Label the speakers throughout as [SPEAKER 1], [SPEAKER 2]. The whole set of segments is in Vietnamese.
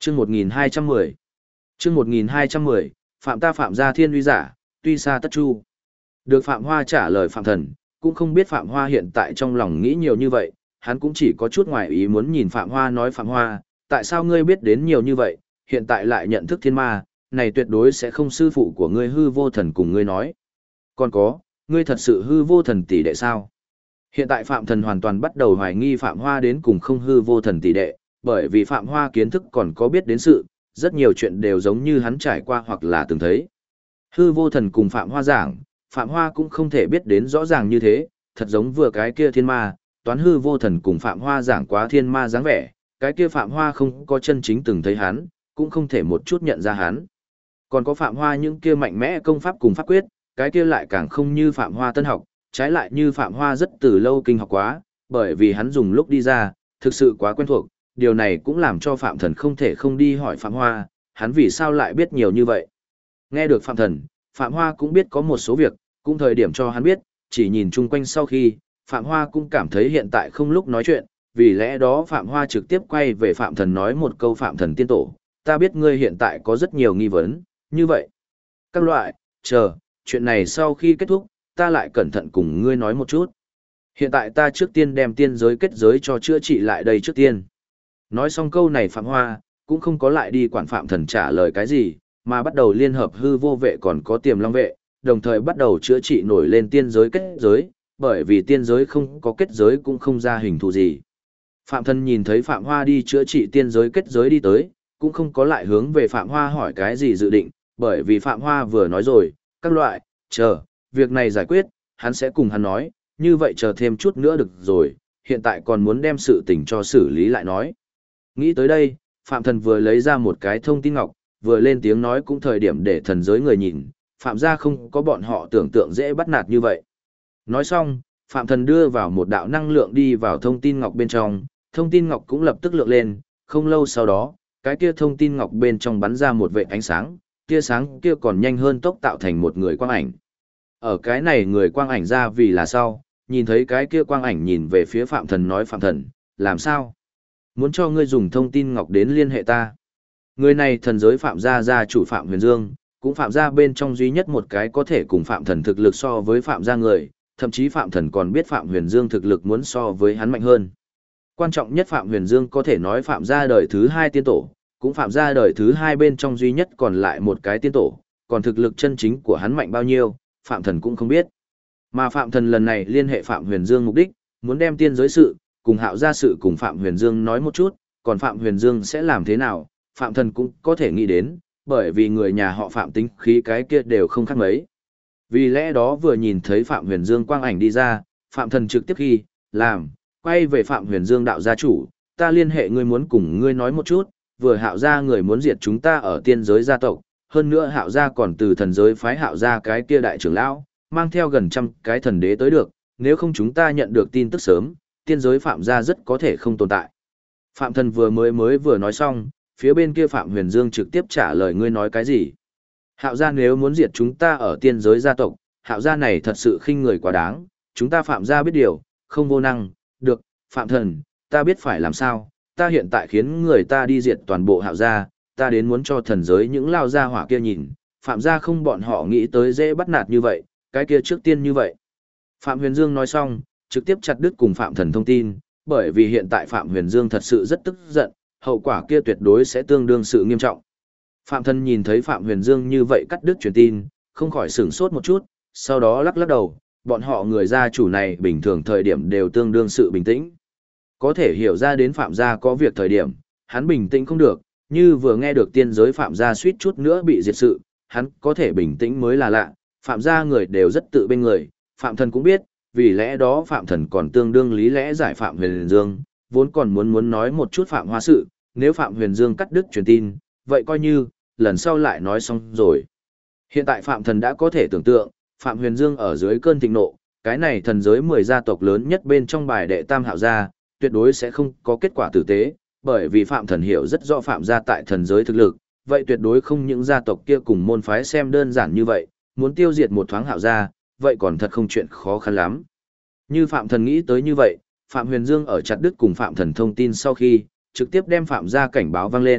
[SPEAKER 1] Chương 1210. Chương 1210, phạm ta phạm gia thiên uy giả, tuy xa tất chu. Được Phạm Hoa trả lời Phạm Thần, cũng không biết Phạm Hoa hiện tại trong lòng nghĩ nhiều như vậy, hắn cũng chỉ có chút ngoài ý muốn nhìn Phạm Hoa nói Phạm Hoa, tại sao ngươi biết đến nhiều như vậy, hiện tại lại nhận thức thiên ma, này tuyệt đối sẽ không sư phụ của ngươi hư vô thần cùng ngươi nói. Còn có, ngươi thật sự hư vô thần tỷ đệ sao? Hiện tại Phạm Thần hoàn toàn bắt đầu hoài nghi Phạm Hoa đến cùng không hư vô thần tỷ đệ, bởi vì Phạm Hoa kiến thức còn có biết đến sự, rất nhiều chuyện đều giống như hắn trải qua hoặc là từng thấy. Hư vô thần cùng Phạm Hoa giảng, Phạm Hoa cũng không thể biết đến rõ ràng như thế, thật giống vừa cái kia thiên ma, toán hư vô thần cùng Phạm Hoa giảng quá thiên ma dáng vẻ, cái kia Phạm Hoa không có chân chính từng thấy hắn, cũng không thể một chút nhận ra hắn. Còn có Phạm Hoa những kia mạnh mẽ công pháp cùng pháp quyết, cái kia lại càng không như Phạm Hoa tân học, trái lại như Phạm Hoa rất từ lâu kinh học quá, bởi vì hắn dùng lúc đi ra, thực sự quá quen thuộc, điều này cũng làm cho Phạm Thần không thể không đi hỏi Phạm Hoa, hắn vì sao lại biết nhiều như vậy. Nghe được Phạm Thần, Phạm Hoa cũng biết có một số việc, cũng thời điểm cho hắn biết, chỉ nhìn chung quanh sau khi, Phạm Hoa cũng cảm thấy hiện tại không lúc nói chuyện, vì lẽ đó Phạm Hoa trực tiếp quay về Phạm Thần nói một câu Phạm Thần tiên tổ, ta biết ngươi hiện tại có rất nhiều nghi vấn, như vậy. Các loại, chờ, chuyện này sau khi kết thúc, ta lại cẩn thận cùng ngươi nói một chút. Hiện tại ta trước tiên đem tiên giới kết giới cho chữa trị lại đây trước tiên. Nói xong câu này Phạm Hoa, cũng không có lại đi quản Phạm Thần trả lời cái gì, mà bắt đầu liên hợp hư vô vệ còn có tiềm long vệ, đồng thời bắt đầu chữa trị nổi lên tiên giới kết giới, bởi vì tiên giới không có kết giới cũng không ra hình thù gì. Phạm Thần nhìn thấy Phạm Hoa đi chữa trị tiên giới kết giới đi tới, cũng không có lại hướng về Phạm Hoa hỏi cái gì dự định, bởi vì Phạm Hoa vừa nói rồi, các loại, chờ, việc này giải quyết, hắn sẽ cùng hắn nói, như vậy chờ thêm chút nữa được rồi, hiện tại còn muốn đem sự tình cho xử lý lại nói. Nghĩ tới đây, Phạm Thần vừa lấy ra một cái thông tin ngọc, vừa lên tiếng nói cũng thời điểm để thần giới người nhìn, Phạm gia không có bọn họ tưởng tượng dễ bắt nạt như vậy. Nói xong, Phạm Thần đưa vào một đạo năng lượng đi vào thông tin ngọc bên trong, thông tin ngọc cũng lập tức lượng lên, không lâu sau đó, cái kia thông tin ngọc bên trong bắn ra một vệt ánh sáng, tia sáng kia còn nhanh hơn tốc tạo thành một người quang ảnh. Ở cái này người quang ảnh ra vì là sau, nhìn thấy cái kia quang ảnh nhìn về phía Phạm Thần nói Phạm Thần, làm sao? Muốn cho ngươi dùng thông tin ngọc đến liên hệ ta. Người này thần giới Phạm gia gia chủ Phạm Huyền Dương, cũng Phạm gia bên trong duy nhất một cái có thể cùng Phạm Thần thực lực so với Phạm gia người, thậm chí Phạm Thần còn biết Phạm Huyền Dương thực lực muốn so với hắn mạnh hơn. Quan trọng nhất Phạm Huyền Dương có thể nói Phạm gia đời thứ hai tiên tổ, cũng Phạm gia đời thứ hai bên trong duy nhất còn lại một cái tiên tổ, còn thực lực chân chính của hắn mạnh bao nhiêu, Phạm Thần cũng không biết. Mà Phạm Thần lần này liên hệ Phạm Huyền Dương mục đích, muốn đem tiên giới sự, cùng Hạo gia sự cùng Phạm Huyền Dương nói một chút, còn Phạm Huyền Dương sẽ làm thế nào, Phạm Thần cũng có thể nghĩ đến, bởi vì người nhà họ Phạm tính khí cái kia đều không khác mấy. Vì lẽ đó vừa nhìn thấy Phạm Huyền Dương quang ảnh đi ra, Phạm Thần trực tiếp khi, làm, quay về Phạm Huyền Dương đạo gia chủ, ta liên hệ ngươi muốn cùng ngươi nói một chút, vừa Hạo gia người muốn diệt chúng ta ở tiên giới gia tộc, hơn nữa Hạo gia còn từ thần giới phái Hạo gia cái kia đại trưởng lão, mang theo gần 100 cái thần đế tới được, nếu không chúng ta nhận được tin tức sớm, tiên giới Phạm gia rất có thể không tồn tại. Phạm Thần mới vừa nói xong, phía bên kia Phạm Huyền Dương trực tiếp trả lời ngươi nói cái gì. Hạo gia nếu muốn diệt chúng ta ở tiên giới gia tộc, Hạo gia này thật sự khinh người quá đáng, chúng ta Phạm gia biết điều, không vô năng, được, Phạm Thần, ta biết phải làm sao, ta hiện tại khiến người ta đi diệt toàn bộ Hạo gia, ta đến muốn cho thần giới những lao gia hỏa kia nhìn, Phạm gia không bọn họ nghĩ tới dễ bắt nạt như vậy, cái kia trước tiên như vậy. Phạm Huyền Dương nói xong, trực tiếp chặt đứt cùng Phạm Thần thông tin, bởi vì hiện tại Phạm Huyền Dương thật sự rất tức giận, hậu quả kia tuyệt đối sẽ tương đương sự nghiêm trọng. Phạm Thần nhìn thấy Phạm Huyền Dương như vậy cắt đứt truyền tin, không khỏi sửng sốt một chút, sau đó lắc lắc đầu, bọn họ người gia chủ này bình thường thời điểm đều tương đương sự bình tĩnh. Có thể hiểu ra đến Phạm gia có việc thời điểm, hắn bình tĩnh không được, như vừa nghe được tiên giới Phạm gia suýt chút nữa bị diệt sự, hắn có thể bình tĩnh mới là lạ, Phạm gia người đều rất tự bên người, Phạm Thần cũng biết, vì lẽ đó Phạm Thần còn tương đương lý lẽ giải Phạm Huyền Dương, vốn còn muốn nói một chút Phạm Hoa sự, nếu Phạm Huyền Dương cắt đứt truyền tin, vậy coi như, lần sau lại nói xong rồi. Hiện tại Phạm Thần đã có thể tưởng tượng, Phạm Huyền Dương ở dưới cơn thịnh nộ, cái này thần giới 10 gia tộc lớn nhất bên trong bài đệ tam Hạo gia, tuyệt đối sẽ không có kết quả tử tế, bởi vì Phạm Thần hiểu rất rõ Phạm gia tại thần giới thực lực, vậy tuyệt đối không những gia tộc kia cùng môn phái xem đơn giản như vậy, muốn tiêu diệt một thoáng Hạo gia, vậy còn thật không chuyện khó khăn lắm. Như Phạm Thần nghĩ tới như vậy, Phạm Huyền Dương ở chặt đứt cùng Phạm Thần thông tin sau khi, trực tiếp đem Phạm gia cảnh báo vang lên,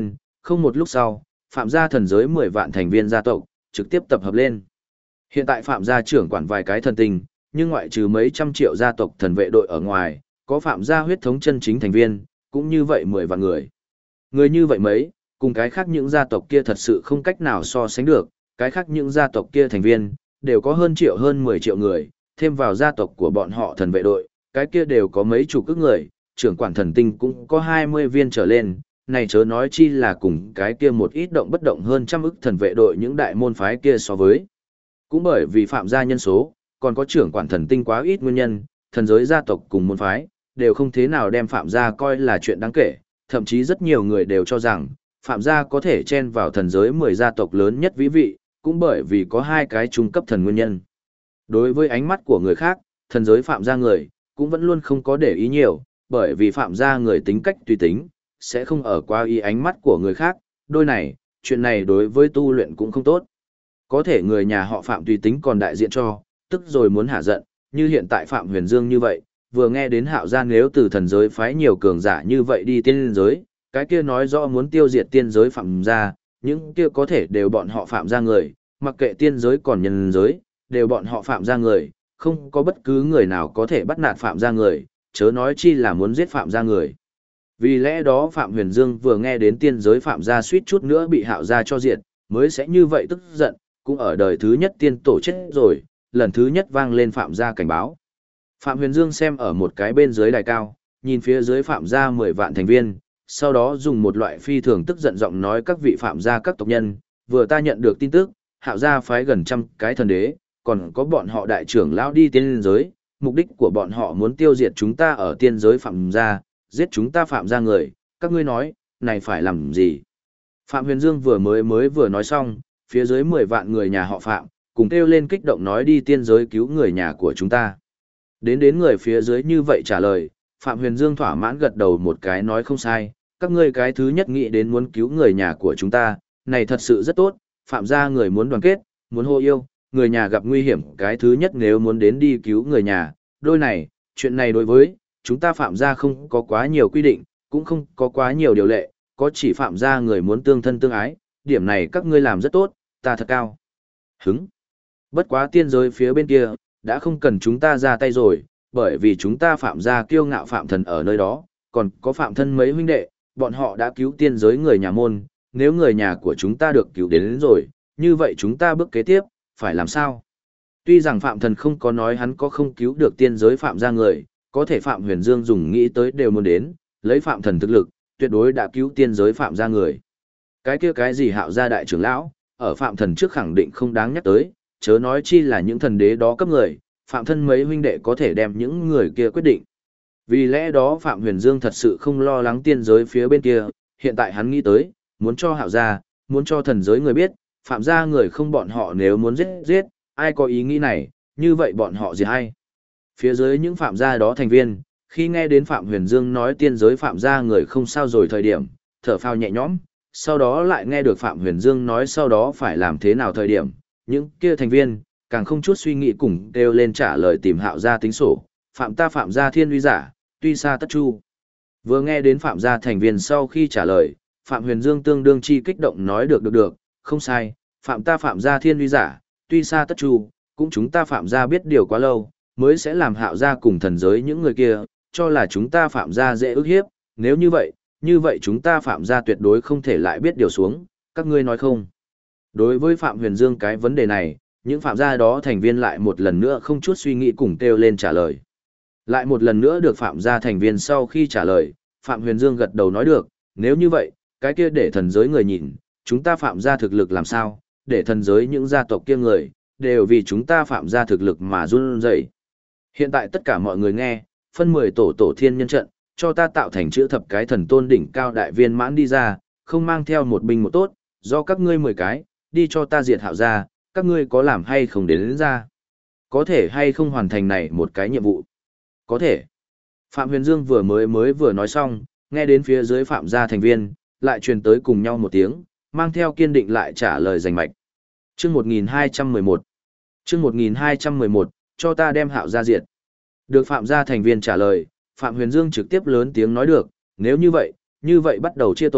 [SPEAKER 1] Không một lúc sau, Phạm gia thần giới 10 vạn thành viên gia tộc, trực tiếp tập hợp lên. Hiện tại Phạm gia trưởng quản vài cái thần tinh, nhưng ngoại trừ mấy trăm triệu gia tộc thần vệ đội ở ngoài, có Phạm gia huyết thống chân chính thành viên, cũng như vậy 10 vạn người. Người như vậy mấy, cùng cái khác những gia tộc kia thật sự không cách nào so sánh được, cái khác những gia tộc kia thành viên, đều có hơn triệu hơn 10 triệu người, thêm vào gia tộc của bọn họ thần vệ đội, cái kia đều có mấy chục ức người, trưởng quản thần tinh cũng có 20 viên trở lên, này chớ nói chi là cùng cái kia một ít động bất động hơn trăm ức thần vệ đội những đại môn phái kia so với. Cũng bởi vì Phạm gia nhân số, còn có trưởng quản thần tinh quá ít nguyên nhân, thần giới gia tộc cùng môn phái, đều không thế nào đem Phạm gia coi là chuyện đáng kể, thậm chí rất nhiều người đều cho rằng, Phạm gia có thể chen vào thần giới 10 gia tộc lớn nhất vĩ vị, cũng bởi vì có hai cái trung cấp thần nguyên nhân. Đối với ánh mắt của người khác, thần giới Phạm gia người, cũng vẫn luôn không có để ý nhiều, bởi vì Phạm gia người tính cách tùy tính, sẽ không ở qua ý ánh mắt của người khác, đôi này, chuyện này đối với tu luyện cũng không tốt. Có thể người nhà họ Phạm tùy tính còn đại diện cho, tức rồi muốn hạ giận, như hiện tại Phạm Huyền Dương như vậy, vừa nghe đến Hạo gia nếu từ thần giới phái nhiều cường giả như vậy đi tiên giới, cái kia nói rõ muốn tiêu diệt tiên giới Phạm gia, những kia có thể đều bọn họ Phạm gia người, mặc kệ tiên giới còn nhân giới, đều bọn họ Phạm gia người, không có bất cứ người nào có thể bắt nạt Phạm gia người, chớ nói chi là muốn giết Phạm gia người. Vì lẽ đó Phạm Huyền Dương vừa nghe đến tiên giới Phạm gia suýt chút nữa bị Hạo gia cho diệt, mới sẽ như vậy tức giận, cũng ở đời thứ nhất tiên tổ chết rồi, lần thứ nhất vang lên Phạm gia cảnh báo. Phạm Huyền Dương xem ở một cái bên dưới đài cao, nhìn phía dưới Phạm gia 10 vạn thành viên, sau đó dùng một loại phi thường tức giận giọng nói các vị Phạm gia các tộc nhân, vừa ta nhận được tin tức, Hạo gia phái gần trăm cái thần đế, còn có bọn họ đại trưởng lão đi tiên giới, mục đích của bọn họ muốn tiêu diệt chúng ta ở tiên giới Phạm gia, giết chúng ta Phạm gia người, các ngươi nói, này phải làm gì? Phạm Huyền Dương vừa nói xong, phía dưới 10 vạn người nhà họ Phạm, cùng kêu lên kích động nói đi tiên giới cứu người nhà của chúng ta. Đến người phía dưới như vậy trả lời, Phạm Huyền Dương thỏa mãn gật đầu một cái nói không sai, các ngươi cái thứ nhất nghĩ đến muốn cứu người nhà của chúng ta, này thật sự rất tốt, Phạm gia người muốn đoàn kết, muốn hô yêu, người nhà gặp nguy hiểm cái thứ nhất nếu muốn đến đi cứu người nhà, đôi này, chuyện này đối với, chúng ta Phạm gia không có quá nhiều quy định, cũng không có quá nhiều điều lệ, có chỉ Phạm gia người muốn tương thân tương ái, điểm này các ngươi làm rất tốt, ta thật cao. Hứng. Bất quá tiên giới phía bên kia, đã không cần chúng ta ra tay rồi, bởi vì chúng ta Phạm gia kiêu ngạo Phạm thần ở nơi đó, còn có Phạm thân mấy huynh đệ, bọn họ đã cứu tiên giới người nhà môn, nếu người nhà của chúng ta được cứu đến rồi, như vậy chúng ta bước kế tiếp, phải làm sao? Tuy rằng Phạm thần không có nói hắn có không cứu được tiên giới Phạm gia người, có thể Phạm Huyền Dương dùng nghĩ tới đều muốn đến, lấy Phạm thần thực lực, tuyệt đối đã cứu tiên giới Phạm gia người. Cái kia cái gì Hạo gia đại trưởng lão, ở Phạm thần trước khẳng định không đáng nhắc tới, chớ nói chi là những thần đế đó cấp người, Phạm thân mấy huynh đệ có thể đem những người kia quyết định. Vì lẽ đó Phạm Huyền Dương thật sự không lo lắng tiên giới phía bên kia, hiện tại hắn nghĩ tới, muốn cho Hạo gia, muốn cho thần giới người biết, Phạm gia người không bọn họ nếu muốn giết, ai có ý nghĩ này, như vậy bọn họ gì hay. Phía dưới những Phạm gia đó thành viên, khi nghe đến Phạm Huyền Dương nói tiên giới Phạm gia người không sao rồi thời điểm, thở phào nhẹ nhõm, sau đó lại nghe được Phạm Huyền Dương nói sau đó phải làm thế nào thời điểm, những kia thành viên, càng không chút suy nghĩ cùng kêu lên trả lời tìm Hạo gia tính sổ, Phạm gia thiên uy giả, tuy xa tất chu. Vừa nghe đến Phạm gia thành viên sau khi trả lời, Phạm Huyền Dương tương đương chi kích động nói được, không sai, Phạm gia thiên uy giả, tuy xa tất chu, cũng chúng ta Phạm gia biết điều quá lâu, mới sẽ làm Hạo gia cùng thần giới những người kia, cho là chúng ta Phạm gia dễ ức hiếp, nếu như vậy chúng ta Phạm gia tuyệt đối không thể lại biết điều xuống, các ngươi nói không? Đối với Phạm Huyền Dương cái vấn đề này, những Phạm gia đó thành viên lại một lần nữa không chút suy nghĩ cùng kêu lên trả lời. Lại một lần nữa được Phạm gia thành viên sau khi trả lời, Phạm Huyền Dương gật đầu nói được, nếu như vậy, cái kia để thần giới người nhìn, chúng ta Phạm gia thực lực làm sao, để thần giới những gia tộc kia người, đều vì chúng ta Phạm gia thực lực mà run rẩy. Hiện tại tất cả mọi người nghe, phân 10 tổ thiên nhân trận, cho ta tạo thành chữ thập cái thần tôn đỉnh cao đại viên mãn đi ra, không mang theo một binh một tốt, do các ngươi 10 cái, đi cho ta diệt Hạo gia, các ngươi có làm hay không đến ra? Có thể hay không hoàn thành này một cái nhiệm vụ? Có thể. Phạm Huyền Dương vừa nói xong, nghe đến phía dưới Phạm gia thành viên, lại truyền tới cùng nhau một tiếng, mang theo kiên định lại trả lời rành mạch. Chương 1211. Chương 1211, cho ta đem Hạo gia diệt. Được Phạm gia thành viên trả lời, Phạm Huyền Dương trực tiếp lớn tiếng nói được, nếu như vậy bắt đầu chia tổ,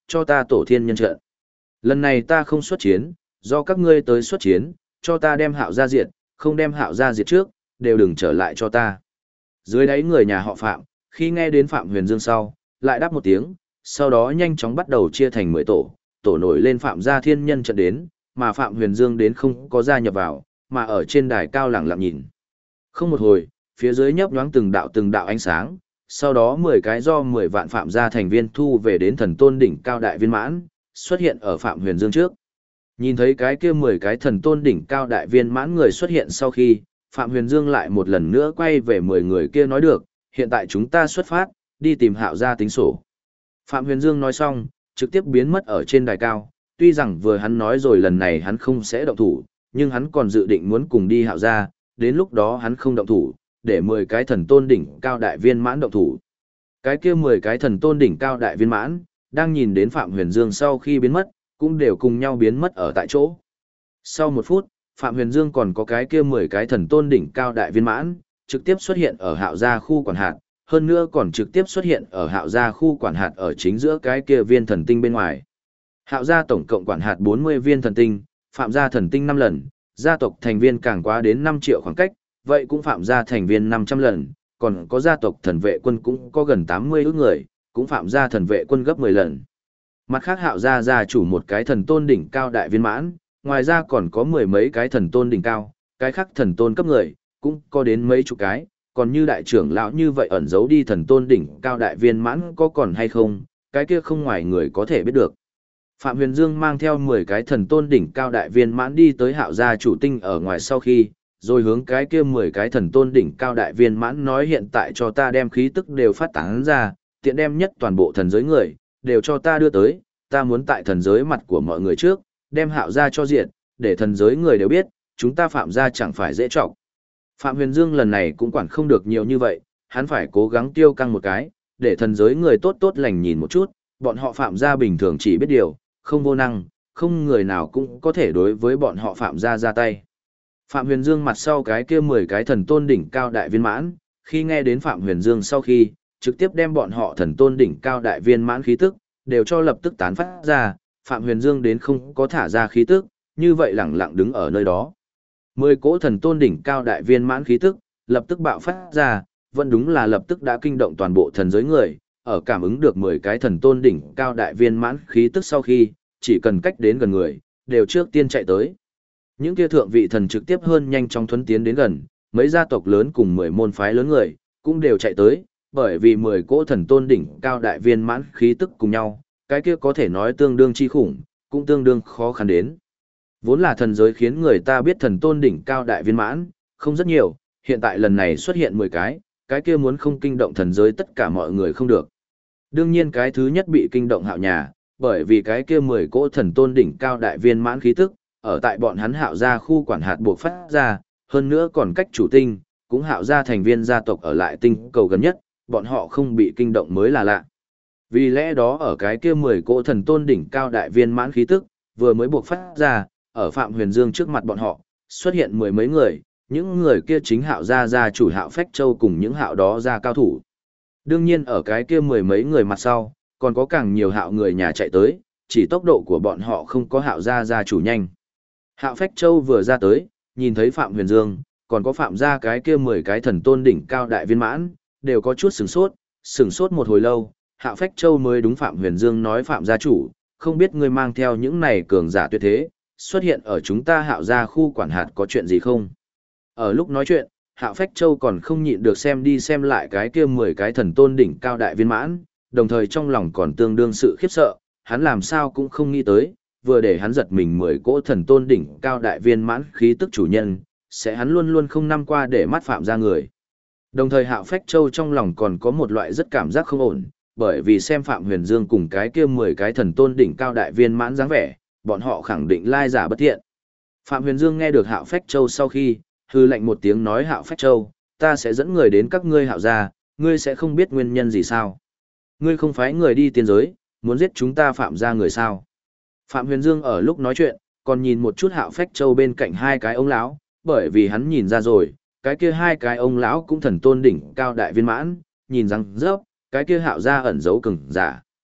[SPEAKER 1] cho ta tổ thiên nhân trận. Lần này ta không xuất chiến, do các ngươi tới xuất chiến, cho ta đem Hạo gia diệt, không đem Hạo gia diệt trước, đều đừng trở lại cho ta. Dưới đáy người nhà họ Phạm, khi nghe đến Phạm Huyền Dương sau, lại đáp một tiếng, sau đó nhanh chóng bắt đầu chia thành 10 tổ, tổ nổi lên Phạm gia thiên nhân trận đến, mà Phạm Huyền Dương đến không có gia nhập vào, mà ở trên đài cao lẳng lặng nhìn. Không một hồi, phía dưới nhấp nhoáng từng đạo ánh sáng, sau đó 10 cái do 10 vạn Phạm gia thành viên thu về đến thần tôn đỉnh cao đại viên mãn, xuất hiện ở Phạm Huyền Dương trước. Nhìn thấy cái kia 10 cái thần tôn đỉnh cao đại viên mãn người xuất hiện sau khi, Phạm Huyền Dương lại một lần nữa quay về 10 người kia nói được, hiện tại chúng ta xuất phát, đi tìm Hạo gia tính sổ. Phạm Huyền Dương nói xong, trực tiếp biến mất ở trên đài cao, tuy rằng vừa hắn nói rồi lần này hắn không sẽ động thủ, nhưng hắn còn dự định muốn cùng đi Hạo gia, đến lúc đó hắn không động thủ, để 10 cái thần tôn đỉnh cao đại viên mãn động thủ. Cái kia 10 cái thần tôn đỉnh cao đại viên mãn, đang nhìn đến Phạm Huyền Dương sau khi biến mất, cũng đều cùng nhau biến mất ở tại chỗ. Sau một phút, Phạm Huyền Dương còn có cái kia 10 cái thần tôn đỉnh cao đại viên mãn, trực tiếp xuất hiện ở Hạo gia khu quản hạt, hơn nữa còn trực tiếp xuất hiện ở Hạo gia khu quản hạt ở chính giữa cái kia viên thần tinh bên ngoài. Hạo gia tổng cộng quản hạt 40 viên thần tinh, Phạm gia thần tinh 5 lần, gia tộc thành viên càng quá đến 5 triệu khoảng cách, vậy cũng Phạm gia thành viên 500 lần, còn có gia tộc thần vệ quân cũng có gần 80 ức người, cũng Phạm gia thần vệ quân gấp 10 lần. Mặt khác Hạo gia gia chủ một cái thần tôn đỉnh cao đại viên mãn, ngoài ra còn có 10 mấy cái thần tôn đỉnh cao, cái khác thần tôn cấp người, cũng có đến mấy chục cái, còn như đại trưởng lão như vậy ẩn giấu đi thần tôn đỉnh cao đại viên mãn có còn hay không, cái kia không ngoài người có thể biết được. Phạm Huyền Dương mang theo 10 cái thần tôn đỉnh cao đại viên mãn đi tới Hạo gia chủ tinh ở ngoài sau khi, rồi hướng cái kia 10 cái thần tôn đỉnh cao đại viên mãn nói hiện tại cho ta đem khí tức đều phát tán ra, tiện đem nhất toàn bộ thần giới người, đều cho ta đưa tới, ta muốn tại thần giới mặt của mọi người trước, đem Hạo gia cho diện, để thần giới người đều biết, chúng ta Phạm gia chẳng phải dễ trọng. Phạm Huyền Dương lần này cũng quản không được nhiều như vậy, hắn phải cố gắng tiêu căng một cái, để thần giới người tốt tốt lành nhìn một chút, bọn họ Phạm gia bình thường chỉ biết điều, không vô năng, không người nào cũng có thể đối với bọn họ Phạm gia ra tay. Phạm Huyền Dương mặt sau cái kia 10 cái thần tôn đỉnh cao đại viên mãn, khi nghe đến Phạm Huyền Dương sau khi, trực tiếp đem bọn họ thần tôn đỉnh cao đại viên mãn khí tức, đều cho lập tức tán phát ra, Phạm Huyền Dương đến không có thả ra khí tức, như vậy lẳng lặng đứng ở nơi đó. 10 cỗ thần tôn đỉnh cao đại viên mãn khí tức, lập tức bạo phát ra, vẫn đúng là lập tức đã kinh động toàn bộ thần giới người, ở cảm ứng được 10 cái thần tôn đỉnh cao đại viên mãn khí tức sau khi, chỉ cần cách đến gần người, đều trước tiên chạy tới. Những kia thượng vị thần trực tiếp hơn nhanh chóng thuấn tiến đến gần, mấy gia tộc lớn cùng 10 môn phái lớn người, cũng đều chạy tới, bởi vì 10 cỗ thần tôn đỉnh cao đại viên mãn khí tức cùng nhau, cái kia có thể nói tương đương chi khủng, cũng tương đương khó khăn đến. Vốn là thần giới khiến người ta biết thần tôn đỉnh cao đại viên mãn, không rất nhiều, hiện tại lần này xuất hiện 10 cái kia muốn không kinh động thần giới tất cả mọi người không được. Đương nhiên cái thứ nhất bị kinh động Hạo nhà, bởi vì cái kia 10 cỗ thần tôn đỉnh cao đại viên mãn khí tức, ở tại bọn hắn Hạo gia khu quản hạt buộc phát ra, hơn nữa còn cách chủ tinh, cũng Hạo gia thành viên gia tộc ở lại tinh cầu gần nhất, bọn họ không bị kinh động mới là lạ. Vì lẽ đó ở cái kia 10 cỗ thần tôn đỉnh cao đại viên mãn khí tức, vừa mới buộc phát ra, ở Phạm Huyền Dương trước mặt bọn họ, xuất hiện 10 mấy người, những người kia chính Hạo gia gia chủ Hạo Phách Châu cùng những Hạo đó gia cao thủ. Đương nhiên ở cái kia 10 mấy người mặt sau, còn có càng nhiều Hạo người nhà chạy tới, chỉ tốc độ của bọn họ không có Hạo gia gia chủ nhanh. Hạo Phách Châu vừa ra tới, nhìn thấy Phạm Huyền Dương, còn có Phạm gia cái kia 10 cái thần tôn đỉnh cao đại viên mãn, đều có chút sửng sốt một hồi lâu, Hạo Phách Châu mới đúng Phạm Huyền Dương nói Phạm gia chủ, không biết ngươi mang theo những này cường giả tuyệt thế, xuất hiện ở chúng ta Hạo gia khu quản hạt có chuyện gì không? Ở lúc nói chuyện, Hạo Phách Châu còn không nhịn được xem đi xem lại cái kia 10 cái thần tôn đỉnh cao đại viên mãn, đồng thời trong lòng còn tương đương sự khiếp sợ, hắn làm sao cũng không nghĩ tới, vừa để hắn giật mình 10 cỗ thần tôn đỉnh cao đại viên mãn khí tức chủ nhân, sẽ hắn luôn luôn không năm qua để mắt Phạm gia người. Đồng thời Hạo Phách Châu trong lòng còn có một loại rất cảm giác không ổn, bởi vì xem Phạm Huyền Dương cùng cái kia 10 cái thần tôn đỉnh cao đại viên mãn dáng vẻ, bọn họ khẳng định lai giả bất thiện. Phạm Huyền Dương nghe được Hạo Phách Châu sau khi, hư lệnh một tiếng nói Hạo Phách Châu, ta sẽ dẫn người đến các ngươi Hạo gia, ngươi sẽ không biết nguyên nhân gì sao? Ngươi không phái người đi tiên giới, muốn giết chúng ta Phạm gia người sao? Phạm Huyền Dương ở lúc nói chuyện, còn nhìn một chút Hạo Phách Châu bên cạnh hai cái ông lão, bởi vì hắn nhìn ra rồi, cái kia hai cái ông lão cũng thần tôn đỉnh cao đại viên mãn, nhìn răng rớp, cái kia Hạo gia ẩn giấu cường giả.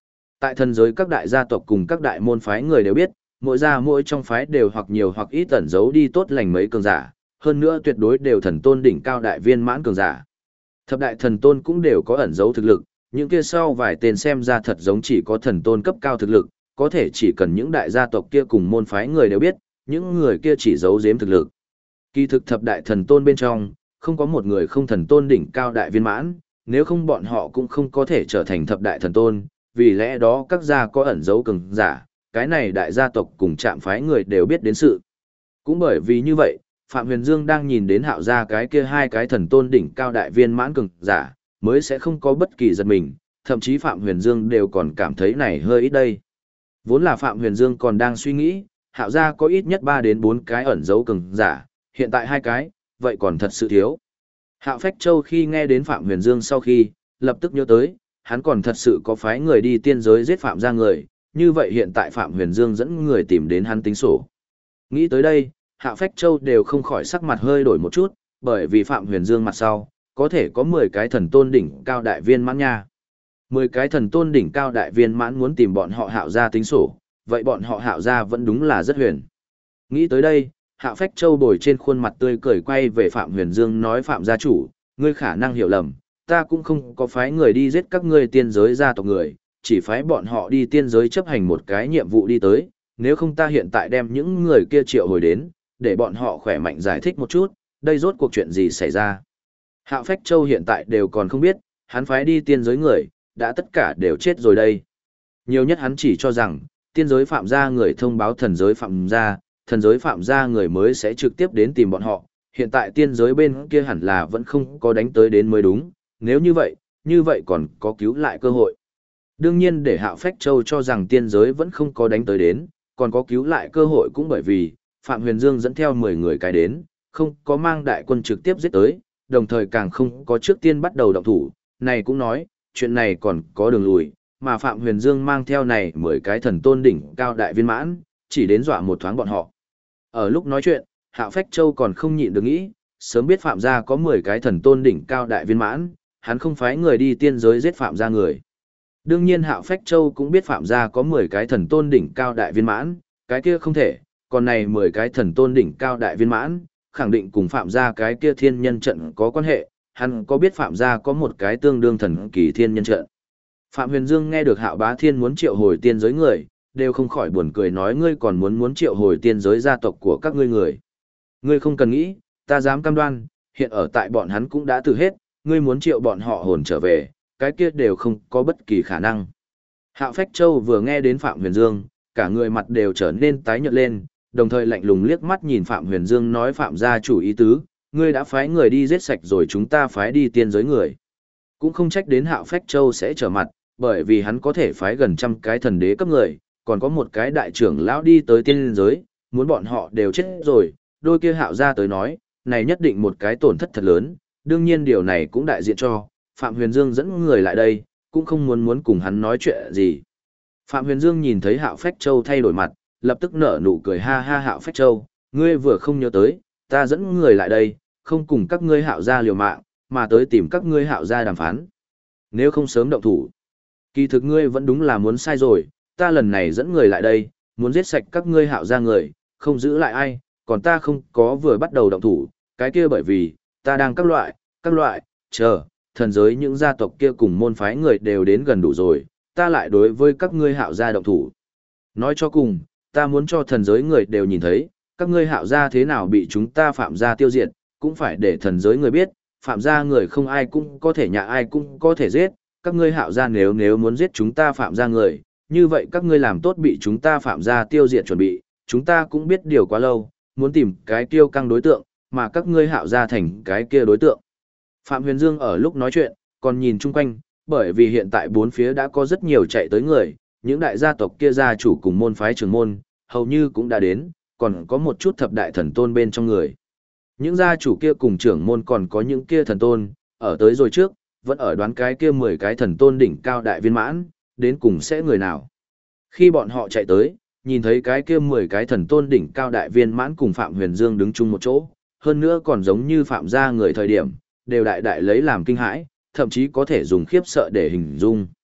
[SPEAKER 1] Tại thần giới các đại gia tộc cùng các đại môn phái người đều biết, mỗi gia mỗi trong phái đều hoặc nhiều hoặc ít ẩn giấu đi tốt lành mấy cường giả, hơn nữa tuyệt đối đều thần tôn đỉnh cao đại viên mãn cường giả. Thập đại thần tôn cũng đều có ẩn giấu thực lực, những kia sau vài tên xem ra thật giống chỉ có thần tôn cấp cao thực lực, có thể chỉ cần những đại gia tộc kia cùng môn phái người đều biết, những người kia chỉ giấu giếm thực lực. Kỳ thực thập đại thần tôn bên trong, không có một người không thần tôn đỉnh cao đại viên mãn, nếu không bọn họ cũng không có thể trở thành thập đại thần tôn, vì lẽ đó các gia có ẩn giấu cường giả, cái này đại gia tộc cùng trạm phái người đều biết đến sự. Cũng bởi vì như vậy, Phạm Huyền Dương đang nhìn đến Hạo gia cái kia hai cái thần tôn đỉnh cao đại viên mãn cường giả, mới sẽ không có bất kỳ giật mình, thậm chí Phạm Huyền Dương đều còn cảm thấy này hơi ít đây. Vốn là Phạm Huyền Dương còn đang suy nghĩ, Hạo gia có ít nhất 3 đến 4 cái ẩn giấu cường giả, hiện tại 2 cái, vậy còn thật sự thiếu. Hạo Phách Châu khi nghe đến Phạm Huyền Dương sau khi, lập tức nhớ tới, hắn còn thật sự có phái người đi tiên giới giết Phạm gia người, như vậy hiện tại Phạm Huyền Dương dẫn người tìm đến hắn tính sổ. Nghĩ tới đây, Hạo Phách Châu đều không khỏi sắc mặt hơi đổi một chút, bởi vì Phạm Huyền Dương mặt sau, có thể có 10 cái thần tôn đỉnh cao đại viên mãn nha. 10 cái thần tôn đỉnh cao đại viên mãn muốn tìm bọn họ Hạo gia tính sổ, vậy bọn họ Hạo gia vẫn đúng là rất huyền. Nghĩ tới đây, Hạo Phách Châu bồi trên khuôn mặt tươi cười quay về Phạm Huyền Dương nói: Phạm gia chủ, ngươi khả năng hiểu lầm, ta cũng không có phái người đi giết các ngươi tiên giới gia tộc người, chỉ phái bọn họ đi tiên giới chấp hành một cái nhiệm vụ đi tới, nếu không ta hiện tại đem những người kia triệu hồi đến, để bọn họ khỏe mạnh giải thích một chút, đây rốt cuộc chuyện gì xảy ra. Hạo Phách Châu hiện tại đều còn không biết, hắn phái đi tiên giới người, đã tất cả đều chết rồi đây. Nhiều nhất hắn chỉ cho rằng, tiên giới phạm gia người thông báo thần giới phạm gia người mới sẽ trực tiếp đến tìm bọn họ, hiện tại tiên giới bên kia hẳn là vẫn không có đánh tới đến mới đúng, nếu như vậy còn có cứu lại cơ hội. Đương nhiên để Hạo Phách Châu cho rằng tiên giới vẫn không có đánh tới đến, còn có cứu lại cơ hội cũng bởi vì, Phạm Huyền Dương dẫn theo 10 người cái đến, không có mang đại quân trực tiếp giết tới, đồng thời càng không có trước tiên bắt đầu động thủ, này cũng nói, chuyện này còn có đường lùi, mà Phạm Huyền Dương mang theo này 10 cái thần tôn đỉnh cao đại viên mãn, chỉ đến dọa một thoáng bọn họ. Ở lúc nói chuyện, Hạo Phách Châu còn không nhịn được nghĩ, sớm biết Phạm gia có 10 cái thần tôn đỉnh cao đại viên mãn, hắn không phái người đi tiên giới giết Phạm gia người. Đương nhiên Hạo Phách Châu cũng biết Phạm gia có 10 cái thần tôn đỉnh cao đại viên mãn, cái kia không thể, còn này 10 cái thần tôn đỉnh cao đại viên mãn, khẳng định cùng Phạm gia cái kia thiên nhân trận có quan hệ, hắn có biết Phạm gia có một cái tương đương thần kỳ thiên nhân trận. Phạm Huyền Dương nghe được Hạo Bá Thiên muốn triệu hồi tiên giới người, đều không khỏi buồn cười nói: ngươi còn muốn triệu hồi tiên giới gia tộc của các ngươi người. Ngươi không cần nghĩ, ta dám cam đoan, hiện ở tại bọn hắn cũng đã từ hết, ngươi muốn triệu bọn họ hồn trở về, cái kia đều không có bất kỳ khả năng. Hạo Phách Châu vừa nghe đến Phạm Huyền Dương, cả người mặt đều trở nên tái nhợt lên, đồng thời lạnh lùng liếc mắt nhìn Phạm Huyền Dương nói: Phạm gia chủ ý tứ, ngươi đã phái người đi giết sạch rồi chúng ta phái đi tiên giới người. Cũng không trách đến Hạo Phách Châu sẽ trở mặt, bởi vì hắn có thể phái gần trăm cái thần đế cấp người, còn có một cái đại trưởng lão đi tới tiên giới, muốn bọn họ đều chết rồi, đôi kia Hạo gia tới nói, này nhất định một cái tổn thất thật lớn, đương nhiên điều này cũng đại diện cho Phạm Huyền Dương dẫn người lại đây, cũng không muốn cùng hắn nói chuyện gì. Phạm Huyền Dương nhìn thấy Hạo Phách Châu thay đổi mặt, lập tức nở nụ cười: ha ha Hạo Phách Châu, ngươi vừa không nhớ tới, ta dẫn người lại đây, không cùng các ngươi Hạo gia liều mạng, mà tới tìm các ngươi Hạo gia đàm phán. Nếu không sớm động thủ, kỳ thực ngươi vẫn đúng là muốn sai rồi, ta lần này dẫn người lại đây, muốn giết sạch các ngươi Hạo gia người, không giữ lại ai, còn ta không có vừa bắt đầu động thủ, cái kia bởi vì, ta đang các loại, chờ, thần giới những gia tộc kia cùng môn phái người đều đến gần đủ rồi, ta lại đối với các ngươi Hạo gia động thủ. Nói cho cùng, ta muốn cho thần giới người đều nhìn thấy, các ngươi Hạo gia thế nào bị chúng ta Phạm gia tiêu diệt, cũng phải để thần giới người biết, Phạm gia người không ai cũng có thể nhạ ai cũng có thể giết, các ngươi Hạo gia nếu muốn giết chúng ta Phạm gia người, như vậy các ngươi làm tốt bị chúng ta Phạm gia tiêu diệt chuẩn bị, chúng ta cũng biết điều quá lâu, muốn tìm cái kiêu căng đối tượng, mà các ngươi Hạo gia thành cái kia đối tượng. Phạm Huyền Dương ở lúc nói chuyện, còn nhìn chung quanh, bởi vì hiện tại bốn phía đã có rất nhiều chạy tới người, những đại gia tộc kia gia chủ cùng môn phái trưởng môn, hầu như cũng đã đến, còn có một chút thập đại thần tôn bên trong người. Những gia chủ kia cùng trưởng môn còn có những kia thần tôn, ở tới rồi trước, vẫn ở đoán cái kia 10 cái thần tôn đỉnh cao đại viên mãn, đến cùng sẽ người nào. Khi bọn họ chạy tới, nhìn thấy cái kia 10 cái thần tôn đỉnh cao đại viên mãn cùng Phạm Huyền Dương đứng chung một chỗ, hơn nữa còn giống như Phạm gia người thời điểm, đều đại đại lấy làm kinh hãi, thậm chí có thể dùng khiếp sợ để hình dung.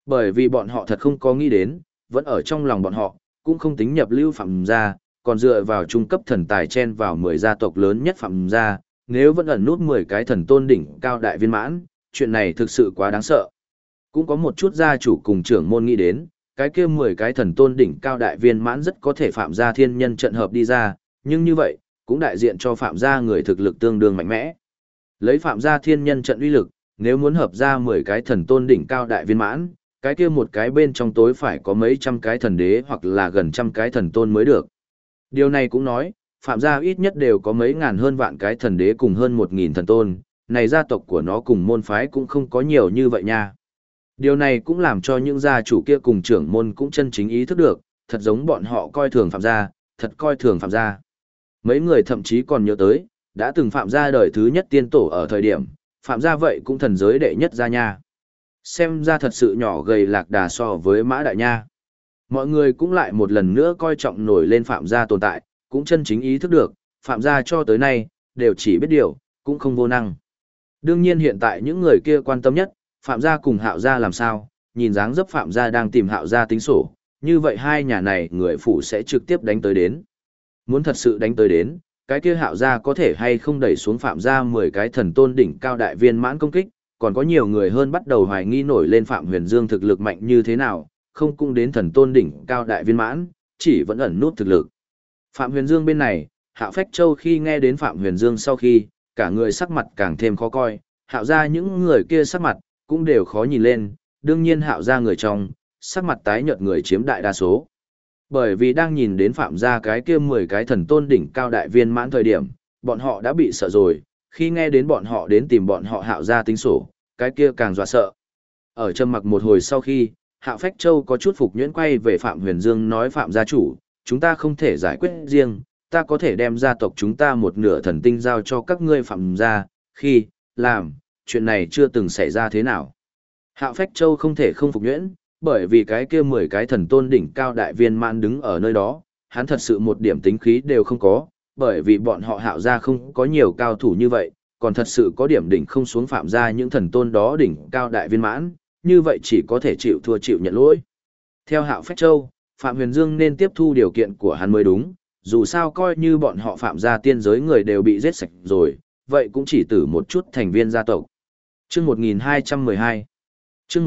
[SPEAKER 1] Bởi vì bọn họ thật không có nghĩ đến, vẫn ở trong lòng bọn họ, cũng không tính nhập lưu phạm gia, còn dựa vào trung cấp thần tài chen vào 10 gia tộc lớn nhất phạm gia, nếu vẫn ẩn nút 10 cái thần tôn đỉnh cao đại viên mãn, chuyện này thực sự quá đáng sợ. Cũng có một chút gia chủ cùng trưởng môn nghĩ đến, cái kia 10 cái thần tôn đỉnh cao đại viên mãn rất có thể phạm gia thiên nhân trận hợp đi ra, nhưng như vậy, cũng đại diện cho phạm gia người thực lực tương đương mạnh mẽ. Lấy phạm gia thiên nhân trận uy lực, nếu muốn hợp ra 10 cái thần tôn đỉnh cao đại viên mãn, cái kia một cái bên trong tối phải có mấy trăm cái thần đế hoặc là gần trăm cái thần tôn mới được. Điều này cũng nói, phạm gia ít nhất đều có mấy ngàn hơn vạn cái thần đế cùng hơn 1.000 thần tôn, này gia tộc của nó cùng môn phái cũng không có nhiều như vậy nha. Điều này cũng làm cho những gia chủ kia cùng trưởng môn cũng chân chính ý thức được, thật giống bọn họ coi thường phạm gia, thật coi thường phạm gia. Mấy người thậm chí còn nhớ tới, đã từng phạm gia đời thứ nhất tiên tổ ở thời điểm, phạm gia vậy cũng thần giới đệ nhất gia nha. Xem ra thật sự nhỏ gầy lạc đà so với mã đại nha. Mọi người cũng lại một lần nữa coi trọng nổi lên phạm gia tồn tại, cũng chân chính ý thức được, phạm gia cho tới nay, đều chỉ biết điều, cũng không vô năng. Đương nhiên hiện tại những người kia quan tâm nhất, phạm gia cùng hạo gia làm sao, nhìn dáng dấp phạm gia đang tìm hạo gia tính sổ, như vậy hai nhà này người phụ sẽ trực tiếp đánh tới đến. Muốn thật sự đánh tới đến, cái kia hạo gia có thể hay không đẩy xuống phạm gia 10 cái thần tôn đỉnh cao đại viên mãn công kích, còn có nhiều người hơn bắt đầu hoài nghi nổi lên Phạm Huyền Dương thực lực mạnh như thế nào, không cũng đến thần tôn đỉnh cao đại viên mãn, chỉ vẫn ẩn nút thực lực. Phạm Huyền Dương bên này, Hạo Phách Châu khi nghe đến Phạm Huyền Dương sau khi, cả người sắc mặt càng thêm khó coi, Hạo gia những người kia sắc mặt cũng đều khó nhìn lên, đương nhiên Hạo gia người trong, sắc mặt tái nhợt người chiếm đại đa số. Bởi vì đang nhìn đến Phạm gia cái kia 10 cái thần tôn đỉnh cao đại viên mãn thời điểm, bọn họ đã bị sợ rồi, khi nghe đến bọn họ đến tìm bọn họ Hạo gia tính sổ, cái kia càng dọa sợ. Ở trầm mặc một hồi sau khi, Hạo Phách Châu có chút phục nhuyễn quay về Phạm Huyền Dương nói Phạm gia chủ, chúng ta không thể giải quyết riêng, ta có thể đem gia tộc chúng ta một nửa thần tinh giao cho các ngươi Phạm gia, khi, làm, chuyện này chưa từng xảy ra thế nào. Hạo Phách Châu không thể không phục nhuyễn, bởi vì cái kia 10 cái thần tôn đỉnh cao đại viên mãn đứng ở nơi đó, hắn thật sự một điểm tính khí đều không có, bởi vì bọn họ Hạo gia không có nhiều cao thủ như vậy, còn thật sự có điểm đỉnh không xuống Phạm gia những thần tôn đó đỉnh cao đại viên mãn, như vậy chỉ có thể chịu thua chịu nhận lỗi. Theo Hạo Phách Châu, Phạm Huyền Dương nên tiếp thu điều kiện của hắn mới đúng, dù sao coi như bọn họ Phạm gia tiên giới người đều bị giết sạch rồi, vậy cũng chỉ từ một chút thành viên gia tộc. Chương 1212 Chương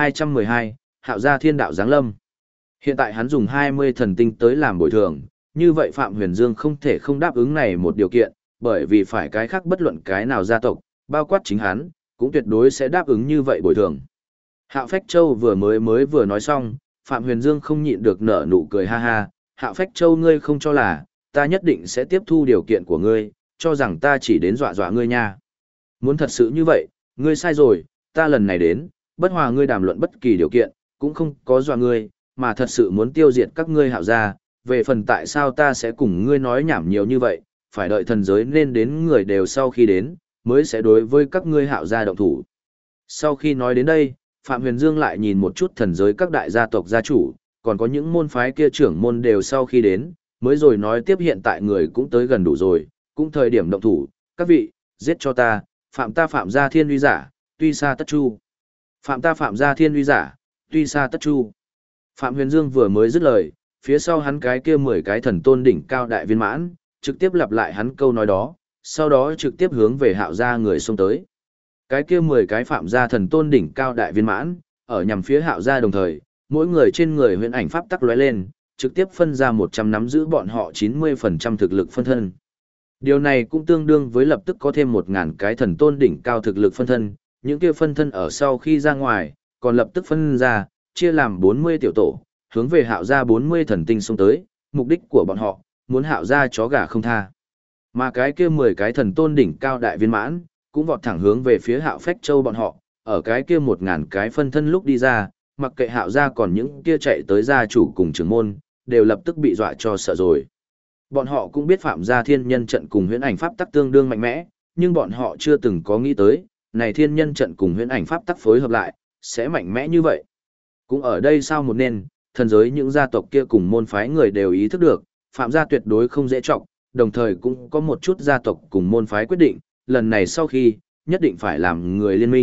[SPEAKER 1] 1212, Hạo gia thiên đạo giáng lâm. Hiện tại hắn dùng 20 thần tinh tới làm bồi thường, như vậy Phạm Huyền Dương không thể không đáp ứng này một điều kiện, bởi vì phải cái khác bất luận cái nào gia tộc, bao quát chính hắn, cũng tuyệt đối sẽ đáp ứng như vậy bồi thường. Hạo Phách Châu vừa nói xong, Phạm Huyền Dương không nhịn được nở nụ cười ha ha, Hạo Phách Châu ngươi không cho là, ta nhất định sẽ tiếp thu điều kiện của ngươi, cho rằng ta chỉ đến dọa dọa ngươi nha. Muốn thật sự như vậy, ngươi sai rồi, ta lần này đến, bất hòa ngươi đàm luận bất kỳ điều kiện, cũng không có dọa ngươi, mà thật sự muốn tiêu diệt các ngươi Hạo gia, về phần tại sao ta sẽ cùng ngươi nói nhảm nhiều như vậy, phải đợi thần giới nên đến người đều sau khi đến, mới sẽ đối với các ngươi Hạo gia động thủ. Sau khi nói đến đây, Phạm Huyền Dương lại nhìn một chút thần giới các đại gia tộc gia chủ, còn có những môn phái kia trưởng môn đều sau khi đến, mới rồi nói tiếp hiện tại người cũng tới gần đủ rồi, cũng thời điểm động thủ, các vị, giết cho ta Phạm gia thiên uy giả, tuy xa tất chu. Phạm gia thiên uy giả, tuy xa tất chu. Phạm Huyền Dương vừa mới dứt lời, phía sau hắn cái kia 10 cái thần tôn đỉnh cao đại viên mãn, trực tiếp lặp lại hắn câu nói đó, sau đó trực tiếp hướng về Hạo gia người xông tới. Cái kia 10 cái Phạm gia thần tôn đỉnh cao đại viên mãn, ở nhằm phía Hạo gia đồng thời, mỗi người trên người huyền ảnh pháp tắc lóe lên, trực tiếp phân ra 100 nắm giữ bọn họ 90% thực lực phân thân. Điều này cũng tương đương với lập tức có thêm 1000 cái thần tôn đỉnh cao thực lực phân thân, những kia phân thân ở sau khi ra ngoài, còn lập tức phân ra, chia làm 40 tiểu tổ, hướng về Hạo gia 40 thần tinh xông tới, mục đích của bọn họ, muốn Hạo gia chó gà không tha. Mà cái kia 10 cái thần tôn đỉnh cao đại viên mãn, cũng vọt thẳng hướng về phía Hạo Phách Châu bọn họ, ở cái kia 1000 cái phân thân lúc đi ra, mặc kệ Hạo gia còn những kia chạy tới gia chủ cùng trưởng môn, đều lập tức bị dọa cho sợ rồi. Bọn họ cũng biết Phạm gia thiên nhân trận cùng huyễn ảnh pháp tắc tương đương mạnh mẽ, nhưng bọn họ chưa từng có nghĩ tới, này thiên nhân trận cùng huyễn ảnh pháp tắc phối hợp lại, sẽ mạnh mẽ như vậy. Cũng ở đây sao một nên, thần giới những gia tộc kia cùng môn phái người đều ý thức được, Phạm gia tuyệt đối không dễ trọng, đồng thời cũng có một chút gia tộc cùng môn phái quyết định, lần này sau khi, nhất định phải làm người liên minh,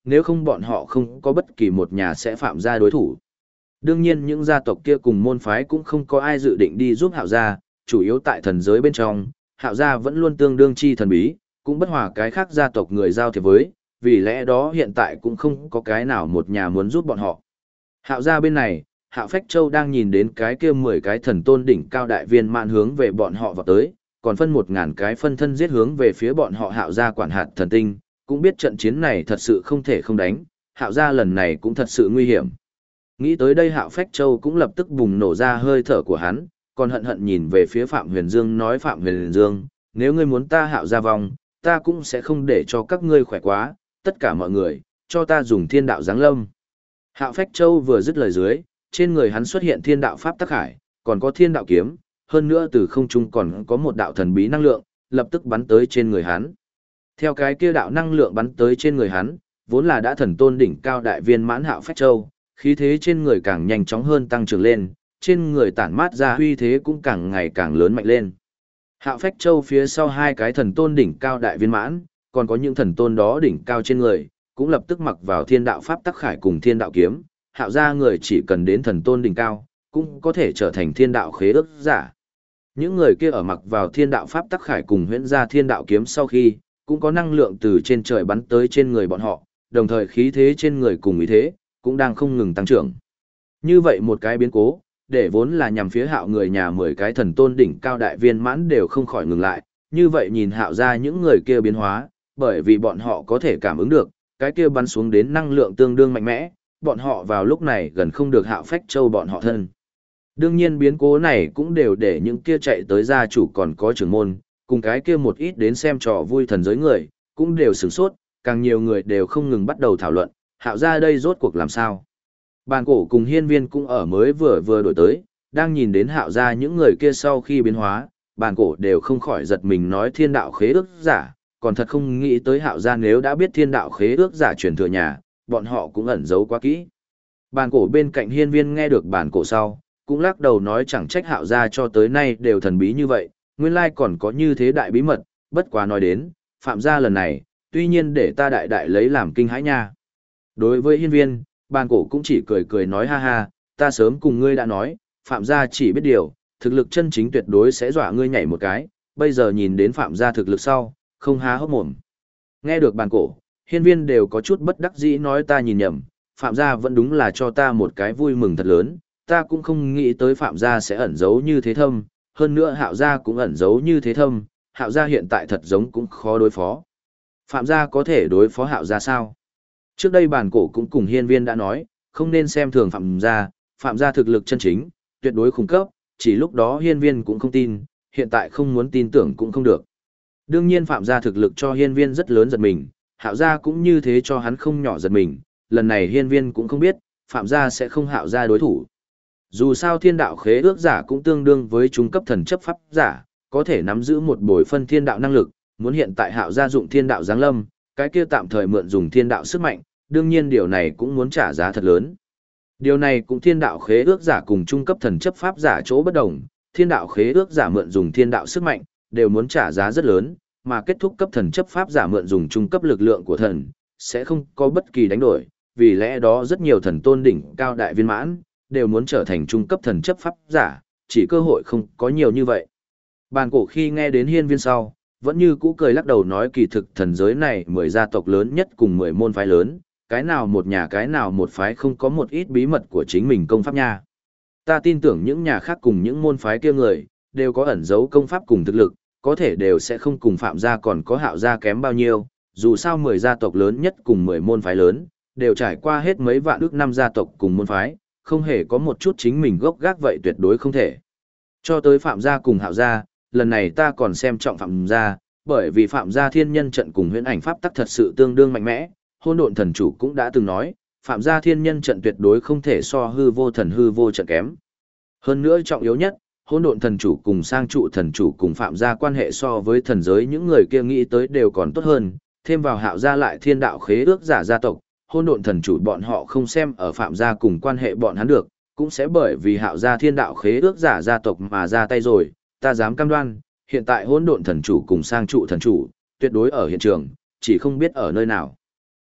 [SPEAKER 1] nếu không bọn họ không có bất kỳ một nhà sẽ phạm gia đối thủ. Đương nhiên những gia tộc kia cùng môn phái cũng không có ai dự định đi giúp Hạo gia, chủ yếu tại thần giới bên trong, Hạo gia vẫn luôn tương đương chi thần bí, cũng bất hòa cái khác gia tộc người giao thiệp với, vì lẽ đó hiện tại cũng không có cái nào một nhà muốn giúp bọn họ. Hạo gia bên này, Hạo Phách Châu đang nhìn đến cái kia 10 cái thần tôn đỉnh cao đại viên mãn hướng về bọn họ vào tới, còn phân 1000 cái phân thân giết hướng về phía bọn họ Hạo gia quản hạt thần tinh, cũng biết trận chiến này thật sự không thể không đánh, Hạo gia lần này cũng thật sự nguy hiểm. Nghĩ tới đây Hạo Phách Châu cũng lập tức bùng nổ ra hơi thở của hắn, còn hận hận nhìn về phía Phạm Huyền Dương nói Phạm Huyền Dương, nếu ngươi muốn ta Hạo gia vong, ta cũng sẽ không để cho các ngươi khỏe quá, tất cả mọi người, cho ta dùng thiên đạo giáng lâm. Hạo Phách Châu vừa dứt lời dưới, trên người hắn xuất hiện thiên đạo pháp tắc hải, còn có thiên đạo kiếm, hơn nữa từ không trung còn có một đạo thần bí năng lượng, lập tức bắn tới trên người hắn. Theo cái kia đạo năng lượng bắn tới trên người hắn, vốn là đã thần tôn đỉnh cao đại viên mãn Hạo Phách Châu, khí thế trên người càng nhanh chóng hơn tăng trưởng lên, trên người tản mát ra uy thế cũng càng ngày càng lớn mạnh lên. Hạo Phách Châu phía sau hai cái thần tôn đỉnh cao đại viên mãn, còn có những thần tôn đó đỉnh cao trên người, cũng lập tức mặc vào thiên đạo pháp tắc khải cùng thiên đạo kiếm, Hạo gia người chỉ cần đến thần tôn đỉnh cao, cũng có thể trở thành thiên đạo khế ước giả. Những người kia ở mặc vào thiên đạo pháp tắc khải cùng huyễn gia thiên đạo kiếm sau khi, cũng có năng lượng từ trên trời bắn tới trên người bọn họ, đồng thời khí thế trên người cùng ý thế, cũng đang không ngừng tăng trưởng. Như vậy một cái biến cố, để vốn là nhằm phía Hạo người nhà 10 cái thần tôn đỉnh cao đại viên mãn đều không khỏi ngừng lại, như vậy nhìn Hạo ra những người kia biến hóa, bởi vì bọn họ có thể cảm ứng được, cái kia bắn xuống đến năng lượng tương đương mạnh mẽ, bọn họ vào lúc này gần không được Hạo Phách Châu bọn họ thân. Đương nhiên biến cố này cũng đều để những kia chạy tới gia chủ còn có trưởng môn, cùng cái kia một ít đến xem trò vui thần giới người, cũng đều sửng sốt, càng nhiều người đều không ngừng bắt đầu thảo luận, Hạo ra đây rốt cuộc làm sao. Bàn cổ cùng hiên viên cũng ở mới vừa đổi tới, đang nhìn đến Hạo ra những người kia sau khi biến hóa, bàn cổ đều không khỏi giật mình nói thiên đạo khế ước giả, còn thật không nghĩ tới Hạo ra nếu đã biết thiên đạo khế ước giả truyền thừa nhà, bọn họ cũng ẩn giấu quá kỹ. Bàn cổ bên cạnh hiên viên nghe được bàn cổ sau, cũng lắc đầu nói chẳng trách Hạo ra cho tới nay đều thần bí như vậy, nguyên lai còn có như thế đại bí mật, bất quá nói đến, phạm gia lần này, tuy nhiên để ta đại đại lấy làm kinh hãi nha. Đối với hiên viên, bàn cổ cũng chỉ cười cười nói ha ha, ta sớm cùng ngươi đã nói, phạm gia chỉ biết điều, thực lực chân chính tuyệt đối sẽ dọa ngươi nhảy một cái, bây giờ nhìn đến phạm gia thực lực sau, không há hốc mồm. Nghe được bàn cổ, hiên viên đều có chút bất đắc dĩ nói ta nhìn nhầm, phạm gia vẫn đúng là cho ta một cái vui mừng thật lớn, ta cũng không nghĩ tới phạm gia sẽ ẩn giấu như thế thâm, hơn nữa Hạo gia cũng ẩn giấu như thế thâm, Hạo gia hiện tại thật giống cũng khó đối phó. Phạm gia có thể đối phó Hạo gia sao? Trước đây bản cổ cũng cùng hiên viên đã nói, không nên xem thường Phạm gia thực lực chân chính, tuyệt đối khủng cấp, chỉ lúc đó hiên viên cũng không tin, hiện tại không muốn tin tưởng cũng không được. Đương nhiên Phạm gia thực lực cho hiên viên rất lớn giật mình, Hạo gia cũng như thế cho hắn không nhỏ giật mình, lần này hiên viên cũng không biết, Phạm gia sẽ không Hạo gia đối thủ. Dù sao thiên đạo khế ước giả cũng tương đương với trung cấp thần chấp pháp giả, có thể nắm giữ một bồi phân thiên đạo năng lực, muốn hiện tại Hạo gia dụng thiên đạo giáng lâm, cái kia tạm thời mượn dùng thiên đạo sức mạnh, đương nhiên điều này cũng muốn trả giá thật lớn. Điều này cũng thiên đạo khế ước giả cùng trung cấp thần chấp pháp giả chỗ bất đồng, thiên đạo khế ước giả mượn dùng thiên đạo sức mạnh, đều muốn trả giá rất lớn, mà kết thúc cấp thần chấp pháp giả mượn dùng trung cấp lực lượng của thần, sẽ không có bất kỳ đánh đổi, vì lẽ đó rất nhiều thần tôn đỉnh cao đại viên mãn, đều muốn trở thành trung cấp thần chấp pháp giả, chỉ cơ hội không có nhiều như vậy. Bàn cổ khi nghe đến hiên viên sau, vẫn như cũ cười lắc đầu nói kỳ thực thần giới này 10 gia tộc lớn nhất cùng 10 môn phái lớn, cái nào một nhà cái nào một phái không có một ít bí mật của chính mình công pháp nha. Ta tin tưởng những nhà khác cùng những môn phái kia người, đều có ẩn giấu công pháp cùng thực lực, có thể đều sẽ không cùng Phạm gia còn có Hạo gia kém bao nhiêu, dù sao 10 gia tộc lớn nhất cùng 10 môn phái lớn, đều trải qua hết mấy vạn ước năm gia tộc cùng môn phái, không hề có một chút chính mình gốc gác vậy tuyệt đối không thể. Cho tới Phạm gia cùng Hạo gia, lần này ta còn xem trọng Phạm gia, bởi vì Phạm gia thiên nhân trận cùng huyễn ảnh pháp tắc thật sự tương đương mạnh mẽ, Hôn Độn thần chủ cũng đã từng nói, Phạm gia thiên nhân trận tuyệt đối không thể so hư vô trận kém. Hơn nữa trọng yếu nhất, Hôn Độn thần chủ cùng Sang Trụ thần chủ cùng Phạm gia quan hệ so với thần giới những người kia nghĩ tới đều còn tốt hơn, thêm vào Hạo gia lại thiên đạo khế ước giả gia tộc, Hôn Độn thần chủ bọn họ không xem ở Phạm gia cùng quan hệ bọn hắn được, cũng sẽ bởi vì Hạo gia thiên đạo khế ước giả gia tộc mà ra tay rồi, ta dám cam đoan, hiện tại Hôn Độn thần chủ cùng Sang Trụ thần chủ, tuyệt đối ở hiện trường, chỉ không biết ở nơi nào.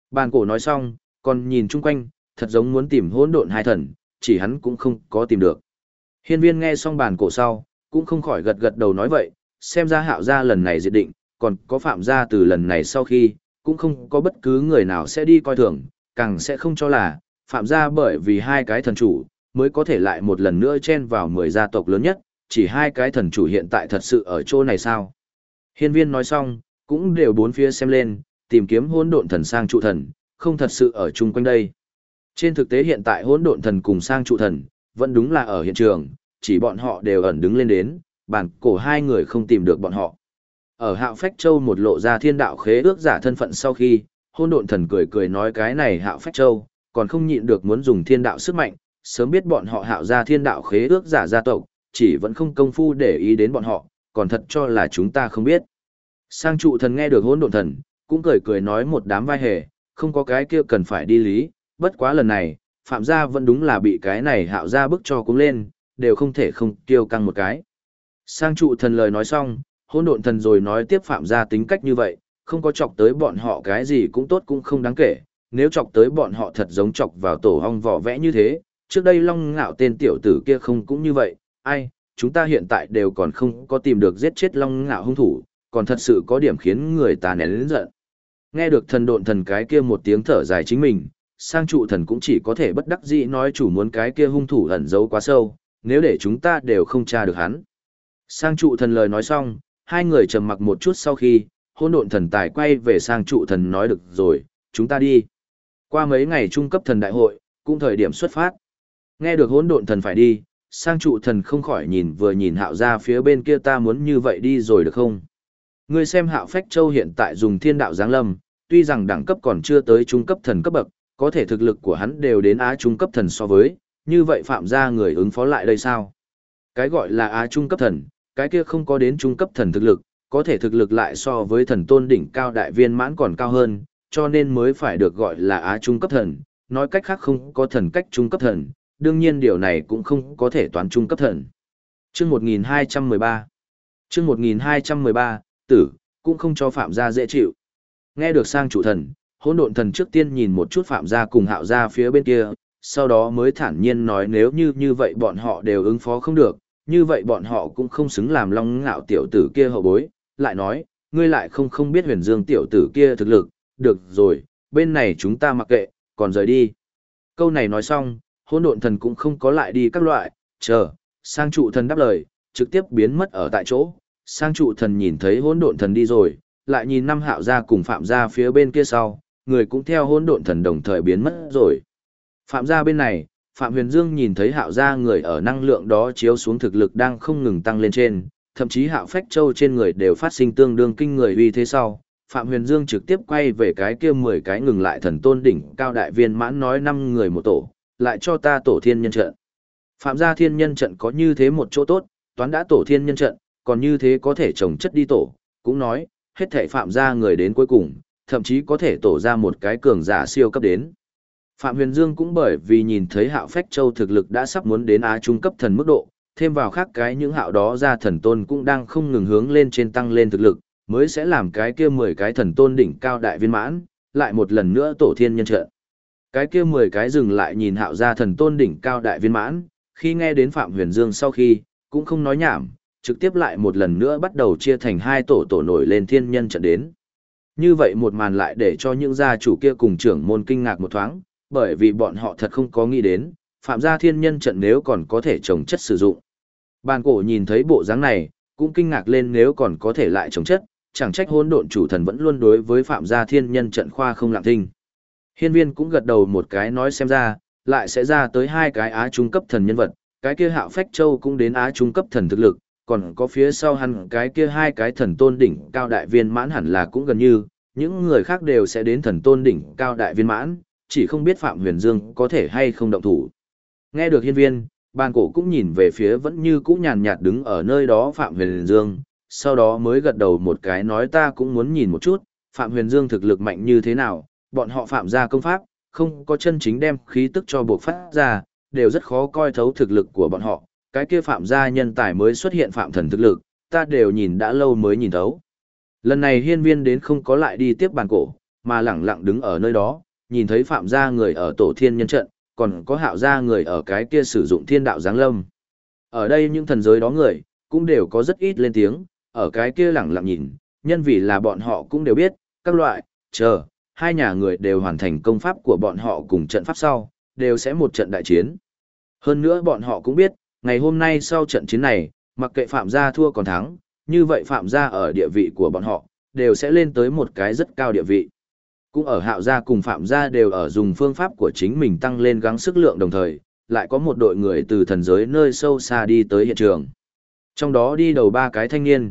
[SPEAKER 1] Bàn cổ nói xong, còn nhìn chung quanh, thật giống muốn tìm hỗn độn hai thần, chỉ hắn cũng không có tìm được. Hiên viên nghe xong bàn cổ sau, cũng không khỏi gật gật đầu nói vậy, xem ra hạo gia lần này diệt định, còn có phạm gia từ lần này sau khi, cũng không có bất cứ người nào sẽ đi coi thường, càng sẽ không cho là, phạm gia bởi vì hai cái thần chủ, mới có thể lại một lần nữa chen vào 10 gia tộc lớn nhất, chỉ hai cái thần chủ hiện tại thật sự ở chỗ này sao? Hiên viên nói xong, cũng đều bốn phía xem lên, tìm kiếm hỗn độn thần sang trụ thần, không thật sự ở chung quanh đây. Trên thực tế hiện tại hỗn độn thần cùng sang trụ thần, vẫn đúng là ở hiện trường, chỉ bọn họ đều ẩn đứng lên đến, bản cổ hai người không tìm được bọn họ. Ở Hạo Phách Châu một lộ ra thiên đạo khế ước giả thân phận sau khi, hỗn độn thần cười cười nói cái này Hạo Phách Châu, còn không nhịn được muốn dùng thiên đạo sức mạnh, sớm biết bọn họ hạo ra thiên đạo khế ước giả gia tộc, chỉ vẫn không công phu để ý đến bọn họ, còn thật cho là chúng ta không biết. Sang trụ thần nghe được hỗn độn thần, cũng cười cười nói một đám vai hề, không có cái kia cần phải đi lý, bất quá lần này, phạm gia vẫn đúng là bị cái này hạo ra bức cho cũng lên, đều không thể không kêu căng một cái. Sang trụ thần lời nói xong, hỗn độn thần rồi nói tiếp phạm gia tính cách như vậy, không có chọc tới bọn họ cái gì cũng tốt cũng không đáng kể, nếu chọc tới bọn họ thật giống chọc vào tổ ong vỏ vẽ như thế, trước đây Long Ngạo tên tiểu tử kia không cũng như vậy, ai, chúng ta hiện tại đều còn không có tìm được giết chết Long Ngạo hung thủ, còn thật sự có điểm khiến người ta nén lớn giận. Nghe được thần độn thần cái kia một tiếng thở dài chính mình, sang trụ thần cũng chỉ có thể bất đắc dĩ nói chủ muốn cái kia hung thủ ẩn giấu quá sâu, nếu để chúng ta đều không tra được hắn. Sang trụ thần lời nói xong, hai người trầm mặc một chút sau khi, hỗn độn thần tài quay về sang trụ thần nói được rồi, chúng ta đi. Qua mấy ngày trung cấp thần đại hội, cũng thời điểm xuất phát. Nghe được hỗn độn thần phải đi, sang trụ thần không khỏi nhìn vừa nhìn hạo ra phía bên kia ta muốn như vậy đi rồi được không? Ngươi xem hạo phách châu hiện tại dùng thiên đạo giáng lâm, tuy rằng đẳng cấp còn chưa tới trung cấp thần cấp bậc, có thể thực lực của hắn đều đến á trung cấp thần so với, như vậy phạm gia người ứng phó lại đây sao? Cái gọi là á trung cấp thần, cái kia không có đến trung cấp thần thực lực, có thể thực lực lại so với thần tôn đỉnh cao đại viên mãn còn cao hơn, cho nên mới phải được gọi là á trung cấp thần, nói cách khác không có thần cách trung cấp thần, đương nhiên điều này cũng không có thể toán trung cấp thần. Chương 1213 Chương 1213, tử, cũng không cho phạm gia dễ chịu. Nghe được sang chủ thần, hỗn độn thần trước tiên nhìn một chút phạm gia cùng hạo gia phía bên kia, sau đó mới thản nhiên nói nếu như vậy bọn họ đều ứng phó không được, như vậy bọn họ cũng không xứng làm Long Ngạo tiểu tử kia hậu bối, lại nói, ngươi lại không biết Huyền Dương tiểu tử kia thực lực, được rồi, bên này chúng ta mặc kệ, còn rời đi. Câu này nói xong, hỗn độn thần cũng không có lại đi các loại, chờ, sang trụ thần đáp lời, trực tiếp biến mất ở tại chỗ, sang trụ thần nhìn thấy hỗn độn thần đi rồi, lại nhìn năm hạo gia cùng phạm gia phía bên kia sau, người cũng theo hỗn độn thần đồng thời biến mất rồi. Phạm gia bên này, Phạm Huyền Dương nhìn thấy hạo gia người ở năng lượng đó chiếu xuống thực lực đang không ngừng tăng lên trên, thậm chí hạo phách châu trên người đều phát sinh tương đương kinh người uy thế sau. Phạm Huyền Dương trực tiếp quay về cái kia 10 cái ngừng lại thần tôn đỉnh cao đại viên mãn nói 5 người một tổ, lại cho ta tổ thiên nhân trận. Phạm gia thiên nhân trận có như thế một chỗ tốt, toán đã tổ thiên nhân trận, còn như thế có thể trồng chất đi tổ, cũng nói, hết thảy phạm gia người đến cuối cùng, thậm chí có thể tổ ra một cái cường giả siêu cấp đến. Phạm Huyền Dương cũng bởi vì nhìn thấy hạo phách châu thực lực đã sắp muốn đến á trung cấp thần mức độ, thêm vào khác cái những hạo đó ra thần tôn cũng đang không ngừng hướng lên trên tăng lên thực lực, mới sẽ làm cái kia 10 cái thần tôn đỉnh cao đại viên mãn, lại một lần nữa tổ thiên nhân trận. Cái kia 10 cái dừng lại nhìn hạo ra thần tôn đỉnh cao đại viên mãn, khi nghe đến Phạm Huyền Dương sau khi, cũng không nói nhảm, trực tiếp lại một lần nữa bắt đầu chia thành hai tổ nổi lên thiên nhân trận đến. Như vậy một màn lại để cho những gia chủ kia cùng trưởng môn kinh ngạc một thoáng, bởi vì bọn họ thật không có nghĩ đến, phạm gia thiên nhân trận nếu còn có thể trồng chất sử dụng. Bàn cổ nhìn thấy bộ dáng này, cũng kinh ngạc lên nếu còn có thể lại trồng chất, chẳng trách hỗn độn chủ thần vẫn luôn đối với phạm gia thiên nhân trận khoa không lặng thinh. Hiên viên cũng gật đầu một cái nói xem ra, lại sẽ ra tới hai cái á trung cấp thần nhân vật, cái kia hạo phách châu cũng đến á trung cấp thần thực lực, còn có phía sau hẳn cái kia hai cái thần tôn đỉnh cao đại viên mãn hẳn là cũng gần như, những người khác đều sẽ đến thần tôn đỉnh cao đại viên mãn, chỉ không biết Phạm Huyền Dương có thể hay không động thủ. Nghe được hiên viên, bàn cổ cũng nhìn về phía vẫn như cũ nhàn nhạt đứng ở nơi đó Phạm Huyền Dương, sau đó mới gật đầu một cái nói ta cũng muốn nhìn một chút, Phạm Huyền Dương thực lực mạnh như thế nào, bọn họ phạm ra công pháp, không có chân chính đem khí tức cho buộc phát ra, đều rất khó coi thấu thực lực của bọn họ, cái kia phạm gia nhân tài mới xuất hiện phạm thần thực lực, ta đều nhìn đã lâu mới nhìn thấu. Lần này hiên viên đến không có lại đi tiếp bàn cổ, mà lẳng lặng đứng ở nơi đó, nhìn thấy Phạm gia người ở tổ thiên nhân trận, còn có Hạo gia người ở cái kia sử dụng thiên đạo giáng lâm. Ở đây những thần giới đó người, cũng đều có rất ít lên tiếng, ở cái kia lẳng lặng nhìn, nhân vì là bọn họ cũng đều biết, các loại, hai nhà người đều hoàn thành công pháp của bọn họ cùng trận pháp sau, đều sẽ một trận đại chiến. Hơn nữa bọn họ cũng biết, ngày hôm nay sau trận chiến này, mặc kệ Phạm gia thua còn thắng, như vậy Phạm gia ở địa vị của bọn họ, đều sẽ lên tới một cái rất cao địa vị. Cũng ở Hạo gia cùng Phạm gia đều ở dùng phương pháp của chính mình tăng lên gắng sức lượng đồng thời, lại có một đội người từ thần giới nơi sâu xa đi tới hiện trường. Trong đó đi đầu ba cái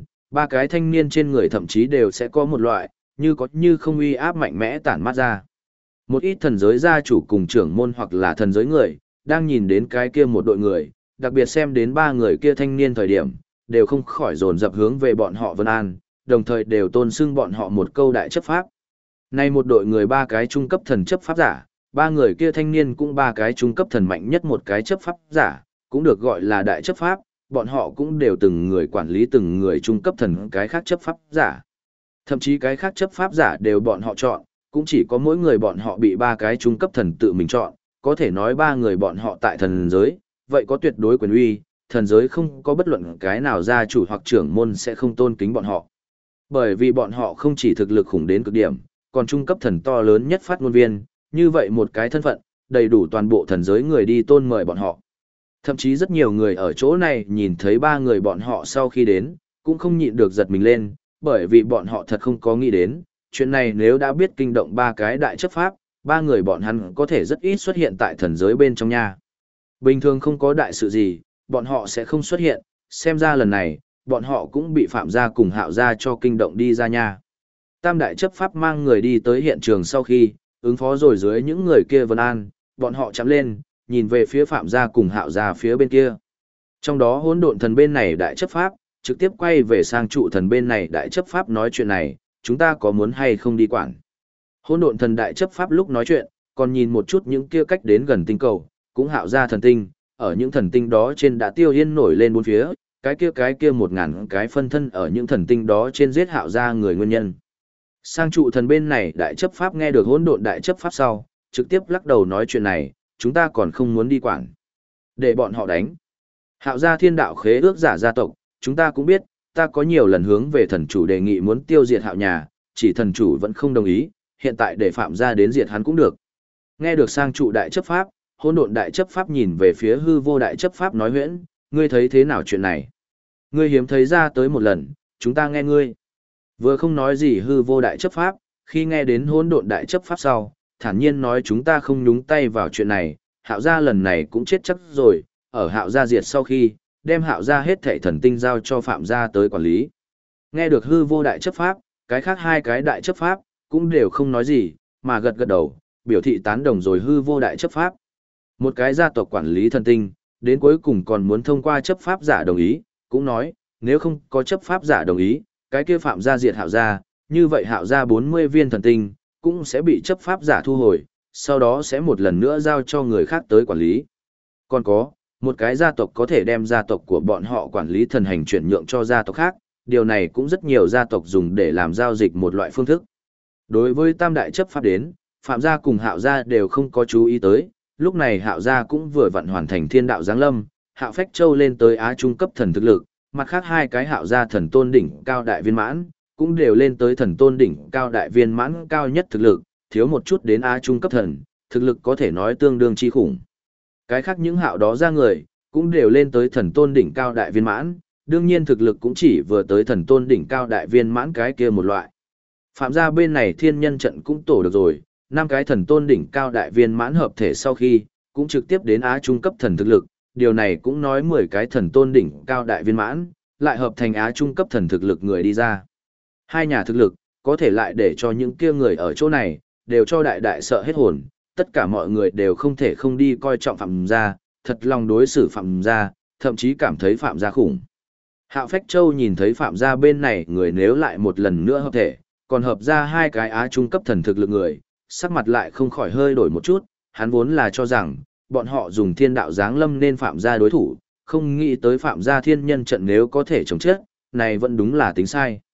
[SPEAKER 1] thanh niên trên người thậm chí đều sẽ có một loại, như không uy áp mạnh mẽ tản mát ra. Một ít thần giới gia chủ cùng trưởng môn hoặc là thần giới người, đang nhìn đến cái kia một đội người, đặc biệt xem đến ba người kia thanh niên thời điểm, đều không khỏi dồn dập hướng về bọn họ vân an, đồng thời đều tôn xưng bọn họ một câu đại chấp pháp. Nay một đội người ba cái trung cấp thần chấp pháp giả, ba người kia thanh niên cũng ba cái trung cấp thần mạnh nhất một cái chấp pháp giả, cũng được gọi là đại chấp pháp, bọn họ cũng đều từng người quản lý từng người trung cấp thần cái khác chấp pháp giả. Thậm chí cái khác chấp pháp giả đều bọn họ chọn, cũng chỉ có mỗi người bọn họ bị ba cái trung cấp thần tự mình chọn, có thể nói ba người bọn họ tại thần giới, vậy có tuyệt đối quyền uy, thần giới không có bất luận cái nào gia chủ hoặc trưởng môn sẽ không tôn kính bọn họ. Bởi vì bọn họ không chỉ thực lực khủng đến cực điểm, còn trung cấp thần to lớn nhất phát ngôn viên, như vậy một cái thân phận, đầy đủ toàn bộ thần giới người đi tôn mời bọn họ. Thậm chí rất nhiều người ở chỗ này nhìn thấy ba người bọn họ sau khi đến, cũng không nhịn được giật mình lên, bởi vì bọn họ thật không có nghĩ đến, chuyện này nếu đã biết kinh động ba cái đại chấp pháp, ba người bọn hắn có thể rất ít xuất hiện tại thần giới bên trong nha. Bình thường không có đại sự gì, bọn họ sẽ không xuất hiện, xem ra lần này, bọn họ cũng bị Phạm gia cùng Hạo gia cho kinh động đi ra nha. Tam đại chấp pháp mang người đi tới hiện trường sau khi, ứng phó rồi dưới những người kia vân an, bọn họ chạm lên, nhìn về phía Phạm gia cùng Hạo gia phía bên kia. Trong đó hỗn độn thần bên này đại chấp pháp, trực tiếp quay về sang trụ thần bên này đại chấp pháp nói chuyện này, chúng ta có muốn hay không đi quản. Hỗn độn thần đại chấp pháp lúc nói chuyện, còn nhìn một chút những kia cách đến gần tinh cầu, cũng Hạo gia thần tinh, ở những thần tinh đó trên đã tiêu yên nổi lên bốn phía, cái kia 1000 cái phân thân ở những thần tinh đó trên giết Hạo gia người nguyên nhân. Sang trụ thần bên này đại chấp pháp nghe được hỗn độn đại chấp pháp sau, trực tiếp lắc đầu nói chuyện này, chúng ta còn không muốn đi quản. Để bọn họ đánh. Hạo gia thiên đạo khế ước giả gia tộc, chúng ta cũng biết, ta có nhiều lần hướng về thần chủ đề nghị muốn tiêu diệt Hạo nhà, chỉ thần chủ vẫn không đồng ý, hiện tại để Phạm gia đến diệt hắn cũng được. Nghe được sang trụ đại chấp pháp, hỗn độn đại chấp pháp nhìn về phía hư vô đại chấp pháp nói huyễn, ngươi thấy thế nào chuyện này? Ngươi hiếm thấy ra tới một lần, chúng ta nghe ngươi. Vừa không nói gì hư vô đại chấp pháp, khi nghe đến hỗn độn đại chấp pháp sau, thản nhiên nói chúng ta không nhúng tay vào chuyện này, Hạo gia lần này cũng chết chắc rồi, ở Hạo gia diệt sau khi, đem Hạo gia hết thảy thần tinh giao cho Phạm gia tới quản lý. Nghe được hư vô đại chấp pháp, cái khác hai cái đại chấp pháp, cũng đều không nói gì, mà gật gật đầu, biểu thị tán đồng rồi hư vô đại chấp pháp. Một cái gia tộc quản lý thần tinh, đến cuối cùng còn muốn thông qua chấp pháp giả đồng ý, cũng nói, nếu không có chấp pháp giả đồng ý, cái kia Phạm gia diệt Hạo gia, như vậy Hạo gia 40 viên thần tinh, cũng sẽ bị chấp pháp giả thu hồi, sau đó sẽ một lần nữa giao cho người khác tới quản lý. Còn có, một cái gia tộc có thể đem gia tộc của bọn họ quản lý thần hành chuyển nhượng cho gia tộc khác, điều này cũng rất nhiều gia tộc dùng để làm giao dịch một loại phương thức. Đối với tam đại chấp pháp đến, Phạm gia cùng Hạo gia đều không có chú ý tới, lúc này Hạo gia cũng vừa vặn hoàn thành thiên đạo giáng lâm, Hạo Phách Châu lên tới Á trung cấp thần thực lực, mặt khác hai cái Hạo gia thần tôn đỉnh cao đại viên mãn, cũng đều lên tới thần tôn đỉnh cao đại viên mãn cao nhất thực lực, thiếu một chút đến Á trung cấp thần, thực lực có thể nói tương đương chi khủng. Cái khác những Hạo đó ra người, cũng đều lên tới thần tôn đỉnh cao đại viên mãn, đương nhiên thực lực cũng chỉ vừa tới thần tôn đỉnh cao đại viên mãn cái kia một loại. Phạm gia bên này thiên nhân trận cũng tổ được rồi, 5 cái thần tôn đỉnh cao đại viên mãn hợp thể sau khi, cũng trực tiếp đến Á trung cấp thần thực lực, điều này cũng nói 10 cái thần tôn đỉnh cao đại viên mãn, lại hợp thành Á trung cấp thần thực lực người đi ra. Hai nhà thực lực, có thể lại để cho những kia người ở chỗ này, đều cho đại đại sợ hết hồn, tất cả mọi người đều không thể không đi coi trọng Phạm gia, thật lòng đối xử Phạm gia, thậm chí cảm thấy Phạm gia khủng. Hạo Phách Châu nhìn thấy Phạm gia bên này người nếu lại một lần nữa hợp thể, còn hợp ra hai cái Á trung cấp thần thực lực người, sắc mặt lại không khỏi hơi đổi một chút, hắn vốn là cho rằng, bọn họ dùng thiên đạo giáng lâm nên Phạm gia đối thủ, không nghĩ tới Phạm gia thiên nhân trận nếu có thể chống chết, này vẫn đúng là tính sai.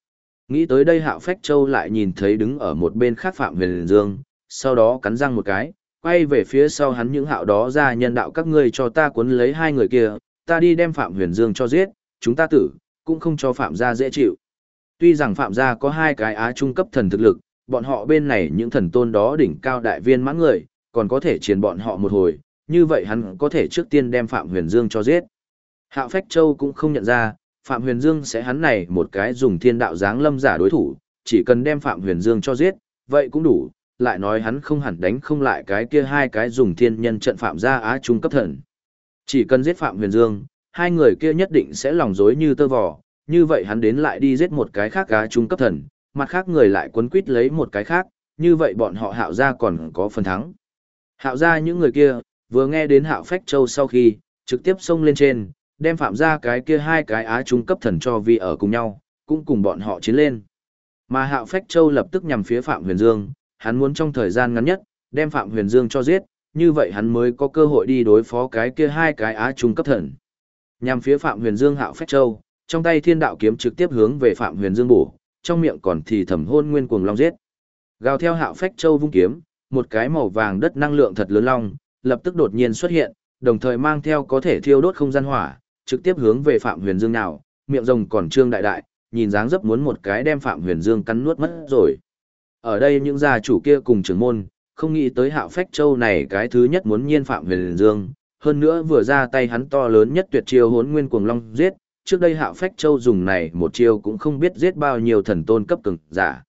[SPEAKER 1] Nghĩ tới đây Hạo Phách Châu lại nhìn thấy đứng ở một bên khác Phạm Huyền Dương, sau đó cắn răng một cái, quay về phía sau hắn những hạo đó ra nhân đạo các ngươi cho ta cuốn lấy hai người kia, ta đi đem Phạm Huyền Dương cho giết, chúng ta tử, cũng không cho Phạm gia dễ chịu. Tuy rằng Phạm gia có hai cái á trung cấp thần thực lực, bọn họ bên này những thần tôn đó đỉnh cao đại viên mãn người, còn có thể chiến bọn họ một hồi, như vậy hắn có thể trước tiên đem Phạm Huyền Dương cho giết. Hạo Phách Châu cũng không nhận ra, Phạm Huyền Dương sẽ hắn này một cái dùng thiên đạo giáng lâm giả đối thủ, chỉ cần đem Phạm Huyền Dương cho giết, vậy cũng đủ, lại nói hắn không hẳn đánh không lại cái kia hai cái dùng thiên nhân trận Phạm gia á trung cấp thần. Chỉ cần giết Phạm Huyền Dương, hai người kia nhất định sẽ lòng dối như tơ vò, như vậy hắn đến lại đi giết một cái khác á trung cấp thần, mặt khác người lại quấn quýt lấy một cái khác, như vậy bọn họ Hạo gia còn có phần thắng. Hạo gia những người kia, vừa nghe đến Hạo Phách Châu sau khi, trực tiếp xông lên trên, đem Phạm gia cái kia hai cái á trung cấp thần cho vi ở cùng nhau, cũng cùng bọn họ chiến lên. Mà Hạo Phách Châu lập tức nhằm phía Phạm Huyền Dương, hắn muốn trong thời gian ngắn nhất, đem Phạm Huyền Dương cho giết, như vậy hắn mới có cơ hội đi đối phó cái kia hai cái á trung cấp thần. Nhằm phía Phạm Huyền Dương Hạo Phách Châu, trong tay thiên đạo kiếm trực tiếp hướng về Phạm Huyền Dương bổ, trong miệng còn thì thầm hôn nguyên cuồng long giết. Gào theo Hạo Phách Châu vung kiếm, một cái màu vàng đất năng lượng thật lớn long, lập tức đột nhiên xuất hiện, đồng thời mang theo có thể thiêu đốt không gian hỏa, trực tiếp hướng về Phạm Huyền Dương nào, miệng rồng còn trương đại đại, nhìn dáng dấp muốn một cái đem Phạm Huyền Dương cắn nuốt mất rồi. Ở đây những gia chủ kia cùng trưởng môn, không nghĩ tới Hạo Phách Châu này cái thứ nhất muốn nhiên Phạm Huyền Dương, hơn nữa vừa ra tay hắn to lớn nhất tuyệt chiêu Hỗn Nguyên Cuồng Long giết, trước đây Hạo Phách Châu dùng này một chiêu cũng không biết giết bao nhiêu thần tôn cấp cường giả.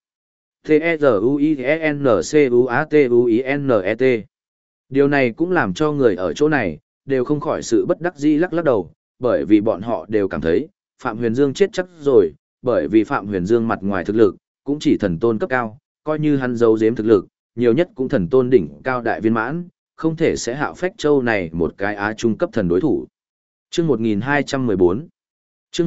[SPEAKER 1] T-E-Z-U-I-N-C-U-A-T-U-I-N-E-T. Điều này cũng làm cho người ở chỗ này, đều không khỏi sự bất đắc dĩ lắc lắc đầu, bởi vì bọn họ đều cảm thấy, Phạm Huyền Dương chết chắc rồi, bởi vì Phạm Huyền Dương mặt ngoài thực lực, cũng chỉ thần tôn cấp cao, coi như hắn giấu giếm thực lực, nhiều nhất cũng thần tôn đỉnh cao đại viên mãn, không thể sẽ Hạo Phách Châu này một cái á trung cấp thần đối thủ. Chương 1214. Chương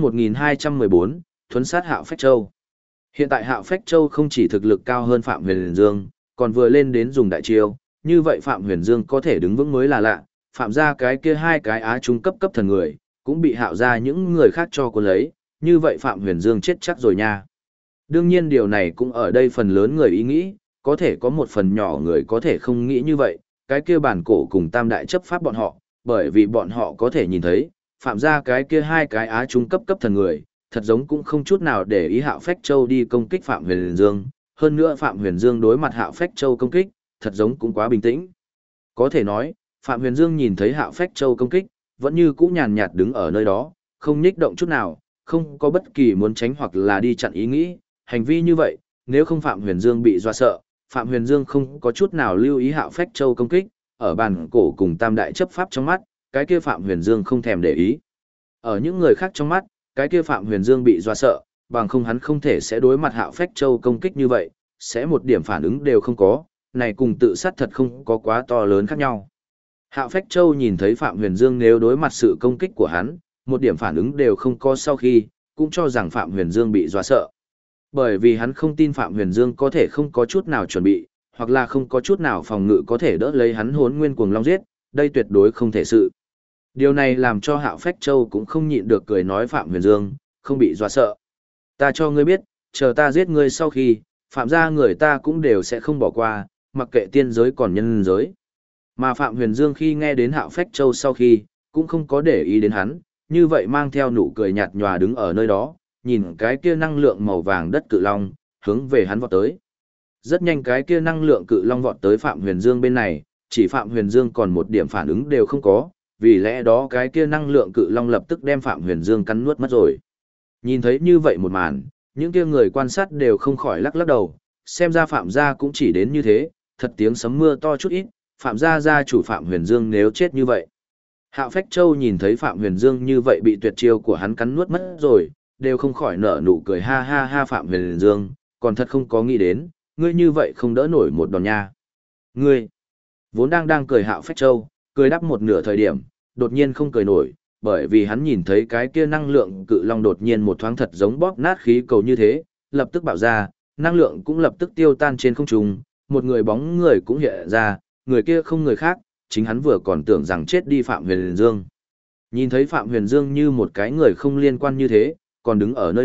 [SPEAKER 1] 1214, thuấn sát Hạo Phách Châu. Hiện tại Hạo Phách Châu không chỉ thực lực cao hơn Phạm Huyền Dương, còn vừa lên đến dùng đại chiêu, như vậy Phạm Huyền Dương có thể đứng vững mới là lạ, Phạm gia cái kia hai cái á trung cấp cấp thần người, cũng bị Hạo gia những người khác cho cuốn lấy, như vậy Phạm Huyền Dương chết chắc rồi nha. Đương nhiên điều này cũng ở đây phần lớn người ý nghĩ, có thể có một phần nhỏ người có thể không nghĩ như vậy, cái kia bản cổ cùng tam đại chấp pháp bọn họ, bởi vì bọn họ có thể nhìn thấy, Phạm gia cái kia hai cái á trung cấp cấp thần người, thật giống cũng không chút nào để ý Hạo Phách Châu đi công kích Phạm Huyền Dương, hơn nữa Phạm Huyền Dương đối mặt Hạo Phách Châu công kích, thật giống cũng quá bình tĩnh. Có thể nói, Phạm Huyền Dương nhìn thấy Hạo Phách Châu công kích, vẫn như cũ nhàn nhạt đứng ở nơi đó, không nhích động chút nào, không có bất kỳ muốn tránh hoặc là đi chặn ý nghĩ, hành vi như vậy, nếu không Phạm Huyền Dương bị dọa sợ, Phạm Huyền Dương không có chút nào lưu ý Hạo Phách Châu công kích, ở bàn cổ cùng tam đại chấp pháp trong mắt, cái kia Phạm Huyền Dương không thèm để ý. Ở những người khác trong mắt, cái kia Phạm Huyền Dương bị dọa sợ, bằng không hắn không thể sẽ đối mặt Hạo Phách Châu công kích như vậy, sẽ một điểm phản ứng đều không có, này cùng tự sát thật không có quá to lớn khác nhau. Hạo Phách Châu nhìn thấy Phạm Huyền Dương nếu đối mặt sự công kích của hắn, một điểm phản ứng đều không có sau khi, cũng cho rằng Phạm Huyền Dương bị dọa sợ. Bởi vì hắn không tin Phạm Huyền Dương có thể không có chút nào chuẩn bị, hoặc là không có chút nào phòng ngự có thể đỡ lấy hắn Hỗn Nguyên Cuồng Long giết, đây tuyệt đối không thể sự. Điều này làm cho Hạo Phách Châu cũng không nhịn được cười nói Phạm Huyền Dương, không bị dọa sợ. Ta cho ngươi biết, chờ ta giết ngươi sau khi, Phạm gia người ta cũng đều sẽ không bỏ qua, mặc kệ tiên giới còn nhân giới. Mà Phạm Huyền Dương khi nghe đến Hạo Phách Châu sau khi, cũng không có để ý đến hắn, như vậy mang theo nụ cười nhạt nhòa đứng ở nơi đó, nhìn cái kia năng lượng màu vàng đất cự long, hướng về hắn vọt tới. Rất nhanh cái kia năng lượng cự long vọt tới Phạm Huyền Dương bên này, chỉ Phạm Huyền Dương còn một điểm phản ứng đều không có, vì lẽ đó cái kia năng lượng cự long lập tức đem Phạm Huyền Dương cắn nuốt mất rồi. Nhìn thấy như vậy một màn, những kia người quan sát đều không khỏi lắc lắc đầu, xem ra Phạm gia cũng chỉ đến như thế, thật tiếng sấm mưa to chút ít, Phạm gia gia chủ Phạm Huyền Dương nếu chết như vậy. Hạo Phách Châu nhìn thấy Phạm Huyền Dương như vậy bị tuyệt chiêu của hắn cắn nuốt mất rồi, đều không khỏi nở nụ cười ha ha ha Phạm Huyền Dương, còn thật không có nghĩ đến, ngươi như vậy không đỡ nổi một đòn nha. Ngươi, vốn đang cười Hạo Phách Châu, cười đắp một nửa thời điểm, đột nhiên không cười nổi, bởi vì hắn nhìn thấy cái kia năng lượng cự long đột nhiên một thoáng thật giống bóp nát khí cầu như thế, lập tức bạo ra, năng lượng cũng lập tức tiêu tan trên không trung, một người bóng người cũng hiện ra, người kia không người khác, chính hắn vừa còn tưởng rằng chết đi Phạm Huyền Dương. Nhìn thấy Phạm Huyền Dương như một cái người không liên quan như thế, còn đứng ở nơi đó,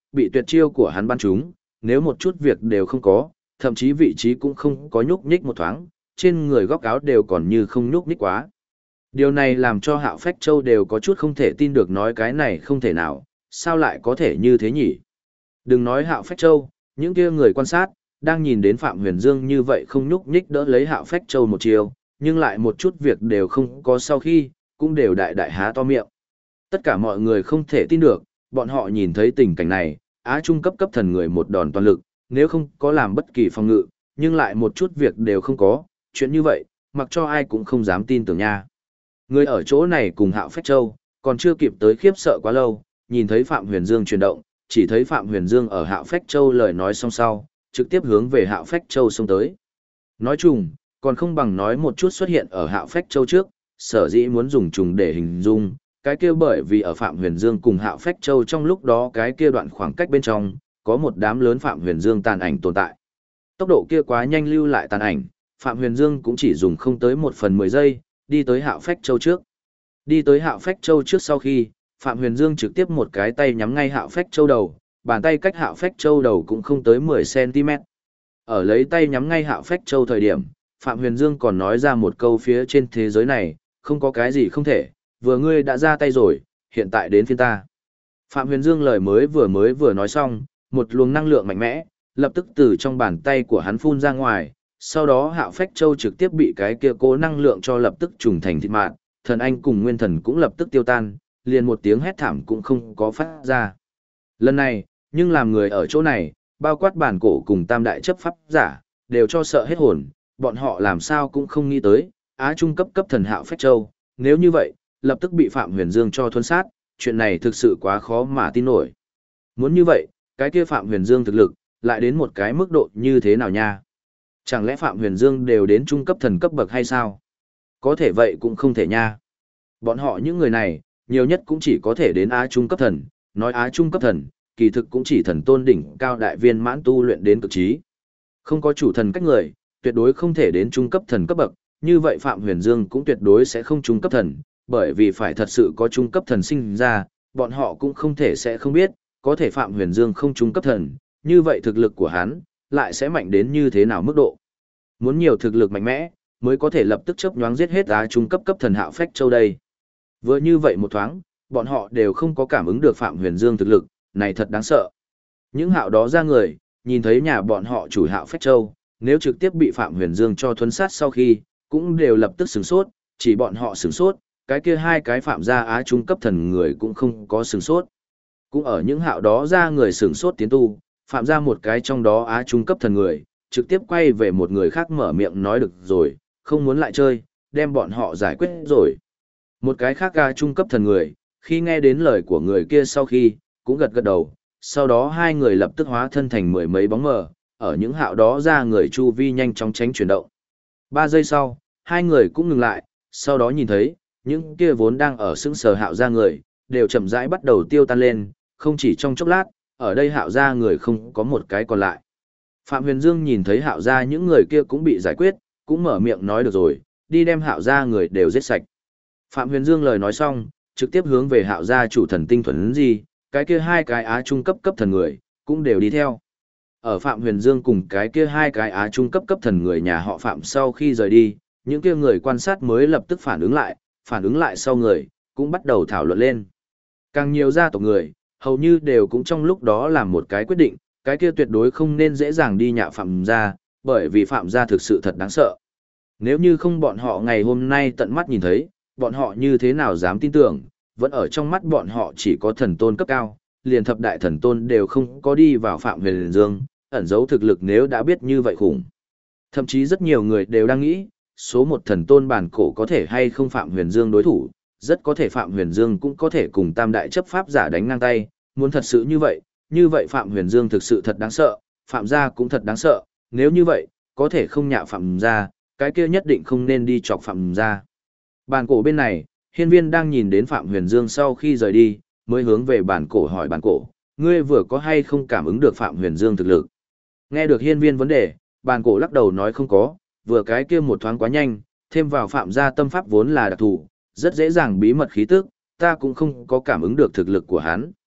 [SPEAKER 1] bị tuyệt chiêu của hắn bắn trúng, nếu một chút việc đều không có, thậm chí vị trí cũng không có nhúc nhích một thoáng, trên người góc áo đều còn như không nhúc nhích quá. Điều này làm cho Hạo Phách Châu đều có chút không thể tin được, nói cái này không thể nào, sao lại có thể như thế nhỉ? Đừng nói Hạo Phách Châu, những kia người quan sát, đang nhìn đến Phạm Huyền Dương như vậy không nhúc nhích đỡ lấy Hạo Phách Châu một chiều, nhưng lại một chút việc đều không có sau khi, cũng đều đại đại há to miệng. Tất cả mọi người không thể tin được, bọn họ nhìn thấy tình cảnh này, Á Trung cấp cấp thần người một đòn toàn lực, nếu không có làm bất kỳ phòng ngự, nhưng lại một chút việc đều không có, chuyện như vậy, mặc cho ai cũng không dám tin tưởng nha. Người ở chỗ này cùng Hạo Phách Châu, còn chưa kịp tới khiếp sợ quá lâu, nhìn thấy Phạm Huyền Dương chuyển động, chỉ thấy Phạm Huyền Dương ở Hạo Phách Châu lời nói xong sau, trực tiếp hướng về Hạo Phách Châu xông tới. Nói chung, còn không bằng nói một chút xuất hiện ở Hạo Phách Châu trước, sở dĩ muốn dùng trùng để hình dung, cái kia bởi vì ở Phạm Huyền Dương cùng Hạo Phách Châu trong lúc đó cái kia đoạn khoảng cách bên trong, có một đám lớn Phạm Huyền Dương tàn ảnh tồn tại. Tốc độ kia quá nhanh lưu lại tàn ảnh, Phạm Huyền Dương cũng chỉ dùng không tới 1/10 giây, đi tới Hạo Phách Châu trước. Đi tới Hạo Phách Châu trước sau khi, Phạm Huyền Dương trực tiếp một cái tay nhắm ngay Hạo Phách Châu đầu, bàn tay cách Hạo Phách Châu đầu cũng không tới 10 cm. Ở lấy tay nhắm ngay Hạo Phách Châu thời điểm, Phạm Huyền Dương còn nói ra một câu phía trên thế giới này, không có cái gì không thể, vừa ngươi đã ra tay rồi, hiện tại đến phiên ta. Phạm Huyền Dương lời mới vừa nói xong, một luồng năng lượng mạnh mẽ, lập tức từ trong bàn tay của hắn phun ra ngoài, sau đó Hạo Phách Châu trực tiếp bị cái kia cố năng lượng cho lập tức trùng thành thịt mạt, thần anh cùng nguyên thần cũng lập tức tiêu tan, liền một tiếng hét thảm cũng không có phát ra. Lần này, nhưng làm người ở chỗ này, bao quát bản cổ cùng tam đại chấp pháp giả, đều cho sợ hết hồn, bọn họ làm sao cũng không nghĩ tới, Á Trung cấp cấp thần Hạo Phách Châu, nếu như vậy, lập tức bị Phạm Huyền Dương cho thuần sát, chuyện này thực sự quá khó mà tin nổi. Muốn như vậy, cái kia Phạm Huyền Dương thực lực, lại đến một cái mức độ như thế nào nha? Chẳng lẽ Phạm Huyền Dương đều đến trung cấp thần cấp bậc hay sao? Có thể vậy cũng không thể nha. Bọn họ những người này, nhiều nhất cũng chỉ có thể đến Á Trung cấp thần, nói Á Trung cấp thần, kỳ thực cũng chỉ thần tôn đỉnh cao đại viên mãn tu luyện đến cực trí. Không có chủ thần cách người, tuyệt đối không thể đến trung cấp thần cấp bậc, như vậy Phạm Huyền Dương cũng tuyệt đối sẽ không trung cấp thần, bởi vì phải thật sự có trung cấp thần sinh ra, bọn họ cũng không thể sẽ không biết, có thể Phạm Huyền Dương không trung cấp thần, như vậy thực lực của hắn lại sẽ mạnh đến như thế nào mức độ. Muốn nhiều thực lực mạnh mẽ, mới có thể lập tức chớp nhoáng giết hết Á Trung cấp cấp thần Hạo Phách Châu đây. Vừa như vậy một thoáng, bọn họ đều không có cảm ứng được Phạm Huyền Dương thực lực, này thật đáng sợ. Những hạo đó ra người, nhìn thấy nhà bọn họ chủ Hạo Phách Châu, nếu trực tiếp bị Phạm Huyền Dương cho thuấn sát sau khi, cũng đều lập tức sửng sốt, chỉ bọn họ sửng sốt, cái kia hai cái Phạm gia Á Trung cấp thần người cũng không có sửng sốt. Cũng ở những hạo đó ra người sửng sốt tiến tu, Phạm gia một cái trong đó Á Trung cấp thần người, trực tiếp quay về một người khác mở miệng nói được rồi, không muốn lại chơi, đem bọn họ giải quyết rồi. Một cái khác Á Trung cấp thần người, khi nghe đến lời của người kia sau khi, cũng gật gật đầu, sau đó hai người lập tức hóa thân thành mười mấy bóng mờ, ở những hạo đó ra người chu vi nhanh chóng tránh chuyển động. 3 giây sau, hai người cũng ngừng lại, sau đó nhìn thấy, những kia vốn đang ở sững sờ hạo ra người, đều chậm rãi bắt đầu tiêu tan lên, không chỉ trong chốc lát, ở đây hạo ra người không có một cái còn lại. Phạm Huyền Dương nhìn thấy hạo ra những người kia cũng bị giải quyết, cũng mở miệng nói được rồi, đi đem hạo ra người đều giết sạch. Phạm Huyền Dương lời nói xong, trực tiếp hướng về hạo gia chủ thần tinh thuần gì, cái kia hai cái Á Trung cấp cấp thần người, cũng đều đi theo. Ở Phạm Huyền Dương cùng cái kia hai cái Á Trung cấp cấp thần người nhà họ Phạm sau khi rời đi, những kia người quan sát mới lập tức phản ứng lại sau người, cũng bắt đầu thảo luận lên. Càng nhiều gia tộc người, hầu như đều cũng trong lúc đó làm một cái quyết định, cái kia tuyệt đối không nên dễ dàng đi nhạ Phạm gia, bởi vì Phạm gia thực sự thật đáng sợ. Nếu như không bọn họ ngày hôm nay tận mắt nhìn thấy, bọn họ như thế nào dám tin tưởng, vẫn ở trong mắt bọn họ chỉ có thần tôn cấp cao, liền thập đại thần tôn đều không có đi vào Phạm Huyền Dương, ẩn giấu thực lực nếu đã biết như vậy khủng. Thậm chí rất nhiều người đều đang nghĩ, số một thần tôn bản cổ có thể hay không Phạm Huyền Dương đối thủ, rất có thể Phạm Huyền Dương cũng có thể cùng tam đại chấp pháp giả đánh ngang tay, muốn thật sự như vậy Phạm Huyền Dương thực sự thật đáng sợ, Phạm gia cũng thật đáng sợ, nếu như vậy, có thể không nhạ Phạm gia, cái kia nhất định không nên đi chọc Phạm gia. Bản cổ bên này, hiên viên đang nhìn đến Phạm Huyền Dương sau khi rời đi, mới hướng về bản cổ hỏi bản cổ, ngươi vừa có hay không cảm ứng được Phạm Huyền Dương thực lực? Nghe được hiên viên vấn đề, bản cổ lắc đầu nói không có, vừa cái kia một thoáng quá nhanh, thêm vào Phạm gia tâm pháp vốn là đặc thù, rất dễ dàng bí mật khí tức, ta cũng không có cảm ứng được thực lực của hắn.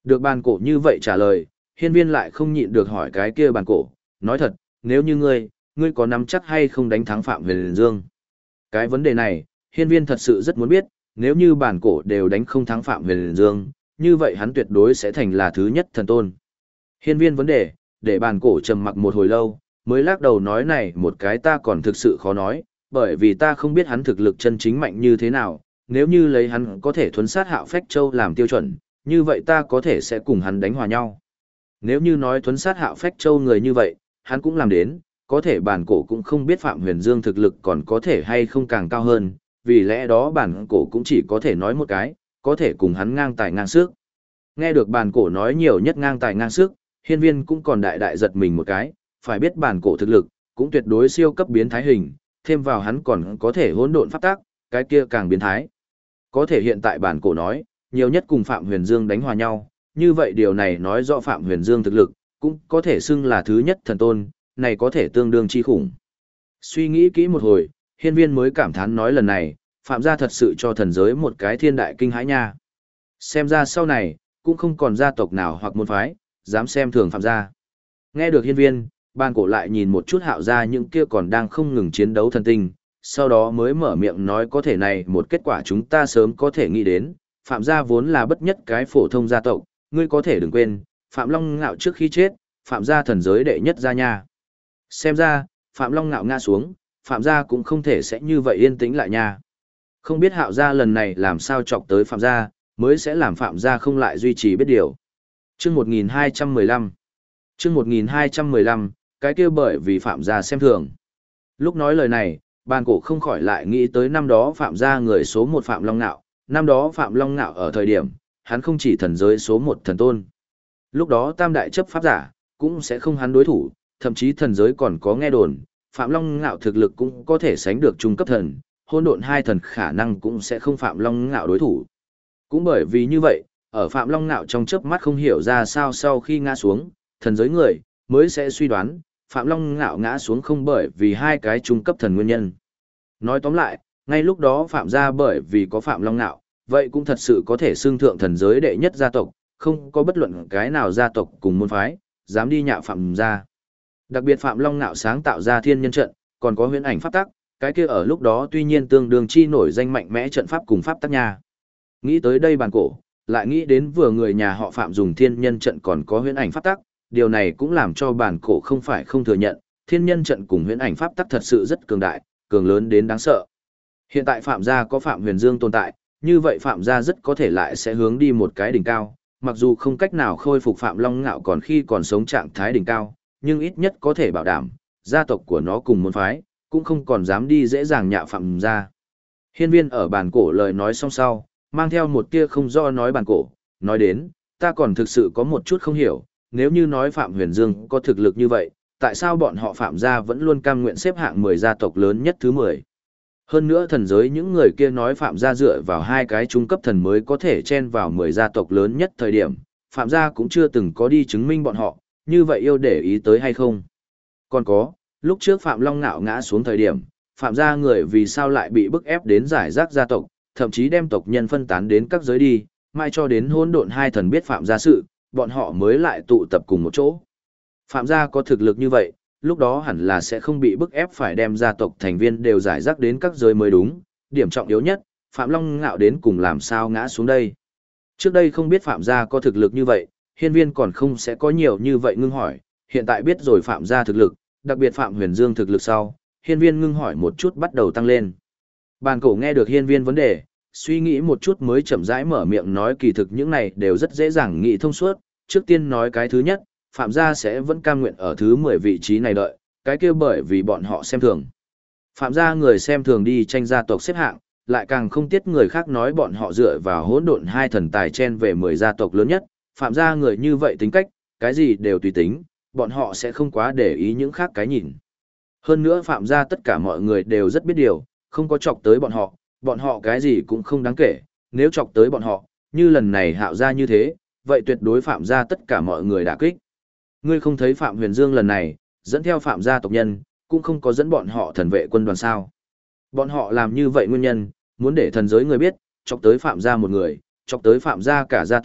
[SPEAKER 1] Được bàn cổ như vậy trả lời, hiên viên lại không nhịn được hỏi cái kia bàn cổ, nói thật, nếu như ngươi có nắm chắc hay không đánh thắng Phạm Huyền Dương? Cái vấn đề này, hiên viên thật sự rất muốn biết, nếu như bàn cổ đều đánh không thắng Phạm Huyền Dương, như vậy hắn tuyệt đối sẽ thành là thứ nhất thần tôn. Hiên viên vấn đề, để bàn cổ trầm mặc một hồi lâu, mới lắc đầu nói này một cái ta còn thực sự khó nói, bởi vì ta không biết hắn thực lực chân chính mạnh như thế nào, nếu như lấy hắn có thể thuấn sát Hạo Phách Châu làm tiêu chuẩn, như vậy ta có thể sẽ cùng hắn đánh hòa nhau. Nếu như nói thuấn sát Hạo Phách Châu người như vậy, hắn cũng làm đến, có thể bản cổ cũng không biết Phạm Huyền Dương thực lực còn có thể hay không càng cao hơn, vì lẽ đó bản cổ cũng chỉ có thể nói một cái, có thể cùng hắn ngang tài ngang sức. Nghe được bản cổ nói nhiều nhất ngang tài ngang sức, hiên viên cũng còn đại đại giật mình một cái, phải biết bản cổ thực lực, cũng tuyệt đối siêu cấp biến thái hình, thêm vào hắn còn có thể hỗn độn pháp tác, cái kia càng biến thái. Có thể hiện tại bản cổ nói, nhiều nhất cùng Phạm Huyền Dương đánh hòa nhau, như vậy điều này nói rõ Phạm Huyền Dương thực lực, cũng có thể xưng là thứ nhất thần tôn, này có thể tương đương chi khủng. Suy nghĩ kỹ một hồi, hiên viên mới cảm thán nói lần này, Phạm gia thật sự cho thần giới một cái thiên đại kinh hãi nha. Xem ra sau này, cũng không còn gia tộc nào hoặc môn phái, dám xem thường Phạm gia. Nghe được hiên viên, ban cổ lại nhìn một chút Hạo gia những kia còn đang không ngừng chiến đấu thần tinh, sau đó mới mở miệng nói có thể này một kết quả chúng ta sớm có thể nghĩ đến, Phạm gia vốn là bất nhất cái phổ thông gia tộc, ngươi có thể đừng quên, Phạm Long Ngạo trước khi chết, Phạm gia thần giới đệ nhất gia nha. Xem ra, Phạm Long Ngạo ngã xuống, Phạm gia cũng không thể sẽ như vậy yên tĩnh lại nha. Không biết Hạo gia lần này làm sao chọc tới Phạm gia, mới sẽ làm Phạm gia không lại duy trì biết điều. Chương 1215. Chương 1215, cái kia bởi vì Phạm gia xem thường. Lúc nói lời này, bàn cổ không khỏi lại nghĩ tới năm đó Phạm gia người số 1 Phạm Long Ngạo, năm đó Phạm Long Ngạo ở thời điểm, hắn không chỉ thần giới số 1 thần tôn. Lúc đó tam đại chấp pháp giả, cũng sẽ không hắn đối thủ, thậm chí thần giới còn có nghe đồn, Phạm Long Ngạo thực lực cũng có thể sánh được trung cấp thần, hôn độn hai thần khả năng cũng sẽ không Phạm Long Ngạo đối thủ. Cũng bởi vì như vậy, ở Phạm Long Ngạo trong chớp mắt không hiểu ra sao sau khi ngã xuống, thần giới người, mới sẽ suy đoán, Phạm Long Ngạo ngã xuống không bởi vì hai cái trung cấp thần nguyên nhân. Nói tóm lại, ngay lúc đó Phạm gia bởi vì có Phạm Long Ngạo, vậy cũng thật sự có thể xưng thượng thần giới đệ nhất gia tộc, không có bất luận cái nào gia tộc cùng môn phái, dám đi nhạo Phạm gia. Đặc biệt Phạm Long Ngạo sáng tạo ra thiên nhân trận, còn có huyễn ảnh pháp tắc, cái kia ở lúc đó tuy nhiên tương đương chi nổi danh mạnh mẽ trận pháp cùng pháp tắc nha. Nghĩ tới đây bàn cổ, lại nghĩ đến vừa người nhà họ Phạm dùng thiên nhân trận còn có huyễn ảnh pháp tắc, điều này cũng làm cho bàn cổ không phải không thừa nhận, thiên nhân trận cùng huyễn ảnh pháp tắc thật sự rất cường đại, cường lớn đến đáng sợ. Hiện tại Phạm gia có Phạm Huyền Dương tồn tại, như vậy Phạm gia rất có thể lại sẽ hướng đi một cái đỉnh cao, mặc dù không cách nào khôi phục Phạm Long Ngạo còn khi còn sống trạng thái đỉnh cao, nhưng ít nhất có thể bảo đảm, gia tộc của nó cùng môn phái, cũng không còn dám đi dễ dàng nhạo Phạm gia. Hiên viên ở bàn cổ lời nói xong sau, mang theo một tia không rõ nói bàn cổ, nói đến, ta còn thực sự có một chút không hiểu, nếu như nói Phạm Huyền Dương có thực lực như vậy, tại sao bọn họ Phạm gia vẫn luôn cam nguyện xếp hạng 10 gia tộc lớn nhất thứ 10? Hơn nữa thần giới những người kia nói Phạm gia dựa vào hai cái trung cấp thần mới có thể chen vào 10 gia tộc lớn nhất thời điểm, Phạm gia cũng chưa từng có đi chứng minh bọn họ, như vậy yêu để ý tới hay không? Còn có, lúc trước Phạm Long Ngạo ngã xuống thời điểm, Phạm gia người vì sao lại bị bức ép đến giải rác gia tộc, thậm chí đem tộc nhân phân tán đến các giới đi, mai cho đến hỗn độn hai thần biết Phạm gia sự, bọn họ mới lại tụ tập cùng một chỗ. Phạm gia có thực lực như vậy, lúc đó hẳn là sẽ không bị bức ép phải đem gia tộc thành viên đều giải rác đến các giới mới đúng, điểm trọng yếu nhất, Phạm Long Ngạo đến cùng làm sao ngã xuống đây. Trước đây không biết Phạm gia có thực lực như vậy, hiên viên còn không sẽ có nhiều như vậy ngưng hỏi, hiện tại biết rồi Phạm gia thực lực, đặc biệt Phạm Huyền Dương thực lực sau, hiên viên ngưng hỏi một chút bắt đầu tăng lên. Bàn cổ nghe được hiên viên vấn đề, suy nghĩ một chút mới chậm rãi mở miệng nói kỳ thực những này đều rất dễ dàng nghĩ thông suốt, trước tiên nói cái thứ nhất, Phạm gia sẽ vẫn cam nguyện ở thứ 10 vị trí này đợi, cái kia bởi vì bọn họ xem thường. Phạm gia người xem thường đi tranh gia tộc xếp hạng, lại càng không tiếc người khác nói bọn họ dựa vào hỗn độn hai thần tài chen về 10 gia tộc lớn nhất, Phạm gia người như vậy tính cách, cái gì đều tùy tính, bọn họ sẽ không quá để ý những khác cái nhìn. Hơn nữa Phạm gia tất cả mọi người đều rất biết điều, không có chọc tới bọn họ cái gì cũng không đáng kể, nếu chọc tới bọn họ, như lần này Hạo gia như thế, vậy tuyệt đối Phạm gia tất cả mọi người đả kích. Ngươi không thấy Phạm Huyền Dương lần này, dẫn theo Phạm gia tộc nhân, cũng không có dẫn bọn họ thần vệ quân đoàn sao. Bọn họ làm như vậy nguyên nhân, muốn để thần giới người biết, chọc tới Phạm gia một người, chọc tới Phạm gia cả gia tộc,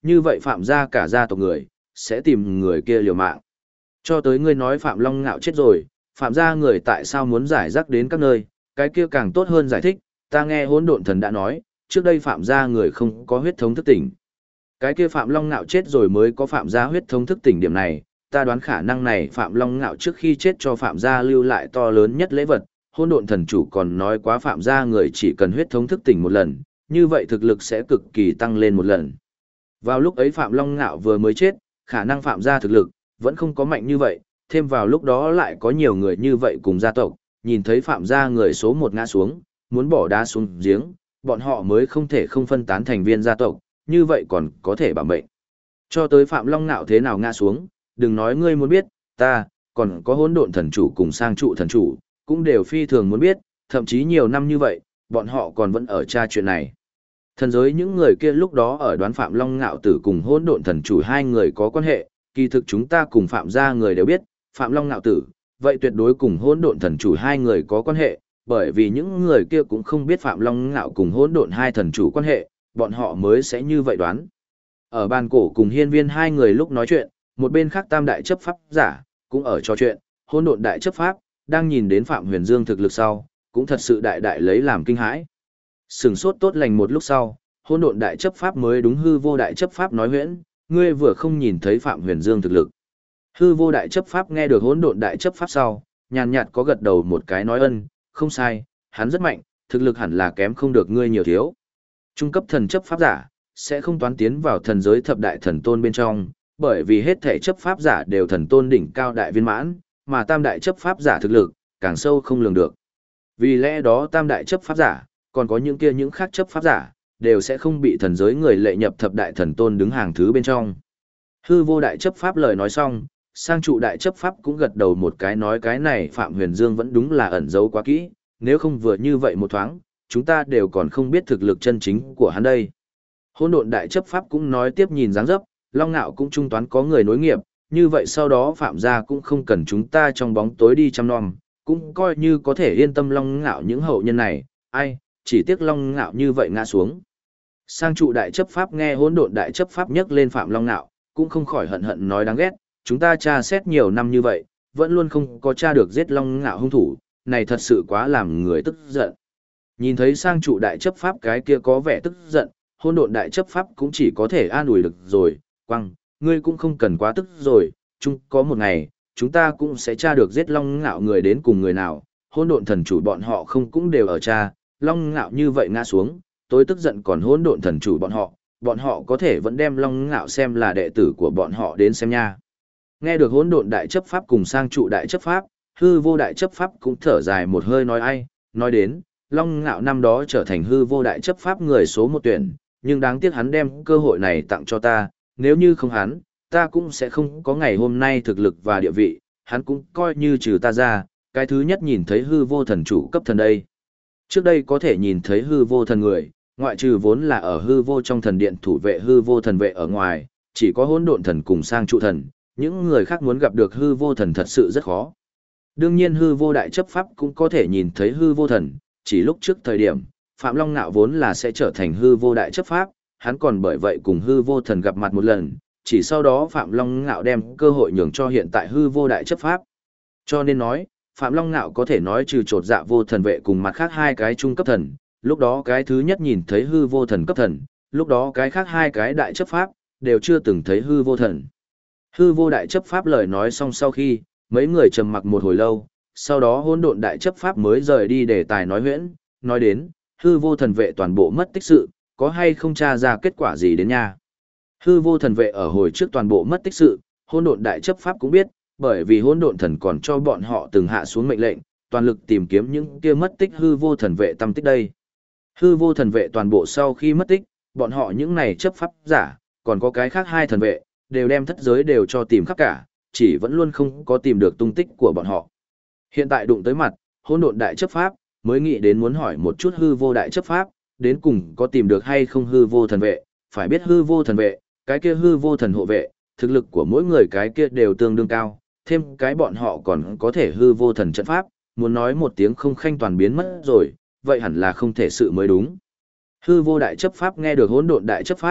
[SPEAKER 1] như vậy Phạm gia cả gia tộc người, sẽ tìm người kia liều mạng. Cho tới ngươi nói Phạm Long Ngạo chết rồi, Phạm gia người tại sao muốn giải rác đến các nơi, cái kia càng tốt hơn giải thích, ta nghe Hỗn Độn Thần đã nói, trước đây Phạm gia người không có huyết thống thức tỉnh. Cái kia Phạm Long Ngạo chết rồi mới có Phạm gia huyết thống thức tỉnh điểm này, ta đoán khả năng này Phạm Long Ngạo trước khi chết cho Phạm gia lưu lại to lớn nhất lễ vật, Hỗn Độn Thần chủ còn nói quá Phạm gia người chỉ cần huyết thống thức tỉnh một lần, như vậy thực lực sẽ cực kỳ tăng lên một lần. Vào lúc ấy Phạm Long Ngạo vừa mới chết, khả năng Phạm gia thực lực vẫn không có mạnh như vậy, thêm vào lúc đó lại có nhiều người như vậy cùng gia tộc, nhìn thấy Phạm gia người số một ngã xuống, muốn bỏ đá xuống giếng, bọn họ mới không thể không phân tán thành viên gia tộc, như vậy còn có thể bảo mệnh. Cho tới Phạm Long Nạo thế nào ngã xuống, đừng nói ngươi muốn biết, ta, còn có Hỗn Độn Thần chủ cùng Sang Trụ Thần chủ, cũng đều phi thường muốn biết, thậm chí nhiều năm như vậy, bọn họ còn vẫn ở tra chuyện này. Thần giới những người kia lúc đó ở đoán Phạm Long Ngạo tử cùng Hỗn Độn Thần chủ hai người có quan hệ, kỳ thực chúng ta cùng Phạm gia người đều biết, Phạm Long Ngạo tử, vậy tuyệt đối cùng Hỗn Độn Thần chủ hai người có quan hệ, bởi vì những người kia cũng không biết Phạm Long Ngạo cùng Hỗn Độn hai thần chủ quan hệ, bọn họ mới sẽ như vậy đoán. Ở bàn cổ cùng Hiên Viên hai người lúc nói chuyện, một bên khác Tam đại chấp pháp giả cũng ở trò chuyện, Hỗn Độn đại chấp pháp đang nhìn đến Phạm Huyền Dương thực lực sau, cũng thật sự đại đại lấy làm kinh hãi. Sừng sốt tốt lành một lúc sau, Hỗn Độn đại chấp pháp mới đúng hư vô đại chấp pháp nói huyễn, ngươi vừa không nhìn thấy Phạm Huyền Dương thực lực. Hư vô đại chấp pháp nghe được Hỗn Độn đại chấp pháp sau, nhàn nhạt có gật đầu một cái nói ân, không sai, hắn rất mạnh, thực lực hẳn là kém không được ngươi nhiều thiếu. Trung cấp thần chấp pháp giả sẽ không toán tiến vào thần giới thập đại thần tôn bên trong, bởi vì hết thể chấp pháp giả đều thần tôn đỉnh cao đại viên mãn, mà tam đại chấp pháp giả thực lực càng sâu không lường được. Vì lẽ đó tam đại chấp pháp giả, còn có những kia những khác chấp pháp giả, đều sẽ không bị thần giới người lệ nhập thập đại thần tôn đứng hàng thứ bên trong. Hư vô đại chấp pháp lời nói xong, Sang Trụ đại chấp pháp cũng gật đầu một cái nói cái này Phạm Huyền Dương vẫn đúng là ẩn giấu quá kỹ, nếu không vừa như vậy một thoáng, chúng ta đều còn không biết thực lực chân chính của hắn đây. Hỗn Độn đại chấp pháp cũng nói tiếp nhìn dáng dấp, Long Nạo cũng trung toán có người nối nghiệp, như vậy sau đó Phạm gia cũng không cần chúng ta trong bóng tối đi chăm nom, cũng coi như có thể yên tâm Long Nạo những hậu nhân này, ai, chỉ tiếc Long Nạo như vậy ngã xuống. Sang Trụ đại chấp pháp nghe Hỗn Độn đại chấp pháp nhắc lên Phạm Long Nạo, cũng không khỏi hận hận nói đáng ghét, chúng ta tra xét nhiều năm như vậy, vẫn luôn không có tra được giết Long Ngạo hung thủ, này thật sự quá làm người tức giận. Nhìn thấy Sang Trụ đại chấp pháp cái kia có vẻ tức giận, Hỗn Độn đại chấp pháp cũng chỉ có thể an ủi được rồi, quăng, ngươi cũng không cần quá tức rồi, chung có một ngày, chúng ta cũng sẽ tra được giết Long Ngạo người đến cùng người nào, Hỗn Độn thần chủ bọn họ không cũng đều ở tra, Long Ngạo như vậy ngã xuống, tối tức giận còn Hỗn Độn thần chủ bọn họ có thể vẫn đem Long Ngạo xem là đệ tử của bọn họ đến xem nha. Nghe được Hỗn Độn đại chấp pháp cùng Sang Trụ đại chấp pháp, hư vô đại chấp pháp cũng thở dài một hơi nói ai, nói đến, Long Ngạo năm đó trở thành hư vô đại chấp pháp người số một tuyển, nhưng đáng tiếc hắn đem cơ hội này tặng cho ta, nếu như không hắn, ta cũng sẽ không có ngày hôm nay thực lực và địa vị, hắn cũng coi như trừ ta ra, cái thứ nhất nhìn thấy hư vô thần chủ cấp thần đây. Trước đây có thể nhìn thấy hư vô thần người, ngoại trừ vốn là ở hư vô trong thần điện thủ vệ hư vô thần vệ ở ngoài, chỉ có Hỗn Độn thần cùng Sang Trụ thần, những người khác muốn gặp được hư vô thần thật sự rất khó. Đương nhiên hư vô đại chấp pháp cũng có thể nhìn thấy hư vô thần, chỉ lúc trước thời điểm, Phạm Long Nạo vốn là sẽ trở thành hư vô đại chấp pháp, hắn còn bởi vậy cùng hư vô thần gặp mặt một lần, chỉ sau đó Phạm Long Nạo đem cơ hội nhường cho hiện tại hư vô đại chấp pháp. Cho nên nói, Phạm Long Nạo có thể nói trừ trột dạ vô thần vệ cùng mặt khác hai cái trung cấp thần, lúc đó cái thứ nhất nhìn thấy hư vô thần cấp thần, lúc đó cái khác hai cái đại chấp pháp, đều chưa từng thấy hư vô thần. Hư vô đại chấp pháp lời nói xong sau khi, mấy người trầm mặc một hồi lâu, sau đó Hỗn Độn đại chấp pháp mới rời đi để tài nói huyễn, nói đến, hư vô thần vệ toàn bộ mất tích sự, có hay không tra ra kết quả gì đến nha. Hư vô thần vệ ở hồi trước toàn bộ mất tích sự, Hỗn Độn đại chấp pháp cũng biết, bởi vì Hỗn Độn thần còn cho bọn họ từng hạ xuống mệnh lệnh, toàn lực tìm kiếm những kia mất tích hư vô thần vệ tâm tích đây. Hư vô thần vệ toàn bộ sau khi mất tích, bọn họ những này chấp pháp giả, còn có cái khác hai thần vệ, đều đem thất giới đều cho tìm khắp cả, chỉ vẫn luôn không có tìm được tung tích của bọn họ. Hiện tại đụng tới mặt, Hỗn Độn đại chấp pháp, mới nghĩ đến muốn hỏi một chút hư vô đại chấp pháp, đến cùng có tìm được hay không hư vô thần vệ, phải biết hư vô thần vệ, cái kia hư vô thần hộ vệ, thực lực của mỗi người cái kia đều tương đương cao, thêm cái bọn họ còn có thể hư vô thần trận pháp, muốn nói một tiếng không khanh toàn biến mất rồi, vậy hẳn là không thể sự mới đúng. Hư vô đại chấp pháp nghe được Hỗn Độn đại chấp pháp,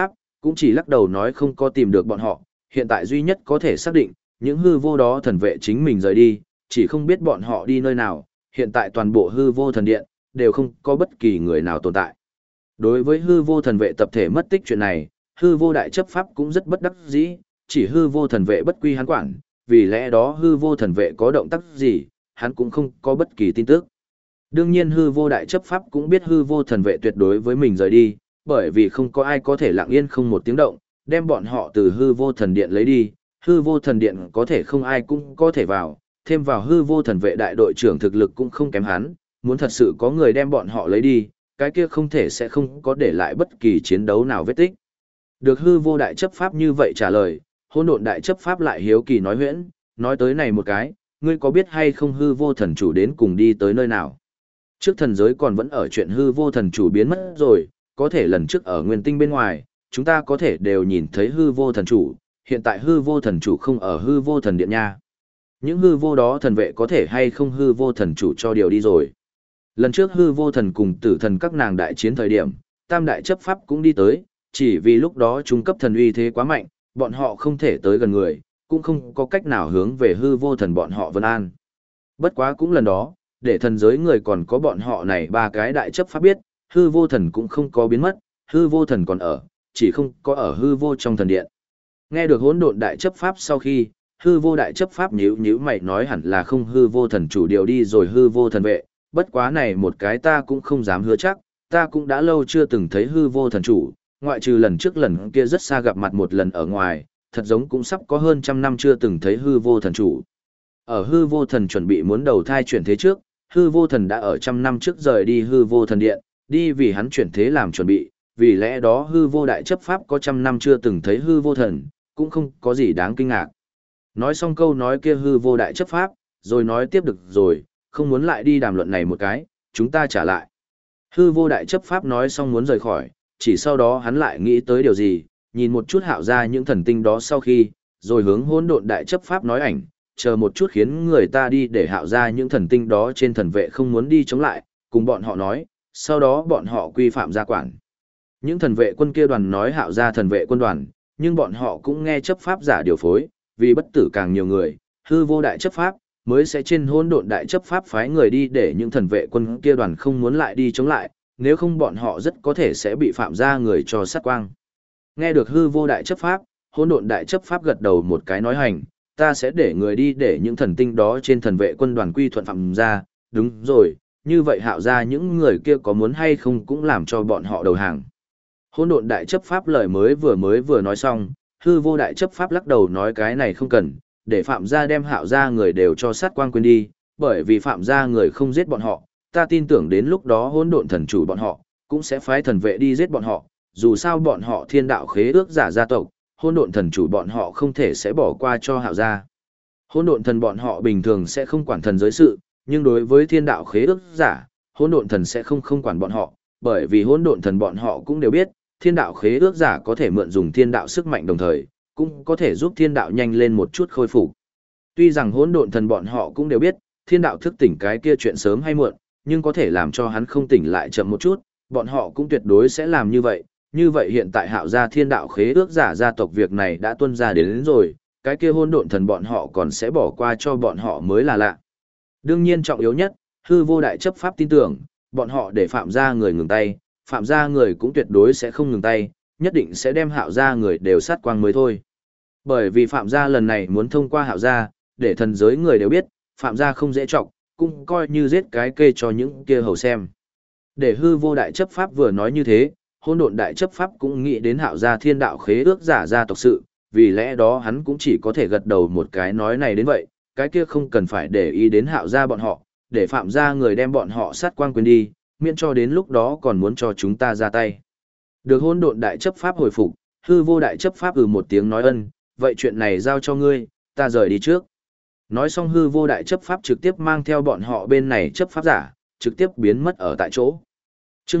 [SPEAKER 1] cũng chỉ lắc đầu nói không có tìm được bọn họ, hiện tại duy nhất có thể xác định, những hư vô đó thần vệ chính mình rời đi, chỉ không biết bọn họ đi nơi nào, hiện tại toàn bộ hư vô thần điện, đều không có bất kỳ người nào tồn tại. Đối với hư vô thần vệ tập thể mất tích chuyện này, hư vô đại chấp pháp cũng rất bất đắc dĩ, chỉ hư vô thần vệ bất quy hắn quản, vì lẽ đó hư vô thần vệ có động tác gì, hắn cũng không có bất kỳ tin tức. Đương nhiên hư vô đại chấp pháp cũng biết hư vô thần vệ tuyệt đối với mình rời đi, bởi vì không có ai có thể lặng yên không một tiếng động, đem bọn họ từ hư vô thần điện lấy đi, hư vô thần điện có thể không ai cũng có thể vào, thêm vào hư vô thần vệ đại đội trưởng thực lực cũng không kém hắn, muốn thật sự có người đem bọn họ lấy đi, cái kia không thể sẽ không có để lại bất kỳ chiến đấu nào vết tích. Được hư vô đại chấp pháp như vậy trả lời, hỗn độn đại chấp pháp lại hiếu kỳ nói huyễn, nói tới này một cái, ngươi có biết hay không hư vô thần chủ đến cùng đi tới nơi nào? Trước thần giới còn vẫn ở chuyện hư vô thần chủ biến mất rồi, có thể lần trước ở nguyên tinh bên ngoài, chúng ta có thể đều nhìn thấy hư vô thần chủ, hiện tại hư vô thần chủ không ở hư vô thần điện nha. Những hư vô đó thần vệ có thể hay không hư vô thần chủ cho điều đi rồi. Lần trước hư vô thần cùng tử thần các nàng đại chiến thời điểm, tam đại chấp pháp cũng đi tới, chỉ vì lúc đó trung cấp thần uy thế quá mạnh, bọn họ không thể tới gần người, cũng không có cách nào hướng về hư vô thần bọn họ vân an. Bất quá cũng lần đó, để thần giới người còn có bọn họ này ba cái đại chấp pháp biết, hư vô thần cũng không có biến mất, hư vô thần còn ở, chỉ không có ở hư vô trong thần điện. Nghe được hỗn độn đại chấp pháp sau khi, hư vô đại chấp pháp nhíu mày nói hẳn là không hư vô thần chủ điều đi rồi hư vô thần vệ, bất quá này một cái ta cũng không dám hứa chắc, ta cũng đã lâu chưa từng thấy hư vô thần chủ, ngoại trừ lần trước lần kia rất xa gặp mặt một lần ở ngoài, thật giống cũng sắp có hơn 100 năm chưa từng thấy hư vô thần chủ. Ở hư vô thần chuẩn bị muốn đầu thai chuyển thế trước, hư vô thần đã ở 100 năm trước rời đi hư vô thần điện, đi vì hắn chuyển thế làm chuẩn bị, vì lẽ đó hư vô đại chấp pháp có 100 năm chưa từng thấy hư vô thần, cũng không có gì đáng kinh ngạc. Nói xong câu nói kia hư vô đại chấp pháp, rồi nói tiếp được rồi, không muốn lại đi đàm luận này một cái, chúng ta trả lại. Hư vô đại chấp pháp nói xong muốn rời khỏi, chỉ sau đó hắn lại nghĩ tới điều gì, nhìn một chút Hạo ra những thần tinh đó sau khi, rồi hướng hỗn độn đại chấp pháp nói ảnh, chờ một chút khiến người ta đi để Hạo ra những thần tinh đó trên thần vệ không muốn đi chống lại, cùng bọn họ nói, sau đó bọn họ quy phạm gia quản. Những thần vệ quân kia đoàn nói Hạo ra thần vệ quân đoàn, nhưng bọn họ cũng nghe chấp pháp giả điều phối, vì bất tử càng nhiều người, hư vô đại chấp pháp mới sẽ trên hỗn độn đại chấp pháp phái người đi để những thần vệ quân kia đoàn không muốn lại đi chống lại, nếu không bọn họ rất có thể sẽ bị phạm ra người cho sát quang. Nghe được hư vô đại chấp pháp, hỗn độn đại chấp pháp gật đầu một cái nói hành, ta sẽ để người đi để những thần tinh đó trên thần vệ quân đoàn quy thuận phạm ra, đúng rồi, như vậy Hạo ra những người kia có muốn hay không cũng làm cho bọn họ đầu hàng. Hỗn độn đại chấp pháp lời mới vừa nói xong, hư vô đại chấp pháp lắc đầu nói cái này không cần, để phạm gia đem Hạo ra người đều cho sát quang quên đi, bởi vì phạm gia người không giết bọn họ, ta tin tưởng đến lúc đó hỗn độn thần chủ bọn họ cũng sẽ phái thần vệ đi giết bọn họ, dù sao bọn họ thiên đạo khế ước giả gia tộc, hỗn độn thần chủ bọn họ không thể sẽ bỏ qua cho Hạo gia. Hỗn độn thần bọn họ bình thường sẽ không quản thần giới sự, nhưng đối với thiên đạo khế ước giả, hỗn độn thần sẽ không quản bọn họ, bởi vì hỗn độn thần bọn họ cũng đều biết, thiên đạo khế ước giả có thể mượn dùng thiên đạo sức mạnh đồng thời, cũng có thể giúp thiên đạo nhanh lên một chút khôi phục. Tuy rằng hỗn độn thần bọn họ cũng đều biết, thiên đạo thức tỉnh cái kia chuyện sớm hay muộn, nhưng có thể làm cho hắn không tỉnh lại chậm một chút, bọn họ cũng tuyệt đối sẽ làm như vậy. Như vậy hiện tại Hạo gia thiên đạo khế ước giả gia tộc việc này đã tuân ra đến rồi, cái kia hỗn độn thần bọn họ còn sẽ bỏ qua cho bọn họ mới là lạ. Đương nhiên trọng yếu nhất, hư vô đại chấp pháp tin tưởng, bọn họ để phạm gia người ngừng tay, phạm gia người cũng tuyệt đối sẽ không ngừng tay, nhất định sẽ đem Hạo gia người đều sát quang mới thôi. Bởi vì phạm gia lần này muốn thông qua Hạo gia, để thần giới người đều biết, phạm gia không dễ trọng, cũng coi như giết cái kê cho những kia hầu xem. Để hư vô đại chấp pháp vừa nói như thế, hỗn độn đại chấp pháp cũng nghĩ đến Hạo gia thiên đạo khế ước giả gia tộc sự, vì lẽ đó hắn cũng chỉ có thể gật đầu một cái nói này đến vậy, cái kia không cần phải để ý đến Hạo gia bọn họ, để phạm gia người đem bọn họ sát quang quên đi, miễn cho đến lúc đó còn muốn cho chúng ta ra tay. Được hỗn độn đại chấp pháp hồi phục, hư vô đại chấp pháp một tiếng nói ân, vậy chuyện này giao cho ngươi, ta rời đi trước. Nói xong hư vô đại chấp pháp trực tiếp mang theo bọn họ bên này chấp pháp giả, trực tiếp biến mất ở tại chỗ. Chương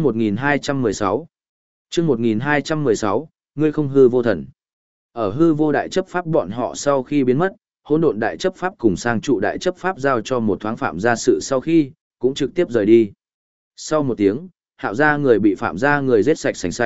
[SPEAKER 1] 1216 Chương 1216, ngươi không hư vô thần. Ở hư vô đại chấp pháp bọn họ sau khi biến mất, hỗn độn đại chấp pháp cùng sang trụ đại chấp pháp giao cho một thoáng phạm gia sự sau khi, cũng trực tiếp rời đi. Sau một tiếng, Hạo gia người bị phạm gia người giết sạch sành xanh,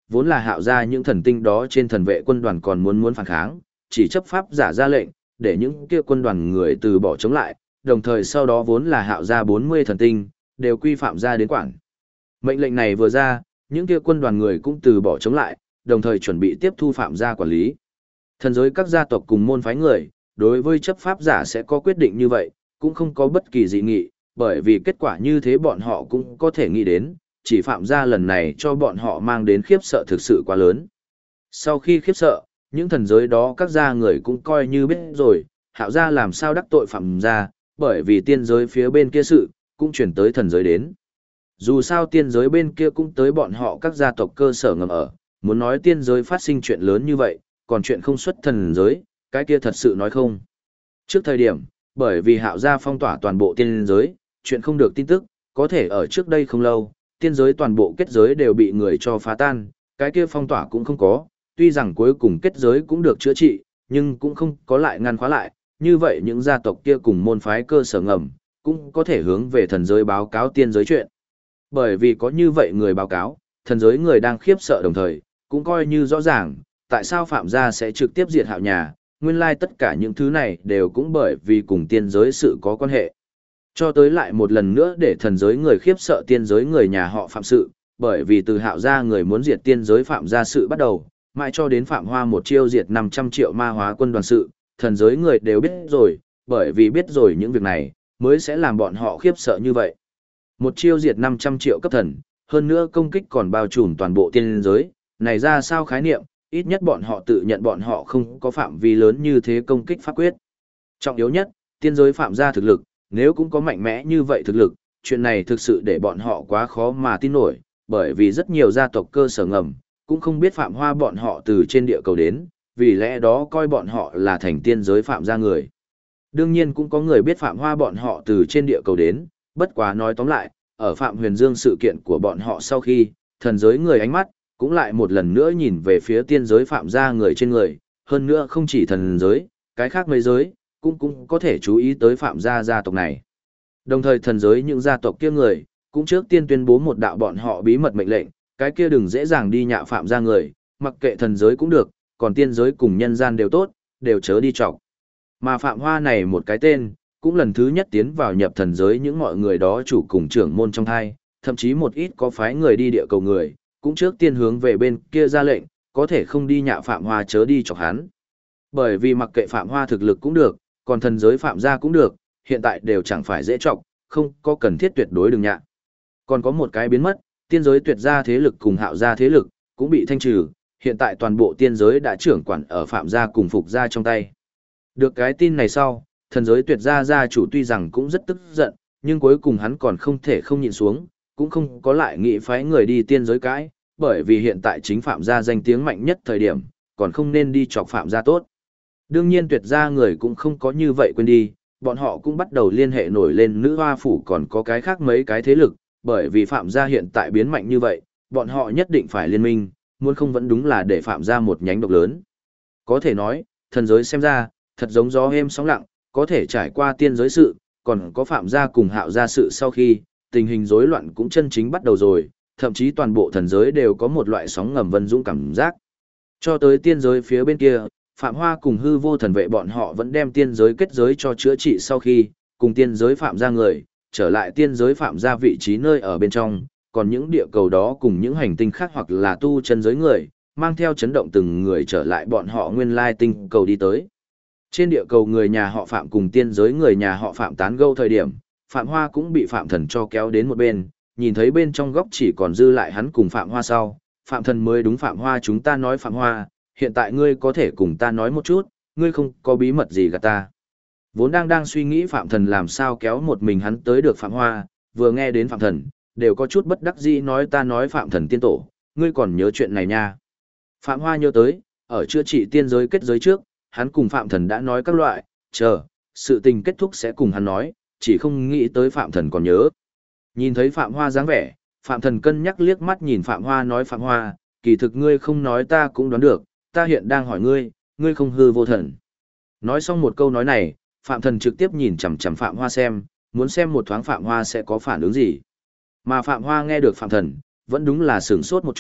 [SPEAKER 1] vốn là Hạo gia những thần tinh đó trên thần vệ quân đoàn còn muốn phản kháng, chỉ chấp pháp giả ra lệnh, để những kia quân đoàn người từ bỏ chống lại, đồng thời sau đó vốn là Hạo gia 40 thần tinh, đều quy Phạm gia đến quản. Mệnh lệnh này vừa ra, những kia quân đoàn người cũng từ bỏ chống lại, đồng thời chuẩn bị tiếp thu Phạm gia quản lý. Thần giới các gia tộc cùng môn phái người, đối với chấp pháp giả sẽ có quyết định như vậy, cũng không có bất kỳ dị nghị, bởi vì kết quả như thế bọn họ cũng có thể nghĩ đến, chỉ Phạm gia lần này cho bọn họ mang đến khiếp sợ thực sự quá lớn. Sau khi khiếp sợ, những thần giới đó các gia người cũng coi như biết rồi, Hạo gia làm sao đắc tội Phạm gia, bởi vì tiên giới phía bên kia sự, cũng chuyển tới thần giới đến. Dù sao tiên giới bên kia cũng tới bọn họ các gia tộc cơ sở ngầm ở, muốn nói tiên giới phát sinh chuyện lớn như vậy, còn chuyện không xuất thần giới, cái kia thật sự nói không. Trước thời điểm, bởi vì Hạo gia phong tỏa toàn bộ tiên giới, chuyện không được tin tức, có thể ở trước đây không lâu, tiên giới toàn bộ kết giới đều bị người cho phá tan, cái kia phong tỏa cũng không có, tuy rằng cuối cùng kết giới cũng được chữa trị, nhưng cũng không có lại ngăn khóa lại, như vậy những gia tộc kia cùng môn phái cơ sở ngầm, cũng có thể hướng về thần giới báo cáo tiên giới chuyện. Bởi vì có như vậy người báo cáo, thần giới người đang khiếp sợ đồng thời, cũng coi như rõ ràng, tại sao Phạm gia sẽ trực tiếp diệt Hạo nhà, nguyên lai tất cả những thứ này đều cũng bởi vì cùng tiên giới sự có quan hệ. Cho tới lại một lần nữa để thần giới người khiếp sợ tiên giới người nhà họ Phạm sự, bởi vì từ Hạo gia người muốn diệt tiên giới Phạm gia sự bắt đầu, mãi cho đến Phạm Hoa một chiêu diệt 500 triệu ma hóa quân đoàn sự, thần giới người đều biết rồi, bởi vì biết rồi những việc này, mới sẽ làm bọn họ khiếp sợ như vậy. Một chiêu diệt 500 triệu cấp thần, hơn nữa công kích còn bao trùm toàn bộ tiên giới, này ra sao khái niệm, ít nhất bọn họ tự nhận bọn họ không có phạm vi lớn như thế công kích pháp quyết. Trọng yếu nhất, tiên giới Phạm gia thực lực, nếu cũng có mạnh mẽ như vậy thực lực, chuyện này thực sự để bọn họ quá khó mà tin nổi, bởi vì rất nhiều gia tộc cơ sở ngầm, cũng không biết Phạm Hoa bọn họ từ trên địa cầu đến, vì lẽ đó coi bọn họ là thành tiên giới Phạm gia người. Đương nhiên cũng có người biết Phạm Hoa bọn họ từ trên địa cầu đến, bất quá nói tóm lại, ở Phạm Huyền Dương sự kiện của bọn họ sau khi, thần giới người ánh mắt, cũng lại một lần nữa nhìn về phía tiên giới Phạm gia người trên người, hơn nữa không chỉ thần giới, cái khác mấy giới, cũng có thể chú ý tới Phạm gia gia tộc này. Đồng thời thần giới những gia tộc kia người, cũng trước tiên tuyên bố một đạo bọn họ bí mật mệnh lệnh, cái kia đừng dễ dàng đi nhạ Phạm gia người, mặc kệ thần giới cũng được, còn tiên giới cùng nhân gian đều tốt, đều chớ đi trọc. Mà Phạm Hoa này một cái tên, cũng lần thứ nhất tiến vào nhập thần giới những mọi người đó chủ cùng trưởng môn trong thai, thậm chí một ít có phái người đi địa cầu người, cũng trước tiên hướng về bên kia ra lệnh, có thể không đi nhạ Phạm Hoa chớ đi chọc hắn. Bởi vì mặc kệ Phạm Hoa thực lực cũng được, còn thần giới Phạm gia cũng được, hiện tại đều chẳng phải dễ chọc, không có cần thiết tuyệt đối đừng nhạ. Còn có một cái biến mất, tiên giới Tuyệt gia thế lực cùng Hạo gia thế lực, cũng bị thanh trừ, hiện tại toàn bộ tiên giới đã trưởng quản ở Phạm gia cùng Phục gia trong tay. Được cái tin này sau, thần giới Tuyệt gia gia chủ tuy rằng cũng rất tức giận, nhưng cuối cùng hắn còn không thể không nhịn xuống, cũng không có lại nghĩ phái người đi tiên giới cãi, bởi vì hiện tại chính Phạm gia danh tiếng mạnh nhất thời điểm, còn không nên đi chọc Phạm gia tốt. Đương nhiên Tuyệt gia người cũng không có như vậy quên đi, bọn họ cũng bắt đầu liên hệ nổi lên nữ hoa phủ còn có cái khác mấy cái thế lực, bởi vì Phạm gia hiện tại biến mạnh như vậy, bọn họ nhất định phải liên minh, muốn không vẫn đúng là để Phạm gia một nhánh độc lớn. Có thể nói, thần giới xem ra, thật giống gió êm sóng lặng, có thể trải qua tiên giới sự, còn có Phạm gia cùng Hạo gia sự sau khi, tình hình rối loạn cũng chân chính bắt đầu rồi, thậm chí toàn bộ thần giới đều có một loại sóng ngầm vân dũng cảm giác. Cho tới tiên giới phía bên kia, Phạm Hoa cùng hư vô thần vệ bọn họ vẫn đem tiên giới kết giới cho chữa trị sau khi, cùng tiên giới Phạm gia người, trở lại tiên giới Phạm gia vị trí nơi ở bên trong, còn những địa cầu đó cùng những hành tinh khác hoặc là tu chân giới người, mang theo chấn động từng người trở lại bọn họ nguyên lai tinh cầu đi tới. Trên địa cầu người nhà họ Phạm cùng tiên giới người nhà họ Phạm tán gẫu thời điểm, Phạm Hoa cũng bị Phạm Thần cho kéo đến một bên, nhìn thấy bên trong góc chỉ còn dư lại hắn cùng Phạm Hoa sau, Phạm Thần mới đúng Phạm Hoa chúng ta nói Phạm Hoa, hiện tại ngươi có thể cùng ta nói một chút, ngươi không có bí mật gì gạt ta. Vốn đang suy nghĩ Phạm Thần làm sao kéo một mình hắn tới được Phạm Hoa, vừa nghe đến Phạm Thần, đều có chút bất đắc dĩ nói ta nói Phạm Thần tiên tổ, ngươi còn nhớ chuyện này nha. Phạm Hoa nhớ tới, ở chữa trị tiên giới kết giới trước, hắn cùng Phạm Thần đã nói các loại, chờ, sự tình kết thúc sẽ cùng hắn nói, chỉ không nghĩ tới Phạm Thần còn nhớ. Nhìn thấy Phạm Hoa dáng vẻ, Phạm Thần cân nhắc liếc mắt nhìn Phạm Hoa nói Phạm Hoa, kỳ thực ngươi không nói ta cũng đoán được, ta hiện đang hỏi ngươi, ngươi không hư vô thần. Nói xong một câu nói này, Phạm Thần trực tiếp nhìn chằm chằm Phạm Hoa xem, muốn xem một thoáng Phạm Hoa sẽ có phản ứng gì. Mà Phạm Hoa nghe được Phạm Thần, vẫn đúng là sửng sốt một chút,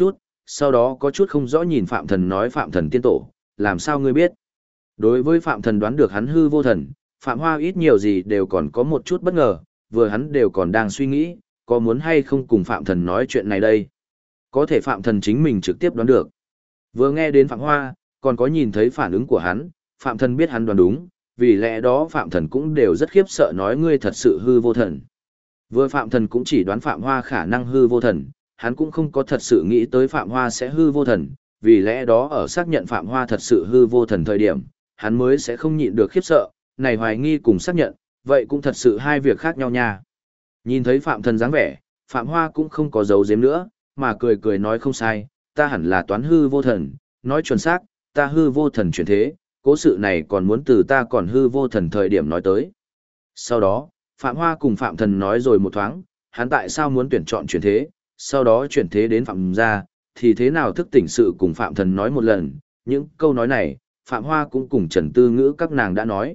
[SPEAKER 1] sau đó có chút không rõ nhìn Phạm Thần nói Phạm Thần tiên tổ, làm sao ngươi biết? Đối với Phạm Thần đoán được hắn hư vô thần, Phạm Hoa ít nhiều gì đều còn có một chút bất ngờ, vừa hắn đều còn đang suy nghĩ, có muốn hay không cùng Phạm Thần nói chuyện này đây. Có thể Phạm Thần chính mình trực tiếp đoán được. Vừa nghe đến Phạm Hoa, còn có nhìn thấy phản ứng của hắn, Phạm Thần biết hắn đoán đúng, vì lẽ đó Phạm Thần cũng đều rất khiếp sợ nói ngươi thật sự hư vô thần. Vừa Phạm Thần cũng chỉ đoán Phạm Hoa khả năng hư vô thần, hắn cũng không có thật sự nghĩ tới Phạm Hoa sẽ hư vô thần, vì lẽ đó ở xác nhận Phạm Hoa thật sự hư vô thần thời điểm, hắn mới sẽ không nhịn được khiếp sợ, này hoài nghi cùng xác nhận, vậy cũng thật sự hai việc khác nhau nha. Nhìn thấy Phạm Thần dáng vẻ, Phạm Hoa cũng không có giấu giếm nữa, mà cười cười nói không sai, ta hẳn là toán hư vô thần, nói chuẩn xác, ta hư vô thần chuyển thế, cố sự này còn muốn từ ta còn hư vô thần thời điểm nói tới. Sau đó, Phạm Hoa cùng Phạm Thần nói rồi một thoáng, hắn tại sao muốn tuyển chọn chuyển thế, sau đó chuyển thế đến Phạm gia, thì thế nào thức tỉnh sự cùng Phạm Thần nói một lần, những câu nói này, Phạm Hoa cũng cùng Trần Tư Ngữ các nàng đã nói.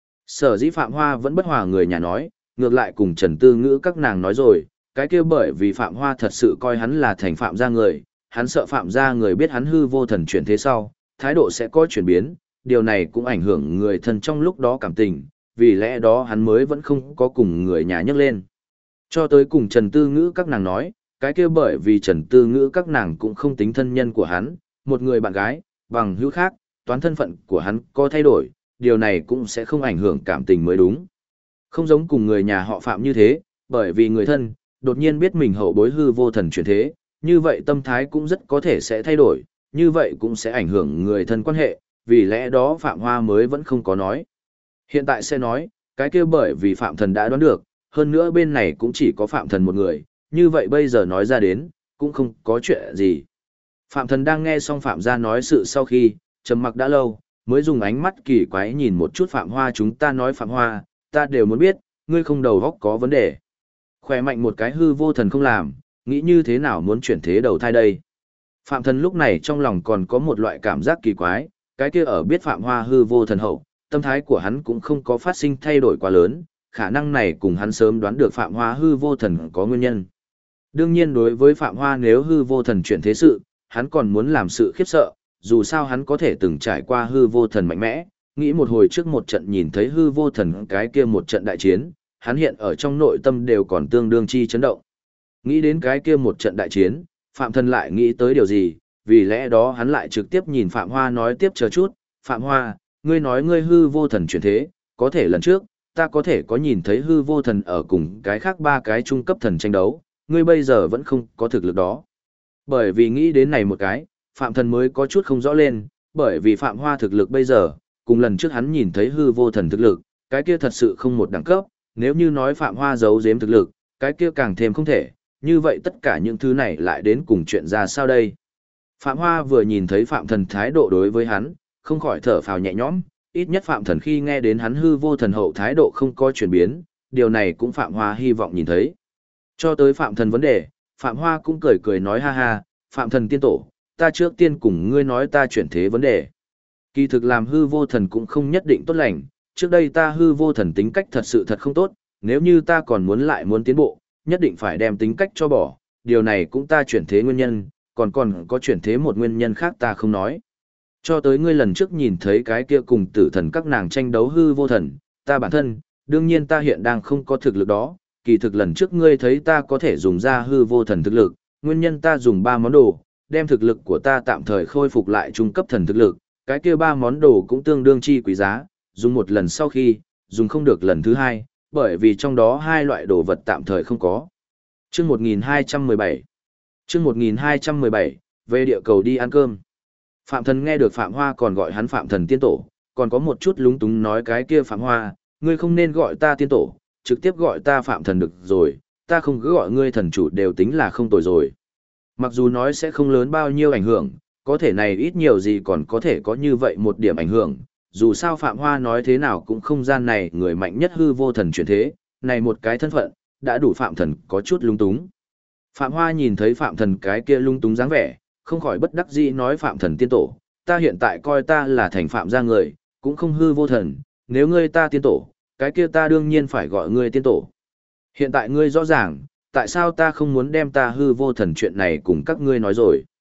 [SPEAKER 1] Sở dĩ Phạm Hoa vẫn bất hòa người nhà nói, ngược lại cùng Trần Tư Ngữ các nàng nói rồi, cái kia bởi vì Phạm Hoa thật sự coi hắn là thành Phạm gia người, hắn sợ Phạm gia người biết hắn hư vô thần chuyển thế sau, thái độ sẽ có chuyển biến, điều này cũng ảnh hưởng người thân trong lúc đó cảm tình, vì lẽ đó hắn mới vẫn không có cùng người nhà nhắc lên. Cho tới cùng Trần Tư Ngữ các nàng nói, cái kia bởi vì Trần Tư Ngữ các nàng cũng không tính thân nhân của hắn, một người bạn gái, bằng hữu khác, toán thân phận của hắn có thay đổi, điều này cũng sẽ không ảnh hưởng cảm tình mới đúng. Không giống cùng người nhà họ Phạm như thế, bởi vì người thân, đột nhiên biết mình hậu bối hư vô thần chuyển thế, như vậy tâm thái cũng rất có thể sẽ thay đổi, như vậy cũng sẽ ảnh hưởng người thân quan hệ, vì lẽ đó Phạm Hoa mới vẫn không có nói. Hiện tại sẽ nói, cái kia bởi vì Phạm Thần đã đoán được, hơn nữa bên này cũng chỉ có Phạm Thần một người, như vậy bây giờ nói ra đến, cũng không có chuyện gì. Phạm Thần đang nghe xong Phạm gia nói sự sau khi, trầm mặc đã lâu, mới dùng ánh mắt kỳ quái nhìn một chút Phạm Hoa chúng ta nói Phạm Hoa, ta đều muốn biết, ngươi không đầu óc có vấn đề. Khỏe mạnh một cái hư vô thần không làm, nghĩ như thế nào muốn chuyển thế đầu thai đây. Phạm Thần lúc này trong lòng còn có một loại cảm giác kỳ quái, cái kia ở biết Phạm Hoa hư vô thần hậu, tâm thái của hắn cũng không có phát sinh thay đổi quá lớn, khả năng này cùng hắn sớm đoán được Phạm Hoa hư vô thần có nguyên nhân. Đương nhiên đối với Phạm Hoa nếu hư vô thần chuyển thế sự, hắn còn muốn làm sự khiếp sợ, dù sao hắn có thể từng trải qua hư vô thần mạnh mẽ, nghĩ một hồi trước một trận nhìn thấy hư vô thần cái kia một trận đại chiến, hắn hiện ở trong nội tâm đều còn tương đương chi chấn động. Nghĩ đến cái kia một trận đại chiến, Phạm Thần lại nghĩ tới điều gì, vì lẽ đó hắn lại trực tiếp nhìn Phạm Hoa nói tiếp chờ chút, Phạm Hoa, ngươi nói ngươi hư vô thần chuyển thế, có thể lần trước, ta có thể có nhìn thấy hư vô thần ở cùng cái khác ba cái trung cấp thần tranh đấu, ngươi bây giờ vẫn không có thực lực đó. Bởi vì nghĩ đến này một cái, Phạm Thần mới có chút không rõ lên, bởi vì Phạm Hoa thực lực bây giờ, cùng lần trước hắn nhìn thấy hư vô thần thực lực, cái kia thật sự không một đẳng cấp, nếu như nói Phạm Hoa giấu giếm thực lực, cái kia càng thêm không thể, như vậy tất cả những thứ này lại đến cùng chuyện ra sao đây. Phạm Hoa vừa nhìn thấy Phạm Thần thái độ đối với hắn, không khỏi thở phào nhẹ nhõm, ít nhất Phạm Thần khi nghe đến hắn hư vô thần hậu thái độ không có chuyển biến, điều này cũng Phạm Hoa hy vọng nhìn thấy. Cho tới Phạm Thần vấn đề, Phạm Hoa cũng cười cười nói ha ha, Phạm Thần tiên tổ, ta trước tiên cùng ngươi nói ta chuyển thế vấn đề. Kỳ thực làm hư vô thần cũng không nhất định tốt lành, trước đây ta hư vô thần tính cách thật sự thật không tốt, nếu như ta còn muốn tiến bộ, nhất định phải đem tính cách cho bỏ, điều này cũng ta chuyển thế nguyên nhân, còn có chuyển thế một nguyên nhân khác ta không nói. Cho tới ngươi lần trước nhìn thấy cái kia cùng tử thần các nàng tranh đấu hư vô thần, ta bản thân, đương nhiên ta hiện đang không có thực lực đó, kỳ thực lần trước ngươi thấy ta có thể dùng ra hư vô thần thực lực, nguyên nhân ta dùng 3 món đồ, đem thực lực của ta tạm thời khôi phục lại trung cấp thần thực lực, cái kia 3 món đồ cũng tương đương chi quý giá, dùng một lần sau khi, dùng không được lần thứ hai, bởi vì trong đó hai loại đồ vật tạm thời không có. Chương 1217 Chương 1217, về địa cầu đi ăn cơm. Phạm Thần nghe được Phạm Hoa còn gọi hắn Phạm Thần tiên tổ, còn có một chút lúng túng nói cái kia Phạm Hoa, ngươi không nên gọi ta tiên tổ, trực tiếp gọi ta Phạm Thần được rồi, ta không cứ gọi ngươi thần chủ đều tính là không tồi rồi. Mặc dù nói sẽ không lớn bao nhiêu ảnh hưởng, có thể này ít nhiều gì còn có thể có như vậy một điểm ảnh hưởng, dù sao Phạm Hoa nói thế nào cũng không gian này người mạnh nhất hư vô thần chuyển thế, này một cái thân phận, đã đủ Phạm Thần có chút lung túng. Phạm Hoa nhìn thấy Phạm Thần cái kia lung túng dáng vẻ, không khỏi bất đắc dĩ nói Phạm Thần tiên tổ, ta hiện tại coi ta là thành Phạm gia người, cũng không hư vô thần, nếu ngươi ta tiên tổ, cái kia ta đương nhiên phải gọi ngươi tiên tổ. Hiện tại ngươi rõ ràng, tại sao ta không muốn đem ta hư vô thần chuyện này cùng các ngươi nói rồi.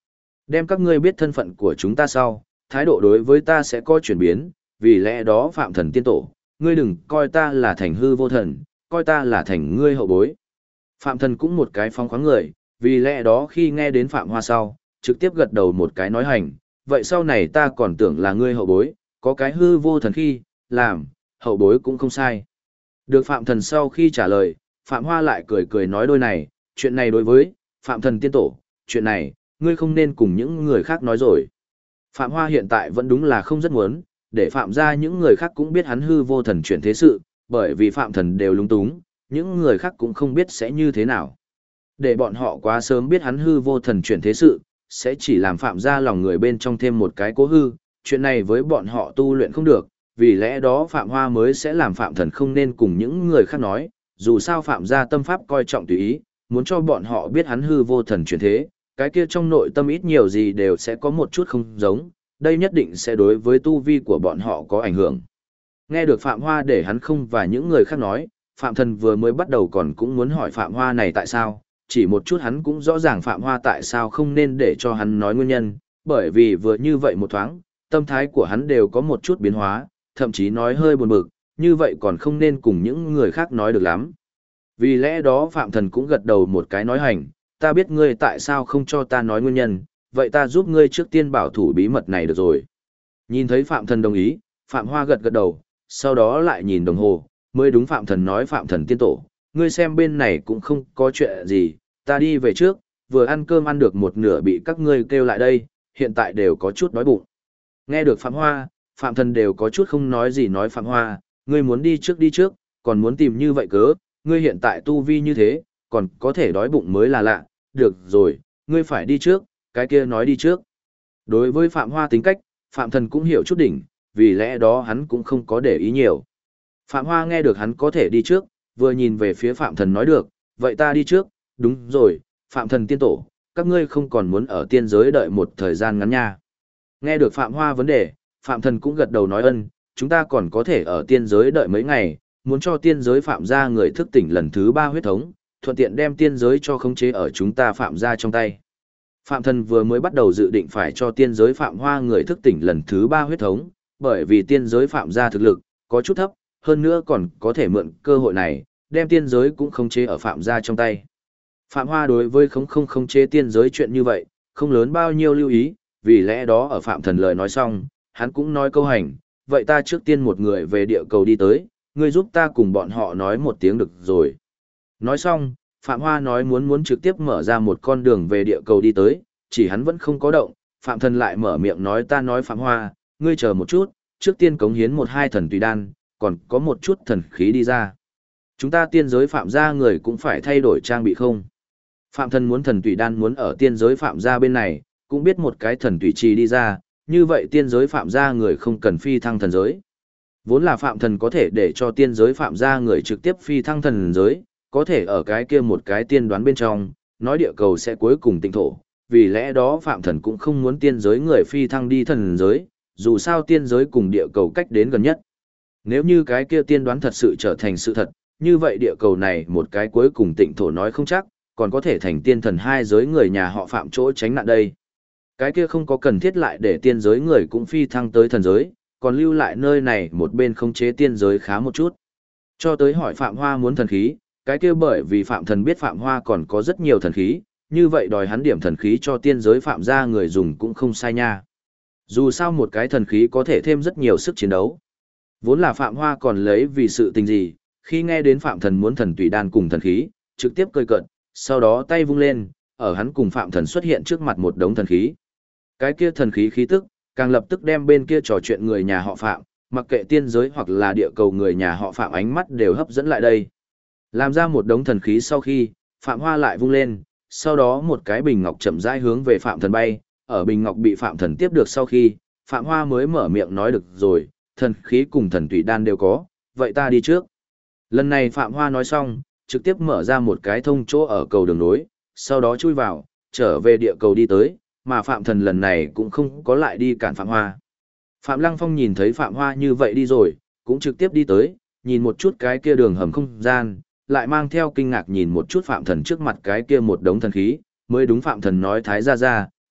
[SPEAKER 1] Đem các ngươi biết thân phận của chúng ta sau, thái độ đối với ta sẽ có chuyển biến, vì lẽ đó Phạm Thần tiên tổ, ngươi đừng coi ta là thành hư vô thần, coi ta là thành ngươi hậu bối. Phạm Thần cũng một cái phóng khoáng người, vì lẽ đó khi nghe đến Phạm Hoa sau, trực tiếp gật đầu một cái nói hành, vậy sau này ta còn tưởng là ngươi hậu bối, có cái hư vô thần khi, làm, hậu bối cũng không sai. Được Phạm Thần sau khi trả lời, Phạm Hoa lại cười cười nói đôi này, chuyện này đối với, Phạm Thần tiên tổ, chuyện này, ngươi không nên cùng những người khác nói rồi. Phạm Hoa hiện tại vẫn đúng là không rất muốn, để Phạm ra những người khác cũng biết hắn hư vô thần chuyển thế sự, bởi vì Phạm Thần đều lung túng, những người khác cũng không biết sẽ như thế nào. Để bọn họ quá sớm biết hắn hư vô thần chuyển thế sự, sẽ chỉ làm Phạm ra lòng người bên trong thêm một cái cố hư, chuyện này với bọn họ tu luyện không được, vì lẽ đó Phạm Hoa mới sẽ làm Phạm Thần không nên cùng những người khác nói, dù sao Phạm ra tâm pháp coi trọng tùy ý, muốn cho bọn họ biết hắn hư vô thần chuyển thế, cái kia trong nội tâm ít nhiều gì đều sẽ có một chút không giống, đây nhất định sẽ đối với tu vi của bọn họ có ảnh hưởng. Nghe được Phạm Hoa để hắn không và những người khác nói, Phạm Thần vừa mới bắt đầu còn cũng muốn hỏi Phạm Hoa này tại sao, chỉ một chút hắn cũng rõ ràng Phạm Hoa tại sao không nên để cho hắn nói nguyên nhân, bởi vì vừa như vậy một thoáng, tâm thái của hắn đều có một chút biến hóa, thậm chí nói hơi buồn bực, như vậy còn không nên cùng những người khác nói được lắm. Vì lẽ đó Phạm Thần cũng gật đầu một cái nói hành, ta biết ngươi tại sao không cho ta nói nguyên nhân, vậy ta giúp ngươi trước tiên bảo thủ bí mật này được rồi. Nhìn thấy Phạm Thần đồng ý, Phạm Hoa gật gật đầu, sau đó lại nhìn đồng hồ, mới đúng Phạm Thần nói Phạm Thần tiên tổ, ngươi xem bên này cũng không có chuyện gì, ta đi về trước, vừa ăn cơm ăn được một nửa bị các ngươi kêu lại đây, hiện tại đều có chút đói bụng. Nghe được Phạm Hoa, Phạm Thần đều có chút không nói gì nói Phạm Hoa, ngươi muốn đi trước, còn muốn tìm như vậy cớ, ngươi hiện tại tu vi như thế, còn có thể đói bụng mới là lạ, được rồi, ngươi phải đi trước, cái kia nói đi trước. Đối với Phạm Hoa tính cách, Phạm Thần cũng hiểu chút đỉnh, vì lẽ đó hắn cũng không có để ý nhiều. Phạm Hoa nghe được hắn có thể đi trước, vừa nhìn về phía Phạm Thần nói được, vậy ta đi trước, đúng rồi, Phạm Thần tiên tổ, các ngươi không còn muốn ở tiên giới đợi một thời gian ngắn nha. Nghe được Phạm Hoa vấn đề, Phạm Thần cũng gật đầu nói ân, chúng ta còn có thể ở tiên giới đợi mấy ngày, muốn cho tiên giới Phạm ra người thức tỉnh lần thứ 3 huyết thống, thuận tiện đem tiên giới cho khống chế ở chúng ta Phạm ra trong tay. Phạm Thần vừa mới bắt đầu dự định phải cho tiên giới Phạm Hoa người thức tỉnh lần thứ 3 huyết thống, bởi vì tiên giới Phạm ra thực lực có chút thấp, hơn nữa còn có thể mượn cơ hội này, đem tiên giới cũng khống chế ở Phạm ra trong tay. Phạm Hoa đối với không khống chế tiên giới chuyện như vậy, không lớn bao nhiêu lưu ý, vì lẽ đó ở Phạm Thần lời nói xong, hắn cũng nói câu hành, vậy ta trước tiên một người về địa cầu đi tới, ngươi giúp ta cùng bọn họ nói một tiếng được rồi. Nói xong, Phạm Hoa nói muốn trực tiếp mở ra một con đường về địa cầu đi tới, chỉ hắn vẫn không có động, Phạm Thần lại mở miệng nói ta nói Phạm Hoa, ngươi chờ một chút, trước tiên cống hiến 1-2 thần tùy đan, còn có một chút thần khí đi ra. Chúng ta tiên giới Phạm gia người cũng phải thay đổi trang bị không? Phạm Thần muốn thần tùy đan muốn ở tiên giới Phạm gia bên này, cũng biết một cái thần tùy trì đi ra, như vậy tiên giới Phạm gia người không cần phi thăng thần giới. Vốn là Phạm Thần có thể để cho tiên giới Phạm gia người trực tiếp phi thăng thần giới, có thể ở cái kia một cái tiên đoán bên trong, nói địa cầu sẽ cuối cùng tịnh thổ, vì lẽ đó Phạm Thần cũng không muốn tiên giới người phi thăng đi thần giới, dù sao tiên giới cùng địa cầu cách đến gần nhất. Nếu như cái kia tiên đoán thật sự trở thành sự thật, như vậy địa cầu này một cái cuối cùng tịnh thổ nói không chắc, còn có thể thành tiên thần hai giới người nhà họ Phạm chỗ tránh nạn đây. Cái kia không có cần thiết lại để tiên giới người cũng phi thăng tới thần giới, còn lưu lại nơi này một bên khống chế tiên giới khá một chút. Cho tới hỏi Phạm Hoa muốn thần khí, cái kia bởi vì Phạm Thần biết Phạm Hoa còn có rất nhiều thần khí, như vậy đòi hắn điểm thần khí cho tiên giới Phạm gia người dùng cũng không sai nha. Dù sao một cái thần khí có thể thêm rất nhiều sức chiến đấu. Vốn là Phạm Hoa còn lấy vì sự tình gì, khi nghe đến Phạm Thần muốn thần tùy đan cùng thần khí, trực tiếp cười cợt, sau đó tay vung lên, ở hắn cùng Phạm Thần xuất hiện trước mặt một đống thần khí. Cái kia thần khí khí tức, càng lập tức đem bên kia trò chuyện người nhà họ Phạm, mặc kệ tiên giới hoặc là địa cầu người nhà họ Phạm ánh mắt đều hấp dẫn lại đây. Làm ra một đống thần khí sau khi, Phạm Hoa lại vung lên, sau đó một cái bình ngọc chậm rãi hướng về Phạm Thần bay, ở bình ngọc bị Phạm Thần tiếp được sau khi, Phạm Hoa mới mở miệng nói được rồi, thần khí cùng thần tùy đan đều có, vậy ta đi trước. Lần này Phạm Hoa nói xong, trực tiếp mở ra một cái thông chỗ ở cầu đường nối, sau đó chui vào, trở về địa cầu đi tới, mà Phạm Thần lần này cũng không có lại đi cản Phạm Hoa. Phạm Lăng Phong nhìn thấy Phạm Hoa như vậy đi rồi, cũng trực tiếp đi tới, nhìn một chút cái kia đường hầm không gian, lại mang theo kinh ngạc nhìn một chút Phạm Thần trước mặt cái kia một đống thần khí, mới đúng Phạm Thần nói thái gia gia,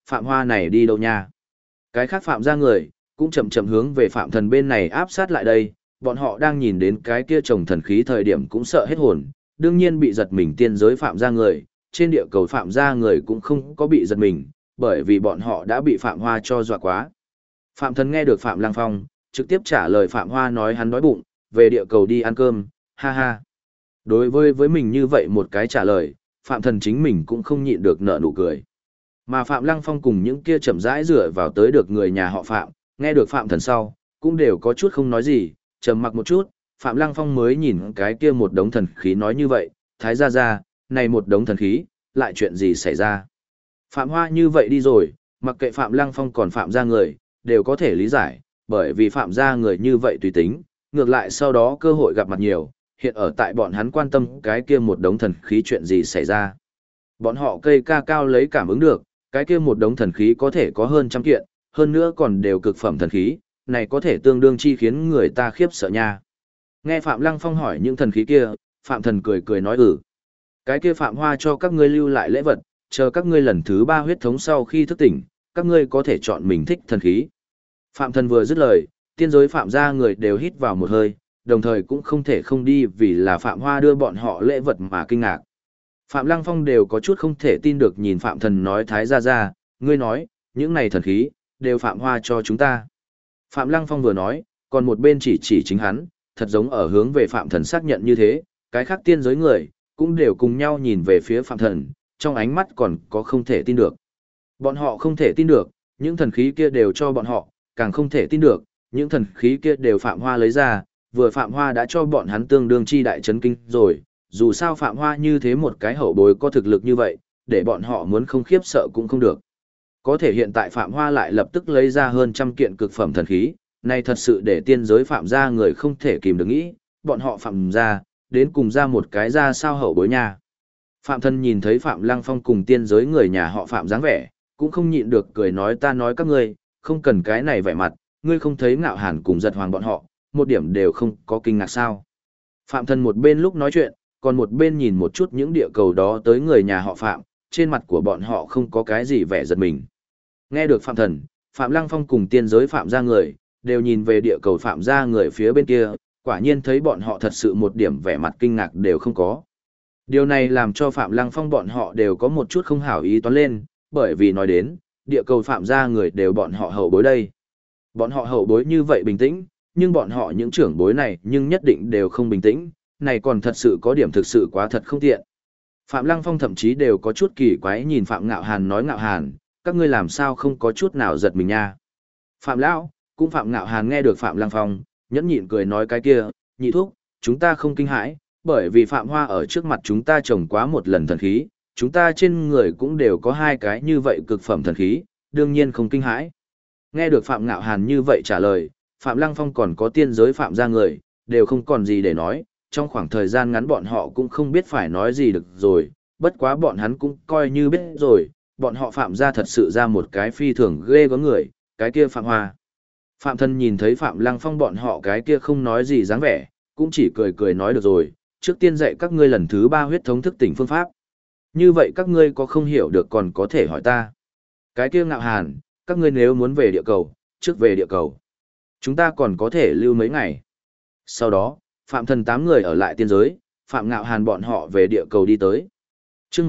[SPEAKER 1] Phạm Hoa này đi đâu nha? Cái khác Phạm gia người, cũng chậm chậm hướng về Phạm Thần bên này áp sát lại đây, bọn họ đang nhìn đến cái kia trồng thần khí thời điểm cũng sợ hết hồn, đương nhiên bị giật mình tiên giới Phạm gia người, trên địa cầu Phạm gia người cũng không có bị giật mình, bởi vì bọn họ đã bị Phạm Hoa cho dọa quá. Phạm Thần nghe được Phạm Lăng Phong, trực tiếp trả lời Phạm Hoa nói hắn đói bụng, về địa cầu đi ăn cơm, ha ha. Đối với mình như vậy một cái trả lời, Phạm Thần chính mình cũng không nhịn được nở nụ cười. Mà Phạm Lăng Phong cùng những kia chậm rãi dựa vào tới được người nhà họ Phạm, nghe được Phạm Thần sau, cũng đều có chút không nói gì, trầm mặc một chút, Phạm Lăng Phong mới nhìn cái kia một đống thần khí nói như vậy, thái gia, này một đống thần khí, lại chuyện gì xảy ra. Phạm Hoa như vậy đi rồi, mặc kệ Phạm Lăng Phong còn Phạm gia người, đều có thể lý giải, bởi vì Phạm gia người như vậy tùy tính, ngược lại sau đó cơ hội gặp mặt nhiều, hiện ở tại bọn hắn quan tâm cái kia một đống thần khí chuyện gì xảy ra. Bọn họ cây ca cao lấy cảm ứng được, cái kia một đống thần khí có thể có hơn trăm kiện, hơn nữa còn đều cực phẩm thần khí, này có thể tương đương chi khiến người ta khiếp sợ nha. Nghe Phạm Lăng Phong hỏi những thần khí kia, Phạm Thần cười cười nói cái kia Phạm Hoa cho các ngươi lưu lại lễ vật, chờ các ngươi lần thứ 3 huyết thống sau khi thức tỉnh, các ngươi có thể chọn mình thích thần khí. Phạm Thần vừa dứt lời, tiên giới Phạm gia người đều hít vào một hơi, đồng thời cũng không thể không đi vì là Phạm Hoa đưa bọn họ lễ vật mà kinh ngạc. Phạm Lăng Phong đều có chút không thể tin được nhìn Phạm Thần nói thái gia, ngươi nói, những này thần khí, đều Phạm Hoa cho chúng ta. Phạm Lăng Phong vừa nói, còn một bên chỉ chính hắn, thật giống ở hướng về Phạm Thần xác nhận như thế, cái khác tiên giới người, cũng đều cùng nhau nhìn về phía Phạm Thần, trong ánh mắt còn có không thể tin được. Bọn họ không thể tin được, những thần khí kia đều cho bọn họ, càng không thể tin được, những thần khí kia đều Phạm Hoa lấy ra, vừa Phạm Hoa đã cho bọn hắn tương đương chi đại chấn kinh rồi, dù sao Phạm Hoa như thế một cái hậu bối có thực lực như vậy, để bọn họ muốn không khiếp sợ cũng không được. Có thể hiện tại Phạm Hoa lại lập tức lấy ra hơn trăm kiện cực phẩm thần khí, này thật sự để tiên giới Phạm gia người không thể kìm được nghĩ, bọn họ Phạm gia, đến cùng ra một cái ra sao hậu bối nha. Phạm Thần nhìn thấy Phạm Lăng Phong cùng tiên giới người nhà họ Phạm dáng vẻ, cũng không nhịn được cười nói ta nói các ngươi, không cần cái này vẻ mặt, ngươi không thấy Ngạo Hàn cùng Giật Hoàng bọn họ, một điểm đều không có kinh ngạc sao. Phạm Thần một bên lúc nói chuyện, còn một bên nhìn một chút những địa cầu đó tới người nhà họ Phạm, trên mặt của bọn họ không có cái gì vẻ giật mình. Nghe được Phạm Thần, Phạm Lăng Phong cùng tiên giới Phạm gia người, đều nhìn về địa cầu Phạm gia người phía bên kia, quả nhiên thấy bọn họ thật sự một điểm vẻ mặt kinh ngạc đều không có. Điều này làm cho Phạm Lăng Phong bọn họ đều có một chút không hảo ý toán lên, bởi vì nói đến, địa cầu Phạm gia người đều bọn họ hậu bối đây. Bọn họ hậu bối như vậy bình tĩnh, nhưng bọn họ những trưởng bối này nhưng nhất định đều không bình tĩnh, này còn thật sự có điểm thực sự quá thật không tiện. Phạm Lăng Phong thậm chí đều có chút kỳ quái nhìn Phạm Ngạo Hàn nói Ngạo Hàn, các ngươi làm sao không có chút nào giật mình nha. Phạm Lão, cũng Phạm Ngạo Hàn nghe được Phạm Lăng Phong, nhẫn nhịn cười nói cái kia, nhị thúc, chúng ta không kinh hãi, bởi vì Phạm Hoa ở trước mặt chúng ta trồng quá một lần thần khí, chúng ta trên người cũng đều có hai cái như vậy cực phẩm thần khí, đương nhiên không kinh hãi. Nghe được Phạm Ngạo Hàn như vậy trả lời, Phạm Lăng Phong còn có tiên giới Phạm gia người, đều không còn gì để nói, trong khoảng thời gian ngắn bọn họ cũng không biết phải nói gì được rồi, bất quá bọn hắn cũng coi như biết rồi, bọn họ Phạm gia thật sự ra một cái phi thường ghê có người, cái kia Phạm Hoa. Phạm Thần nhìn thấy Phạm Lăng Phong bọn họ cái kia không nói gì dáng vẻ, cũng chỉ cười cười nói được rồi, trước tiên dạy các ngươi lần thứ 3 huyết thống thức tỉnh phương pháp. Như vậy các ngươi có không hiểu được còn có thể hỏi ta. Cái kia Ngạo Hàn, các ngươi nếu muốn về địa cầu, trước về địa cầu. Chúng ta còn có thể lưu mấy ngày. Sau đó, Phạm Thần 8 người ở lại tiên giới, Phạm Ngạo Hàn bọn họ về địa cầu đi tới. Chương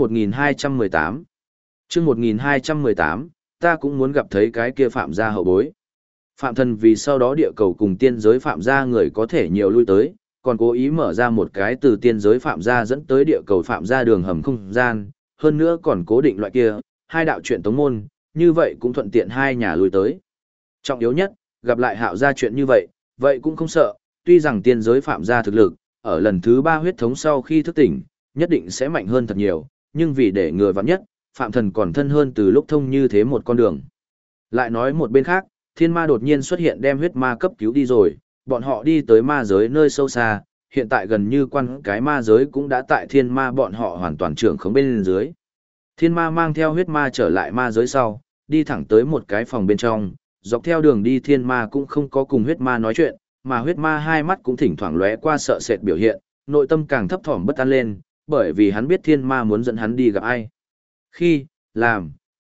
[SPEAKER 1] 1218. Chương 1218, ta cũng muốn gặp thấy cái kia Phạm gia hậu bối. Phạm Thần vì sau đó địa cầu cùng tiên giới Phạm gia người có thể nhiều lui tới, còn cố ý mở ra một cái từ tiên giới Phạm gia dẫn tới địa cầu Phạm gia đường hầm không gian, hơn nữa còn cố định loại kia, hai đạo chuyện tống môn, như vậy cũng thuận tiện hai nhà lui tới. Trọng yếu nhất, gặp lại Hạo gia chuyện như vậy, vậy cũng không sợ, tuy rằng tiên giới Phạm gia thực lực, ở lần thứ 3 huyết thống sau khi thức tỉnh, nhất định sẽ mạnh hơn thật nhiều, nhưng vì để ngừa vạn nhất, Phạm Thần còn thân hơn từ lúc thông như thế một con đường. Lại nói một bên khác, thiên ma đột nhiên xuất hiện đem huyết ma cấp cứu đi rồi, bọn họ đi tới ma giới nơi sâu xa, hiện tại gần như quan cái ma giới cũng đã tại thiên ma bọn họ hoàn toàn trưởng khống bên dưới. Thiên ma mang theo huyết ma trở lại ma giới sau, đi thẳng tới một cái phòng bên trong, dọc theo đường đi thiên ma cũng không có cùng huyết ma nói chuyện, mà huyết ma hai mắt cũng thỉnh thoảng lóe qua sợ sệt biểu hiện, nội tâm càng thấp thỏm bất an lên, bởi vì hắn biết thiên ma muốn dẫn hắn đi gặp ai. Khi, làm,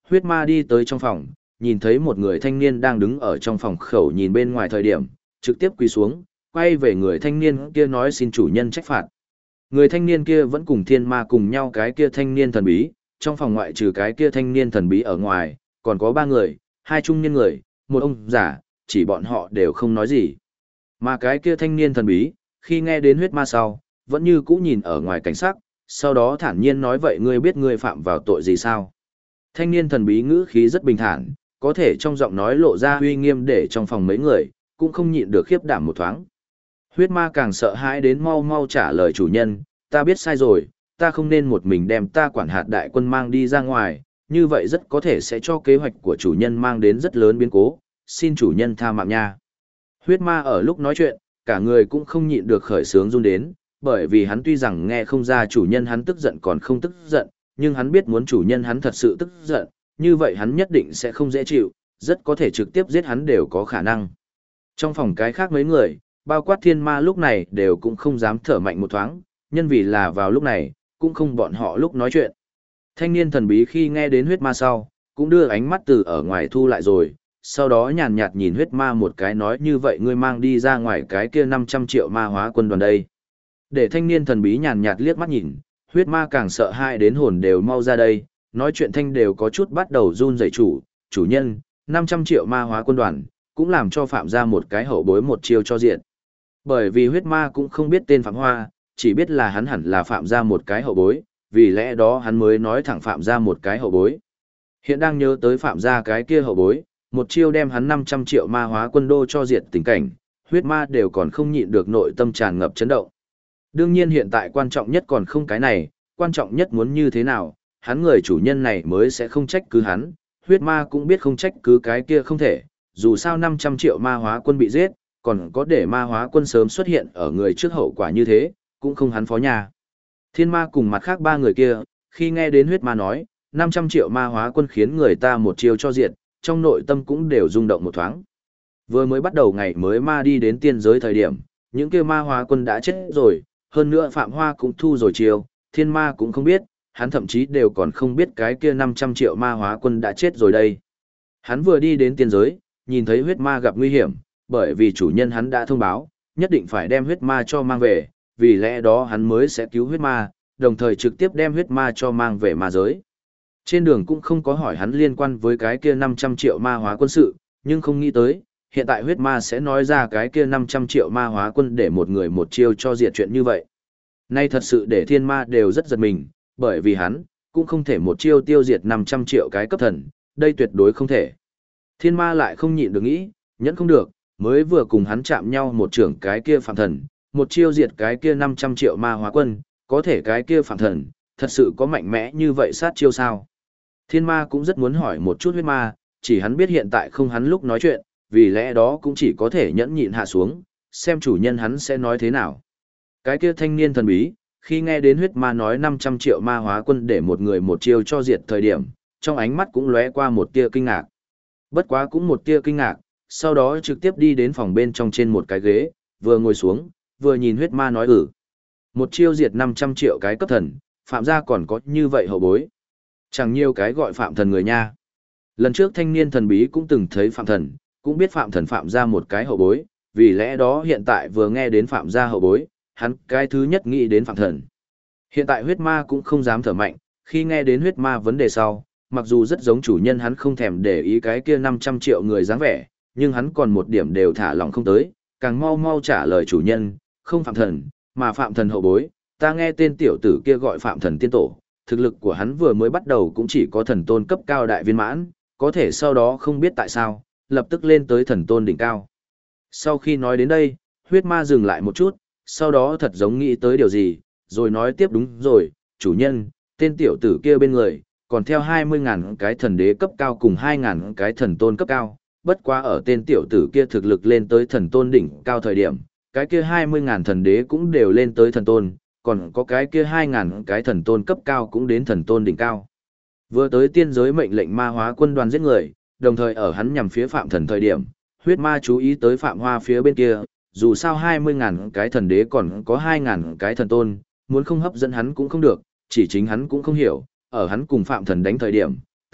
[SPEAKER 1] huyết ma đi tới trong phòng, nhìn thấy một người thanh niên đang đứng ở trong phòng khẩu nhìn bên ngoài thời điểm, trực tiếp quỳ xuống, quay về người thanh niên kia nói xin chủ nhân trách phạt. Người thanh niên kia vẫn cùng thiên ma cùng nhau cái kia thanh niên thần bí, trong phòng ngoại trừ cái kia thanh niên thần bí ở ngoài, còn có 3 người, 2 trung niên người, một ông già, chỉ bọn họ đều không nói gì. Mà cái kia thanh niên thần bí, khi nghe đến huyết ma sau, vẫn như cũ nhìn ở ngoài cảnh sắc, sau đó thản nhiên nói vậy ngươi biết ngươi phạm vào tội gì sao? Thanh niên thần bí ngữ khí rất bình thản, có thể trong giọng nói lộ ra uy nghiêm để trong phòng mấy người, cũng không nhịn được khiếp đảm một thoáng. Huyết ma càng sợ hãi đến mau mau trả lời chủ nhân, ta biết sai rồi, ta không nên một mình đem ta quản hạt đại quân mang đi ra ngoài, như vậy rất có thể sẽ cho kế hoạch của chủ nhân mang đến rất lớn biến cố, xin chủ nhân tha mạng nha. Huyết ma ở lúc nói chuyện, cả người cũng không nhịn được khởi sướng run đến, bởi vì hắn tuy rằng nghe không ra chủ nhân hắn tức giận còn không tức giận, nhưng hắn biết muốn chủ nhân hắn thật sự tức giận, như vậy hắn nhất định sẽ không dễ chịu, rất có thể trực tiếp giết hắn đều có khả năng. Trong phòng cái khác mấy người, bao quát thiên ma lúc này đều cũng không dám thở mạnh một thoáng, nhân vì là vào lúc này, cũng không bọn họ lúc nói chuyện. Thanh niên thần bí khi nghe đến huyết ma sau, cũng đưa ánh mắt từ ở ngoài thu lại rồi, sau đó nhàn nhạt nhìn huyết ma một cái nói như vậy ngươi mang đi ra ngoài cái kia 500 triệu ma hóa quân đoàn đây. Để thanh niên thần bí nhàn nhạt liếc mắt nhìn, huyết ma càng sợ hãi đến hồn đều mau ra đây, nói chuyện thanh đều có chút bắt đầu run rẩy chủ nhân, 500 triệu ma hóa quân đoàn, cũng làm cho Phạm gia một cái hậu bối một chiêu cho diện. Bởi vì huyết ma cũng không biết tên Phạm Hoa, chỉ biết là hắn hẳn là Phạm gia một cái hậu bối, vì lẽ đó hắn mới nói thẳng Phạm gia một cái hậu bối. Hiện đang nhớ tới Phạm gia cái kia hậu bối, một chiêu đem hắn 500 triệu ma hóa quân đô cho diệt tình cảnh, huyết ma đều còn không nhịn được nội tâm tràn ngập chấn động. Đương nhiên hiện tại quan trọng nhất còn không cái này, quan trọng nhất muốn như thế nào, hắn người chủ nhân này mới sẽ không trách cứ hắn, huyết ma cũng biết không trách cứ cái kia không thể, dù sao 500 triệu ma hóa quân bị giết, còn có để ma hóa quân sớm xuất hiện ở người trước hậu quả như thế, cũng không hắn phó nhà. Thiên ma cùng mặt khác 3 người kia, khi nghe đến huyết ma nói, 500 triệu ma hóa quân khiến người ta một chiêu cho diệt, trong nội tâm cũng đều rung động một thoáng. Vừa mới bắt đầu ngày mới ma đi đến tiên giới thời điểm, những kia ma hóa quân đã chết rồi, hơn nữa Phạm Hoa cũng thu rồi chiêu, thiên ma cũng không biết, hắn thậm chí đều còn không biết cái kia 500 triệu ma hóa quân đã chết rồi đây. Hắn vừa đi đến tiên giới, nhìn thấy huyết ma gặp nguy hiểm, bởi vì chủ nhân hắn đã thông báo, nhất định phải đem huyết ma cho mang về, vì lẽ đó hắn mới sẽ cứu huyết ma, đồng thời trực tiếp đem huyết ma cho mang về ma giới. Trên đường cũng không có hỏi hắn liên quan với cái kia 500 triệu ma hóa quân sự, nhưng không nghĩ tới, hiện tại huyết ma sẽ nói ra cái kia 500 triệu ma hóa quân để một người một chiêu cho diệt chuyện như vậy. Nay thật sự để thiên ma đều rất giật mình, bởi vì hắn, cũng không thể một chiêu tiêu diệt 500 triệu cái cấp thần, đây tuyệt đối không thể. Thiên ma lại không nhịn được nghĩ, nhẫn không được, mới vừa cùng hắn chạm nhau một trưởng cái kia phạm thần, một chiêu diệt cái kia 500 triệu ma hóa quân, có thể cái kia phạm thần, thật sự có mạnh mẽ như vậy sát chiêu sao? Thiên ma cũng rất muốn hỏi một chút huyết ma, chỉ hắn biết hiện tại không hắn lúc nói chuyện, vì lẽ đó cũng chỉ có thể nhẫn nhịn hạ xuống, xem chủ nhân hắn sẽ nói thế nào. Cái kia thanh niên thần bí, khi nghe đến huyết ma nói 500 triệu ma hóa quân để một người một chiêu cho diệt thời điểm, trong ánh mắt cũng lóe qua một tia kinh ngạc. Bất quá cũng một tia kinh ngạc, sau đó trực tiếp đi đến phòng bên trong trên một cái ghế, vừa ngồi xuống, vừa nhìn huyết ma nói một chiêu diệt 500 triệu cái cấp thần, phạm gia còn có như vậy hậu bối. Chẳng nhiều cái gọi phạm thần người nha. Lần trước thanh niên thần bí cũng từng thấy phạm thần, cũng biết phạm thần phạm gia một cái hậu bối, vì lẽ đó hiện tại vừa nghe đến phạm gia hậu bối, hắn cái thứ nhất nghĩ đến phạm thần. Hiện tại huyết ma cũng không dám thở mạnh, khi nghe đến huyết ma vấn đề sau, mặc dù rất giống chủ nhân hắn không thèm để ý cái kia 500 triệu người dáng vẻ, nhưng hắn còn một điểm đều thả lòng không tới, càng mau mau trả lời chủ nhân, không phạm thần, mà phạm thần hậu bối, ta nghe tên tiểu tử kia gọi phạm thần tiên tổ, thực lực của hắn vừa mới bắt đầu cũng chỉ có thần tôn cấp cao đại viên mãn, có thể sau đó không biết tại sao, lập tức lên tới thần tôn đỉnh cao. Sau khi nói đến đây, huyết ma dừng lại một chút, sau đó thật giống nghĩ tới điều gì, rồi nói tiếp đúng rồi, chủ nhân, tên tiểu tử kia bên người, còn theo 20.000 cái thần đế cấp cao cùng 2.000 cái thần tôn cấp cao, bất quá ở tên tiểu tử kia thực lực lên tới thần tôn đỉnh cao thời điểm, cái kia 20.000 thần đế cũng đều lên tới thần tôn, còn có cái kia 2.000 cái thần tôn cấp cao cũng đến thần tôn đỉnh cao. Vừa tới tiên giới mệnh lệnh ma hóa quân đoàn giết người, đồng thời ở hắn nhằm phía phạm thần thời điểm, huyết ma chú ý tới phạm hoa phía bên kia, dù sao 20.000 cái thần đế còn có 2.000 cái thần tôn, muốn không hấp dẫn hắn cũng không được, chỉ chính hắn cũng không hiểu, ở hắn cùng phạm thần đánh thời điểm,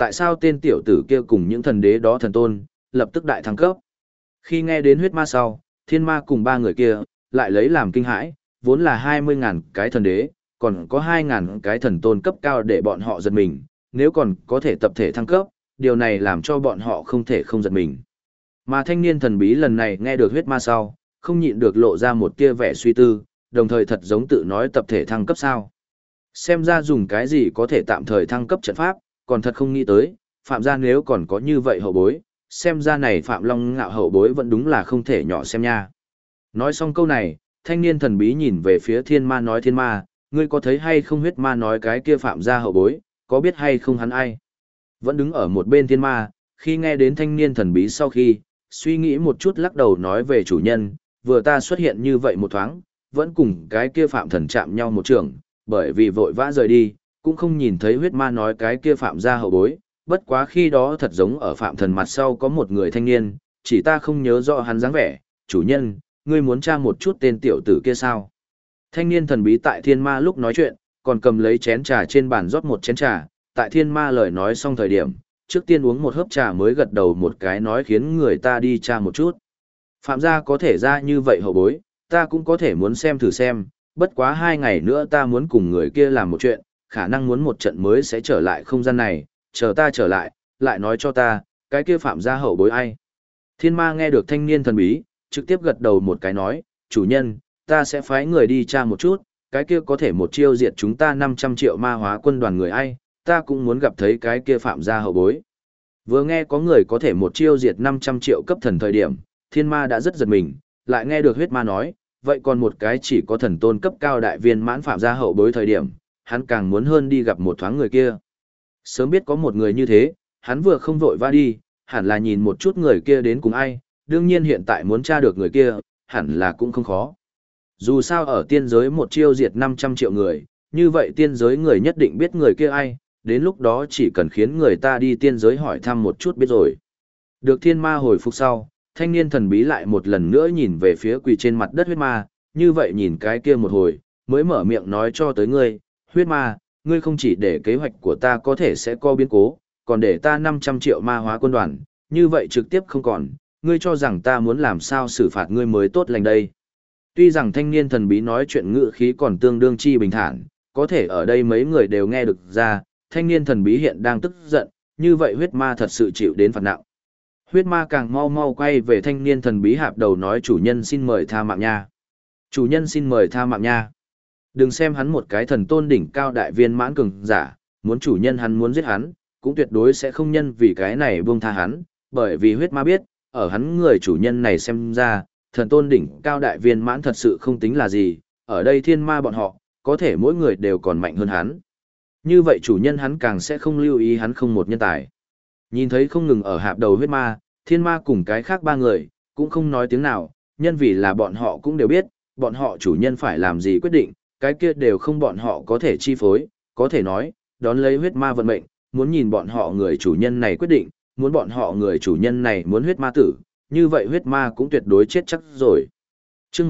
[SPEAKER 1] Tại sao tên tiểu tử kia cùng những thần đế đó thần tôn, lập tức đại thăng cấp? Khi nghe đến huyết ma sau, thiên ma cùng ba người kia, lại lấy làm kinh hãi, vốn là 20.000 cái thần đế, còn có 2.000 cái thần tôn cấp cao để bọn họ giật mình, nếu còn có thể tập thể thăng cấp, điều này làm cho bọn họ không thể không giật mình. Mà thanh niên thần bí lần này nghe được huyết ma sau, không nhịn được lộ ra một tia vẻ suy tư, đồng thời thật giống tự nói tập thể thăng cấp sao. Xem ra dùng cái gì có thể tạm thời thăng cấp trận pháp, còn thật không nghĩ tới, Phạm gia nếu còn có như vậy hậu bối, xem ra này Phạm Long Ngạo hậu bối vẫn đúng là không thể nhỏ xem nha. Nói xong câu này, thanh niên thần bí nhìn về phía thiên ma nói thiên ma, ngươi có thấy hay không huyết ma nói cái kia Phạm gia hậu bối, có biết hay không hắn ai? Vẫn đứng ở một bên thiên ma, khi nghe đến thanh niên thần bí sau khi, suy nghĩ một chút lắc đầu nói về chủ nhân, vừa ta xuất hiện như vậy một thoáng, vẫn cùng cái kia Phạm thần chạm nhau một trường, bởi vì vội vã rời đi, cũng không nhìn thấy huyết ma nói cái kia Phạm gia hậu bối, bất quá khi đó thật giống ở Phạm thần mặt sau có một người thanh niên, chỉ ta không nhớ rõ hắn dáng vẻ, chủ nhân, ngươi muốn tra một chút tên tiểu tử kia sao? Thanh niên thần bí tại thiên ma lúc nói chuyện, còn cầm lấy chén trà trên bàn rót một chén trà, tại thiên ma lời nói xong thời điểm, trước tiên uống một hớp trà mới gật đầu một cái nói khiến người ta đi tra một chút. Phạm gia có thể ra như vậy hậu bối, ta cũng có thể muốn xem thử xem, bất quá 2 ngày nữa ta muốn cùng người kia làm một chuyện, khả năng muốn một trận mới sẽ trở lại không gian này, chờ ta trở lại nói cho ta, cái kia Phạm gia hậu bối ai. Thiên ma nghe được thanh niên thần bí, trực tiếp gật đầu một cái nói, chủ nhân, ta sẽ phái người đi tra một chút, cái kia có thể một chiêu diệt chúng ta 500 triệu ma hóa quân đoàn người ai, ta cũng muốn gặp thấy cái kia Phạm gia hậu bối. Vừa nghe có người có thể một chiêu diệt 500 triệu cấp thần thời điểm, thiên ma đã rất giật mình, lại nghe được huyết ma nói, vậy còn một cái chỉ có thần tôn cấp cao đại viên mãn Phạm gia hậu bối thời điểm, hắn càng muốn hơn đi gặp một thoáng người kia. Sớm biết có một người như thế, hắn vừa không vội va đi, hẳn là nhìn một chút người kia đến cùng ai, đương nhiên hiện tại muốn tra được người kia, hẳn là cũng không khó. Dù sao ở tiên giới một chiêu diệt 500 triệu người, như vậy tiên giới người nhất định biết người kia ai, đến lúc đó chỉ cần khiến người ta đi tiên giới hỏi thăm một chút biết rồi. Được thiên ma hồi phục sau, thanh niên thần bí lại một lần nữa nhìn về phía quỳ trên mặt đất huyết ma, như vậy nhìn cái kia một hồi, mới mở miệng nói cho tới ngươi, huyết ma, ngươi không chỉ để kế hoạch của ta có thể sẽ có biến cố, còn để ta 500 triệu ma hóa quân đoàn, như vậy trực tiếp không còn, ngươi cho rằng ta muốn làm sao xử phạt ngươi mới tốt lành đây. Tuy rằng thanh niên thần bí nói chuyện ngữ khí còn tương đương chi bình thản, có thể ở đây mấy người đều nghe được ra, thanh niên thần bí hiện đang tức giận, như vậy huyết ma thật sự chịu đến phạt nặng. Huyết ma càng mau mau quay về thanh niên thần bí hạp đầu nói chủ nhân xin mời tha mạng nha. Chủ nhân xin mời tha mạng nha. Đừng xem hắn một cái thần tôn đỉnh cao đại viên mãn cường giả, muốn chủ nhân hắn muốn giết hắn, cũng tuyệt đối sẽ không nhân vì cái này buông tha hắn, bởi vì huyết ma biết, ở hắn người chủ nhân này xem ra, thần tôn đỉnh cao đại viên mãn thật sự không tính là gì, ở đây thiên ma bọn họ, có thể mỗi người đều còn mạnh hơn hắn. Như vậy chủ nhân hắn càng sẽ không lưu ý hắn không một nhân tài. Nhìn thấy không ngừng ở hạp đầu huyết ma, thiên ma cùng cái khác 3 người, cũng không nói tiếng nào, nhân vì là bọn họ cũng đều biết, bọn họ chủ nhân phải làm gì quyết định, cái kia đều không bọn họ có thể chi phối, có thể nói, đón lấy huyết ma vận mệnh, muốn nhìn bọn họ người chủ nhân này quyết định, muốn bọn họ người chủ nhân này muốn huyết ma tử, như vậy huyết ma cũng tuyệt đối chết chắc rồi. Chương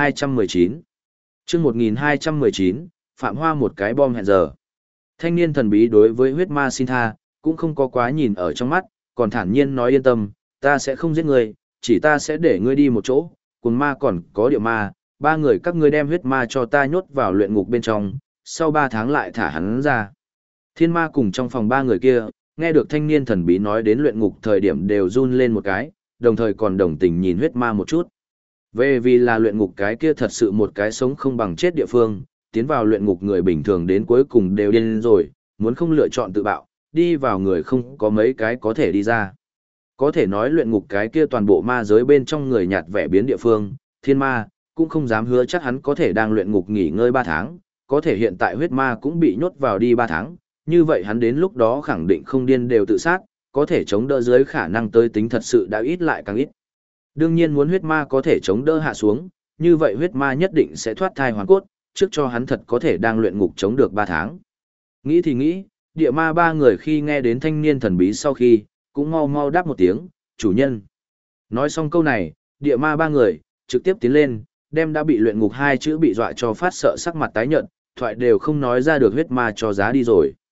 [SPEAKER 1] 1219 Chương 1219, Phạm Hoa một cái bom hẹn giờ. Thanh niên thần bí đối với huyết ma xin tha, cũng không có quá nhìn ở trong mắt, còn thản nhiên nói yên tâm, ta sẽ không giết ngươi, chỉ ta sẽ để ngươi đi một chỗ, cùng ma còn có địa ma, 3 người các ngươi đem huyết ma cho ta nhốt vào luyện ngục bên trong, sau 3 tháng lại thả hắn ra. Thiên ma cùng trong phòng 3 người kia, nghe được thanh niên thần bí nói đến luyện ngục thời điểm đều run lên một cái, đồng thời còn đồng tình nhìn huyết ma một chút. Về vì là luyện ngục cái kia thật sự một cái sống không bằng chết địa phương, tiến vào luyện ngục người bình thường đến cuối cùng đều điên rồi, muốn không lựa chọn tự bạo, đi vào người không có mấy cái có thể đi ra. Có thể nói luyện ngục cái kia toàn bộ ma giới bên trong người nhạt vẻ biến địa phương, thiên ma, cũng không dám hứa chắc hắn có thể đang luyện ngục nghỉ ngơi 3 tháng, có thể hiện tại huyết ma cũng bị nhốt vào đi 3 tháng, như vậy hắn đến lúc đó khẳng định không điên đều tự sát, có thể chống đỡ dưới khả năng tới tính thật sự đã ít lại càng ít. Đương nhiên muốn huyết ma có thể chống đỡ hạ xuống, như vậy huyết ma nhất định sẽ thoát thai hoàn cốt, trước cho hắn thật có thể đang luyện ngục chống được 3 tháng. Nghĩ thì nghĩ, địa ma 3 người khi nghe đến thanh niên thần bí sau khi, cũng mau mau đáp một tiếng, chủ nhân. Nói xong câu này, địa ma 3 người, trực tiếp tiến lên, đem đã bị luyện ngục 2 chữ bị dọa cho phát sợ sắc mặt tái nhợt, thoại đều không nói ra được huyết ma cho giá đi rồi.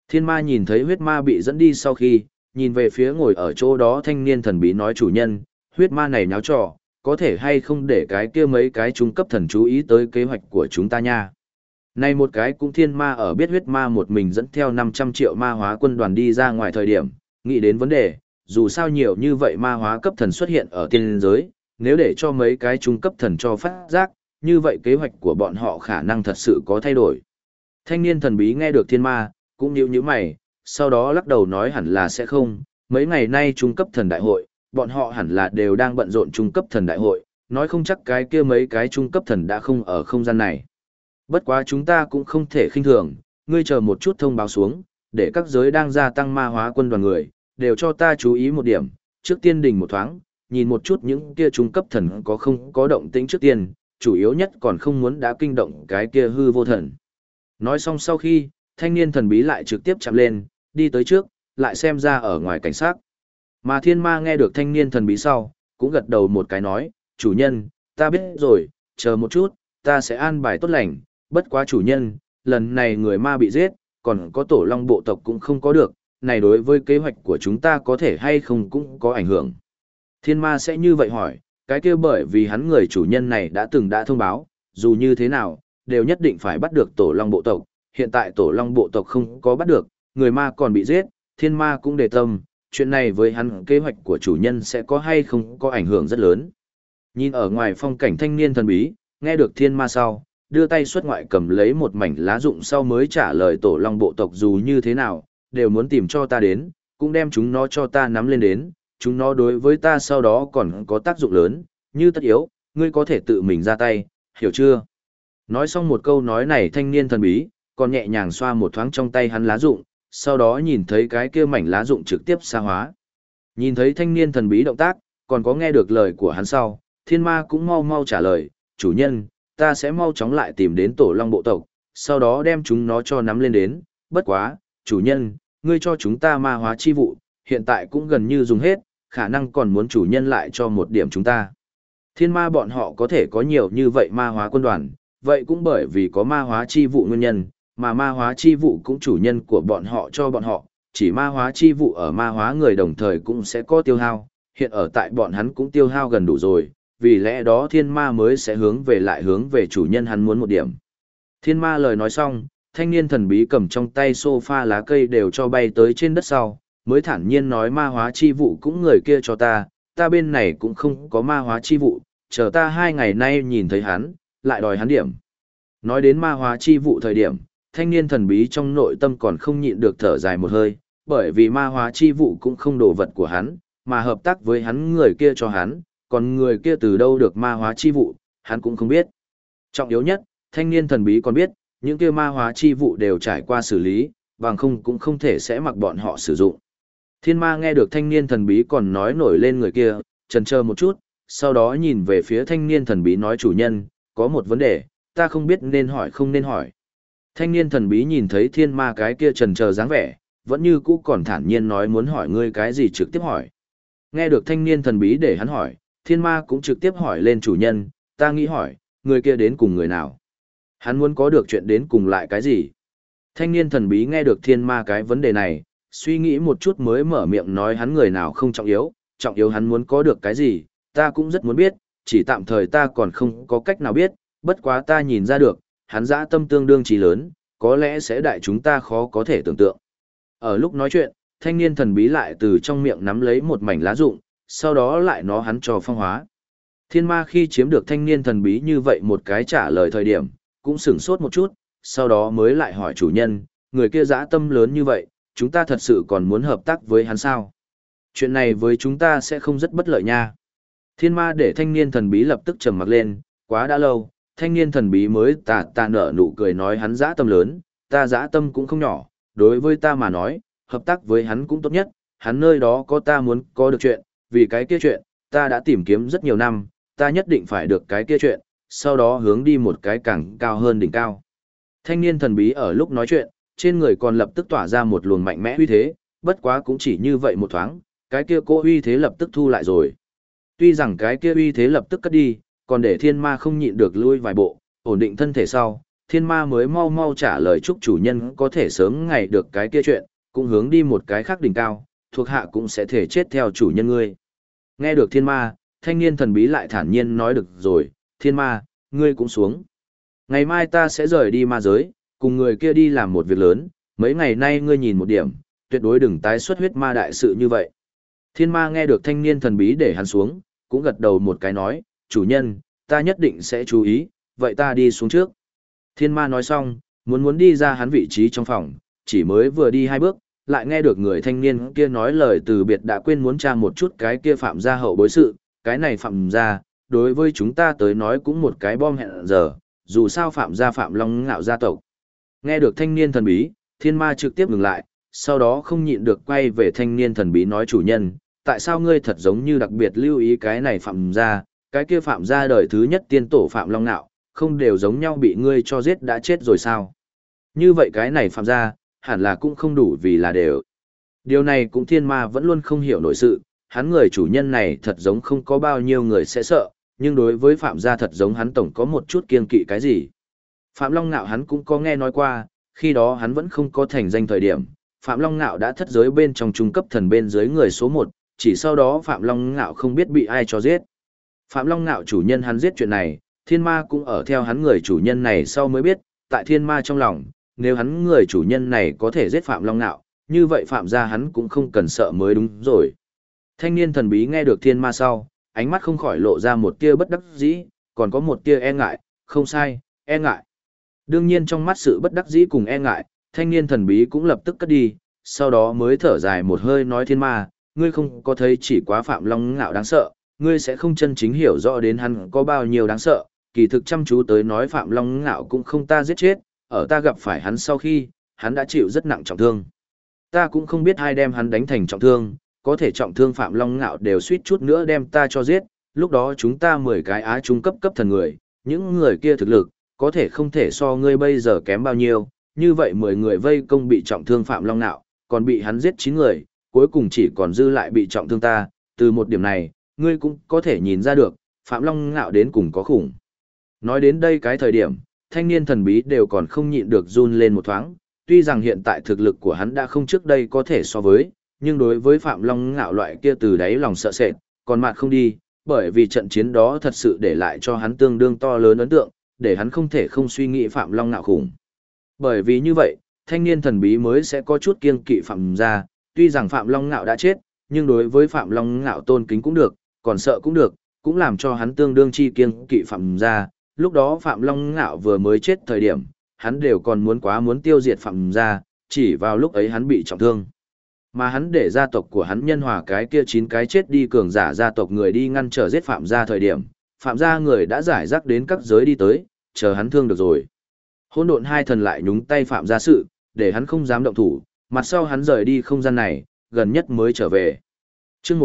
[SPEAKER 1] Thiên ma nhìn thấy huyết ma bị dẫn đi sau khi, nhìn về phía ngồi ở chỗ đó thanh niên thần bí nói chủ nhân, huyết ma này nháo trò, có thể hay không để cái kia mấy cái trung cấp thần chú ý tới kế hoạch của chúng ta nha. Này một cái cũng thiên ma ở biết huyết ma một mình dẫn theo 500 triệu ma hóa quân đoàn đi ra ngoài thời điểm, nghĩ đến vấn đề, dù sao nhiều như vậy ma hóa cấp thần xuất hiện ở tiên giới, nếu để cho mấy cái trung cấp thần cho phát giác, như vậy kế hoạch của bọn họ khả năng thật sự có thay đổi. Thanh niên thần bí nghe được thiên ma, cũng nhíu nhíu mày, sau đó lắc đầu nói hẳn là sẽ không, mấy ngày nay trung cấp thần đại hội, bọn họ hẳn là đều đang bận rộn trung cấp thần đại hội, nói không chắc cái kia mấy cái trung cấp thần đã không ở không gian này. Bất quá chúng ta cũng không thể khinh thường, ngươi chờ một chút thông báo xuống, để các giới đang gia tăng ma hóa quân đoàn người, đều cho ta chú ý một điểm, trước tiên đình một thoáng, nhìn một chút những kia trung cấp thần có không có động tĩnh trước tiên, chủ yếu nhất còn không muốn đã kinh động cái kia hư vô thần. Nói xong sau khi, thanh niên thần bí lại trực tiếp chạm lên, đi tới trước, lại xem ra ở ngoài cảnh sát. Mà thiên ma nghe được thanh niên thần bí sau, cũng gật đầu một cái nói, chủ nhân, ta biết rồi, chờ một chút, ta sẽ an bài tốt lành, bất quá chủ nhân, lần này người ma bị giết, còn có tổ long bộ tộc cũng không có được, này đối với kế hoạch của chúng ta có thể hay không cũng có ảnh hưởng. Thiên ma sẽ như vậy hỏi, cái kia bởi vì hắn người chủ nhân này đã thông báo, dù như thế nào, đều nhất định phải bắt được tổ long bộ tộc, hiện tại tổ long bộ tộc không có bắt được, người ma còn bị giết, thiên ma cũng đề tâm, chuyện này với hắn kế hoạch của chủ nhân sẽ có hay không có ảnh hưởng rất lớn. Nhìn ở ngoài phong cảnh thanh niên thần bí, nghe được thiên ma sau, đưa tay xuất ngoại cầm lấy một mảnh lá rụng sau mới trả lời tổ long bộ tộc dù như thế nào, đều muốn tìm cho ta đến, cũng đem chúng nó cho ta nắm lên đến, chúng nó đối với ta sau đó còn có tác dụng lớn, như tất yếu, ngươi có thể tự mình ra tay, hiểu chưa? Nói xong một câu nói này thanh niên thần bí, còn nhẹ nhàng xoa một thoáng trong tay hắn lá rụng, sau đó nhìn thấy cái kia mảnh lá rụng trực tiếp xa hóa. Nhìn thấy thanh niên thần bí động tác, còn có nghe được lời của hắn sau, thiên ma cũng mau mau trả lời, chủ nhân, ta sẽ mau chóng lại tìm đến tổ long bộ tộc, sau đó đem chúng nó cho nắm lên đến, bất quá, chủ nhân, ngươi cho chúng ta ma hóa chi vụ, hiện tại cũng gần như dùng hết, khả năng còn muốn chủ nhân lại cho một điểm chúng ta. Thiên ma bọn họ có thể có nhiều như vậy ma hóa quân đoàn, vậy cũng bởi vì có ma hóa chi vụ nguyên nhân, mà ma hóa chi vụ cũng chủ nhân của bọn họ cho bọn họ, chỉ ma hóa chi vụ ở ma hóa người đồng thời cũng sẽ có tiêu hao, hiện ở tại bọn hắn cũng tiêu hao gần đủ rồi, vì lẽ đó thiên ma mới sẽ hướng về chủ nhân hắn muốn một điểm. Thiên ma lời nói xong, thanh niên thần bí cầm trong tay sofa lá cây đều cho bay tới trên đất sau, mới thản nhiên nói ma hóa chi vụ cũng người kia cho ta bên này cũng không có ma hóa chi vụ, chờ ta 2 ngày nay nhìn thấy hắn, lại đòi hắn điểm. Nói đến ma hóa chi vụ thời điểm, thanh niên thần bí trong nội tâm còn không nhịn được thở dài một hơi, bởi vì ma hóa chi vụ cũng không đồ vật của hắn, mà hợp tác với hắn người kia cho hắn, còn người kia từ đâu được ma hóa chi vụ, hắn cũng không biết. Trọng yếu nhất, thanh niên thần bí còn biết, những kia ma hóa chi vụ đều trải qua xử lý, bằng không cũng không thể sẽ mặc bọn họ sử dụng. Thiên ma nghe được thanh niên thần bí còn nói nổi lên người kia, chần chờ một chút, sau đó nhìn về phía thanh niên thần bí nói chủ nhân, có một vấn đề, ta không biết nên hỏi không nên hỏi. Thanh niên thần bí nhìn thấy thiên ma cái kia chần chờ dáng vẻ, vẫn như cũ còn thản nhiên nói muốn hỏi ngươi cái gì trực tiếp hỏi. Nghe được thanh niên thần bí để hắn hỏi, thiên ma cũng trực tiếp hỏi lên chủ nhân, ta nghĩ hỏi, người kia đến cùng người nào? Hắn muốn có được chuyện đến cùng lại cái gì? Thanh niên thần bí nghe được thiên ma cái vấn đề này, suy nghĩ một chút mới mở miệng nói hắn người nào không trọng yếu hắn muốn có được cái gì, ta cũng rất muốn biết, chỉ tạm thời ta còn không có cách nào biết, bất quá ta nhìn ra được, hắn dã tâm tương đương trí lớn, có lẽ sẽ đại chúng ta khó có thể tưởng tượng. Ở lúc nói chuyện, thanh niên thần bí lại từ trong miệng nắm lấy một mảnh lá rụng, sau đó lại nó hắn cho phong hóa. Thiên ma khi chiếm được thanh niên thần bí như vậy một cái trả lời thời điểm, cũng sửng sốt một chút, sau đó mới lại hỏi chủ nhân, người kia dã tâm lớn như vậy, chúng ta thật sự còn muốn hợp tác với hắn sao? Chuyện này với chúng ta sẽ không rất bất lợi nha. Thiên ma để thanh niên thần bí lập tức trầm mặc lên, quá đã lâu, thanh niên thần bí mới tà nở nụ cười nói hắn dã tâm lớn, ta dã tâm cũng không nhỏ, đối với ta mà nói, hợp tác với hắn cũng tốt nhất, hắn nơi đó có ta muốn có được chuyện, vì cái kia chuyện, ta đã tìm kiếm rất nhiều năm, ta nhất định phải được cái kia chuyện, sau đó hướng đi một cái càng cao hơn đỉnh cao. Thanh niên thần bí ở lúc nói chuyện, trên người còn lập tức tỏa ra một luồng mạnh mẽ uy thế, bất quá cũng chỉ như vậy một thoáng, cái kia cô uy thế lập tức thu lại rồi. Tuy rằng cái kia uy thế lập tức cất đi, còn để thiên ma không nhịn được lui vài bộ, ổn định thân thể sau, thiên ma mới mau mau trả lời chúc chủ nhân có thể sớm ngày được cái kia chuyện, cũng hướng đi một cái khác đỉnh cao, thuộc hạ cũng sẽ thể chết theo chủ nhân ngươi. Nghe được thiên ma, thanh niên thần bí lại thản nhiên nói được rồi, thiên ma, ngươi cũng xuống. Ngày mai ta sẽ rời đi ma giới, cùng người kia đi làm một việc lớn, mấy ngày nay ngươi nhìn một điểm, tuyệt đối đừng tái xuất huyết ma đại sự như vậy. Thiên ma nghe được thanh niên thần bí để hắn xuống, cũng gật đầu một cái nói, chủ nhân, ta nhất định sẽ chú ý, vậy ta đi xuống trước. Thiên ma nói xong, muốn đi ra hắn vị trí trong phòng, chỉ mới vừa đi 2 bước, lại nghe được người thanh niên kia nói lời từ biệt đã quên muốn tra một chút cái kia phạm gia hậu bối sự, cái này phạm gia, đối với chúng ta tới nói cũng một cái bom hẹn giờ, dù sao phạm gia Phạm Long Ngạo gia tộc. Nghe được thanh niên thần bí, thiên ma trực tiếp ngừng lại, sau đó không nhịn được quay về thanh niên thần bí nói chủ nhân, tại sao ngươi thật giống như đặc biệt lưu ý cái này phạm gia, cái kia phạm gia đời thứ nhất tiên tổ Phạm Long Ngạo, không đều giống nhau bị ngươi cho giết đã chết rồi sao? Như vậy cái này phạm gia, hẳn là cũng không đủ vì là đều. Điều này cũng thiên ma vẫn luôn không hiểu nổi sự, hắn người chủ nhân này thật giống không có bao nhiêu người sẽ sợ, nhưng đối với phạm gia thật giống hắn tổng có một chút kiêng kỵ cái gì. Phạm Long Ngạo hắn cũng có nghe nói qua, khi đó hắn vẫn không có thành danh thời điểm, Phạm Long Ngạo đã thất giới bên trong trung cấp thần bên dưới người số 1, chỉ sau đó Phạm Long Ngạo không biết bị ai cho giết. Phạm Long Ngạo chủ nhân hắn giết chuyện này, thiên ma cũng ở theo hắn người chủ nhân này sau mới biết, tại thiên ma trong lòng, nếu hắn người chủ nhân này có thể giết Phạm Long Ngạo, như vậy Phạm gia hắn cũng không cần sợ mới đúng rồi. Thanh niên thần bí nghe được thiên ma sau, ánh mắt không khỏi lộ ra một tia bất đắc dĩ, còn có một tia e ngại, không sai, e ngại. Đương nhiên trong mắt sự bất đắc dĩ cùng e ngại, thanh niên thần bí cũng lập tức cất đi, sau đó mới thở dài một hơi nói thiên ma, ngươi không có thấy chỉ quá Phạm Long Ngạo đáng sợ, ngươi sẽ không chân chính hiểu rõ đến hắn có bao nhiêu đáng sợ, kỳ thực chăm chú tới nói Phạm Long Ngạo cũng không ta giết chết, ở ta gặp phải hắn sau khi, hắn đã chịu rất nặng trọng thương. Ta cũng không biết ai đem hắn đánh thành trọng thương, có thể trọng thương Phạm Long Ngạo đều suýt chút nữa đem ta cho giết, lúc đó chúng ta 10 cái á trung cấp cấp thần người, những người kia thực lực, có thể không thể so ngươi bây giờ kém bao nhiêu, như vậy 10 người vây công bị trọng thương Phạm Long Ngạo, còn bị hắn giết 9 người, cuối cùng chỉ còn dư lại bị trọng thương ta, từ một điểm này, ngươi cũng có thể nhìn ra được, Phạm Long Ngạo đến cùng có khủng. Nói đến đây cái thời điểm, thanh niên thần bí đều còn không nhịn được run lên một thoáng, tuy rằng hiện tại thực lực của hắn đã không trước đây có thể so với, nhưng đối với Phạm Long Ngạo loại kia từ đáy lòng sợ sệt, còn mặt không đi, bởi vì trận chiến đó thật sự để lại cho hắn tương đương to lớn ấn tượng, để hắn không thể không suy nghĩ Phạm Long Ngạo khủng. Bởi vì như vậy, thanh niên thần bí mới sẽ có chút kiêng kỵ Phạm gia, tuy rằng Phạm Long Ngạo đã chết, nhưng đối với Phạm Long Ngạo tôn kính cũng được, còn sợ cũng được, cũng làm cho hắn tương đương chi kiêng kỵ Phạm gia. Lúc đó Phạm Long Ngạo vừa mới chết thời điểm, hắn đều còn muốn tiêu diệt Phạm gia, chỉ vào lúc ấy hắn bị trọng thương. Mà hắn để gia tộc của hắn nhân hòa cái kia 9 cái chết đi cường giả gia tộc người đi ngăn trở giết Phạm gia thời điểm, Phạm gia người đã giải rác đến các giới đi tới, chờ hắn thương được rồi. Hỗn độn hai thần lại nhúng tay Phạm gia sự, để hắn không dám động thủ, mặt sau hắn rời đi không gian này, gần nhất mới trở về. Chương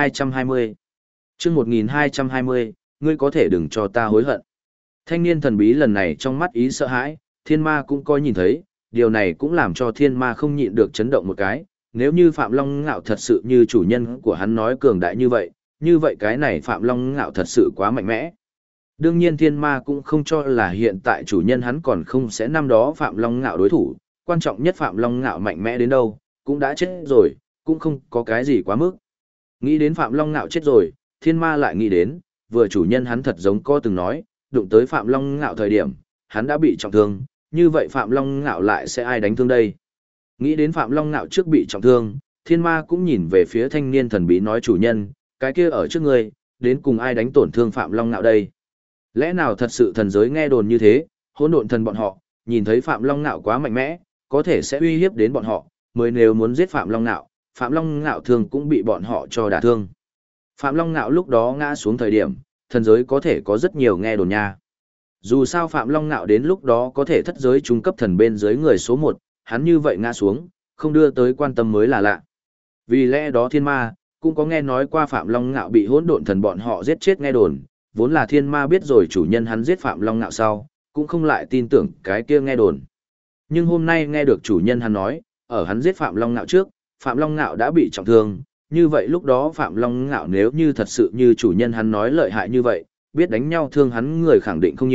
[SPEAKER 1] 1220 Chương 1220, ngươi có thể đừng cho ta hối hận. Thanh niên thần bí lần này trong mắt ý sợ hãi, thiên ma cũng coi nhìn thấy, điều này cũng làm cho thiên ma không nhịn được chấn động một cái. Nếu như Phạm Long Ngạo thật sự như chủ nhân của hắn nói cường đại như vậy cái này Phạm Long Ngạo thật sự quá mạnh mẽ. Đương nhiên thiên ma cũng không cho là hiện tại chủ nhân hắn còn không sẽ năm đó Phạm Long Ngạo đối thủ, quan trọng nhất Phạm Long Ngạo mạnh mẽ đến đâu, cũng đã chết rồi, cũng không có cái gì quá mức. Nghĩ đến Phạm Long Ngạo chết rồi, thiên ma lại nghĩ đến, vừa chủ nhân hắn thật giống có từng nói, đụng tới Phạm Long Ngạo thời điểm, hắn đã bị trọng thương, như vậy Phạm Long Ngạo lại sẽ ai đánh thương đây? Nghĩ đến Phạm Long Ngạo trước bị trọng thương, thiên ma cũng nhìn về phía thanh niên thần bí nói chủ nhân, cái kia ở trước ngươi, đến cùng ai đánh tổn thương Phạm Long Ngạo đây? Lẽ nào thật sự thần giới nghe đồn như thế, hỗn độn thần bọn họ, nhìn thấy Phạm Long Ngạo quá mạnh mẽ, có thể sẽ uy hiếp đến bọn họ, mới nếu muốn giết Phạm Long Ngạo, Phạm Long Ngạo thường cũng bị bọn họ cho đả thương. Phạm Long Ngạo lúc đó ngã xuống thời điểm, thần giới có thể có rất nhiều nghe đồn nha. Dù sao Phạm Long Ngạo đến lúc đó có thể thất giới trung cấp thần bên dưới người số 1, hắn như vậy ngã xuống, không đưa tới quan tâm mới là lạ. Vì lẽ đó thiên ma, cũng có nghe nói qua Phạm Long Ngạo bị hỗn độn thần bọn họ giết chết nghe đồn, vốn là thiên ma biết rồi chủ nhân hắn giết Phạm Long Ngạo sau, cũng không lại tin tưởng cái kia nghe đồn. Nhưng hôm nay nghe được chủ nhân hắn nói, ở hắn giết Phạm Long Ngạo trước, Phạm Long Ngạo đã bị trọng thương, như vậy lúc đó Phạm Long Ngạo nếu như thật sự như chủ nhân hắn nói lợi hại như vậy, biết đánh nhau thương hắn người khẳng định không nhiều,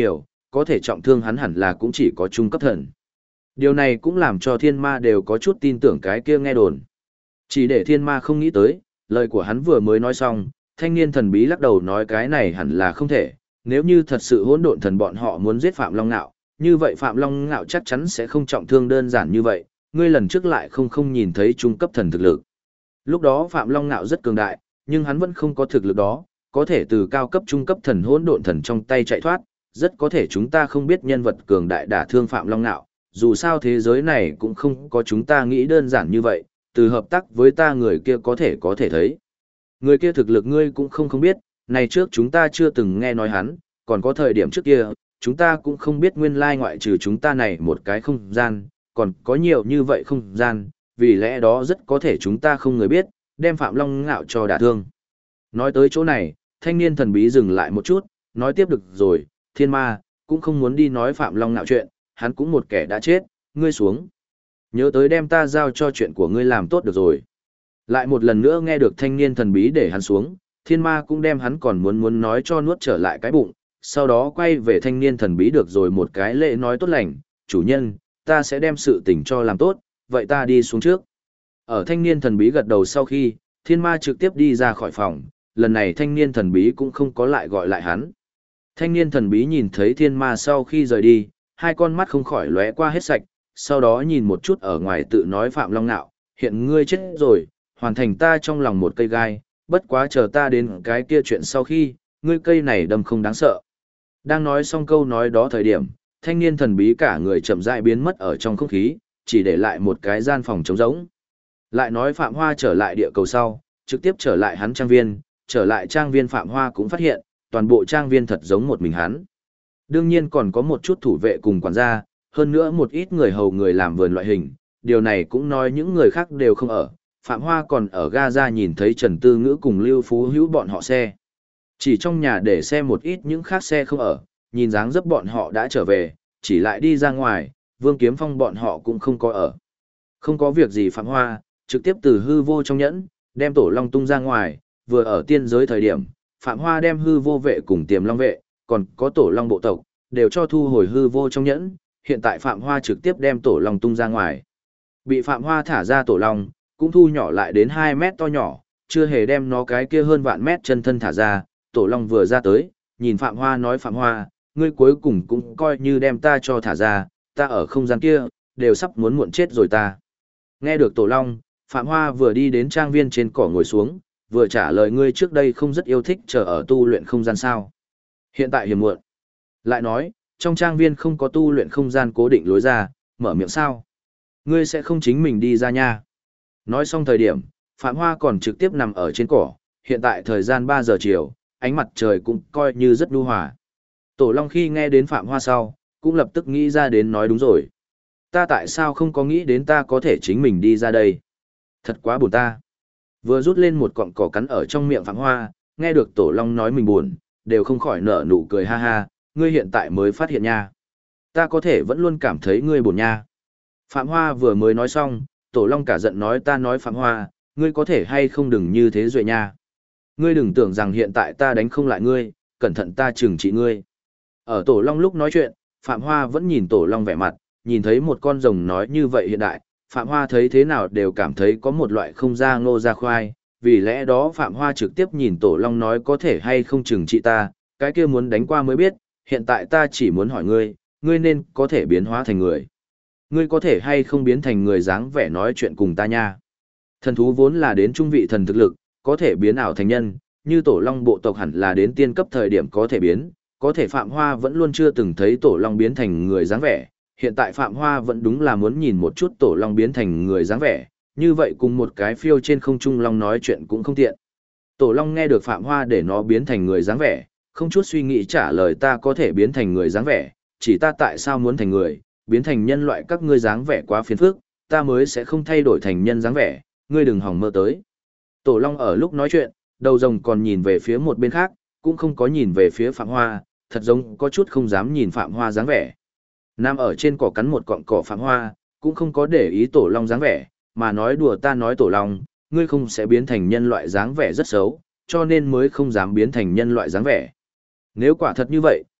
[SPEAKER 1] có thể trọng thương hắn hẳn là cũng chỉ có trung cấp thần. Điều này cũng làm cho thiên ma đều có chút tin tưởng cái kia nghe đồn. Chỉ để thiên ma không nghĩ tới, lời của hắn vừa mới nói xong, thanh niên thần bí lắc đầu nói cái này hẳn là không thể, nếu như thật sự hỗn độn thần bọn họ muốn giết Phạm Long Nạo, như vậy Phạm Long Nạo chắc chắn sẽ không trọng thương đơn giản như vậy, ngươi lần trước lại không nhìn thấy trung cấp thần thực lực. Lúc đó Phạm Long Nạo rất cường đại, nhưng hắn vẫn không có thực lực đó, có thể từ cao cấp trung cấp thần hỗn độn thần trong tay chạy thoát, rất có thể chúng ta không biết nhân vật cường đại đả thương Phạm Long Nạo, dù sao thế giới này cũng không có chúng ta nghĩ đơn giản như vậy, từ hợp tác với ta người kia có thể thấy. Người kia thực lực ngươi cũng không biết, này trước chúng ta chưa từng nghe nói hắn, còn có thời điểm trước kia, chúng ta cũng không biết nguyên lai ngoại trừ chúng ta này một cái không gian, còn có nhiều như vậy không gian, vì lẽ đó rất có thể chúng ta không người biết, đem Phạm Long Ngạo cho đả thương. Nói tới chỗ này, thanh niên thần bí dừng lại một chút, nói tiếp được rồi, thiên ma, cũng không muốn đi nói Phạm Long Ngạo chuyện, hắn cũng một kẻ đã chết, ngươi xuống. Nhớ tới đem ta giao cho chuyện của ngươi làm tốt được rồi. Lại một lần nữa nghe được thanh niên thần bí để hắn xuống, thiên ma cũng đem hắn còn muốn nói cho nuốt trở lại cái bụng, sau đó quay về thanh niên thần bí được rồi một cái lễ nói tốt lành, chủ nhân, ta sẽ đem sự tình cho làm tốt, vậy ta đi xuống trước. Ở thanh niên thần bí gật đầu sau khi, thiên ma trực tiếp đi ra khỏi phòng, lần này thanh niên thần bí cũng không có lại gọi lại hắn. Thanh niên thần bí nhìn thấy thiên ma sau khi rời đi, hai con mắt không khỏi lóe qua hết sạch, sau đó nhìn một chút ở ngoài tự nói Phạm Long Nạo, hiện ngươi chết rồi, hoàn thành ta trong lòng một cây gai, bất quá chờ ta đến cái kia chuyện sau khi, ngươi cây này đâm không đáng sợ. Đang nói xong câu nói đó thời điểm, thanh niên thần bí cả người chậm rãi biến mất ở trong không khí, chỉ để lại một cái gian phòng trống rỗng. Lại nói Phạm Hoa trở lại địa cầu sau, trực tiếp trở lại hắn trang viên, trở lại trang viên Phạm Hoa cũng phát hiện, toàn bộ trang viên thật giống một mình hắn. Đương nhiên còn có một chút thủ vệ cùng quản gia, hơn nữa một ít người hầu người làm vườn loại hình, điều này cũng nói những người khác đều không ở. Phạm Hoa còn ở Gaza nhìn thấy Trần Tư Ngữ cùng Lưu Phú Hữu bọn họ xe. Chỉ trong nhà để xe một ít những khác xe không ở, nhìn dáng dấp bọn họ đã trở về, chỉ lại đi ra ngoài, Vương Kiếm Phong bọn họ cũng không có ở. Không có việc gì Phạm Hoa, trực tiếp từ hư vô trong nhẫn, đem Tổ Long tung ra ngoài, vừa ở tiên giới thời điểm, Phạm Hoa đem hư vô vệ cùng Tiềm Long vệ, còn có Tổ Long bộ tộc, đều cho thu hồi hư vô trong nhẫn, hiện tại Phạm Hoa trực tiếp đem Tổ Long tung ra ngoài. Bị Phạm Hoa thả ra Tổ Long, cũng thu nhỏ lại đến 2 mét to nhỏ, chưa hề đem nó cái kia hơn vạn mét chân thân thả ra, Tổ Long vừa ra tới, nhìn Phạm Hoa nói Phạm Hoa, ngươi cuối cùng cũng coi như đem ta cho thả ra, ta ở không gian kia, đều sắp muốn muộn chết rồi ta. Nghe được Tổ Long, Phạm Hoa vừa đi đến trang viên trên cỏ ngồi xuống, vừa trả lời ngươi trước đây không rất yêu thích chờ ở tu luyện không gian sao. Hiện tại hiểm muộn. Lại nói, trong trang viên không có tu luyện không gian cố định lối ra, mở miệng sao. Ngươi sẽ không chính mình đi ra nha. Nói xong thời điểm, Phạm Hoa còn trực tiếp nằm ở trên cỏ, hiện tại thời gian 3 giờ chiều, ánh mặt trời cũng coi như rất nhu hòa. Tổ Long khi nghe đến Phạm Hoa sau, cũng lập tức nghĩ ra đến nói đúng rồi. Ta tại sao không có nghĩ đến ta có thể chính mình đi ra đây? Thật quá buồn ta. Vừa rút lên một cọng cỏ cắn ở trong miệng Phạm Hoa, nghe được Tổ Long nói mình buồn, đều không khỏi nở nụ cười ha ha, ngươi hiện tại mới phát hiện nha. Ta có thể vẫn luôn cảm thấy ngươi buồn nha. Phạm Hoa vừa mới nói xong, Tổ Long cả giận nói ta nói Phạm Hoa, ngươi có thể hay không đừng như thế rồi nha. Ngươi đừng tưởng rằng hiện tại ta đánh không lại ngươi, cẩn thận ta trừng trị ngươi. Ở Tổ Long lúc nói chuyện, Phạm Hoa vẫn nhìn Tổ Long vẻ mặt, nhìn thấy một con rồng nói như vậy hiện đại, Phạm Hoa thấy thế nào đều cảm thấy có một loại không ra ngô ra khoai, vì lẽ đó Phạm Hoa trực tiếp nhìn Tổ Long nói có thể hay không trừng trị ta, cái kia muốn đánh qua mới biết, hiện tại ta chỉ muốn hỏi ngươi, ngươi nên có thể biến hóa thành người. Ngươi có thể hay không biến thành người dáng vẻ nói chuyện cùng ta nha. Thần thú vốn là đến trung vị thần thực lực, có thể biến ảo thành nhân, như Tổ Long bộ tộc hẳn là đến tiên cấp thời điểm có thể biến, có thể Phạm Hoa vẫn luôn chưa từng thấy Tổ Long biến thành người dáng vẻ, hiện tại Phạm Hoa vẫn đúng là muốn nhìn một chút Tổ Long biến thành người dáng vẻ, như vậy cùng một cái phiêu trên không trung long nói chuyện cũng không tiện. Tổ Long nghe được Phạm Hoa để nó biến thành người dáng vẻ, không chút suy nghĩ trả lời ta có thể biến thành người dáng vẻ, chỉ ta tại sao muốn thành người, biến thành nhân loại các ngươi dáng vẻ quá phiền phức, ta mới sẽ không thay đổi thành nhân dáng vẻ, ngươi đừng hòng mơ tới. Tổ Long ở lúc nói chuyện, đầu rồng còn nhìn về phía một bên khác, cũng không có nhìn về phía Phạm Hoa, thật giống có chút không dám nhìn Phạm Hoa dáng vẻ. Nam ở trên cỏ cắn một cọng cỏ Phạm Hoa, cũng không có để ý Tổ Long dáng vẻ, mà nói đùa ta nói Tổ Long, ngươi không sẽ biến thành nhân loại dáng vẻ rất xấu, cho nên mới không dám biến thành nhân loại dáng vẻ. Nếu quả thật như vậy,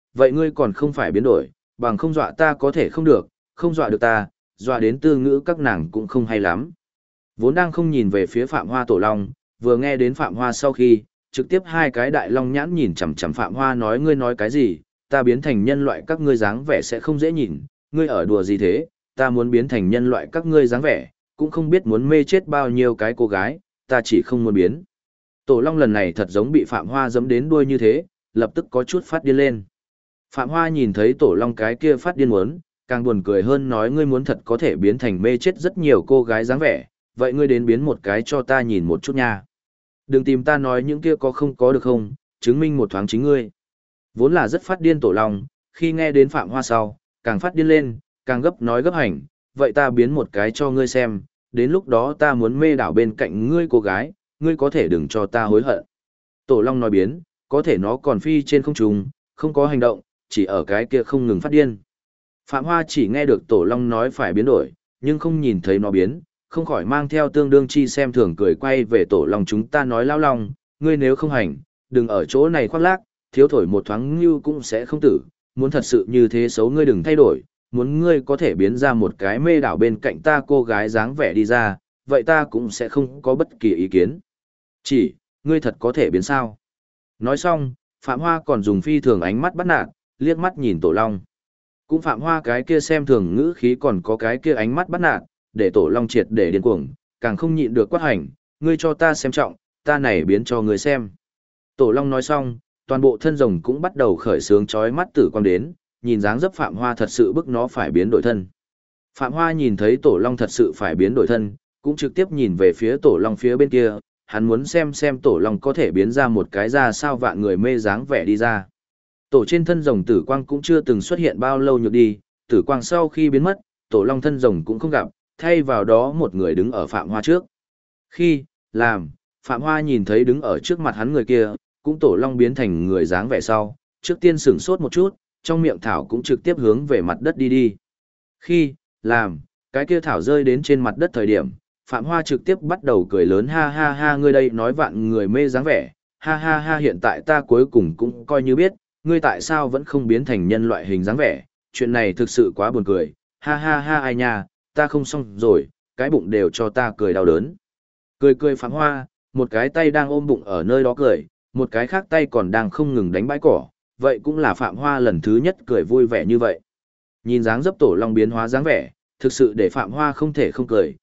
[SPEAKER 1] vậy ngươi còn không phải biến đổi, bằng không dọa ta có thể không được, không dọa được ta, dọa đến tư ngữ các nàng cũng không hay lắm. Vốn đang không nhìn về phía Phạm Hoa Tổ Long, vừa nghe đến Phạm Hoa sau khi, trực tiếp hai cái đại long nhãn nhìn chằm chằm Phạm Hoa nói ngươi nói cái gì, ta biến thành nhân loại các ngươi dáng vẻ sẽ không dễ nhìn, ngươi ở đùa gì thế, ta muốn biến thành nhân loại các ngươi dáng vẻ, cũng không biết muốn mê chết bao nhiêu cái cô gái, ta chỉ không muốn biến. Tổ Long lần này thật giống bị Phạm Hoa giẫm đến đuôi như thế, lập tức có chút phát điên lên. Phạm Hoa nhìn thấy Tổ Long cái kia phát điên muốn, càng buồn cười hơn nói ngươi muốn thật có thể biến thành mê chết rất nhiều cô gái dáng vẻ, vậy ngươi đến biến một cái cho ta nhìn một chút nha. Đừng tìm ta nói những kia có không có được không, chứng minh một thoáng chính ngươi. Vốn là rất phát điên Tổ Long, khi nghe đến Phạm Hoa sau, càng phát điên lên, càng gấp nói gấp hành, vậy ta biến một cái cho ngươi xem, đến lúc đó ta muốn mê đảo bên cạnh ngươi cô gái, ngươi có thể đừng cho ta hối hận. Tổ Long nói biến, có thể nó còn phi trên không trung, không có hành động, chỉ ở cái kia không ngừng phát điên. Phạm Hoa chỉ nghe được Tổ Long nói phải biến đổi, nhưng không nhìn thấy nó biến, không khỏi mang theo tương đương chi xem thường cười quay về Tổ Long chúng ta nói lao long, ngươi nếu không hành, đừng ở chỗ này khoác lác, thiếu thổi một thoáng như cũng sẽ không tử, muốn thật sự như thế xấu ngươi đừng thay đổi, muốn ngươi có thể biến ra một cái mê đảo bên cạnh ta cô gái dáng vẻ đi ra, vậy ta cũng sẽ không có bất kỳ ý kiến. Chỉ, ngươi thật có thể biến sao? Nói xong, Phạm Hoa còn dùng phi thường ánh mắt bắt nạt, liếc mắt nhìn Tổ Long. Cũng Phạm Hoa cái kia xem thường ngữ khí còn có cái kia ánh mắt bắt nạt, để Tổ Long triệt để điên cuồng, càng không nhịn được quát hành, ngươi cho ta xem trọng, ta này biến cho ngươi xem. Tổ Long nói xong, toàn bộ thân rồng cũng bắt đầu khởi sướng chói mắt tử quang đến, nhìn dáng dấp Phạm Hoa thật sự bức nó phải biến đổi thân. Phạm Hoa nhìn thấy Tổ Long thật sự phải biến đổi thân, cũng trực tiếp nhìn về phía Tổ Long phía bên kia, hắn muốn xem Tổ Long có thể biến ra một cái ra sao vạn người mê dáng vẻ đi ra. Tổ trên thân rồng tử quang cũng chưa từng xuất hiện bao lâu nhược đi, tử quang sau khi biến mất, Tổ Long thân rồng cũng không gặp, thay vào đó một người đứng ở Phạm Hoa trước. Khi, làm, Phạm Hoa nhìn thấy đứng ở trước mặt hắn người kia, cũng Tổ Long biến thành người dáng vẻ sau, trước tiên sửng sốt một chút, trong miệng thảo cũng trực tiếp hướng về mặt đất đi đi. Khi, làm, cái kia thảo rơi đến trên mặt đất thời điểm, Phạm Hoa trực tiếp bắt đầu cười lớn ha ha ha ngươi đây nói vạn người mê dáng vẻ, ha ha ha hiện tại ta cuối cùng cũng coi như biết, ngươi tại sao vẫn không biến thành nhân loại hình dáng vẻ, chuyện này thực sự quá buồn cười, ha ha ha ai nha, ta không xong rồi, cái bụng đều cho ta cười đau đớn. Cười cười Phạm Hoa, một cái tay đang ôm bụng ở nơi đó cười, một cái khác tay còn đang không ngừng đánh bãi cỏ, vậy cũng là Phạm Hoa lần thứ nhất cười vui vẻ như vậy. Nhìn dáng dấp Tổ Long biến hóa dáng vẻ, thực sự để Phạm Hoa không thể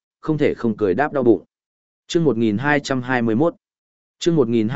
[SPEAKER 1] không cười đáp đau bụng. Chương 1221 Chương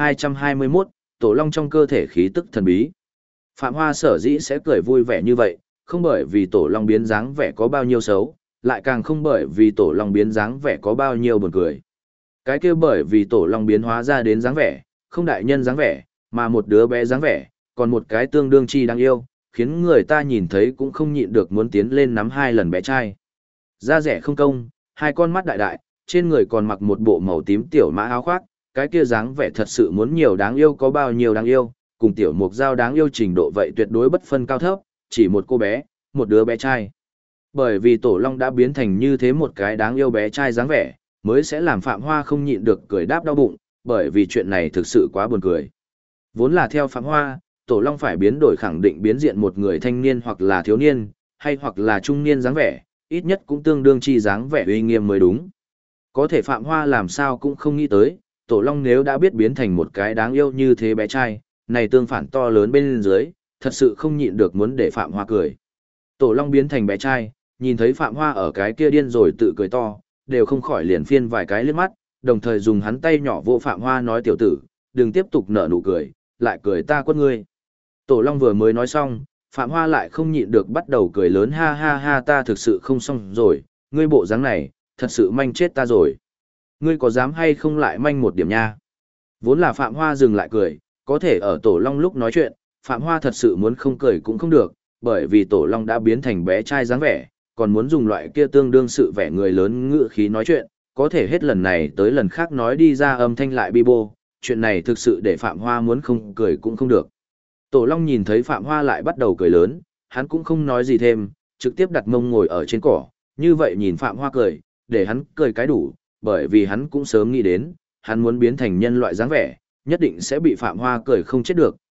[SPEAKER 1] 1221, Tổ Long trong cơ thể khí tức thần bí. Phạm Hoa sở dĩ sẽ cười vui vẻ như vậy, không bởi vì Tổ Long biến dáng vẻ có bao nhiêu xấu, lại càng không bởi vì Tổ Long biến dáng vẻ có bao nhiêu buồn cười. Cái kia bởi vì Tổ Long biến hóa ra đến dáng vẻ, không đại nhân dáng vẻ, mà một đứa bé dáng vẻ, còn một cái tương đương chi đáng yêu, khiến người ta nhìn thấy cũng không nhịn được muốn tiến lên nắm hai lần bé trai. Da rẻ không công, hai con mắt đại đại, trên người còn mặc một bộ màu tím tiểu mã áo khoác, cái kia dáng vẻ thật sự muốn nhiều đáng yêu có bao nhiêu đáng yêu, cùng tiểu mục giao đáng yêu trình độ vậy tuyệt đối bất phân cao thấp, chỉ một cô bé, một đứa bé trai. Bởi vì Tổ Long đã biến thành như thế một cái đáng yêu bé trai dáng vẻ, mới sẽ làm Phạm Hoa không nhịn được cười đáp đau bụng, bởi vì chuyện này thực sự quá buồn cười. Vốn là theo Phạm Hoa, Tổ Long phải biến đổi khẳng định biến diện một người thanh niên hoặc là thiếu niên, hay hoặc là trung niên dáng vẻ, ít nhất cũng tương đương chi dáng vẻ uy nghiêm mới đúng. Có thể Phạm Hoa làm sao cũng không nghĩ tới, Tổ Long nếu đã biết biến thành một cái đáng yêu như thế bé trai, này tương phản to lớn bên dưới, thật sự không nhịn được muốn để Phạm Hoa cười. Tổ Long biến thành bé trai, nhìn thấy Phạm Hoa ở cái kia điên rồi tự cười to, đều không khỏi liền phiên vài cái liếc mắt, đồng thời dùng hắn tay nhỏ vô Phạm Hoa nói tiểu tử, đừng tiếp tục nở nụ cười, lại cười ta quất ngươi. Tổ Long vừa mới nói xong, Phạm Hoa lại không nhịn được bắt đầu cười lớn ha ha ha ta thực sự không xong rồi, ngươi bộ dáng này, thật sự manh chết ta rồi. Ngươi có dám hay không lại manh một điểm nha. Vốn là Phạm Hoa dừng lại cười, có thể ở Tổ Long lúc nói chuyện, Phạm Hoa thật sự muốn không cười cũng không được, bởi vì Tổ Long đã biến thành bé trai dáng vẻ, còn muốn dùng loại kia tương đương sự vẻ người lớn ngữ khí nói chuyện, có thể hết lần này tới lần khác nói đi ra âm thanh lại bi bô, chuyện này thực sự để Phạm Hoa muốn không cười cũng không được. Tổ Long nhìn thấy Phạm Hoa lại bắt đầu cười lớn, hắn cũng không nói gì thêm, trực tiếp đặt mông ngồi ở trên cỏ, như vậy nhìn Phạm Hoa cười, để hắn cười cái đủ, bởi vì hắn cũng sớm nghĩ đến, hắn muốn biến thành nhân loại dáng vẻ, nhất định sẽ bị Phạm Hoa cười không chết được,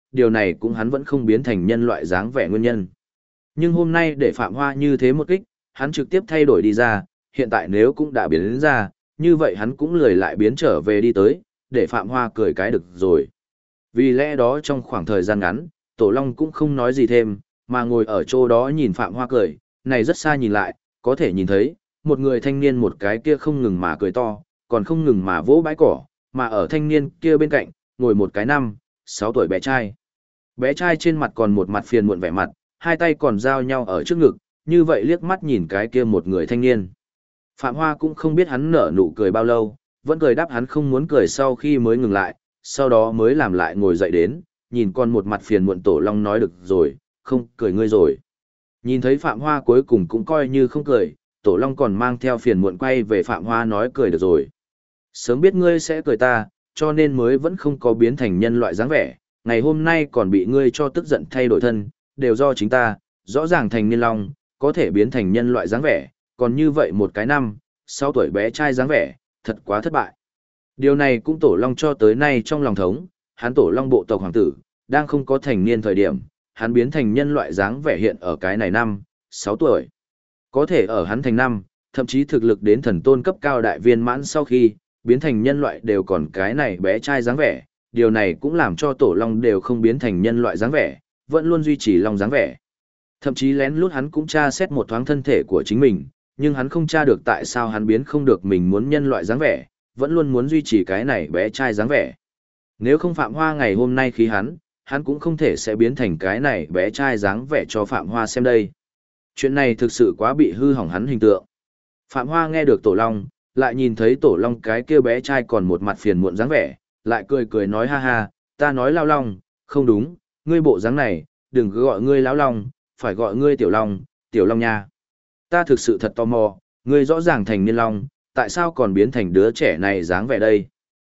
[SPEAKER 1] điều này cũng hắn vẫn không biến thành nhân loại dáng vẻ nguyên nhân. Nhưng hôm nay để Phạm Hoa như thế một kích, hắn trực tiếp thay đổi đi ra, hiện tại nếu cũng đã biến đến ra, như vậy hắn cũng lười lại biến trở về đi tới, để Phạm Hoa cười cái được rồi. Vì lẽ đó trong khoảng thời gian ngắn, Tổ Long cũng không nói gì thêm, mà ngồi ở chỗ đó nhìn Phạm Hoa cười, này rất xa nhìn lại, có thể nhìn thấy, một người thanh niên một cái kia không ngừng mà cười to, còn không ngừng mà vỗ bãi cỏ, mà ở thanh niên kia bên cạnh, ngồi một cái 5, 6 tuổi bé trai. Bé trai trên mặt còn một mặt phiền muộn vẻ mặt, hai tay còn giao nhau ở trước ngực, như vậy liếc mắt nhìn cái kia một người thanh niên. Phạm Hoa cũng không biết hắn nở nụ cười bao lâu, vẫn cười đáp hắn không muốn cười sau khi mới ngừng lại, sau đó mới làm lại ngồi dậy đến, nhìn con một mặt phiền muộn Tổ Long nói được rồi, không cười ngươi rồi. Nhìn thấy Phạm Hoa cuối cùng cũng coi như không cười, Tổ Long còn mang theo phiền muộn quay về Phạm Hoa nói cười được rồi. Sớm biết ngươi sẽ cười ta, cho nên mới vẫn không có biến thành nhân loại dáng vẻ, ngày hôm nay còn bị ngươi cho tức giận thay đổi thân, đều do chính ta, rõ ràng thành niên long, có thể biến thành nhân loại dáng vẻ, còn như vậy một cái 5, 6 tuổi bé trai dáng vẻ, thật quá thất bại. Điều này cũng Tổ Long cho tới nay trong lòng thống, hắn Tổ Long bộ tộc hoàng tử, đang không có thành niên thời điểm, hắn biến thành nhân loại dáng vẻ hiện ở cái này 5, 6 tuổi. Có thể ở hắn thành 5, thậm chí thực lực đến thần tôn cấp cao đại viên mãn sau khi, biến thành nhân loại đều còn cái này bé trai dáng vẻ, điều này cũng làm cho Tổ Long đều không biến thành nhân loại dáng vẻ, vẫn luôn duy trì Long dáng vẻ. Thậm chí lén lút hắn cũng tra xét một thoáng thân thể của chính mình, nhưng hắn không tra được tại sao hắn biến không được mình muốn nhân loại dáng vẻ, vẫn luôn muốn duy trì cái này bé trai dáng vẻ. Nếu không Phạm Hoa ngày hôm nay khi hắn cũng không thể sẽ biến thành cái này bé trai dáng vẻ cho Phạm Hoa xem đây. Chuyện này thực sự quá bị hư hỏng hắn hình tượng. Phạm Hoa nghe được Tổ Long, lại nhìn thấy Tổ Long cái kia bé trai còn một mặt phiền muộn dáng vẻ, lại cười cười nói ha ha, ta nói Lao Long, không đúng, ngươi bộ dáng này, đừng cứ gọi ngươi Lão Long, phải gọi ngươi Tiểu Long nha. Ta thực sự thật tò mò, ngươi rõ ràng thành niên long, tại sao còn biến thành đứa trẻ này dáng vẻ đây?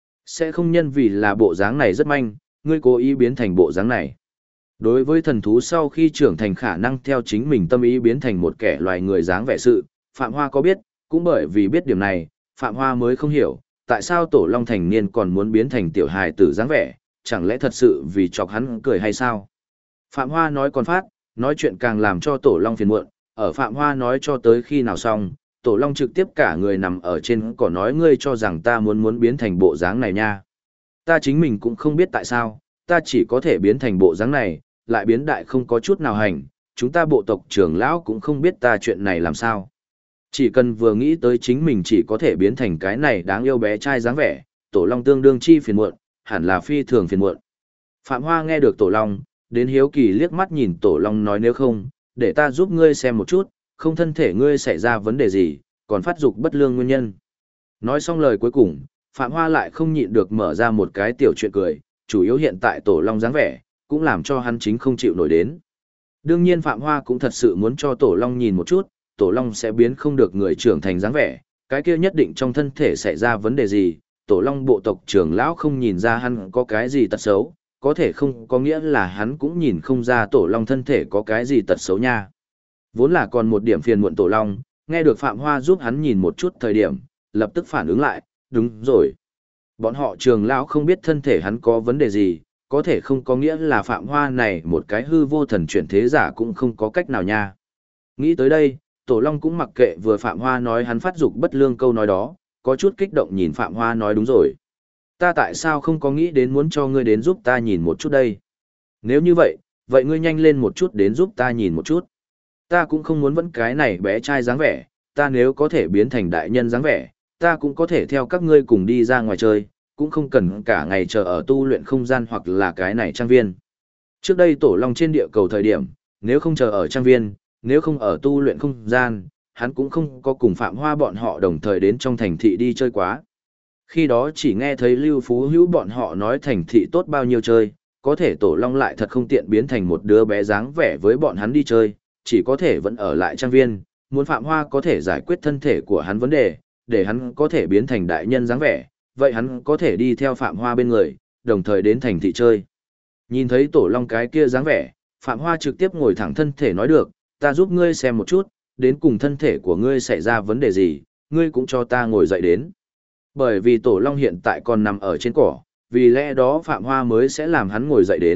[SPEAKER 1] Sẽ không nhân vì là bộ dáng này rất manh, ngươi cố ý biến thành bộ dáng này. Đối với thần thú sau khi trưởng thành khả năng theo chính mình tâm ý biến thành một kẻ loài người dáng vẻ sự, Phạm Hoa có biết, cũng bởi vì biết điểm này, Phạm Hoa mới không hiểu, tại sao Tổ Long thành niên còn muốn biến thành tiểu hài tử dáng vẻ, chẳng lẽ thật sự vì chọc hắn cười hay sao? Phạm Hoa nói còn phát, nói chuyện càng làm cho Tổ Long phiền muộn, ở Phạm Hoa nói cho tới khi nào xong, Tổ Long trực tiếp cả người nằm ở trên cỏ nói ngươi cho rằng ta muốn biến thành bộ dáng này nha. Ta chính mình cũng không biết tại sao, ta chỉ có thể biến thành bộ dáng này, lại biến đại không có chút nào hành, chúng ta bộ tộc trưởng lão cũng không biết ta chuyện này làm sao. Chỉ cần vừa nghĩ tới chính mình chỉ có thể biến thành cái này đáng yêu bé trai dáng vẻ, Tổ Long tương đương chi phiền muộn, hẳn là phi thường phiền muộn. Phạm Hoa nghe được Tổ Long, đến hiếu kỳ liếc mắt nhìn Tổ Long nói nếu không, để ta giúp ngươi xem một chút, không thân thể ngươi xảy ra vấn đề gì, còn phát dục bất lương nguyên nhân. Nói xong lời cuối cùng, Phạm Hoa lại không nhịn được mở ra một cái tiểu chuyện cười, chủ yếu hiện tại Tổ Long dáng vẻ, cũng làm cho hắn chính không chịu nổi đến. Đương nhiên Phạm Hoa cũng thật sự muốn cho Tổ Long nhìn một chút, Tổ Long sẽ biến không được người trưởng thành dáng vẻ, cái kia nhất định trong thân thể xảy ra vấn đề gì, Tổ Long bộ tộc trưởng lão không nhìn ra hắn có cái gì tật xấu, có thể không có nghĩa là hắn cũng nhìn không ra Tổ Long thân thể có cái gì tật xấu nha. Vốn là còn một điểm phiền muộn Tổ Long, nghe được Phạm Hoa giúp hắn nhìn một chút thời điểm, lập tức phản ứng lại, đúng rồi. Bọn họ trường lão không biết thân thể hắn có vấn đề gì, có thể không có nghĩa là Phạm Hoa này một cái hư vô thần chuyển thế giả cũng không có cách nào nha. Nghĩ tới đây, Tổ Long cũng mặc kệ vừa Phạm Hoa nói hắn phát dục bất lương câu nói đó, có chút kích động nhìn Phạm Hoa nói đúng rồi. Ta tại sao không có nghĩ đến muốn cho ngươi đến giúp ta nhìn một chút đây? Nếu như vậy, vậy ngươi nhanh lên một chút đến giúp ta nhìn một chút. Ta cũng không muốn vẫn cái này bé trai dáng vẻ, ta nếu có thể biến thành đại nhân dáng vẻ, ta cũng có thể theo các ngươi cùng đi ra ngoài chơi, cũng không cần cả ngày chờ ở tu luyện không gian hoặc là cái này trang viên. Trước đây Tổ Long trên địa cầu thời điểm, nếu không chờ ở trang viên, nếu không ở tu luyện không gian, hắn cũng không có cùng Phạm Hoa bọn họ đồng thời đến trong thành thị đi chơi quá. Khi đó chỉ nghe thấy Lưu Phú Hữu bọn họ nói thành thị tốt bao nhiêu chơi, có thể Tổ Long lại thật không tiện biến thành một đứa bé dáng vẻ với bọn hắn đi chơi, chỉ có thể vẫn ở lại trang viên, muốn Phạm Hoa có thể giải quyết thân thể của hắn vấn đề, để hắn có thể biến thành đại nhân dáng vẻ, vậy hắn có thể đi theo Phạm Hoa bên người, đồng thời đến thành thị chơi. Nhìn thấy Tổ Long cái kia dáng vẻ, Phạm Hoa trực tiếp ngồi thẳng thân thể nói được, ta giúp ngươi xem một chút, đến cùng thân thể của ngươi xảy ra vấn đề gì, ngươi cũng cho ta ngồi dậy đến. Bởi vì Tổ Long hiện tại còn nằm ở trên cỏ, vì lẽ đó Phạm Hoa mới sẽ làm hắn ngồi dậy đến,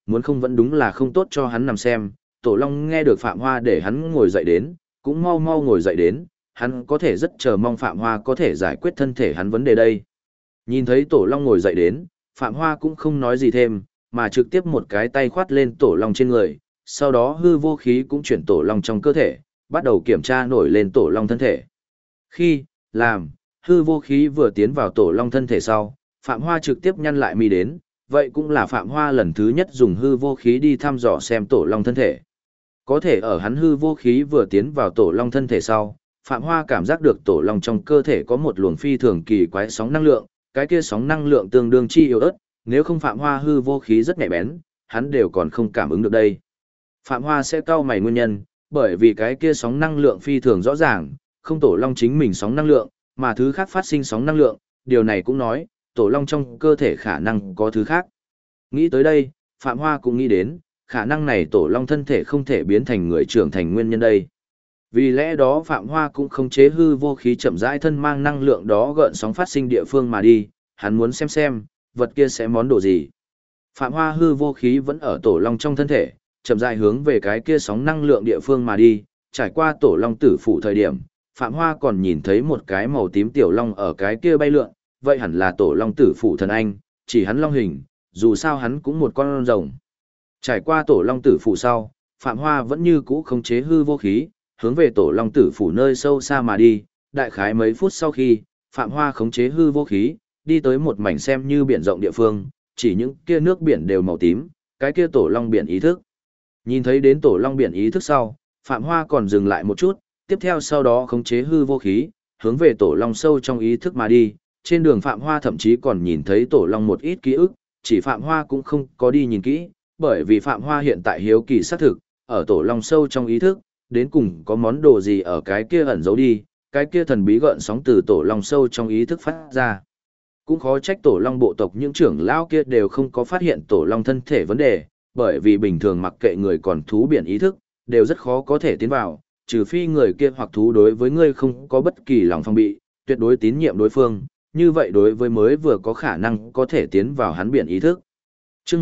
[SPEAKER 1] muốn không vẫn đúng là không tốt cho hắn nằm xem. Tổ Long nghe được Phạm Hoa để hắn ngồi dậy đến, cũng mau mau ngồi dậy đến, hắn có thể rất chờ mong Phạm Hoa có thể giải quyết thân thể hắn vấn đề đây. Nhìn thấy Tổ Long ngồi dậy đến, Phạm Hoa cũng không nói gì thêm, mà trực tiếp một cái tay khoát lên Tổ Long trên người, sau đó hư vô khí cũng chuyển Tổ Long trong cơ thể, bắt đầu kiểm tra nổi lên Tổ Long thân thể. Khi làm hư vô khí vừa tiến vào Tổ Long thân thể sau, Phạm Hoa trực tiếp nhăn lại mi đến, vậy cũng là Phạm Hoa lần thứ nhất dùng hư vô khí đi thăm dò xem Tổ Long thân thể. Có thể ở hắn hư vô khí vừa tiến vào Tổ Long thân thể sau, Phạm Hoa cảm giác được Tổ Long trong cơ thể có một luồng phi thường kỳ quái sóng năng lượng, cái kia sóng năng lượng tương đương chi yếu ớt, nếu không Phạm Hoa hư vô khí rất nhạy bén, hắn đều còn không cảm ứng được đây. Phạm Hoa sẽ cau mày nguyên nhân, bởi vì cái kia sóng năng lượng phi thường rõ ràng, không Tổ Long chính mình sóng năng lượng, mà thứ khác phát sinh sóng năng lượng, điều này cũng nói, Tổ Long trong cơ thể khả năng có thứ khác. Nghĩ tới đây, Phạm Hoa cũng nghĩ đến, khả năng này Tổ Long thân thể không thể biến thành người trưởng thành nguyên nhân đây. Vì lẽ đó Phạm Hoa cũng không chế hư vô khí chậm rãi thân mang năng lượng đó gợn sóng phát sinh địa phương mà đi, hắn muốn xem, vật kia sẽ món đồ gì. Phạm Hoa hư vô khí vẫn ở Tổ Long trong thân thể, chậm rãi hướng về cái kia sóng năng lượng địa phương mà đi, trải qua Tổ Long tử phủ thời điểm, Phạm Hoa còn nhìn thấy một cái màu tím tiểu long ở cái kia bay lượn, vậy hẳn là Tổ Long tử phủ thần anh, chỉ hắn long hình, dù sao hắn cũng một con rồng. Trải qua Tổ Long tử phủ sau, Phạm Hoa vẫn như cũ khống chế hư vô khí, hướng về Tổ Long tử phủ nơi sâu xa mà đi, đại khái mấy phút sau khi, Phạm Hoa khống chế hư vô khí, đi tới một mảnh xem như biển rộng địa phương, chỉ những kia nước biển đều màu tím, cái kia Tổ Long biển ý thức. Nhìn thấy đến Tổ Long biển ý thức sau, Phạm Hoa còn dừng lại một chút, tiếp theo sau đó khống chế hư vô khí, hướng về Tổ Long sâu trong ý thức mà đi, trên đường Phạm Hoa thậm chí còn nhìn thấy Tổ Long một ít ký ức, chỉ Phạm Hoa cũng không có đi nhìn kỹ, bởi vì Phạm Hoa hiện tại hiếu kỳ xác thực, ở Tổ Long sâu trong ý thức, đến cùng có món đồ gì ở cái kia ẩn giấu đi, cái kia thần bí gợn sóng từ Tổ Long sâu trong ý thức phát ra. Cũng khó trách Tổ Long bộ tộc những trưởng lão kia đều không có phát hiện Tổ Long thân thể vấn đề, bởi vì bình thường mặc kệ người còn thú biển ý thức, đều rất khó có thể tiến vào, trừ phi người kia hoặc thú đối với ngươi không có bất kỳ lòng phòng bị, tuyệt đối tín nhiệm đối phương, như vậy đối với mới vừa có khả năng có thể tiến vào hắn biển ý thức. Chương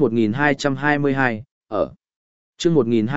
[SPEAKER 1] 1222, ở. Chương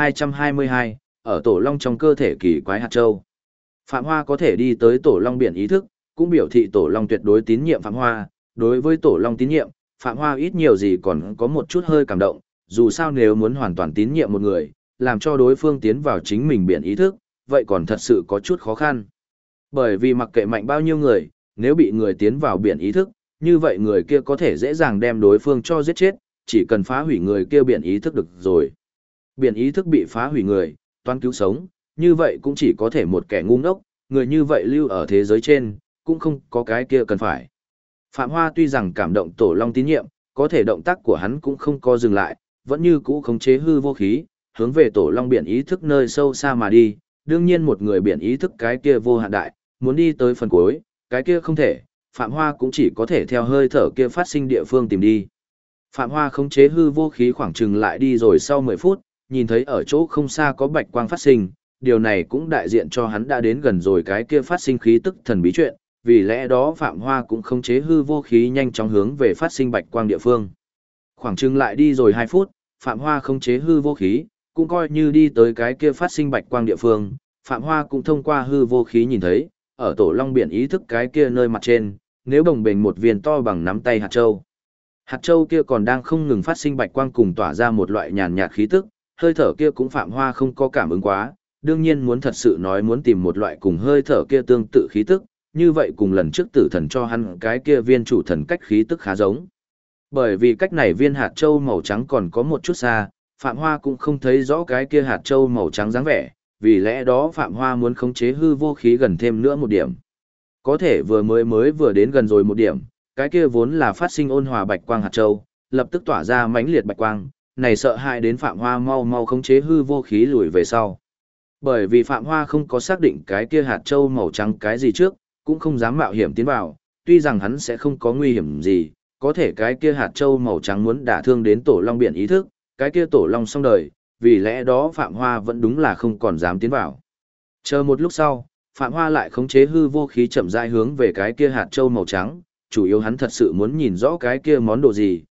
[SPEAKER 1] 1222, ở Tổ Long trong cơ thể kỳ quái hạt châu. Phạm Hoa có thể đi tới Tổ Long biển ý thức, cũng biểu thị Tổ Long tuyệt đối tín nhiệm Phạm Hoa, đối với Tổ Long tín nhiệm, Phạm Hoa ít nhiều gì còn có một chút hơi cảm động, dù sao nếu muốn hoàn toàn tín nhiệm một người, làm cho đối phương tiến vào chính mình biển ý thức, vậy còn thật sự có chút khó khăn. Bởi vì mặc kệ mạnh bao nhiêu người, nếu bị người tiến vào biển ý thức, như vậy người kia có thể dễ dàng đem đối phương cho giết chết, chỉ cần phá hủy người kia biển ý thức được rồi. Biển ý thức bị phá hủy người, toán cứu sống, như vậy cũng chỉ có thể một kẻ ngu ngốc, người như vậy lưu ở thế giới trên, cũng không có cái kia cần phải. Phạm Hoa tuy rằng cảm động Tổ Long tín nhiệm, có thể động tác của hắn cũng không có dừng lại, vẫn như cũ khống chế hư vô khí, hướng về Tổ Long biển ý thức nơi sâu xa mà đi, đương nhiên một người biển ý thức cái kia vô hạn đại, muốn đi tới phần cuối, cái kia không thể, Phạm Hoa cũng chỉ có thể theo hơi thở kia phát sinh địa phương tìm đi. Phạm Hoa khống chế hư vô khí khoảng chừng lại đi rồi sau 10 phút, nhìn thấy ở chỗ không xa có bạch quang phát sinh, điều này cũng đại diện cho hắn đã đến gần rồi cái kia phát sinh khí tức thần bí chuyện, vì lẽ đó Phạm Hoa cũng khống chế hư vô khí nhanh chóng hướng về phát sinh bạch quang địa phương. Khoảng chừng lại đi rồi 2 phút, Phạm Hoa khống chế hư vô khí, cũng coi như đi tới cái kia phát sinh bạch quang địa phương, Phạm Hoa cũng thông qua hư vô khí nhìn thấy, ở Tổ Long biển ý thức cái kia nơi mặt trên, nếu bồng bềnh một viên to bằng nắm tay hạt châu. Hạt châu kia còn đang không ngừng phát sinh bạch quang cùng tỏa ra một loại nhàn nhạt khí tức, hơi thở kia cũng Phạm Hoa không có cảm ứng quá, đương nhiên muốn thật sự nói muốn tìm một loại cùng hơi thở kia tương tự khí tức, như vậy cùng lần trước tử thần cho hắn cái kia viên chủ thần cách khí tức khá giống. Bởi vì cách này viên hạt châu màu trắng còn có một chút xa, Phạm Hoa cũng không thấy rõ cái kia hạt châu màu trắng dáng vẻ, vì lẽ đó Phạm Hoa muốn khống chế hư vô khí gần thêm nữa một điểm. Có thể vừa vừa đến gần rồi một điểm, cái kia vốn là phát sinh ôn hòa bạch quang hạt châu, lập tức tỏa ra mãnh liệt bạch quang, này sợ hãi đến Phạm Hoa mau mau khống chế hư vô khí lùi về sau. Bởi vì Phạm Hoa không có xác định cái kia hạt châu màu trắng cái gì trước, cũng không dám mạo hiểm tiến vào, tuy rằng hắn sẽ không có nguy hiểm gì, có thể cái kia hạt châu màu trắng muốn đả thương đến Tổ Long biển ý thức, cái kia Tổ Long xong đời, vì lẽ đó Phạm Hoa vẫn đúng là không còn dám tiến vào. Chờ một lúc sau, Phạm Hoa lại khống chế hư vô khí chậm rãi hướng về cái kia hạt châu màu trắng, chủ yếu hắn thật sự muốn nhìn rõ cái kia món đồ gì,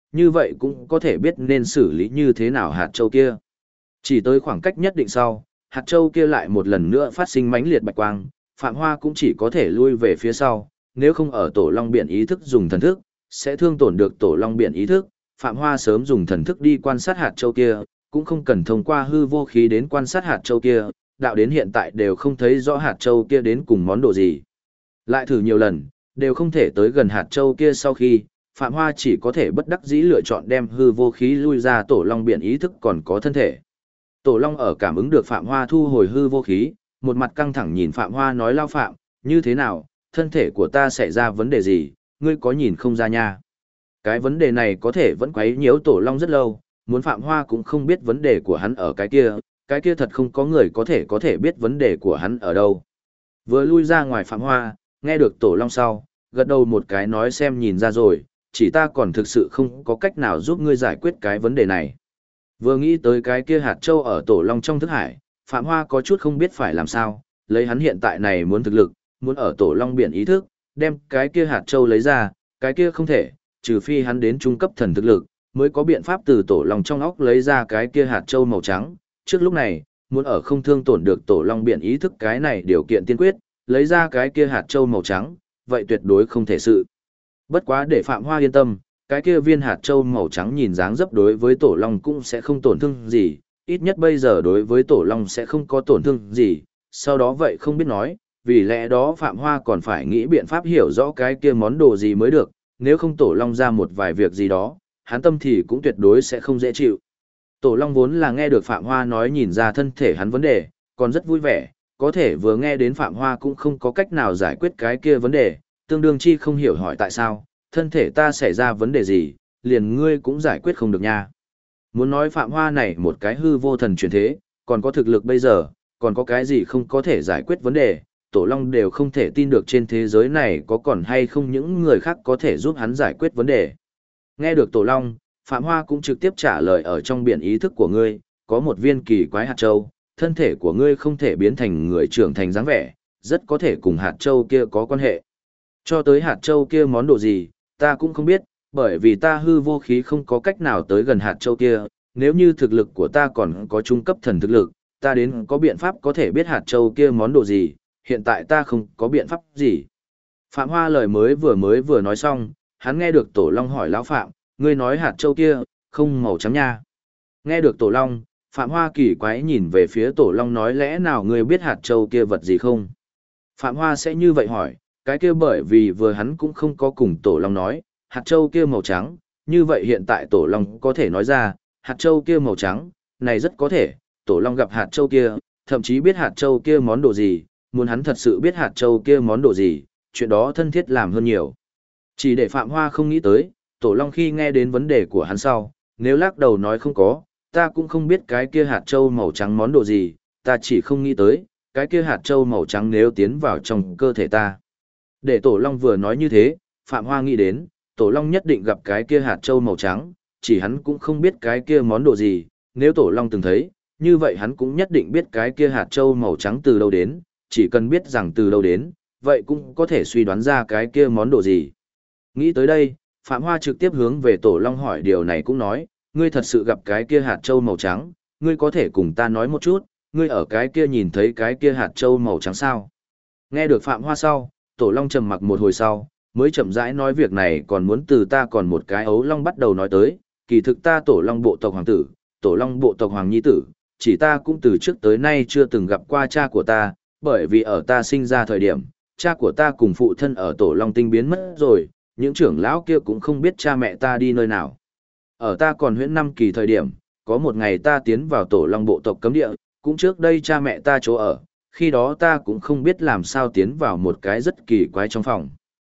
[SPEAKER 1] như vậy cũng có thể biết nên xử lý như thế nào hạt châu kia. Chỉ tới khoảng cách nhất định sau, hạt châu kia lại một lần nữa phát sinh mãnh liệt bạch quang, Phạm Hoa cũng chỉ có thể lui về phía sau, nếu không ở tổ long biển ý thức dùng thần thức, sẽ thương tổn được tổ long biển ý thức. Phạm Hoa sớm dùng thần thức đi quan sát hạt châu kia, cũng không cần thông qua hư vô khí đến quan sát hạt châu kia, đạo đến hiện tại đều không thấy rõ hạt châu kia đến cùng món đồ gì. Lại thử nhiều lần, đều không thể tới gần hạt châu kia. Sau khi, Phạm Hoa chỉ có thể bất đắc dĩ lựa chọn đem hư vô khí lui ra tổ long biển ý thức còn có thân thể. Tổ long ở cảm ứng được Phạm Hoa thu hồi hư vô khí, một mặt căng thẳng nhìn Phạm Hoa nói: Lao Phạm, như thế nào, thân thể của ta xảy ra vấn đề gì, ngươi có nhìn không ra nha. Cái vấn đề này có thể vẫn quấy nhiễu tổ long rất lâu, muốn Phạm Hoa cũng không biết vấn đề của hắn ở cái kia thật không có người có thể biết vấn đề của hắn ở đâu. Vừa lui ra ngoài Phạm Hoa, nghe được tổ long sau, gật đầu một cái nói: xem nhìn ra rồi, chỉ ta còn thực sự không có cách nào giúp ngươi giải quyết cái vấn đề này. Vừa nghĩ tới cái kia hạt châu ở tổ long trong thức hải, Phạm Hoa có chút không biết phải làm sao, lấy hắn hiện tại này muốn thực lực, muốn ở tổ long biển ý thức, đem cái kia hạt châu lấy ra, cái kia không thể, trừ phi hắn đến trung cấp thần thực lực, mới có biện pháp từ tổ long trong óc lấy ra cái kia hạt châu màu trắng. Trước lúc này, muốn ở không thương tổn được tổ long biển ý thức cái này điều kiện tiên quyết, lấy ra cái kia hạt châu màu trắng, vậy tuyệt đối không thể sự. Bất quá để Phạm Hoa yên tâm, cái kia viên hạt châu màu trắng nhìn dáng dấp đối với tổ long cũng sẽ không tổn thương gì, ít nhất bây giờ đối với tổ long sẽ không có tổn thương gì, sau đó vậy không biết nói, vì lẽ đó Phạm Hoa còn phải nghĩ biện pháp hiểu rõ cái kia món đồ gì mới được, nếu không tổ long ra một vài việc gì đó, hắn tâm thì cũng tuyệt đối sẽ không dễ chịu. Tổ long vốn là nghe được Phạm Hoa nói nhìn ra thân thể hắn vấn đề, còn rất vui vẻ, có thể vừa nghe đến Phạm Hoa cũng không có cách nào giải quyết cái kia vấn đề, tương đương chi không hiểu hỏi tại sao, thân thể ta xảy ra vấn đề gì, liền ngươi cũng giải quyết không được nha. Muốn nói Phạm Hoa này một cái hư vô thần chuyển thế, còn có thực lực bây giờ, còn có cái gì không có thể giải quyết vấn đề, Tổ Long đều không thể tin được trên thế giới này có còn hay không những người khác có thể giúp hắn giải quyết vấn đề. Nghe được Tổ Long, Phạm Hoa cũng trực tiếp trả lời ở trong biển ý thức của ngươi, có một viên kỳ quái hạt châu, thân thể của ngươi không thể biến thành người trưởng thành dáng vẻ, rất có thể cùng hạt châu kia có quan hệ. Cho tới hạt châu kia món đồ gì, ta cũng không biết, bởi vì ta hư vô khí không có cách nào tới gần hạt châu kia, nếu như thực lực của ta còn có trung cấp thần thực lực, ta đến có biện pháp có thể biết hạt châu kia món đồ gì, hiện tại ta không có biện pháp gì. Phạm Hoa lời mới vừa nói xong, hắn nghe được Tổ Long hỏi lão Phạm, ngươi nói hạt châu kia, không màu trắng nha. Nghe được Tổ Long, Phạm Hoa kỳ quái nhìn về phía Tổ Long nói lẽ nào ngươi biết hạt châu kia vật gì không? Phạm Hoa sẽ như vậy hỏi, cái kia bởi vì vừa hắn cũng không có cùng Tổ Long nói, hạt châu kia màu trắng, như vậy hiện tại Tổ Long có thể nói ra, hạt châu kia màu trắng, này rất có thể, Tổ Long gặp hạt châu kia, thậm chí biết hạt châu kia món đồ gì, muốn hắn thật sự biết hạt châu kia món đồ gì, chuyện đó thân thiết làm hơn nhiều. Chỉ để Phạm Hoa không nghĩ tới, Tổ Long khi nghe đến vấn đề của hắn sau, nếu lắc đầu nói không có, ta cũng không biết cái kia hạt châu màu trắng món đồ gì, ta chỉ không nghĩ tới, cái kia hạt châu màu trắng nếu tiến vào trong cơ thể ta. Để Tổ Long vừa nói như thế, Phạm Hoa nghĩ đến, Tổ Long nhất định gặp cái kia hạt châu màu trắng, chỉ hắn cũng không biết cái kia món đồ gì, nếu Tổ Long từng thấy, như vậy hắn cũng nhất định biết cái kia hạt châu màu trắng từ đâu đến, chỉ cần biết rằng từ đâu đến, vậy cũng có thể suy đoán ra cái kia món đồ gì. Nghĩ tới đây, Phạm Hoa trực tiếp hướng về Tổ Long hỏi điều này cũng nói, ngươi thật sự gặp cái kia hạt châu màu trắng, ngươi có thể cùng ta nói một chút, ngươi ở cái kia nhìn thấy cái kia hạt châu màu trắng sao? Nghe được Phạm Hoa sau, Tổ Long trầm mặc một hồi sau, mới chậm rãi nói việc này còn muốn từ ta còn một cái ấu long bắt đầu nói tới, kỳ thực ta Tổ Long bộ tộc hoàng tử, Tổ Long bộ tộc hoàng nhi tử, chỉ ta cũng từ trước tới nay chưa từng gặp qua cha của ta, bởi vì ở ta sinh ra thời điểm, cha của ta cùng phụ thân ở Tổ Long tinh biến mất rồi, những trưởng lão kia cũng không biết cha mẹ ta đi nơi nào. Ở ta còn huyễn năm kỳ thời điểm, có một ngày ta tiến vào Tổ Long bộ tộc cấm địa, cũng trước đây cha mẹ ta chỗ ở, khi đó ta cũng không biết làm sao tiến vào một cái rất kỳ quái trong phòng.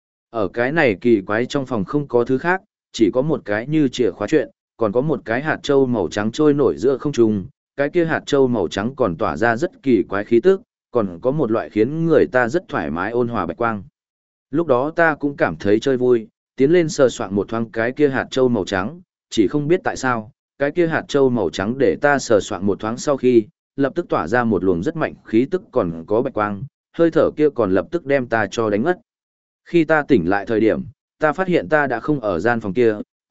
[SPEAKER 1] Ở cái này kỳ quái trong phòng không có thứ khác, chỉ có một cái như chìa khóa chuyện, còn có một cái hạt châu màu trắng trôi nổi giữa không trung, cái kia hạt châu màu trắng còn tỏa ra rất kỳ quái khí tức, còn có một loại khiến người ta rất thoải mái ôn hòa bạch quang. Lúc đó ta cũng cảm thấy chơi vui, tiến lên sờ soạn một thoáng cái kia hạt châu màu trắng, chỉ không biết tại sao, cái kia hạt châu màu trắng để ta sờ soạn một thoáng sau khi, lập tức tỏa ra một luồng rất mạnh khí tức còn có bạch quang, hơi thở kia còn lập tức đem ta cho đánh ngất. Khi ta tỉnh lại thời điểm, ta phát hiện ta đã không ở gian phòng kia,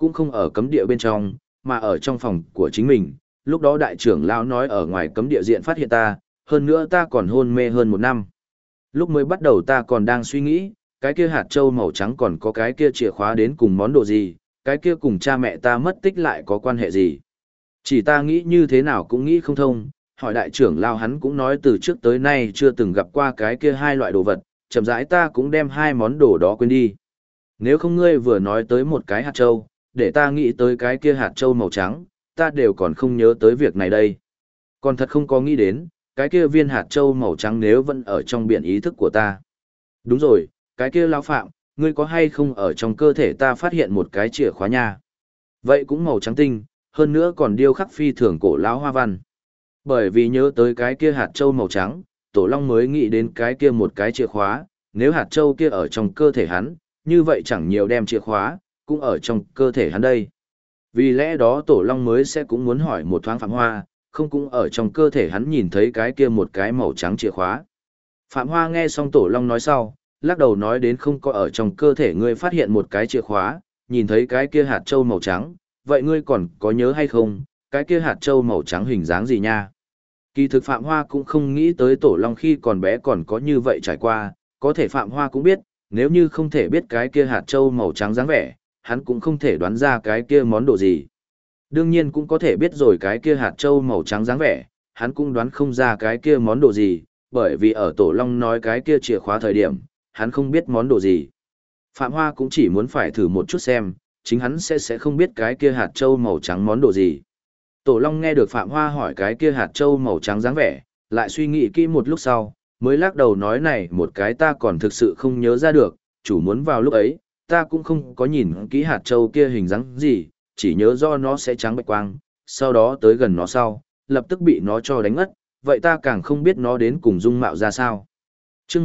[SPEAKER 1] cũng không ở cấm địa bên trong, mà ở trong phòng của chính mình. Lúc đó đại trưởng lão nói ở ngoài cấm địa diện phát hiện ta, hơn nữa ta còn hôn mê hơn 1 năm. Lúc mới bắt đầu ta còn đang suy nghĩ, cái kia hạt châu màu trắng còn có cái kia chìa khóa đến cùng món đồ gì, cái kia cùng cha mẹ ta mất tích lại có quan hệ gì. Chỉ ta nghĩ như thế nào cũng nghĩ không thông, hỏi đại trưởng lão hắn cũng nói từ trước tới nay chưa từng gặp qua cái kia hai loại đồ vật, chậm rãi ta cũng đem hai món đồ đó quên đi. Nếu không ngươi vừa nói tới một cái hạt châu, để ta nghĩ tới cái kia hạt châu màu trắng, ta đều còn không nhớ tới việc này đây. Còn thật không có nghĩ đến, cái kia viên hạt châu màu trắng nếu vẫn ở trong biển ý thức của ta. Đúng rồi, cái kia lão phạm, ngươi có hay không ở trong cơ thể ta phát hiện một cái chìa khóa nha? Vậy cũng màu trắng tinh, hơn nữa còn điêu khắc phi thường cổ lão hoa văn. Bởi vì nhớ tới cái kia hạt châu màu trắng, Tổ Long mới nghĩ đến cái kia một cái chìa khóa, nếu hạt châu kia ở trong cơ thể hắn, như vậy chẳng nhiều đem chìa khóa, cũng ở trong cơ thể hắn đây. Vì lẽ đó Tổ Long mới sẽ cũng muốn hỏi một thoáng Phạm Hoa, không cũng ở trong cơ thể hắn nhìn thấy cái kia một cái màu trắng chìa khóa. Phạm Hoa nghe xong Tổ Long nói sau, lắc đầu nói đến không có ở trong cơ thể ngươi phát hiện một cái chìa khóa, nhìn thấy cái kia hạt châu màu trắng, vậy ngươi còn có nhớ hay không, cái kia hạt châu màu trắng hình dáng gì nha? Kỳ thực Phạm Hoa cũng không nghĩ tới Tổ Long khi còn bé còn có như vậy trải qua, có thể Phạm Hoa cũng biết, nếu như không thể biết cái kia hạt châu màu trắng dáng vẻ, hắn cũng không thể đoán ra cái kia món đồ gì. Đương nhiên cũng có thể biết rồi cái kia hạt châu màu trắng dáng vẻ, hắn cũng đoán không ra cái kia món đồ gì, bởi vì ở Tổ Long nói cái kia chìa khóa thời điểm, hắn không biết món đồ gì. Phạm Hoa cũng chỉ muốn phải thử một chút xem, chính hắn sẽ không biết cái kia hạt châu màu trắng món đồ gì. Tổ Long nghe được Phạm Hoa hỏi cái kia hạt châu màu trắng dáng vẻ, lại suy nghĩ kỹ một lúc sau, mới lắc đầu nói này một cái ta còn thực sự không nhớ ra được, chủ muốn vào lúc ấy, ta cũng không có nhìn kỹ hạt châu kia hình dáng gì, chỉ nhớ do nó sẽ trắng bạch quang, sau đó tới gần nó sau, lập tức bị nó cho đánh ngất, vậy ta càng không biết nó đến cùng dung mạo ra sao. Chương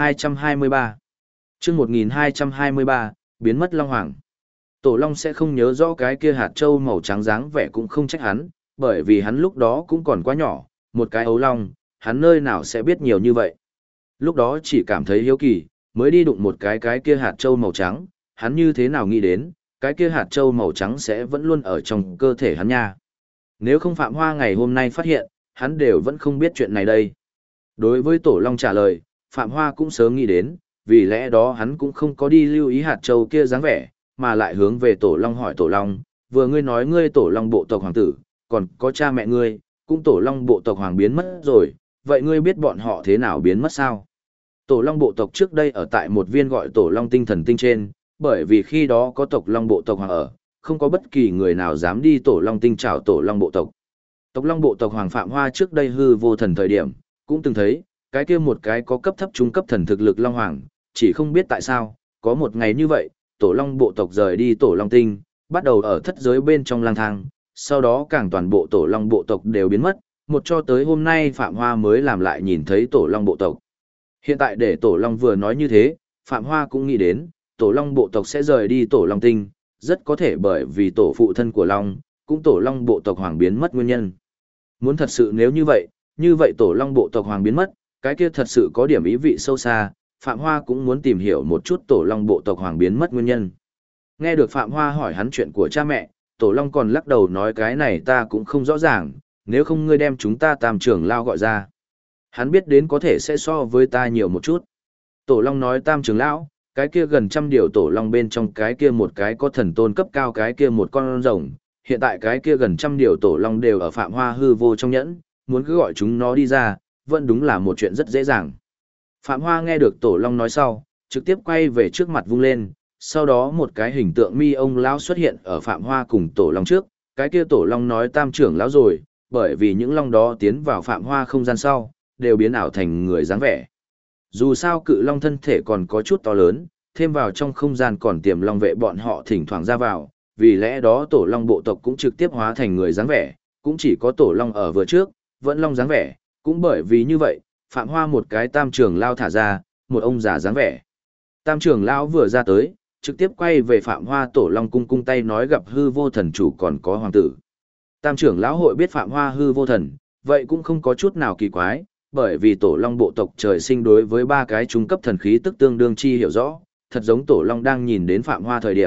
[SPEAKER 1] 1223 Chương 1223, biến mất Long Hoàng. Tổ Long sẽ không nhớ rõ cái kia hạt châu màu trắng dáng vẻ cũng không trách hắn, bởi vì hắn lúc đó cũng còn quá nhỏ, một cái ấu long, hắn nơi nào sẽ biết nhiều như vậy. Lúc đó chỉ cảm thấy hiếu kỳ, mới đi đụng một cái kia hạt châu màu trắng, hắn như thế nào nghĩ đến, cái kia hạt châu màu trắng sẽ vẫn luôn ở trong cơ thể hắn nha. Nếu không Phạm Hoa ngày hôm nay phát hiện, hắn đều vẫn không biết chuyện này đây. Đối với Tổ Long trả lời, Phạm Hoa cũng sớm nghĩ đến, vì lẽ đó hắn cũng không có đi lưu ý hạt châu kia dáng vẻ, mà lại hướng về Tổ Long hỏi Tổ Long, vừa ngươi nói ngươi Tổ Long bộ tộc hoàng tử, còn có cha mẹ ngươi, cũng Tổ Long bộ tộc hoàng biến mất rồi, vậy ngươi biết bọn họ thế nào biến mất sao? Tổ Long bộ tộc trước đây ở tại một viên gọi Tổ Long tinh thần tinh trên, bởi vì khi đó có tộc Long bộ tộc hoàng ở, không có bất kỳ người nào dám đi Tổ Long tinh chào Tổ Long bộ tộc. Tộc Long bộ tộc hoàng Phạm Hoa trước đây hư vô thần thời điểm, cũng từng thấy, cái kia một cái có cấp thấp trung cấp thần thực lực Long Hoàng, chỉ không biết tại sao, có một ngày như vậy, Tổ Long bộ tộc rời đi Tổ Long tinh, bắt đầu ở thất giới bên trong lang thang, sau đó càng toàn bộ Tổ Long bộ tộc đều biến mất, một cho tới hôm nay Phạm Hoa mới làm lại nhìn thấy Tổ Long bộ tộc. Hiện tại để Tổ Long vừa nói như thế, Phạm Hoa cũng nghĩ đến, Tổ Long bộ tộc sẽ rời đi Tổ Long tinh, rất có thể bởi vì tổ phụ thân của Long, cũng Tổ Long bộ tộc hoàng biến mất nguyên nhân. Muốn thật sự nếu như vậy Tổ Long bộ tộc hoàng biến mất, cái kia thật sự có điểm ý vị sâu xa, Phạm Hoa cũng muốn tìm hiểu một chút Tổ Long bộ tộc hoàng biến mất nguyên nhân. Nghe được Phạm Hoa hỏi hắn chuyện của cha mẹ, Tổ Long còn lắc đầu nói cái này ta cũng không rõ ràng, nếu không ngươi đem chúng ta Tam trưởng lão gọi ra. Hắn biết đến có thể sẽ so với ta nhiều một chút. Tổ Long nói Tam trưởng lão, cái kia gần 100 điều Tổ Long bên trong cái kia một cái có thần tôn cấp cao cái kia một con rồng, hiện tại cái kia gần 100 điều Tổ Long đều ở Phạm Hoa hư vô trong nhẫn, muốn cứ gọi chúng nó đi ra, vẫn đúng là một chuyện rất dễ dàng. Phạm Hoa nghe được Tổ Long nói sau, trực tiếp quay về trước mặt vung lên, sau đó một cái hình tượng mi ông lão xuất hiện ở Phạm Hoa cùng Tổ Long trước, cái kia Tổ Long nói Tam trưởng lão rồi, bởi vì những long đó tiến vào Phạm Hoa không gian sau, đều biến ảo thành người dáng vẻ. Dù sao cự long thân thể còn có chút to lớn, thêm vào trong không gian còn tiềm long vệ bọn họ thỉnh thoảng ra vào, vì lẽ đó Tổ Long bộ tộc cũng trực tiếp hóa thành người dáng vẻ, cũng chỉ có Tổ Long ở vừa trước, vẫn long dáng vẻ, cũng bởi vì như vậy, Phạm Hoa một cái Tam trưởng lão thả ra, một ông già dáng vẻ. Tam trưởng lão vừa ra tới, trực tiếp quay về Phạm Hoa Tổ Long cung cung tay nói gặp hư vô thần chủ còn có hoàng tử. Tam trưởng lão hội biết Phạm Hoa hư vô thần, vậy cũng không có chút nào kỳ quái, bởi vì Tổ Long bộ tộc trời sinh đối với 3 cái trung cấp thần khí tức tương đương chi hiểu rõ, thật giống Tổ Long đang nhìn đến Phạm Hoa thời điểm,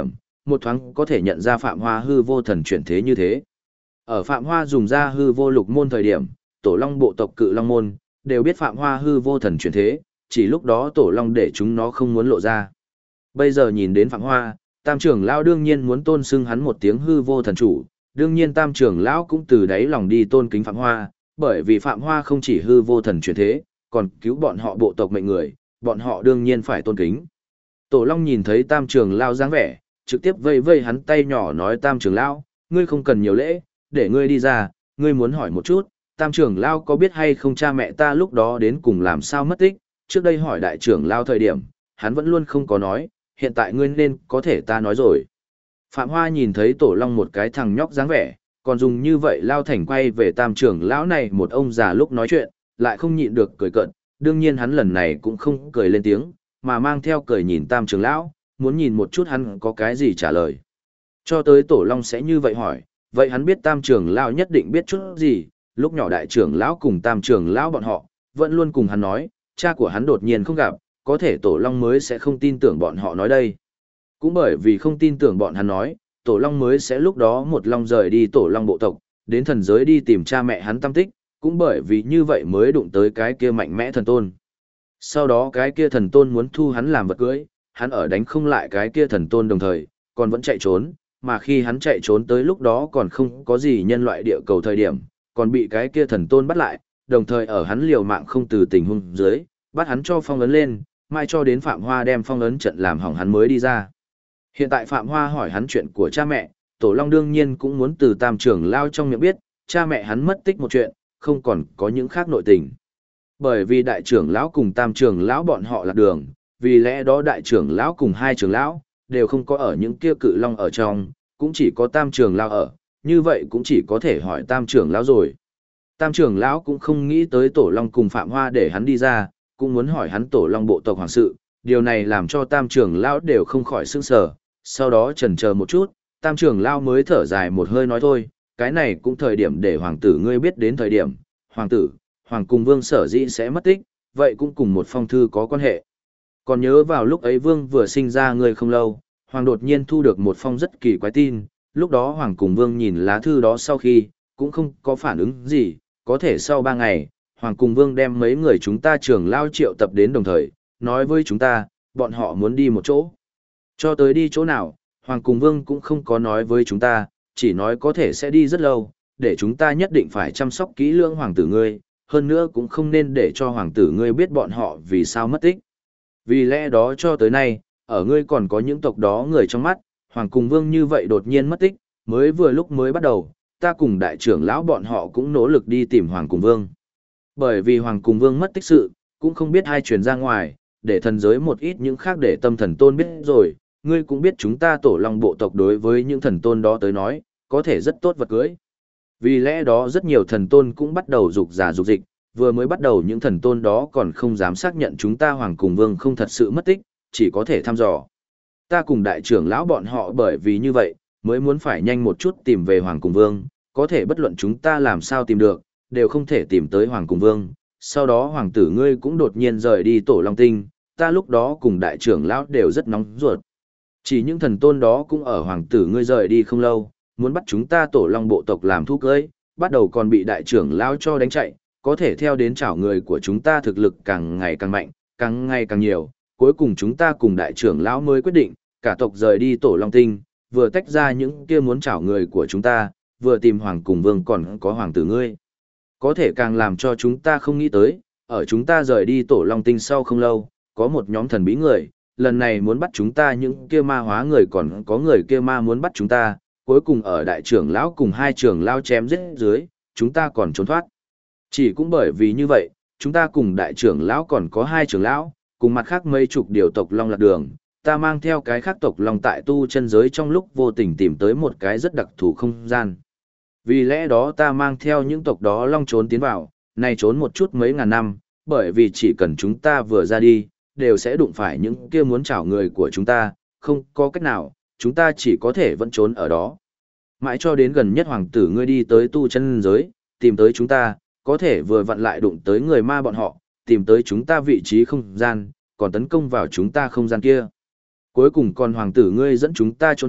[SPEAKER 1] một thoáng có thể nhận ra Phạm Hoa hư vô thần chuyển thế như thế. Ở Phạm Hoa dùng ra hư vô lục môn thời điểm, Tổ Long bộ tộc Cự Long môn đều biết Phạm Hoa hư vô thần chuyển thế, chỉ lúc đó Tổ Long để chúng nó không muốn lộ ra. Bây giờ nhìn đến Phạm Hoa, Tam trưởng lão đương nhiên muốn tôn xưng hắn một tiếng hư vô thần chủ, đương nhiên Tam trưởng lão cũng từ đáy lòng đi tôn kính Phạm Hoa, bởi vì Phạm Hoa không chỉ hư vô thần chuyển thế, còn cứu bọn họ bộ tộc mệnh người, bọn họ đương nhiên phải tôn kính. Tổ Long nhìn thấy Tam trưởng lão dáng vẻ, trực tiếp vây vây hắn tay nhỏ nói: Tam trưởng lão, ngươi không cần nhiều lễ, để ngươi đi ra, ngươi muốn hỏi một chút, Tam trưởng lão có biết hay không cha mẹ ta lúc đó đến cùng làm sao mất tích, trước đây hỏi đại trưởng lão thời điểm, hắn vẫn luôn không có nói, hiện tại ngươi nên có thể ta nói rồi. Phạm Hoa nhìn thấy Tổ Long một cái thằng nhóc dáng vẻ, còn dùng như vậy lao thành quay về Tam trưởng lão này một ông già lúc nói chuyện, lại không nhịn được cười cợt, đương nhiên hắn lần này cũng không cười lên tiếng, mà mang theo cười nhìn Tam trưởng lão, muốn nhìn một chút hắn có cái gì trả lời. Cho tới Tổ Long sẽ như vậy hỏi, vậy hắn biết Tam trưởng lão nhất định biết chút gì, lúc nhỏ đại trưởng lão cùng Tam trưởng lão bọn họ, vẫn luôn cùng hắn nói, cha của hắn đột nhiên không gặp, có thể Tổ Long mới sẽ không tin tưởng bọn họ nói đây. Cũng bởi vì không tin tưởng bọn hắn nói, Tổ Long mới sẽ lúc đó một long rời đi Tổ Long bộ tộc, đến thần giới đi tìm cha mẹ hắn tâm tích, cũng bởi vì như vậy mới đụng tới cái kia mạnh mẽ thần tôn. Sau đó cái kia thần tôn muốn thu hắn làm vật cưới, hắn ở đánh không lại cái kia thần tôn đồng thời, còn vẫn chạy trốn, mà khi hắn chạy trốn tới lúc đó còn không có gì nhân loại địa cầu thời điểm, còn bị cái kia thần tôn bắt lại, đồng thời ở hắn liều mạng không từ tình huống dưới, bắt hắn cho phong ấn lên, mai cho đến Phạm Hoa đem phong ấn trận làm hỏng hắn mới đi ra. Hiện tại Phạm Hoa hỏi hắn chuyện của cha mẹ, Tổ Long đương nhiên cũng muốn từ Tam trưởng lão trong miệng biết, cha mẹ hắn mất tích một chuyện, không còn có những khác nội tình. Bởi vì đại trưởng lão cùng Tam trưởng lão bọn họ lạc đường, vì lẽ đó đại trưởng lão cùng hai trưởng lão đều không có ở những kia Cự Long ở trong, cũng chỉ có Tam trưởng lão ở, như vậy cũng chỉ có thể hỏi Tam trưởng lão rồi. Tam trưởng lão cũng không nghĩ tới Tổ Long cùng Phạm Hoa để hắn đi ra, cũng muốn hỏi hắn Tổ Long bộ tộc hoàng sự, điều này làm cho Tam trưởng lão đều không khỏi sửng sở, sau đó chần chờ một chút, Tam trưởng lão mới thở dài một hơi nói thôi, cái này cũng thời điểm để hoàng tử ngươi biết đến thời điểm, hoàng tử, hoàng cùng vương sở dĩ sẽ mất tích, vậy cũng cùng một phong thư có quan hệ. Còn nhớ vào lúc ấy vương vừa sinh ra ngươi không lâu, hoàng đột nhiên thu được một phong rất kỳ quái tin, lúc đó hoàng cùng vương nhìn lá thư đó sau khi, cũng không có phản ứng gì, có thể sau 3 ngày, hoàng cùng vương đem mấy người chúng ta trưởng lão triệu tập đến đồng thời, nói với chúng ta, bọn họ muốn đi một chỗ. Cho tới đi chỗ nào, hoàng cùng vương cũng không có nói với chúng ta, chỉ nói có thể sẽ đi rất lâu, để chúng ta nhất định phải chăm sóc kỹ lưỡng hoàng tử ngươi, hơn nữa cũng không nên để cho hoàng tử ngươi biết bọn họ vì sao mất tích. Vì lẽ đó cho tới nay, ở ngươi còn có những tộc đó người trong mắt, hoàng cùng vương như vậy đột nhiên mất tích, mới vừa lúc mới bắt đầu, ta cùng đại trưởng lão bọn họ cũng nỗ lực đi tìm hoàng cùng vương. Bởi vì hoàng cùng vương mất tích sự, cũng không biết ai truyền ra ngoài, để thần giới một ít những khác để tâm thần tôn biết rồi, ngươi cũng biết chúng ta Tổ Long bộ tộc đối với những thần tôn đó tới nói, có thể rất tốt vật cưới. Vì lẽ đó rất nhiều thần tôn cũng bắt đầu dục giả dục dịch, vừa mới bắt đầu những thần tôn đó còn không dám xác nhận chúng ta hoàng cùng vương không thật sự mất tích, chỉ có thể thăm dò. Ta cùng đại trưởng lão bọn họ bởi vì như vậy, mới muốn phải nhanh một chút tìm về hoàng cùng vương, có thể bất luận chúng ta làm sao tìm được, đều không thể tìm tới hoàng cùng vương. Sau đó hoàng tử ngươi cũng đột nhiên rời đi Tổ Long Tinh, ta lúc đó cùng đại trưởng lão đều rất nóng ruột. Chỉ những thần tôn đó cũng ở hoàng tử ngươi rời đi không lâu, muốn bắt chúng ta Tổ Long bộ tộc làm thú cưới, bắt đầu còn bị đại trưởng lão cho đánh chạy, có thể theo đến chảo người của chúng ta thực lực càng ngày càng mạnh, càng ngày càng nhiều, cuối cùng chúng ta cùng đại trưởng lão mới quyết định, cả tộc rời đi Tổ Long Tinh, vừa tách ra những kia muốn chảo người của chúng ta, vừa tìm hoàng cùng vương còn có hoàng tử ngươi. Có thể càng làm cho chúng ta không nghĩ tới, ở chúng ta rời đi Tổ Long Tinh sau không lâu, có một nhóm thần bí người, lần này muốn bắt chúng ta những kia ma hóa người còn có người kia ma muốn bắt chúng ta, cuối cùng ở đại trưởng lão cùng hai trưởng lão chém giết dưới, chúng ta còn trốn thoát. Chỉ cũng bởi vì như vậy, chúng ta cùng đại trưởng lão còn có hai trưởng lão, cùng mặt khác mấy chục điều tộc Long lạc đường, ta mang theo cái khác tộc Long tại tu chân giới trong lúc vô tình tìm tới một cái rất đặc thù không gian. Vì lẽ đó ta mang theo những tộc đó Long trốn tiến vào, này trốn một chút mấy ngàn năm, bởi vì chỉ cần chúng ta vừa ra đi, đều sẽ đụng phải những kia muốn chảo người của chúng ta, không có cách nào, chúng ta chỉ có thể vẫn trốn ở đó. Mãi cho đến gần nhất hoàng tử ngươi đi tới tu chân giới, tìm tới chúng ta, có thể vừa vặn lại đụng tới người ma bọn họ, tìm tới chúng ta vị trí không gian, còn tấn công vào chúng ta không gian kia. Cuối cùng còn hoàng tử ngươi dẫn chúng ta trốn thoát,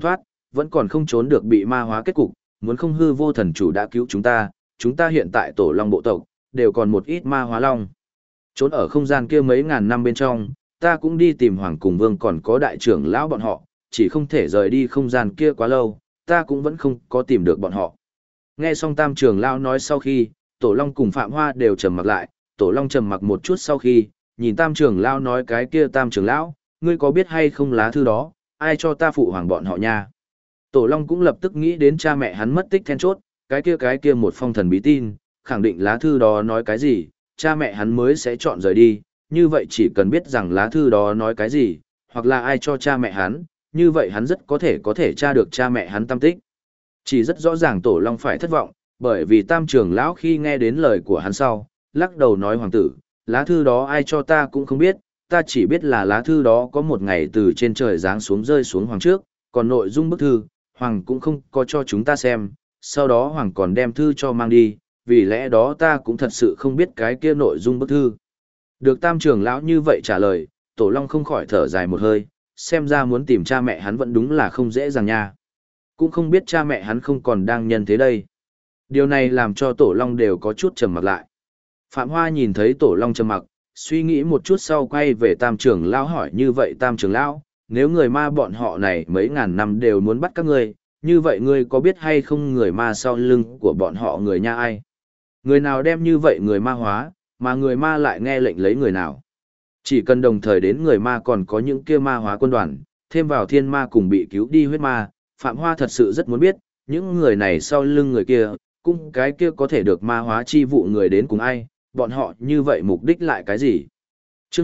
[SPEAKER 1] vẫn còn không trốn được bị ma hóa kết cục, muốn không hư vô thần chủ đã cứu chúng ta hiện tại tổ long bộ tộc, đều còn một ít ma hóa long. Trốn ở không gian kia mấy ngàn năm bên trong, ta cũng đi tìm hoàng cùng vương còn có đại trưởng lão bọn họ, chỉ không thể rời đi không gian kia quá lâu, ta cũng vẫn không có tìm được bọn họ. Nghe xong tam trưởng lão nói sau khi, tổ long cùng Phạm Hoa đều trầm mặc lại, tổ long trầm mặc một chút sau khi, nhìn tam trưởng lão nói cái kia tam trưởng lão, ngươi có biết hay không lá thư đó, ai cho ta phụ hoàng bọn họ nha. Tổ long cũng lập tức nghĩ đến cha mẹ hắn mất tích then chốt, cái kia một phong thần bí tin, khẳng định lá thư đó nói cái gì, cha mẹ hắn mới sẽ chọn rời đi, như vậy chỉ cần biết rằng lá thư đó nói cái gì, hoặc là ai cho cha mẹ hắn, như vậy hắn rất có thể tra được cha mẹ hắn tâm tích. Chỉ rất rõ ràng tổ long phải thất vọng, bởi vì tam trưởng lão khi nghe đến lời của hắn sau, lắc đầu nói hoàng tử, lá thư đó ai cho ta cũng không biết, ta chỉ biết là lá thư đó có một ngày từ trên trời giáng xuống rơi xuống hoàng trước, còn nội dung bức thư, hoàng cũng không có cho chúng ta xem, sau đó hoàng còn đem thư cho mang đi, vì lẽ đó ta cũng thật sự không biết cái kia nội dung bức thư. Được tam trưởng lão như vậy trả lời, tổ long không khỏi thở dài một hơi, xem ra muốn tìm cha mẹ hắn vẫn đúng là không dễ dàng nha. Cũng không biết cha mẹ hắn không còn đang nhân thế đây. Điều này làm cho tổ long đều có chút trầm mặc lại. Phạm Hoa nhìn thấy tổ long trầm mặc, suy nghĩ một chút sau quay về tam trưởng lão hỏi như vậy tam trưởng lão, nếu người ma bọn họ này mấy ngàn năm đều muốn bắt các ngươi, như vậy ngươi có biết hay không người ma sau lưng của bọn họ người nha ai? Người nào đem như vậy người ma hóa, mà người ma lại nghe lệnh lấy người nào? Chỉ cần đồng thời đến người ma còn có những kia ma hóa quân đoàn, thêm vào thiên ma cùng bị cứu đi huyết ma, Phạm Hoa thật sự rất muốn biết, những người này sau lưng người kia, cũng cái kia có thể được ma hóa chi vụ người đến cùng ai, bọn họ như vậy mục đích lại cái gì? Chương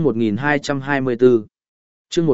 [SPEAKER 1] 1224 Chương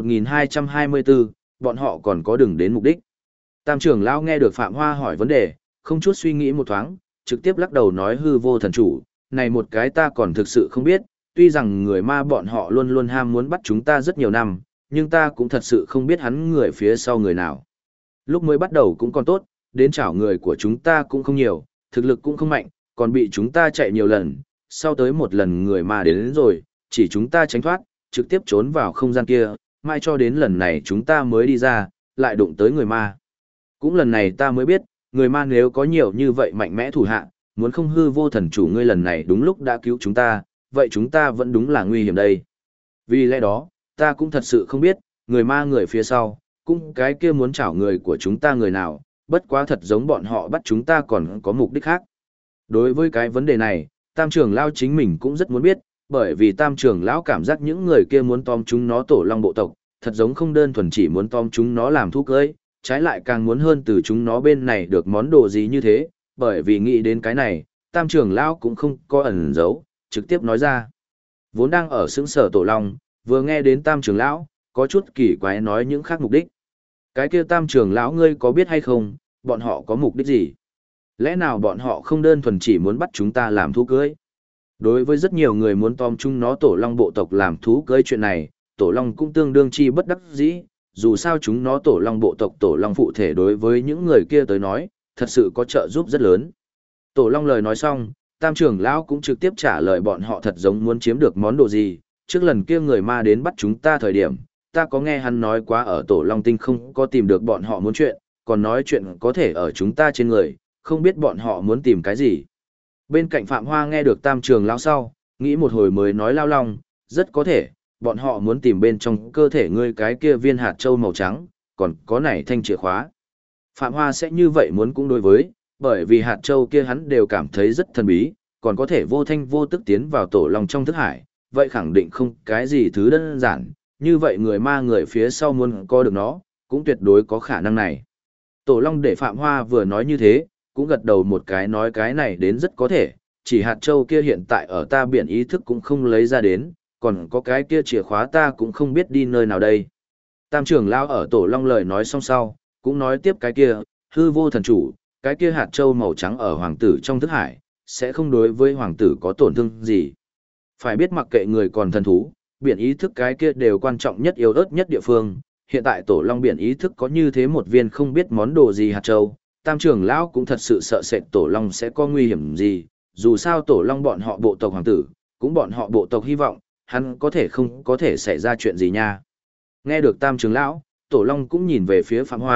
[SPEAKER 1] 1224, bọn họ còn có đường đến mục đích. Tam trưởng lão nghe được Phạm Hoa hỏi vấn đề, không chút suy nghĩ một thoáng, trực tiếp lắc đầu nói hư vô thần chủ, này một cái ta còn thực sự không biết, tuy rằng người ma bọn họ luôn luôn ham muốn bắt chúng ta rất nhiều năm, nhưng ta cũng thật sự không biết hắn người phía sau người nào. Lúc mới bắt đầu cũng còn tốt, đến chảo người của chúng ta cũng không nhiều, thực lực cũng không mạnh, còn bị chúng ta chạy nhiều lần, sau tới một lần người ma đến rồi, chỉ chúng ta tránh thoát, trực tiếp trốn vào không gian kia, mai cho đến lần này chúng ta mới đi ra, lại đụng tới người ma. Cũng lần này ta mới biết, người ma nếu có nhiều như vậy mạnh mẽ thủ hạ, muốn không hư vô thần chủ ngươi lần này đúng lúc đã cứu chúng ta, vậy chúng ta vẫn đúng là nguy hiểm đây. Vì lẽ đó, ta cũng thật sự không biết, người ma người phía sau, cũng cái kia muốn chảo người của chúng ta người nào, bất quá thật giống bọn họ bắt chúng ta còn có mục đích khác. Đối với cái vấn đề này, tam trưởng lão chính mình cũng rất muốn biết, bởi vì tam trưởng lão cảm giác những người kia muốn tóm chúng nó tổ long bộ tộc, thật giống không đơn thuần chỉ muốn tóm chúng nó làm thú cưới, trái lại càng muốn hơn từ chúng nó bên này được món đồ gì như thế, bởi vì nghĩ đến cái này, tam trưởng lão cũng không có ẩn giấu, trực tiếp nói ra. Vốn đang ở xứng sở tổ long, vừa nghe đến tam trưởng lão, có chút kỳ quái nói những khác mục đích. Cái kia tam trưởng lão ngươi có biết hay không, bọn họ có mục đích gì? Lẽ nào bọn họ không đơn thuần chỉ muốn bắt chúng ta làm thú cưới? Đối với rất nhiều người muốn tóm chúng nó tổ long bộ tộc làm thú cưới chuyện này, tổ long cũng tương đương chi bất đắc dĩ, dù sao chúng nó tổ long bộ tộc tổ long phụ thể đối với những người kia tới nói, thật sự có trợ giúp rất lớn. Tổ long lời nói xong, tam trưởng lão cũng trực tiếp trả lời bọn họ thật giống muốn chiếm được món đồ gì, trước lần kia người ma đến bắt chúng ta thời điểm, ta có nghe hắn nói quá ở tổ long tinh không có tìm được bọn họ muốn chuyện, còn nói chuyện có thể ở chúng ta trên người, không biết bọn họ muốn tìm cái gì. Bên cạnh Phạm Hoa nghe được tam trưởng lão sau, nghĩ một hồi mới nói lao long, rất có thể, bọn họ muốn tìm bên trong cơ thể ngươi cái kia viên hạt châu màu trắng, còn có này thanh chìa khóa. Phạm Hoa sẽ như vậy muốn cũng đối với, bởi vì hạt châu kia hắn đều cảm thấy rất thần bí, còn có thể vô thanh vô tức tiến vào tổ long trong thức hải, vậy khẳng định không cái gì thứ đơn giản, như vậy người ma người phía sau muốn có được nó, cũng tuyệt đối có khả năng này. Tổ long để Phạm Hoa vừa nói như thế, cũng gật đầu một cái nói cái này đến rất có thể, chỉ hạt châu kia hiện tại ở ta biển ý thức cũng không lấy ra đến, còn có cái kia chìa khóa ta cũng không biết đi nơi nào đây. Tam trưởng lão ở tổ long lời nói xong sau, cũng nói tiếp cái kia, hư vô thần chủ, cái kia hạt châu màu trắng ở hoàng tử trong thức hải, sẽ không đối với hoàng tử có tổn thương gì. Phải biết mặc kệ người còn thần thú, biển ý thức cái kia đều quan trọng nhất yếu ớt nhất địa phương, hiện tại tổ long biển ý thức có như thế một viên không biết món đồ gì hạt châu, tam trưởng lão cũng thật sự sợ sệt tổ long sẽ có nguy hiểm gì, dù sao tổ long bọn họ bộ tộc hoàng tử, cũng bọn họ bộ tộc hy vọng, hắn có thể không có thể xảy ra chuyện gì nha. Nghe được tam trưởng lão, tổ long cũng nhìn về phía Phạm Hoa,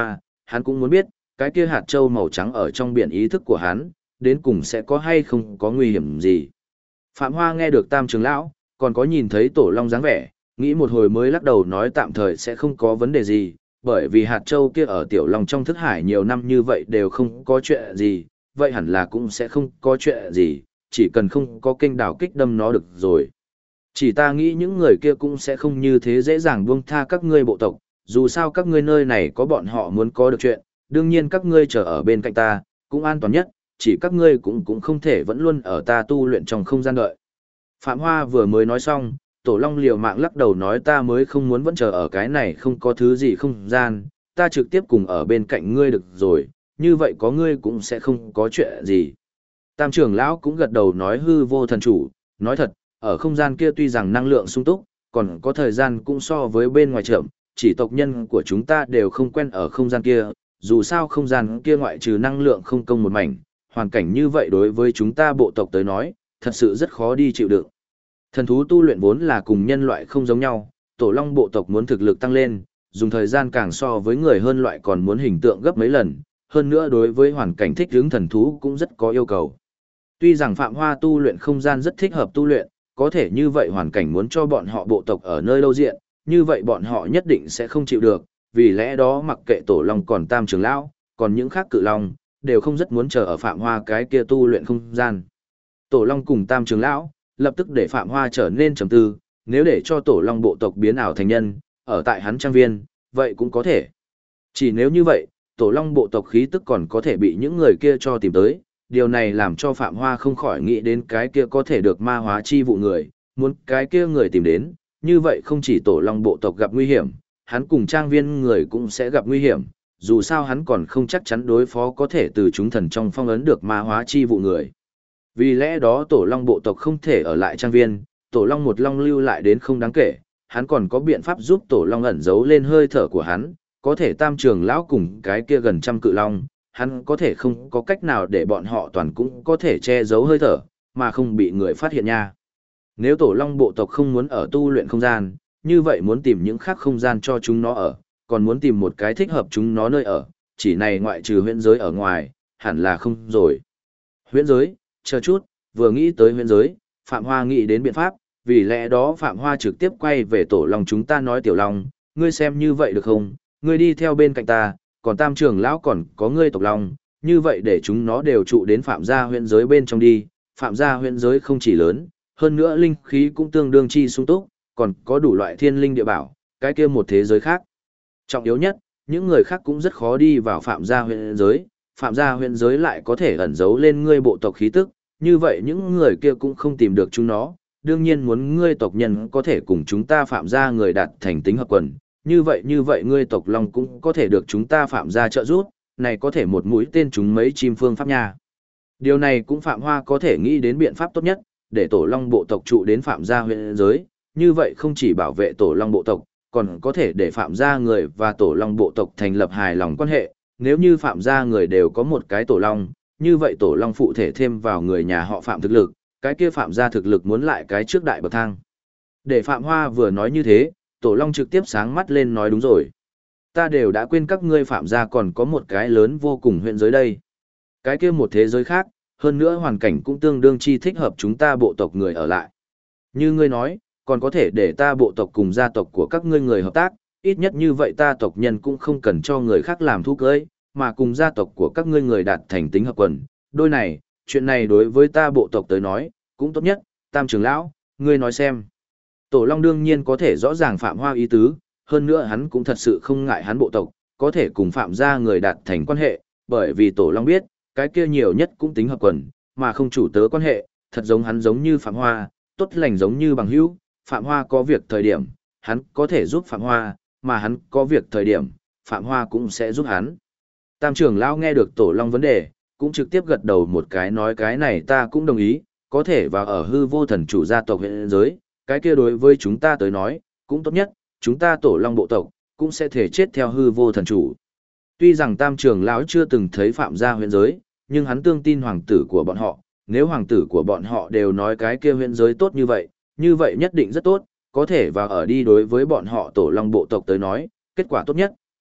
[SPEAKER 1] hắn cũng muốn biết, cái kia hạt châu màu trắng ở trong biển ý thức của hắn, đến cùng sẽ có hay không có nguy hiểm gì. Phạm Hoa nghe được Tam trưởng lão, còn có nhìn thấy Tổ Long dáng vẻ, nghĩ một hồi mới lắc đầu nói tạm thời sẽ không có vấn đề gì, bởi vì hạt châu kia ở Tiểu Long trong thức hải nhiều năm như vậy đều không có chuyện gì, vậy hẳn là cũng sẽ không có chuyện gì, chỉ cần không có kênh đào kích đâm nó được rồi. Chỉ ta nghĩ những người kia cũng sẽ không như thế dễ dàng buông tha các ngươi bộ tộc, dù sao các ngươi nơi này có bọn họ muốn có được chuyện, đương nhiên các ngươi chờ ở bên cạnh ta, cũng an toàn nhất, chỉ các ngươi cũng không thể vẫn luôn ở ta tu luyện trong không gian đợi. Phạm Hoa vừa mới nói xong, Tổ Long liều mạng lắc đầu nói ta mới không muốn vẫn chờ ở cái này không có thứ gì không gian, ta trực tiếp cùng ở bên cạnh ngươi được rồi, như vậy có ngươi cũng sẽ không có chuyện gì. Tam trưởng lão cũng gật đầu nói hư vô thần chủ, nói thật, ở không gian kia tuy rằng năng lượng sung túc, còn có thời gian cũng so với bên ngoài chậm, chỉ tộc nhân của chúng ta đều không quen ở không gian kia, dù sao không gian kia ngoại trừ năng lượng không công một mảnh, hoàn cảnh như vậy đối với chúng ta bộ tộc tới nói, thật sự rất khó đi chịu đựng. Thần thú tu luyện vốn là cùng nhân loại không giống nhau, Tổ Long bộ tộc muốn thực lực tăng lên, dùng thời gian càng so với người hơn loại còn muốn hình tượng gấp mấy lần, hơn nữa đối với hoàn cảnh thích ứng thần thú cũng rất có yêu cầu. Tuy rằng Phạm Hoa tu luyện không gian rất thích hợp tu luyện, có thể như vậy hoàn cảnh muốn cho bọn họ bộ tộc ở nơi lâu diện, như vậy bọn họ nhất định sẽ không chịu được, vì lẽ đó mặc kệ Tổ Long còn Tam trưởng lão, còn những khác cự long, đều không rất muốn chờ ở Phạm Hoa cái kia tu luyện không gian. Tổ Long cùng Tam trưởng lão, lập tức để Phạm Hoa trở nên trầm tư, nếu để cho Tổ Long bộ tộc biến ảo thành nhân, ở tại hắn trang viên, vậy cũng có thể. Chỉ nếu như vậy, Tổ Long bộ tộc khí tức còn có thể bị những người kia cho tìm tới, điều này làm cho Phạm Hoa không khỏi nghĩ đến cái kia có thể được ma hóa chi vụ người, muốn cái kia người tìm đến, như vậy không chỉ Tổ Long bộ tộc gặp nguy hiểm, hắn cùng trang viên người cũng sẽ gặp nguy hiểm, dù sao hắn còn không chắc chắn đối phó có thể từ chúng thần trong phong ấn được ma hóa chi vụ người. Vì lẽ đó Tổ Long bộ tộc không thể ở lại trang viên, Tổ Long một long lưu lại đến không đáng kể, hắn còn có biện pháp giúp Tổ Long ẩn giấu lên hơi thở của hắn, có thể Tam trưởng lão cùng cái kia gần trăm cự long, hắn có thể không có cách nào để bọn họ toàn cũng có thể che giấu hơi thở, mà không bị người phát hiện nha. Nếu Tổ Long bộ tộc không muốn ở tu luyện không gian, như vậy muốn tìm những khác không gian cho chúng nó ở, còn muốn tìm một cái thích hợp chúng nó nơi ở, chỉ này ngoại trừ huyễn giới ở ngoài, hẳn là không rồi. Huyễn giới, chờ chút, vừa nghĩ tới huyễn giới, Phạm Hoa nghĩ đến biện pháp, vì lẽ đó Phạm Hoa trực tiếp quay về Tổ Long chúng ta nói Tiểu Long, ngươi xem như vậy được không, ngươi đi theo bên cạnh ta, còn Tam trưởng lão còn có ngươi tộc Long, như vậy để chúng nó đều trụ đến Phạm gia huyễn giới bên trong đi, Phạm gia huyễn giới không chỉ lớn, hơn nữa linh khí cũng tương đương chi sung túc, còn có đủ loại thiên linh địa bảo, cái kia một thế giới khác. Trọng yếu nhất, những người khác cũng rất khó đi vào Phạm gia huyễn giới, Phạm gia huyễn giới lại có thể ẩn giấu lên ngươi bộ tộc khí tức, như vậy những người kia cũng không tìm được chúng nó, đương nhiên muốn ngươi tộc nhân có thể cùng chúng ta Phạm gia người đạt thành tính hợp quần, như vậy ngươi tộc Long cũng có thể được chúng ta Phạm gia trợ giúp, này có thể một mũi tên chúng mấy chim phương pháp nha. Điều này cũng Phạm Hoa có thể nghĩ đến biện pháp tốt nhất, để Tổ Long bộ tộc trụ đến Phạm gia huyễn giới, như vậy không chỉ bảo vệ Tổ Long bộ tộc, còn có thể để Phạm gia người và Tổ Long bộ tộc thành lập hài lòng quan hệ, nếu như Phạm gia người đều có một cái Tổ Long, như vậy Tổ Long phụ thể thêm vào người nhà họ Phạm thực lực, cái kia Phạm gia thực lực muốn lại cái trước đại bậc thang. Để Phạm Hoa vừa nói như thế, Tổ Long trực tiếp sáng mắt lên nói đúng rồi. Ta đều đã quên các ngươi Phạm gia còn có một cái lớn vô cùng huyện giới đây. Cái kia một thế giới khác, hơn nữa hoàn cảnh cũng tương đương chi thích hợp chúng ta bộ tộc người ở lại. Như ngươi nói, còn có thể để ta bộ tộc cùng gia tộc của các ngươi người hợp tác, ít nhất như vậy ta tộc nhân cũng không cần cho người khác làm thú cưới, mà cùng gia tộc của các ngươi người đạt thành tính hợp quần. Đôi này, chuyện này đối với ta bộ tộc tới nói, cũng tốt nhất, Tam trưởng lão, ngươi nói xem. Tổ Long đương nhiên có thể rõ ràng Phạm Hoa ý tứ, hơn nữa hắn cũng thật sự không ngại hắn bộ tộc, có thể cùng Phạm gia người đạt thành quan hệ, bởi vì Tổ Long biết, cái kia nhiều nhất cũng tính hợp quần, mà không chủ tớ quan hệ, thật giống hắn giống như Phạm Hoa, tốt lành giống như bằng hữu, Phạm Hoa có việc thời điểm, hắn có thể giúp Phạm Hoa, mà hắn có việc thời điểm, Phạm Hoa cũng sẽ giúp hắn. Tam trưởng lão nghe được Tổ Long vấn đề, cũng trực tiếp gật đầu một cái nói cái này ta cũng đồng ý, có thể vào ở hư vô thần chủ gia tộc huyện giới, cái kia đối với chúng ta tới nói, cũng tốt nhất, chúng ta Tổ Long bộ tộc, cũng sẽ thể chết theo hư vô thần chủ. Tuy rằng Tam trưởng lão chưa từng thấy Phạm gia huyện giới, nhưng hắn tương tin hoàng tử của bọn họ, nếu hoàng tử của bọn họ đều nói cái kia huyện giới tốt như vậy nhất định rất tốt, có thể vào ở đi đối với bọn họ Tổ Long bộ tộc tới nói, kết quả tốt nhất,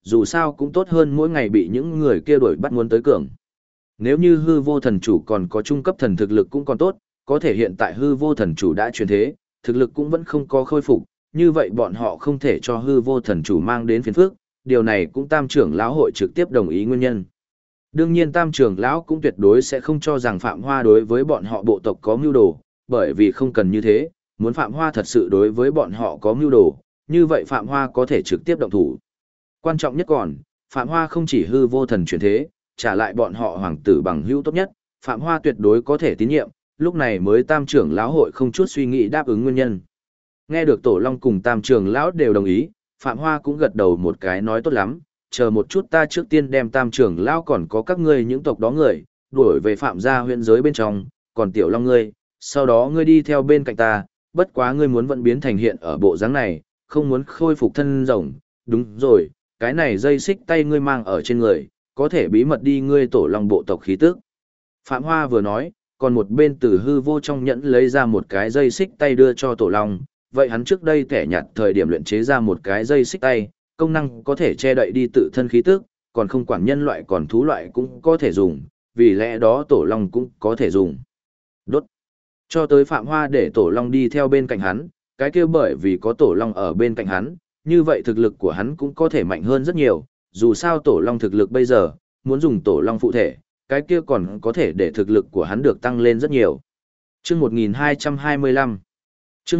[SPEAKER 1] dù sao cũng tốt hơn mỗi ngày bị những người kia đuổi bắt muốn tới cường. Nếu như hư vô thần chủ còn có trung cấp thần thực lực cũng còn tốt, có thể hiện tại hư vô thần chủ đã chuyển thế, thực lực cũng vẫn không có khôi phục, như vậy bọn họ không thể cho hư vô thần chủ mang đến phiền phức, điều này cũng tam trưởng lão hội trực tiếp đồng ý nguyên nhân. Đương nhiên tam trưởng lão cũng tuyệt đối sẽ không cho rằng Phạm Hoa đối với bọn họ bộ tộc có mưu đồ, bởi vì không cần như thế, muốn Phạm Hoa thật sự đối với bọn họ có mưu đồ, như vậy Phạm Hoa có thể trực tiếp động thủ. Quan trọng nhất còn, Phạm Hoa không chỉ hư vô thần chuyển thế, trả lại bọn họ hoàng tử bằng hữu tốt nhất, Phạm Hoa tuyệt đối có thể tín nhiệm, lúc này mới tam trưởng lão hội không chút suy nghĩ đáp ứng nguyên nhân. Nghe được Tổ Long cùng tam trưởng lão đều đồng ý, Phạm Hoa cũng gật đầu một cái nói tốt lắm, chờ một chút ta trước tiên đem tam trưởng lão còn có các ngươi những tộc đó người, đuổi về Phạm gia huyện giới bên trong, còn Tiểu Long ngươi, sau đó ngươi đi theo bên cạnh ta, bất quá ngươi muốn vẫn biến thành hiện ở bộ dáng này, không muốn khôi phục thân rồng, đúng rồi, cái này dây xích tay ngươi mang ở trên người, có thể bí mật đi ngươi Tổ Long bộ tộc khí tức. Phạm Hoa vừa nói, còn một bên từ hư vô trong nhẫn lấy ra một cái dây xích tay đưa cho Tổ Long, vậy hắn trước đây kẻ nhặt thời điểm luyện chế ra một cái dây xích tay, công năng có thể che đậy đi tự thân khí tức, còn không quản nhân loại còn thú loại cũng có thể dùng, vì lẽ đó Tổ Long cũng có thể dùng. Đốt. Cho tới Phạm Hoa để Tổ Long đi theo bên cạnh hắn, cái kia bởi vì có Tổ Long ở bên cạnh hắn, như vậy thực lực của hắn cũng có thể mạnh hơn rất nhiều, dù sao Tổ Long thực lực bây giờ, muốn dùng Tổ Long phụ thể, cái kia còn có thể để thực lực của hắn được tăng lên rất nhiều. Chương 1225 Chương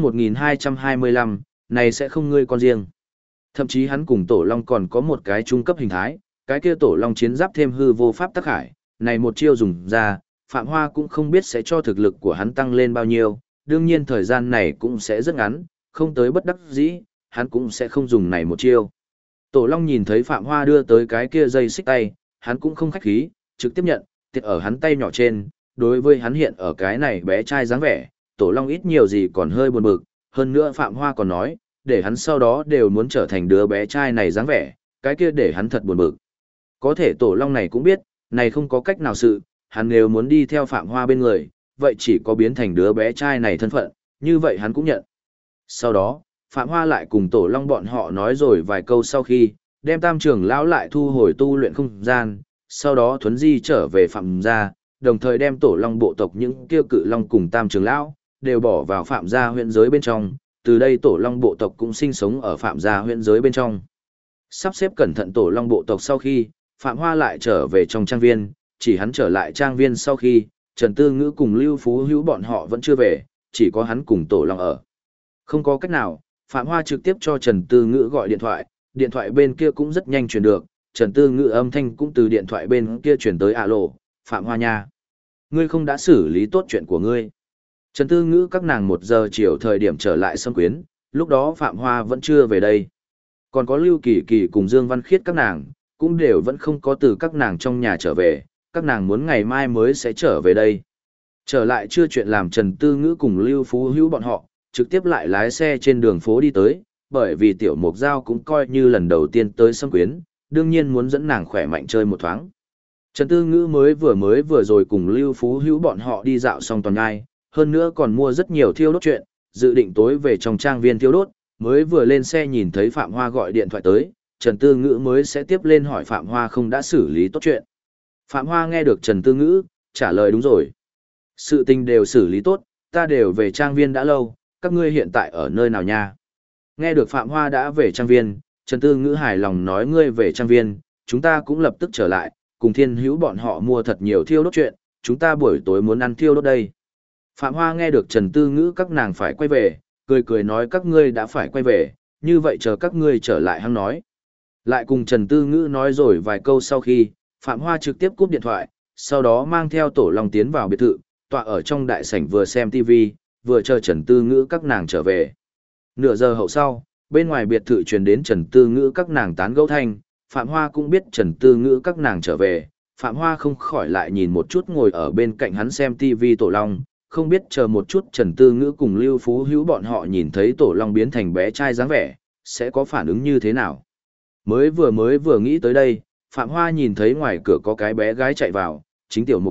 [SPEAKER 1] 1225, này sẽ không ngươi con riêng. Thậm chí hắn cùng Tổ Long còn có một cái trung cấp hình thái, cái kia Tổ Long chiến giáp thêm hư vô pháp tắc hải, này một chiêu dùng ra, Phạm Hoa cũng không biết sẽ cho thực lực của hắn tăng lên bao nhiêu, đương nhiên thời gian này cũng sẽ rất ngắn, không tới bất đắc dĩ, hắn cũng sẽ không dùng này một chiêu. Tổ Long nhìn thấy Phạm Hoa đưa tới cái kia dây xích tay, hắn cũng không khách khí, trực tiếp nhận, tiệt ở hắn tay nhỏ trên, đối với hắn hiện ở cái này bé trai dáng vẻ, Tổ Long ít nhiều gì còn hơi buồn bực, hơn nữa Phạm Hoa còn nói, để hắn sau đó đều muốn trở thành đứa bé trai này dáng vẻ, cái kia để hắn thật buồn bực. Có thể Tổ Long này cũng biết, này không có cách nào sự, hắn nếu muốn đi theo Phạm Hoa bên người, vậy chỉ có biến thành đứa bé trai này thân phận, như vậy hắn cũng nhận. Sau đó, Phạm Hoa lại cùng Tổ Long bọn họ nói rồi vài câu sau khi, đem tam trưởng lão lại thu hồi tu luyện không gian, sau đó thuấn di trở về Phạm gia, đồng thời đem Tổ Long bộ tộc những kiêu cự long cùng tam trưởng lão đều bỏ vào Phạm gia huyện giới bên trong, từ đây Tổ Long bộ tộc cũng sinh sống ở Phạm gia huyện giới bên trong. Sắp xếp cẩn thận Tổ Long bộ tộc sau khi, Phạm Hoa lại trở về trong trang viên, chỉ hắn trở lại trang viên sau khi, Trần Tư Ngữ cùng Lưu Phú Hữu bọn họ vẫn chưa về, chỉ có hắn cùng Tổ Long ở. Không có cách nào, Phạm Hoa trực tiếp cho Trần Tư Ngữ gọi điện thoại bên kia cũng rất nhanh truyền được, Trần Tư Ngữ âm thanh cũng từ điện thoại bên kia truyền tới alo, Phạm Hoa nha. Ngươi không đã xử lý tốt chuyện của ngươi. Trần Tư Ngữ các nàng 1 giờ chiều thời điểm trở lại Sâm Quyến, lúc đó Phạm Hoa vẫn chưa về đây. Còn có Lưu Kỳ Kỳ cùng Dương Văn Khiết các nàng, cũng đều vẫn không có từ các nàng trong nhà trở về, các nàng muốn ngày mai mới sẽ trở về đây. Trở lại chưa chuyện làm Trần Tư Ngữ cùng Lưu Phú Hữu bọn họ, trực tiếp lại lái xe trên đường phố đi tới, bởi vì Tiểu Mục Giao cũng coi như lần đầu tiên tới Sâm Quyến, đương nhiên muốn dẫn nàng khỏe mạnh chơi một thoáng. Trần Tư Ngữ mới vừa rồi cùng Lưu Phú Hữu bọn họ đi dạo xong toàn ngai, hơn nữa còn mua rất nhiều thiêu đốt chuyện, dự định tối về trong trang viên thiêu đốt, mới vừa lên xe nhìn thấy Phạm Hoa gọi điện thoại tới, Trần Tư Ngữ mới sẽ tiếp lên hỏi Phạm Hoa không đã xử lý tốt chuyện. Phạm Hoa nghe được Trần Tư Ngữ, trả lời đúng rồi. Sự tình đều xử lý tốt, ta đều về trang viên đã lâu, các ngươi hiện tại ở nơi nào nha? Nghe được Phạm Hoa đã về trang viên, Trần Tư Ngữ hài lòng nói ngươi về trang viên, chúng ta cũng lập tức trở lại, cùng Thiên Hữu bọn họ mua thật nhiều thiêu đốt chuyện, chúng ta buổi tối muốn ăn thiêu đốt đây. Phạm Hoa nghe được Trần Tư Ngữ các nàng phải quay về, cười nói các ngươi đã phải quay về, như vậy chờ các ngươi trở lại hăng nói. Lại cùng Trần Tư Ngữ nói rồi vài câu sau khi, Phạm Hoa trực tiếp cúp điện thoại, sau đó mang theo Tổ Long tiến vào biệt thự, tọa ở trong đại sảnh vừa xem TV, vừa chờ Trần Tư Ngữ các nàng trở về. Nửa giờ hậu sau, bên ngoài biệt thự truyền đến Trần Tư Ngữ các nàng tán gẫu thanh, Phạm Hoa cũng biết Trần Tư Ngữ các nàng trở về, Phạm Hoa không khỏi lại nhìn một chút ngồi ở bên cạnh hắn xem TV Tổ Long, không biết chờ một chút Trần Tư Ngữ cùng Lưu Phú Hữu bọn họ nhìn thấy Tổ Long biến thành bé trai dáng vẻ, sẽ có phản ứng như thế nào. Mới vừa nghĩ tới đây, Phạm Hoa nhìn thấy ngoài cửa có cái bé gái chạy vào, chính Tiểu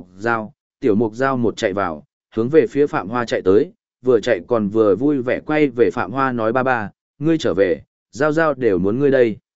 [SPEAKER 1] Mục Giao một chạy vào, hướng về phía Phạm Hoa chạy tới, vừa chạy còn vừa vui vẻ quay về Phạm Hoa nói ba, ngươi trở về, Giao đều muốn ngươi đây.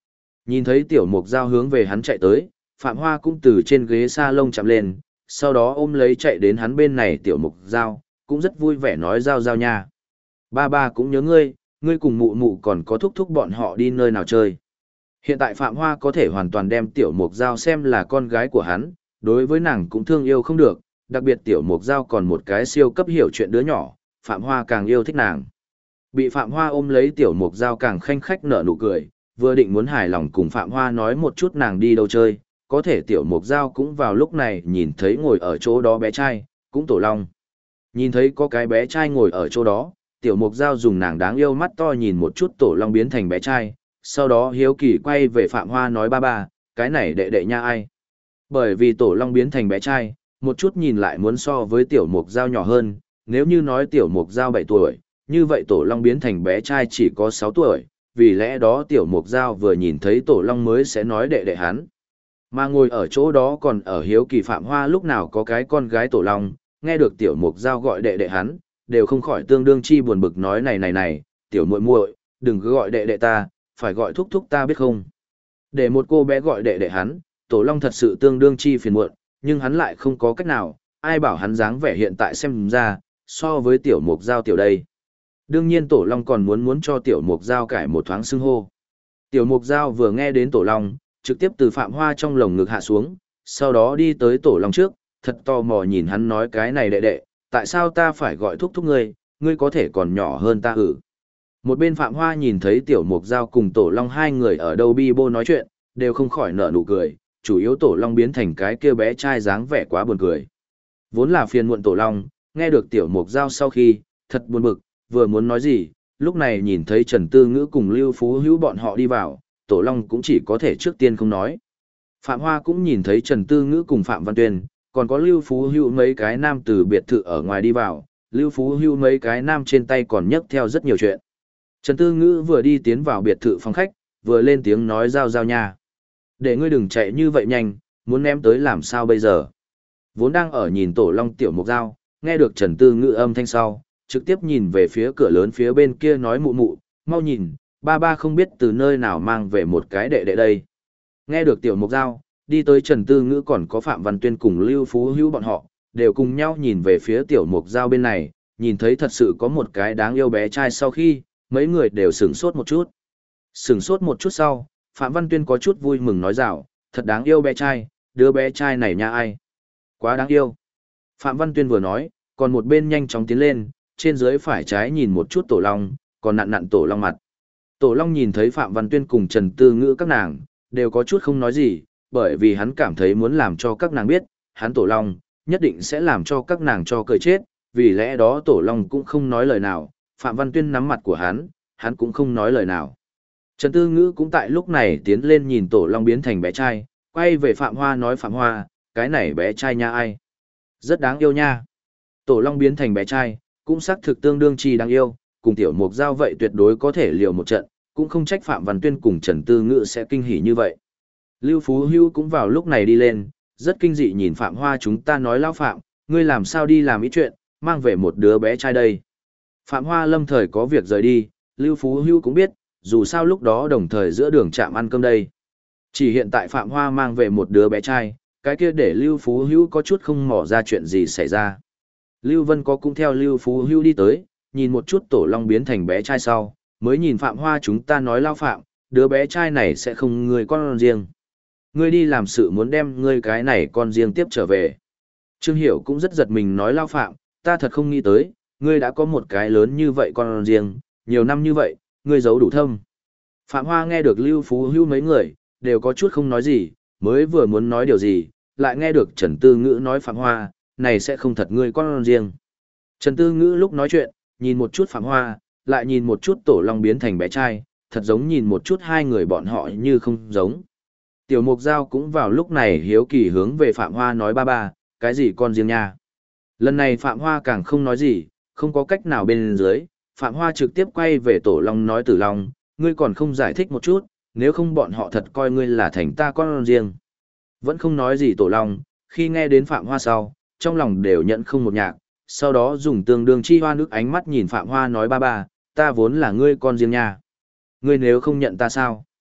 [SPEAKER 1] Nhìn thấy tiểu mục dao hướng về hắn chạy tới, Phạm Hoa cũng từ trên ghế sa lông chạm lên, sau đó ôm lấy chạy đến hắn bên này tiểu mục dao, cũng rất vui vẻ nói dao dao nha. Ba ba cũng nhớ ngươi, ngươi cùng mụ mụ còn có thúc thúc bọn họ đi nơi nào chơi. Hiện tại Phạm Hoa có thể hoàn toàn đem tiểu mục dao xem là con gái của hắn, đối với nàng cũng thương yêu không được, đặc biệt tiểu mục dao còn một cái siêu cấp hiểu chuyện đứa nhỏ, Phạm Hoa càng yêu thích nàng. Bị Phạm Hoa ôm lấy tiểu mục dao càng khanh khách nở nụ cười, vừa định muốn hài lòng cùng Phạm Hoa nói một chút nàng đi đâu chơi, có thể tiểu mục dao cũng vào lúc này nhìn thấy ngồi ở chỗ đó bé trai, cũng Tổ Long. Nhìn thấy có cái bé trai ngồi ở chỗ đó, tiểu mục dao dùng nàng đáng yêu mắt to nhìn một chút Tổ Long biến thành bé trai, sau đó hiếu kỳ quay về Phạm Hoa nói ba ba, cái này đệ đệ nha ai. Bởi vì Tổ Long biến thành bé trai, một chút nhìn lại muốn so với tiểu mục dao nhỏ hơn, nếu như nói tiểu mục dao 7 tuổi, như vậy Tổ Long biến thành bé trai chỉ có 6 tuổi, vì lẽ đó tiểu mục dao vừa nhìn thấy Tổ Long mới sẽ nói đệ đệ hắn. Mà ngồi ở chỗ đó còn ở hiếu kỳ Phạm Hoa lúc nào có cái con gái Tổ Long, nghe được tiểu mục dao gọi đệ đệ hắn, đều không khỏi tương đương chi buồn bực nói này, tiểu muội muội, đừng cứ gọi đệ đệ ta, phải gọi thúc thúc ta biết không. Để một cô bé gọi đệ đệ hắn, Tổ Long thật sự tương đương chi phiền muộn, nhưng hắn lại không có cách nào, ai bảo hắn dáng vẻ hiện tại xem ra, so với tiểu mục dao tiểu đây. Đương nhiên Tổ Long còn muốn cho tiểu mục dao cải một thoáng xưng hô. Tiểu mục dao vừa nghe đến Tổ Long, trực tiếp từ Phạm Hoa trong lồng ngực hạ xuống, sau đó đi tới Tổ Long trước, thật tò mò nhìn hắn nói cái này đệ đệ, tại sao ta phải gọi thúc thúc ngươi, ngươi có thể còn nhỏ hơn ta hử. Một bên Phạm Hoa nhìn thấy tiểu mục dao cùng Tổ Long hai người ở đâu bi bô nói chuyện, đều không khỏi nở nụ cười, chủ yếu Tổ Long biến thành cái kia bé trai dáng vẻ quá buồn cười. Vốn là phiền muộn Tổ Long, nghe được tiểu mục dao sau khi, thật buồn bực, vừa muốn nói gì, lúc này nhìn thấy Trần Tư Ngữ cùng Lưu Phú Hữu bọn họ đi vào, Tổ Long cũng chỉ có thể trước tiên không nói. Phạm Hoa cũng nhìn thấy Trần Tư Ngữ cùng Phạm Văn Tuyên, còn có Lưu Phú Hữu mấy cái nam từ biệt thự ở ngoài đi vào, Lưu Phú Hữu mấy cái nam trên tay còn nhấc theo rất nhiều chuyện. Trần Tư Ngữ vừa đi tiến vào biệt thự phòng khách, vừa lên tiếng nói giao giao nha. Để ngươi đừng chạy như vậy nhanh, muốn ném tới làm sao bây giờ. Vốn đang ở nhìn Tổ Long tiểu mục dao, nghe được Trần Tư Ngữ âm thanh sau, trực tiếp nhìn về phía cửa lớn phía bên kia nói mụ mụ, mau nhìn, ba ba không biết từ nơi nào mang về một cái đệ đệ đây. Nghe được tiểu mục dao, đi tới Trần Tư Ngữ còn có Phạm Văn Tuyên cùng Lưu Phú Hữu bọn họ, đều cùng nhau nhìn về phía tiểu mục dao bên này, nhìn thấy thật sự có một cái đáng yêu bé trai sau khi, mấy người đều sửng sốt một chút. Sửng sốt một chút sau, Phạm Văn Tuyên có chút vui mừng nói rào, thật đáng yêu bé trai, đứa bé trai này nha ai. Quá đáng yêu. Phạm Văn Tuyên vừa nói, còn một bên nhanh chóng tiến lên, trên dưới phải trái nhìn một chút Tổ Long, còn nặn Tổ Long mặt. Tổ Long nhìn thấy Phạm Văn Tuyên cùng Trần Tư Ngữ các nàng, đều có chút không nói gì, bởi vì hắn cảm thấy muốn làm cho các nàng biết, hắn Tổ Long, nhất định sẽ làm cho các nàng cho cười chết, vì lẽ đó Tổ Long cũng không nói lời nào, Phạm Văn Tuyên nắm mặt của hắn cũng không nói lời nào. Trần Tư Ngữ cũng tại lúc này tiến lên nhìn Tổ Long biến thành bé trai, quay về Phạm Hoa nói Phạm Hoa, cái này bé trai nha ai? Rất đáng yêu nha. Tổ Long biến thành bé trai, cũng xác thực tương đương chi đáng yêu, cùng tiểu mục dao vậy tuyệt đối có thể liều một trận, cũng không trách Phạm Văn Tuyên cùng Trần Tư Ngữ sẽ kinh hỉ như vậy. Lưu Phú Hữu cũng vào lúc này đi lên, rất kinh dị nhìn Phạm Hoa chúng ta nói lão Phạm, ngươi làm sao đi làm ý chuyện, mang về một đứa bé trai đây. Phạm Hoa lâm thời có việc rời đi, Lưu Phú Hữu cũng biết, dù sao lúc đó đồng thời giữa đường trạm ăn cơm đây. Chỉ hiện tại Phạm Hoa mang về một đứa bé trai, cái kia để Lưu Phú Hữu có chút không mò ra chuyện gì xảy ra. Lưu Vân có cũng theo Lưu Phú Hữu đi tới, nhìn một chút Tổ Long biến thành bé trai sau, mới nhìn Phạm Hoa chúng ta nói lao Phạm, đứa bé trai này sẽ không người con riêng. Ngươi đi làm sự muốn đem ngươi cái này con riêng tiếp trở về. Trương Hiểu cũng rất giật mình nói lao Phạm, ta thật không nghĩ tới, ngươi đã có một cái lớn như vậy con riêng, nhiều năm như vậy, ngươi giấu đủ thâm. Phạm Hoa nghe được Lưu Phú Hữu mấy người, đều có chút không nói gì, mới vừa muốn nói điều gì, lại nghe được Trần Tư Ngữ nói Phạm Hoa, này sẽ không thật ngươi con riêng. Trần Tư Ngữ lúc nói chuyện, nhìn một chút Phạm Hoa, lại nhìn một chút Tổ Long biến thành bé trai, thật giống nhìn một chút hai người bọn họ như không giống. Tiểu Mục Giao cũng vào lúc này hiếu kỳ hướng về Phạm Hoa nói ba ba, cái gì con riêng nha. Lần này Phạm Hoa càng không nói gì, không có cách nào bên dưới, Phạm Hoa trực tiếp quay về Tổ Long nói Tử Long, ngươi còn không giải thích một chút, nếu không bọn họ thật coi ngươi là thành ta con riêng. Vẫn không nói gì Tổ Long, khi nghe đến Phạm Hoa sau, trong lòng đều nhận không một nhạc, sau đó dùng tương đương chi hoa nước ánh mắt nhìn Phạm Hoa nói ba ba, ta vốn là ngươi con riêng nha. Ngươi nếu không nhận ta sao?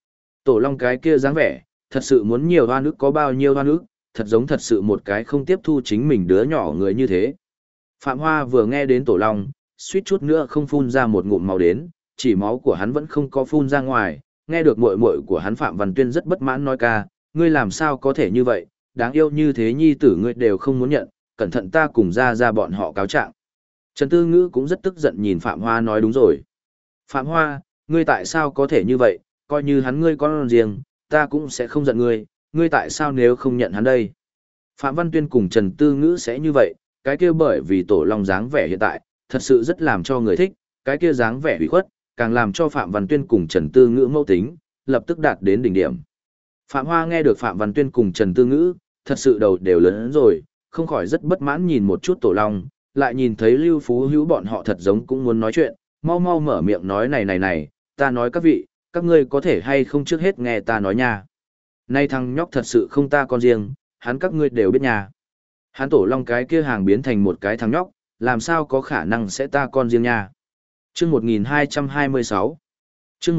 [SPEAKER 1] Tổ Long cái kia dáng vẻ, thật sự muốn nhiều hoa nước có bao nhiêu hoa nước, thật giống thật sự một cái không tiếp thu chính mình đứa nhỏ người như thế. Phạm Hoa vừa nghe đến Tổ Long, suýt chút nữa không phun ra một ngụm máu đến, chỉ máu của hắn vẫn không có phun ra ngoài, nghe được muội muội của hắn Phạm Văn Tuyên rất bất mãn nói ca, ngươi làm sao có thể như vậy, đáng yêu như thế nhi tử ngươi đều không muốn nhận, cẩn thận ta cùng ra bọn họ cáo trạng. Trần Tư Ngữ cũng rất tức giận nhìn Phạm Hoa nói đúng rồi. Phạm Hoa, ngươi tại sao có thể như vậy, coi như hắn ngươi con riêng, ta cũng sẽ không giận ngươi tại sao nếu không nhận hắn đây. Phạm Văn Tuyên cùng Trần Tư Ngữ sẽ như vậy, cái kia bởi vì Tổ Long dáng vẻ hiện tại, thật sự rất làm cho người thích, cái kia dáng vẻ ủy khuất, càng làm cho Phạm Văn Tuyên cùng Trần Tư Ngữ mâu tính, lập tức đạt đến đỉnh điểm. Phạm Hoa nghe được Phạm Văn Tuyên cùng Trần Tư Ngữ, thật sự đầu đều lớn rồi, không khỏi rất bất mãn nhìn một chút Tổ Long, lại nhìn thấy Lưu Phú Hữu bọn họ thật giống cũng muốn nói chuyện, mau mau mở miệng nói này, ta nói các vị, các ngươi có thể hay không trước hết nghe ta nói nha. Nay thằng nhóc thật sự không ta con riêng, hắn các ngươi đều biết nha. Hắn Tổ Long cái kia hàng biến thành một cái thằng nhóc, làm sao có khả năng sẽ ta con riêng nha. Chương 1226 Chương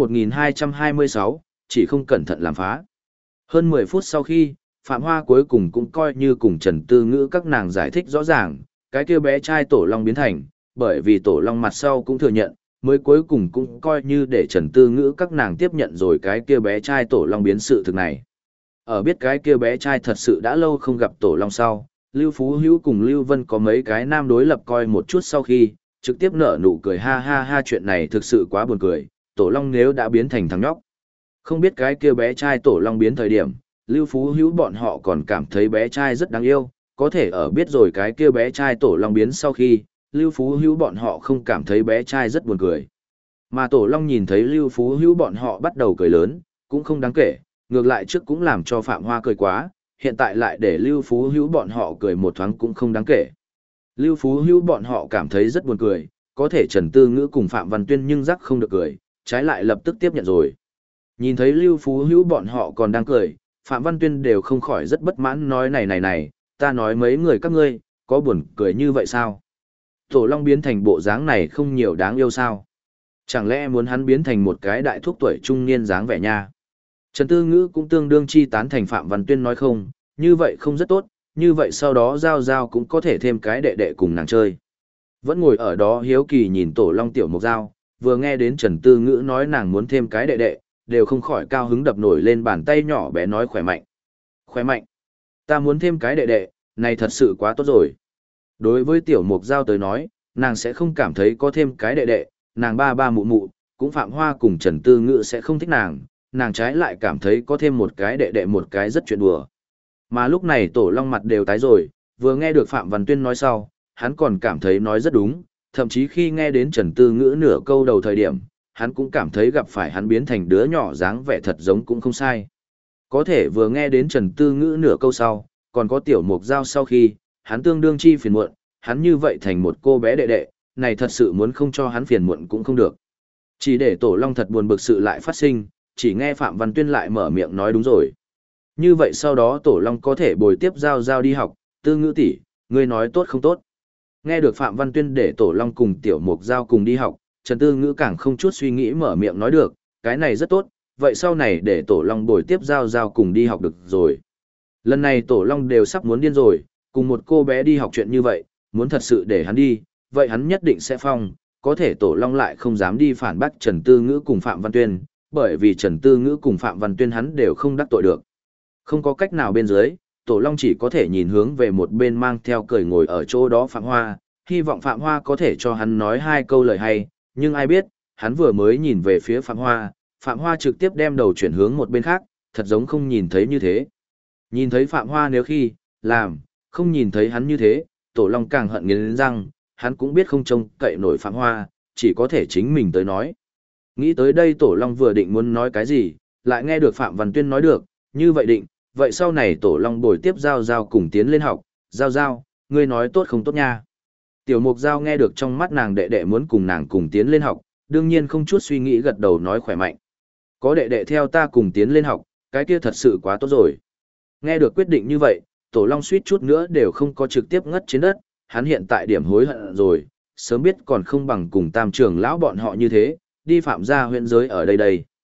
[SPEAKER 1] 1226, chỉ không cẩn thận làm phá. Hơn 10 phút sau khi, Phạm Hoa cuối cùng cũng coi như cùng Trần Tư Ngữ các nàng giải thích rõ ràng, cái kia bé trai Tổ Long biến thành, bởi vì Tổ Long mặt sau cũng thừa nhận, mới cuối cùng cũng coi như để Trần Tư Ngữ các nàng tiếp nhận rồi cái kia bé trai Tổ Long biến sự thực này. Ở biết cái kia bé trai thật sự đã lâu không gặp Tổ Long sau, Lưu Phú Hữu cùng Lưu Vân có mấy cái nam đối lập coi một chút sau khi, trực tiếp nở nụ cười ha ha ha, chuyện này thực sự quá buồn cười, Tổ Long nếu đã biến thành thằng nhóc. Không biết cái kia bé trai Tổ Long biến thời điểm, Lưu Phú Hữu bọn họ còn cảm thấy bé trai rất đáng yêu, có thể ở biết rồi cái kia bé trai Tổ Long biến sau khi, Lưu Phú Hữu bọn họ không cảm thấy bé trai rất buồn cười. Mà Tổ Long nhìn thấy Lưu Phú Hữu bọn họ bắt đầu cười lớn, cũng không đáng kể, ngược lại trước cũng làm cho Phạm Hoa cười quá, hiện tại lại để Lưu Phú Hữu bọn họ cười một thoáng cũng không đáng kể. Lưu Phú Hữu bọn họ cảm thấy rất buồn cười, có thể Trần Tư Ngữ cùng Phạm Văn Tuyên nhưng rắc không được cười, trái lại lập tức tiếp nhận rồi. Nhìn thấy Lưu Phú Hữu bọn họ còn đang cười, Phạm Văn Tuyên đều không khỏi rất bất mãn nói này, ta nói mấy người các ngươi, có buồn cười như vậy sao? Tổ Long biến thành bộ dáng này không nhiều đáng yêu sao? Chẳng lẽ muốn hắn biến thành một cái đại thúc tuổi trung niên dáng vẻ nha? Trần Tư Ngữ cũng tương đương chi tán thành Phạm Văn Tuyên nói không, như vậy không rất tốt, như vậy sau đó Giao cũng có thể thêm cái đệ đệ cùng nàng chơi. Vẫn ngồi ở đó hiếu kỳ nhìn Tổ Long tiểu mục Giao, vừa nghe đến Trần Tư Ngữ nói nàng muốn thêm cái đệ đệ, đều không khỏi cao hứng đập nổi lên bàn tay nhỏ bé nói khỏe mạnh. Khỏe mạnh. Ta muốn thêm cái đệ đệ, này thật sự quá tốt rồi. Đối với tiểu mục Giao tới nói, nàng sẽ không cảm thấy có thêm cái đệ đệ, nàng ba mụ mụ, cũng Phạm Hoa cùng Trần Tư Ngữ sẽ không thích nàng trái lại cảm thấy có thêm một cái đệ đệ một cái rất chuyện đùa. Mà lúc này Tổ Long mặt đều tái rồi, vừa nghe được Phạm Văn Tuyên nói sau, hắn còn cảm thấy nói rất đúng, thậm chí khi nghe đến Trần Tư Ngữ nửa câu đầu thời điểm, hắn cũng cảm thấy gặp phải hắn biến thành đứa nhỏ dáng vẻ thật giống cũng không sai. Có thể vừa nghe đến Trần Tư Ngữ nửa câu sau, còn có tiểu mục Giao sau khi, hắn tương đương chi phiền muộn, hắn như vậy thành một cô bé đệ đệ, này thật sự muốn không cho hắn phiền muộn cũng không được. Chỉ để Tổ Long thật buồn bực sự lại phát sinh, chỉ nghe Phạm Văn Tuyên lại mở miệng nói đúng rồi. Như vậy sau đó Tổ Long có thể bồi tiếp Giao đi học, Tư Ngữ tỷ, ngươi nói tốt không tốt. Nghe được Phạm Văn Tuyên để Tổ Long cùng tiểu mục Giao cùng đi học, Trần Tư Ngữ càng không chút suy nghĩ mở miệng nói được, cái này rất tốt, vậy sau này để Tổ Long bồi tiếp Giao cùng đi học được rồi. Lần này Tổ Long đều sắp muốn điên rồi, cùng một cô bé đi học chuyện như vậy, muốn thật sự để hắn đi, vậy hắn nhất định sẽ phong, có thể Tổ Long lại không dám đi phản bác Trần Tư Ngữ cùng Phạm Văn Tuyên, bởi vì Trần Tư Ngữ cùng Phạm Văn Tuyên hắn đều không đắc tội được. Không có cách nào bên dưới, Tổ Long chỉ có thể nhìn hướng về một bên mang theo cười ngồi ở chỗ đó Phạm Hoa, hy vọng Phạm Hoa có thể cho hắn nói hai câu lời hay, nhưng ai biết, hắn vừa mới nhìn về phía Phạm Hoa trực tiếp đem đầu chuyển hướng một bên khác, thật giống không nhìn thấy như thế. Nhìn thấy Phạm Hoa nếu khi, làm, không nhìn thấy hắn như thế, Tổ Long càng hận nghiến răng, hắn cũng biết không trông cậy nổi Phạm Hoa, chỉ có thể chính mình tới nói. Nghĩ tới đây Tổ Long vừa định muốn nói cái gì, lại nghe được Phạm Văn Tuyên nói được, như vậy định, vậy sau này Tổ Long bồi tiếp Giao cùng tiến lên học, Giao, ngươi nói tốt không tốt nha. Tiểu mục Giao nghe được trong mắt nàng đệ đệ muốn cùng nàng cùng tiến lên học, đương nhiên không chút suy nghĩ gật đầu nói khỏe mạnh. Có đệ đệ theo ta cùng tiến lên học, cái kia thật sự quá tốt rồi. Nghe được quyết định như vậy, Tổ Long suýt chút nữa đều không có trực tiếp ngất trên đất, hắn hiện tại điểm hối hận rồi, sớm biết còn không bằng cùng Tam trưởng lão bọn họ như thế, đi phạm gia huyện giới ở đây.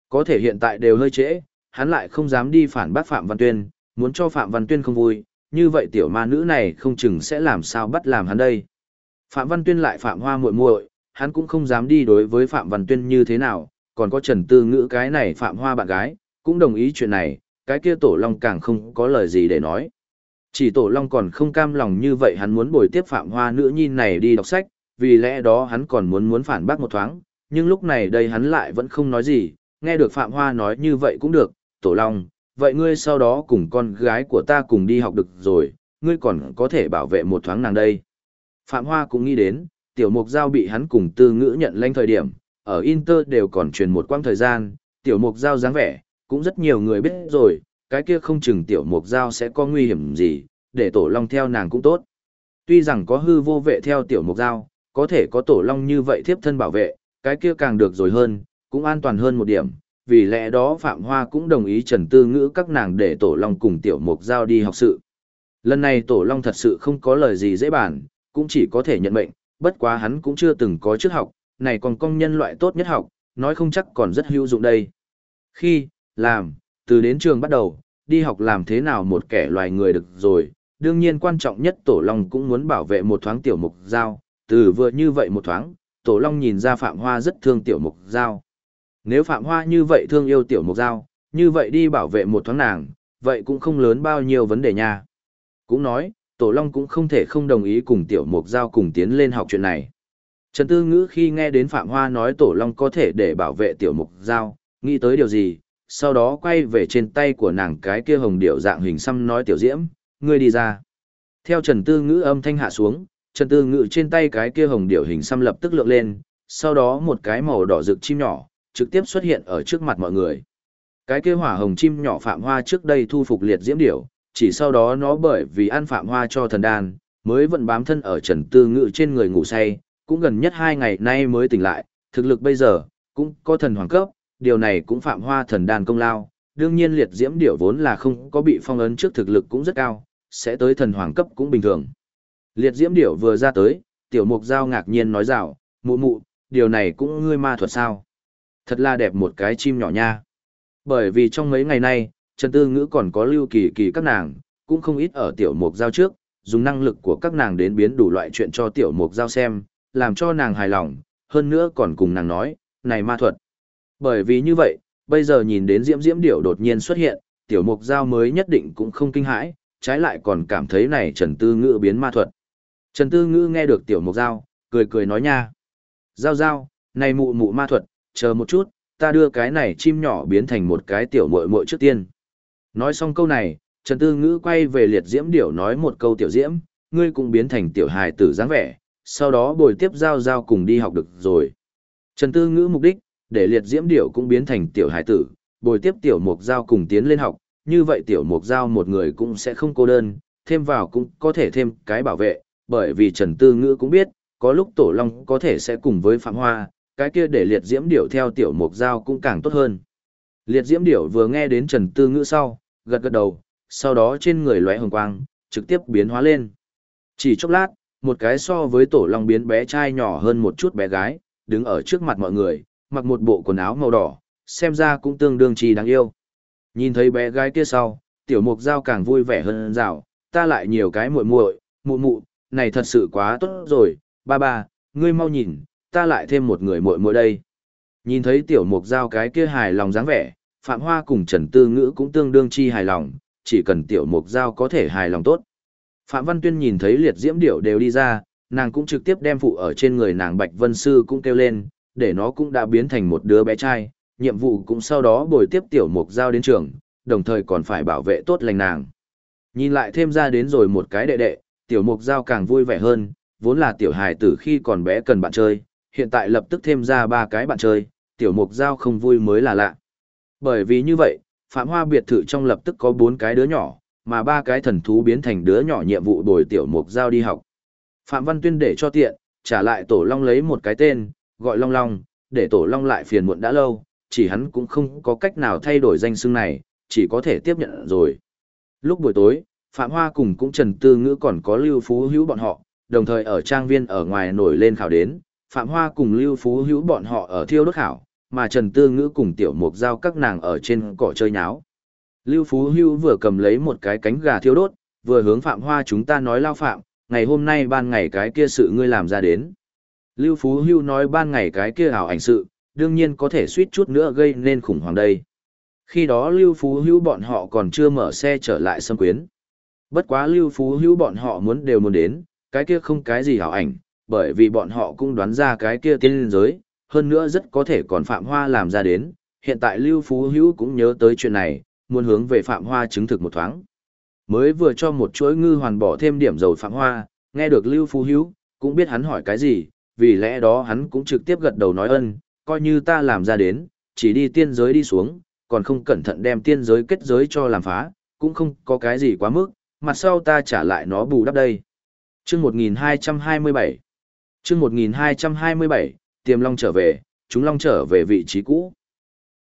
[SPEAKER 1] Có thể hiện tại đều hơi trễ, hắn lại không dám đi phản bác Phạm Văn Tuyên, muốn cho Phạm Văn Tuyên không vui, như vậy tiểu ma nữ này không chừng sẽ làm sao bắt làm hắn đây. Phạm Văn Tuyên lại Phạm Hoa muội muội, hắn cũng không dám đi đối với Phạm Văn Tuyên như thế nào, còn có Trần Tư Ngữ cái này Phạm Hoa bạn gái, cũng đồng ý chuyện này, cái kia Tổ Long càng không có lời gì để nói. Chỉ Tổ Long còn không cam lòng như vậy, hắn muốn bồi tiếp Phạm Hoa nữ nhi này đi đọc sách, vì lẽ đó hắn còn muốn phản bác một thoáng, nhưng lúc này đây hắn lại vẫn không nói gì, nghe được Phạm Hoa nói như vậy cũng được, Tổ Long, vậy ngươi sau đó cùng con gái của ta cùng đi học được rồi, ngươi còn có thể bảo vệ một thoáng nàng đây. Phạm Hoa cũng nghĩ đến, Tiểu Mục Giao bị hắn cùng Tư Ngữ nhận lãnh thời điểm, ở Inter đều còn truyền một quãng thời gian, Tiểu Mục Giao dáng vẻ, cũng rất nhiều người biết rồi, cái kia không chừng Tiểu Mục Giao sẽ có nguy hiểm gì, để Tổ Long theo nàng cũng tốt. Tuy rằng có hư vô vệ theo Tiểu Mục Giao, có thể có Tổ Long như vậy thiếp thân bảo vệ, cái kia càng được rồi hơn, cũng an toàn hơn một điểm, vì lẽ đó Phạm Hoa cũng đồng ý Trần Tư Ngữ các nàng để Tổ Long cùng Tiểu Mục Giao đi học sự. Lần này Tổ Long thật sự không có lời gì dễ bàn, cũng chỉ có thể nhận mệnh, bất quá hắn cũng chưa từng có trước học, này còn công nhân loại tốt nhất học, nói không chắc còn rất hữu dụng đây. Khi, làm, từ đến trường bắt đầu, đi học làm thế nào một kẻ loài người được rồi, đương nhiên quan trọng nhất Tổ Long cũng muốn bảo vệ một thoáng Tiểu Mục Giao, từ vừa như vậy một thoáng, Tổ Long nhìn ra Phạm Hoa rất thương Tiểu Mục Giao. Nếu Phạm Hoa như vậy thương yêu Tiểu Mục Giao, như vậy đi bảo vệ một thoáng nàng, vậy cũng không lớn bao nhiêu vấn đề nha. Cũng nói, Tổ Long cũng không thể không đồng ý cùng Tiểu Mục Giao cùng tiến lên học chuyện này. Trần Tư Ngữ khi nghe đến Phạm Hoa nói Tổ Long có thể để bảo vệ Tiểu Mục Giao, nghĩ tới điều gì, sau đó quay về trên tay của nàng cái kia hồng điệu dạng hình xăm nói Tiểu Diễm, ngươi đi ra. Theo Trần Tư Ngữ âm thanh hạ xuống, Trần Tư Ngữ trên tay cái kia hồng điệu hình xăm lập tức lượn lên, sau đó một cái màu đỏ rực chim nhỏ, trực tiếp xuất hiện ở trước mặt mọi người. Cái kia hỏa hồng chim nhỏ Phạm Hoa trước đây thu phục liệt diễm điểu, chỉ sau đó nó bởi vì ăn Phạm Hoa cho thần đan, mới vẫn bám thân ở Trần Tư Ngữ trên người ngủ say, cũng gần nhất 2 ngày nay mới tỉnh lại, thực lực bây giờ, cũng có thần hoàng cấp, điều này cũng Phạm Hoa thần đan công lao, đương nhiên liệt diễm điểu vốn là không có bị phong ấn trước thực lực cũng rất cao, sẽ tới thần hoàng cấp cũng bình thường. Liệt diễm điểu vừa ra tới, Tiểu Mục Giao ngạc nhiên nói rào, mụ mụ, điều này cũng ngươi ma thuật sao? Thật là đẹp một cái chim nhỏ nha. Bởi vì trong mấy ngày nay, Trần Tư Ngữ còn có Lưu Kỳ Kỳ các nàng, cũng không ít ở Tiểu Mục Giao trước, dùng năng lực của các nàng đến biến đủ loại chuyện cho Tiểu Mục Giao xem, làm cho nàng hài lòng, hơn nữa còn cùng nàng nói, này ma thuật. Bởi vì như vậy, bây giờ nhìn đến Diễm Diễm điểu đột nhiên xuất hiện, Tiểu Mục Giao mới nhất định cũng không kinh hãi, trái lại còn cảm thấy này Trần Tư Ngữ biến ma thuật. Trần Tư Ngữ nghe được Tiểu Mục Giao, cười cười nói nha. Giao Giao, này mụ mụ ma thuật, chờ một chút, ta đưa cái này chim nhỏ biến thành một cái tiểu muội muội trước tiên. Nói xong câu này, Trần Tư Ngữ quay về liệt diễm điểu nói một câu Tiểu Diễm, ngươi cũng biến thành tiểu hài tử dáng vẻ, sau đó bồi tiếp Giao Giao cùng đi học được rồi. Trần Tư Ngữ mục đích, để liệt diễm điểu cũng biến thành tiểu hài tử, bồi tiếp Tiểu Mục Giao cùng tiến lên học, như vậy Tiểu Mục Giao một người cũng sẽ không cô đơn, thêm vào cũng có thể thêm cái bảo vệ, bởi vì Trần Tư Ngữ cũng biết, có lúc Tổ Long có thể sẽ cùng với Phạm Hoa, cái kia để liệt diễm điểu theo Tiểu Mục Giao cũng càng tốt hơn. Liệt diễm điểu vừa nghe đến Trần Tư Ngữ sau, gật gật đầu, sau đó trên người lóe hồng quang, trực tiếp biến hóa lên. Chỉ chốc lát, một cái so với Tổ Long biến bé trai nhỏ hơn một chút bé gái, đứng ở trước mặt mọi người, mặc một bộ quần áo màu đỏ, xem ra cũng tương đương chi đáng yêu. Nhìn thấy bé gái kia sau, Tiểu Mục Giao càng vui vẻ hơn rào, ta lại nhiều cái muội muội, mụ mụ, này thật sự quá tốt rồi, ba ba, ngươi mau nhìn, ta lại thêm một người muội muội đây. Nhìn thấy Tiểu Mục Giao cái kia hài lòng dáng vẻ, Phạm Hoa cùng Trần Tư Ngữ cũng tương đương chi hài lòng, chỉ cần Tiểu Mục Giao có thể hài lòng tốt. Phạm Văn Tuyên nhìn thấy liệt diễm điểu đều đi ra, nàng cũng trực tiếp đem phụ ở trên người nàng Bạch Vân Sư cũng kêu lên, để nó cũng đã biến thành một đứa bé trai, nhiệm vụ cũng sau đó bồi tiếp Tiểu Mục Giao đến trường, đồng thời còn phải bảo vệ tốt lành nàng. Nhìn lại thêm ra đến rồi một cái đệ đệ, Tiểu Mục Giao càng vui vẻ hơn, vốn là tiểu hài tử khi còn bé cần bạn chơi, hiện tại lập tức thêm ra 3 cái bạn chơi, Tiểu Mục Giao không vui mới là lạ. Bởi vì như vậy, Phạm Hoa biệt thự trong lập tức có 4 cái đứa nhỏ, mà 3 cái thần thú biến thành đứa nhỏ nhiệm vụ bồi Tiểu Mục Giao đi học. Phạm Văn Tuyên để cho tiện, trả lại Tổ Long lấy một cái tên, gọi Long Long, để Tổ Long lại phiền muộn đã lâu, chỉ hắn cũng không có cách nào thay đổi danh xưng này, chỉ có thể tiếp nhận rồi. Lúc buổi tối, Phạm Hoa cùng cũng Trần Tư Ngữ còn có Lưu Phú Hữu bọn họ, đồng thời ở trang viên ở ngoài nổi lên khảo đến, Phạm Hoa cùng Lưu Phú Hữu bọn họ ở thiêu đốt khảo, mà Trần Tư Ngữ cùng Tiểu Mục Giao các nàng ở trên cỏ chơi nháo. Lưu Phú Hưu vừa cầm lấy một cái cánh gà thiêu đốt, vừa hướng Phạm Hoa chúng ta nói lao Phạm, ngày hôm nay ban ngày cái kia sự ngươi làm ra đến. Lưu Phú Hưu nói ban ngày cái kia ảo ảnh sự, đương nhiên có thể suýt chút nữa gây nên khủng hoảng đây. Khi đó Lưu Phú Hưu bọn họ còn chưa mở xe trở lại Sâm Quyến. Bất quá Lưu Phú Hưu bọn họ đều muốn đến, cái kia không cái gì ảo ảnh, bởi vì bọn họ cũng đoán ra cái kia tiên giới, hơn nữa rất có thể còn Phạm Hoa làm ra đến. Hiện tại Lưu Phú Hưu cũng nhớ tới chuyện này, muốn hướng về Phạm Hoa chứng thực một thoáng. Mới vừa cho một chuỗi ngư hoàn bỏ thêm điểm dầu Phạm Hoa, nghe được Lưu Phú Hưu, cũng biết hắn hỏi cái gì, vì lẽ đó hắn cũng trực tiếp gật đầu nói ân, coi như ta làm ra đến, chỉ đi tiên giới đi xuống, còn không cẩn thận đem tiên giới kết giới cho làm phá, cũng không có cái gì quá mức, mặt sau ta trả lại nó bù đắp đây. Chương 1227 Chương 1227, Tiềm Long trở về, chúng Long trở về vị trí cũ.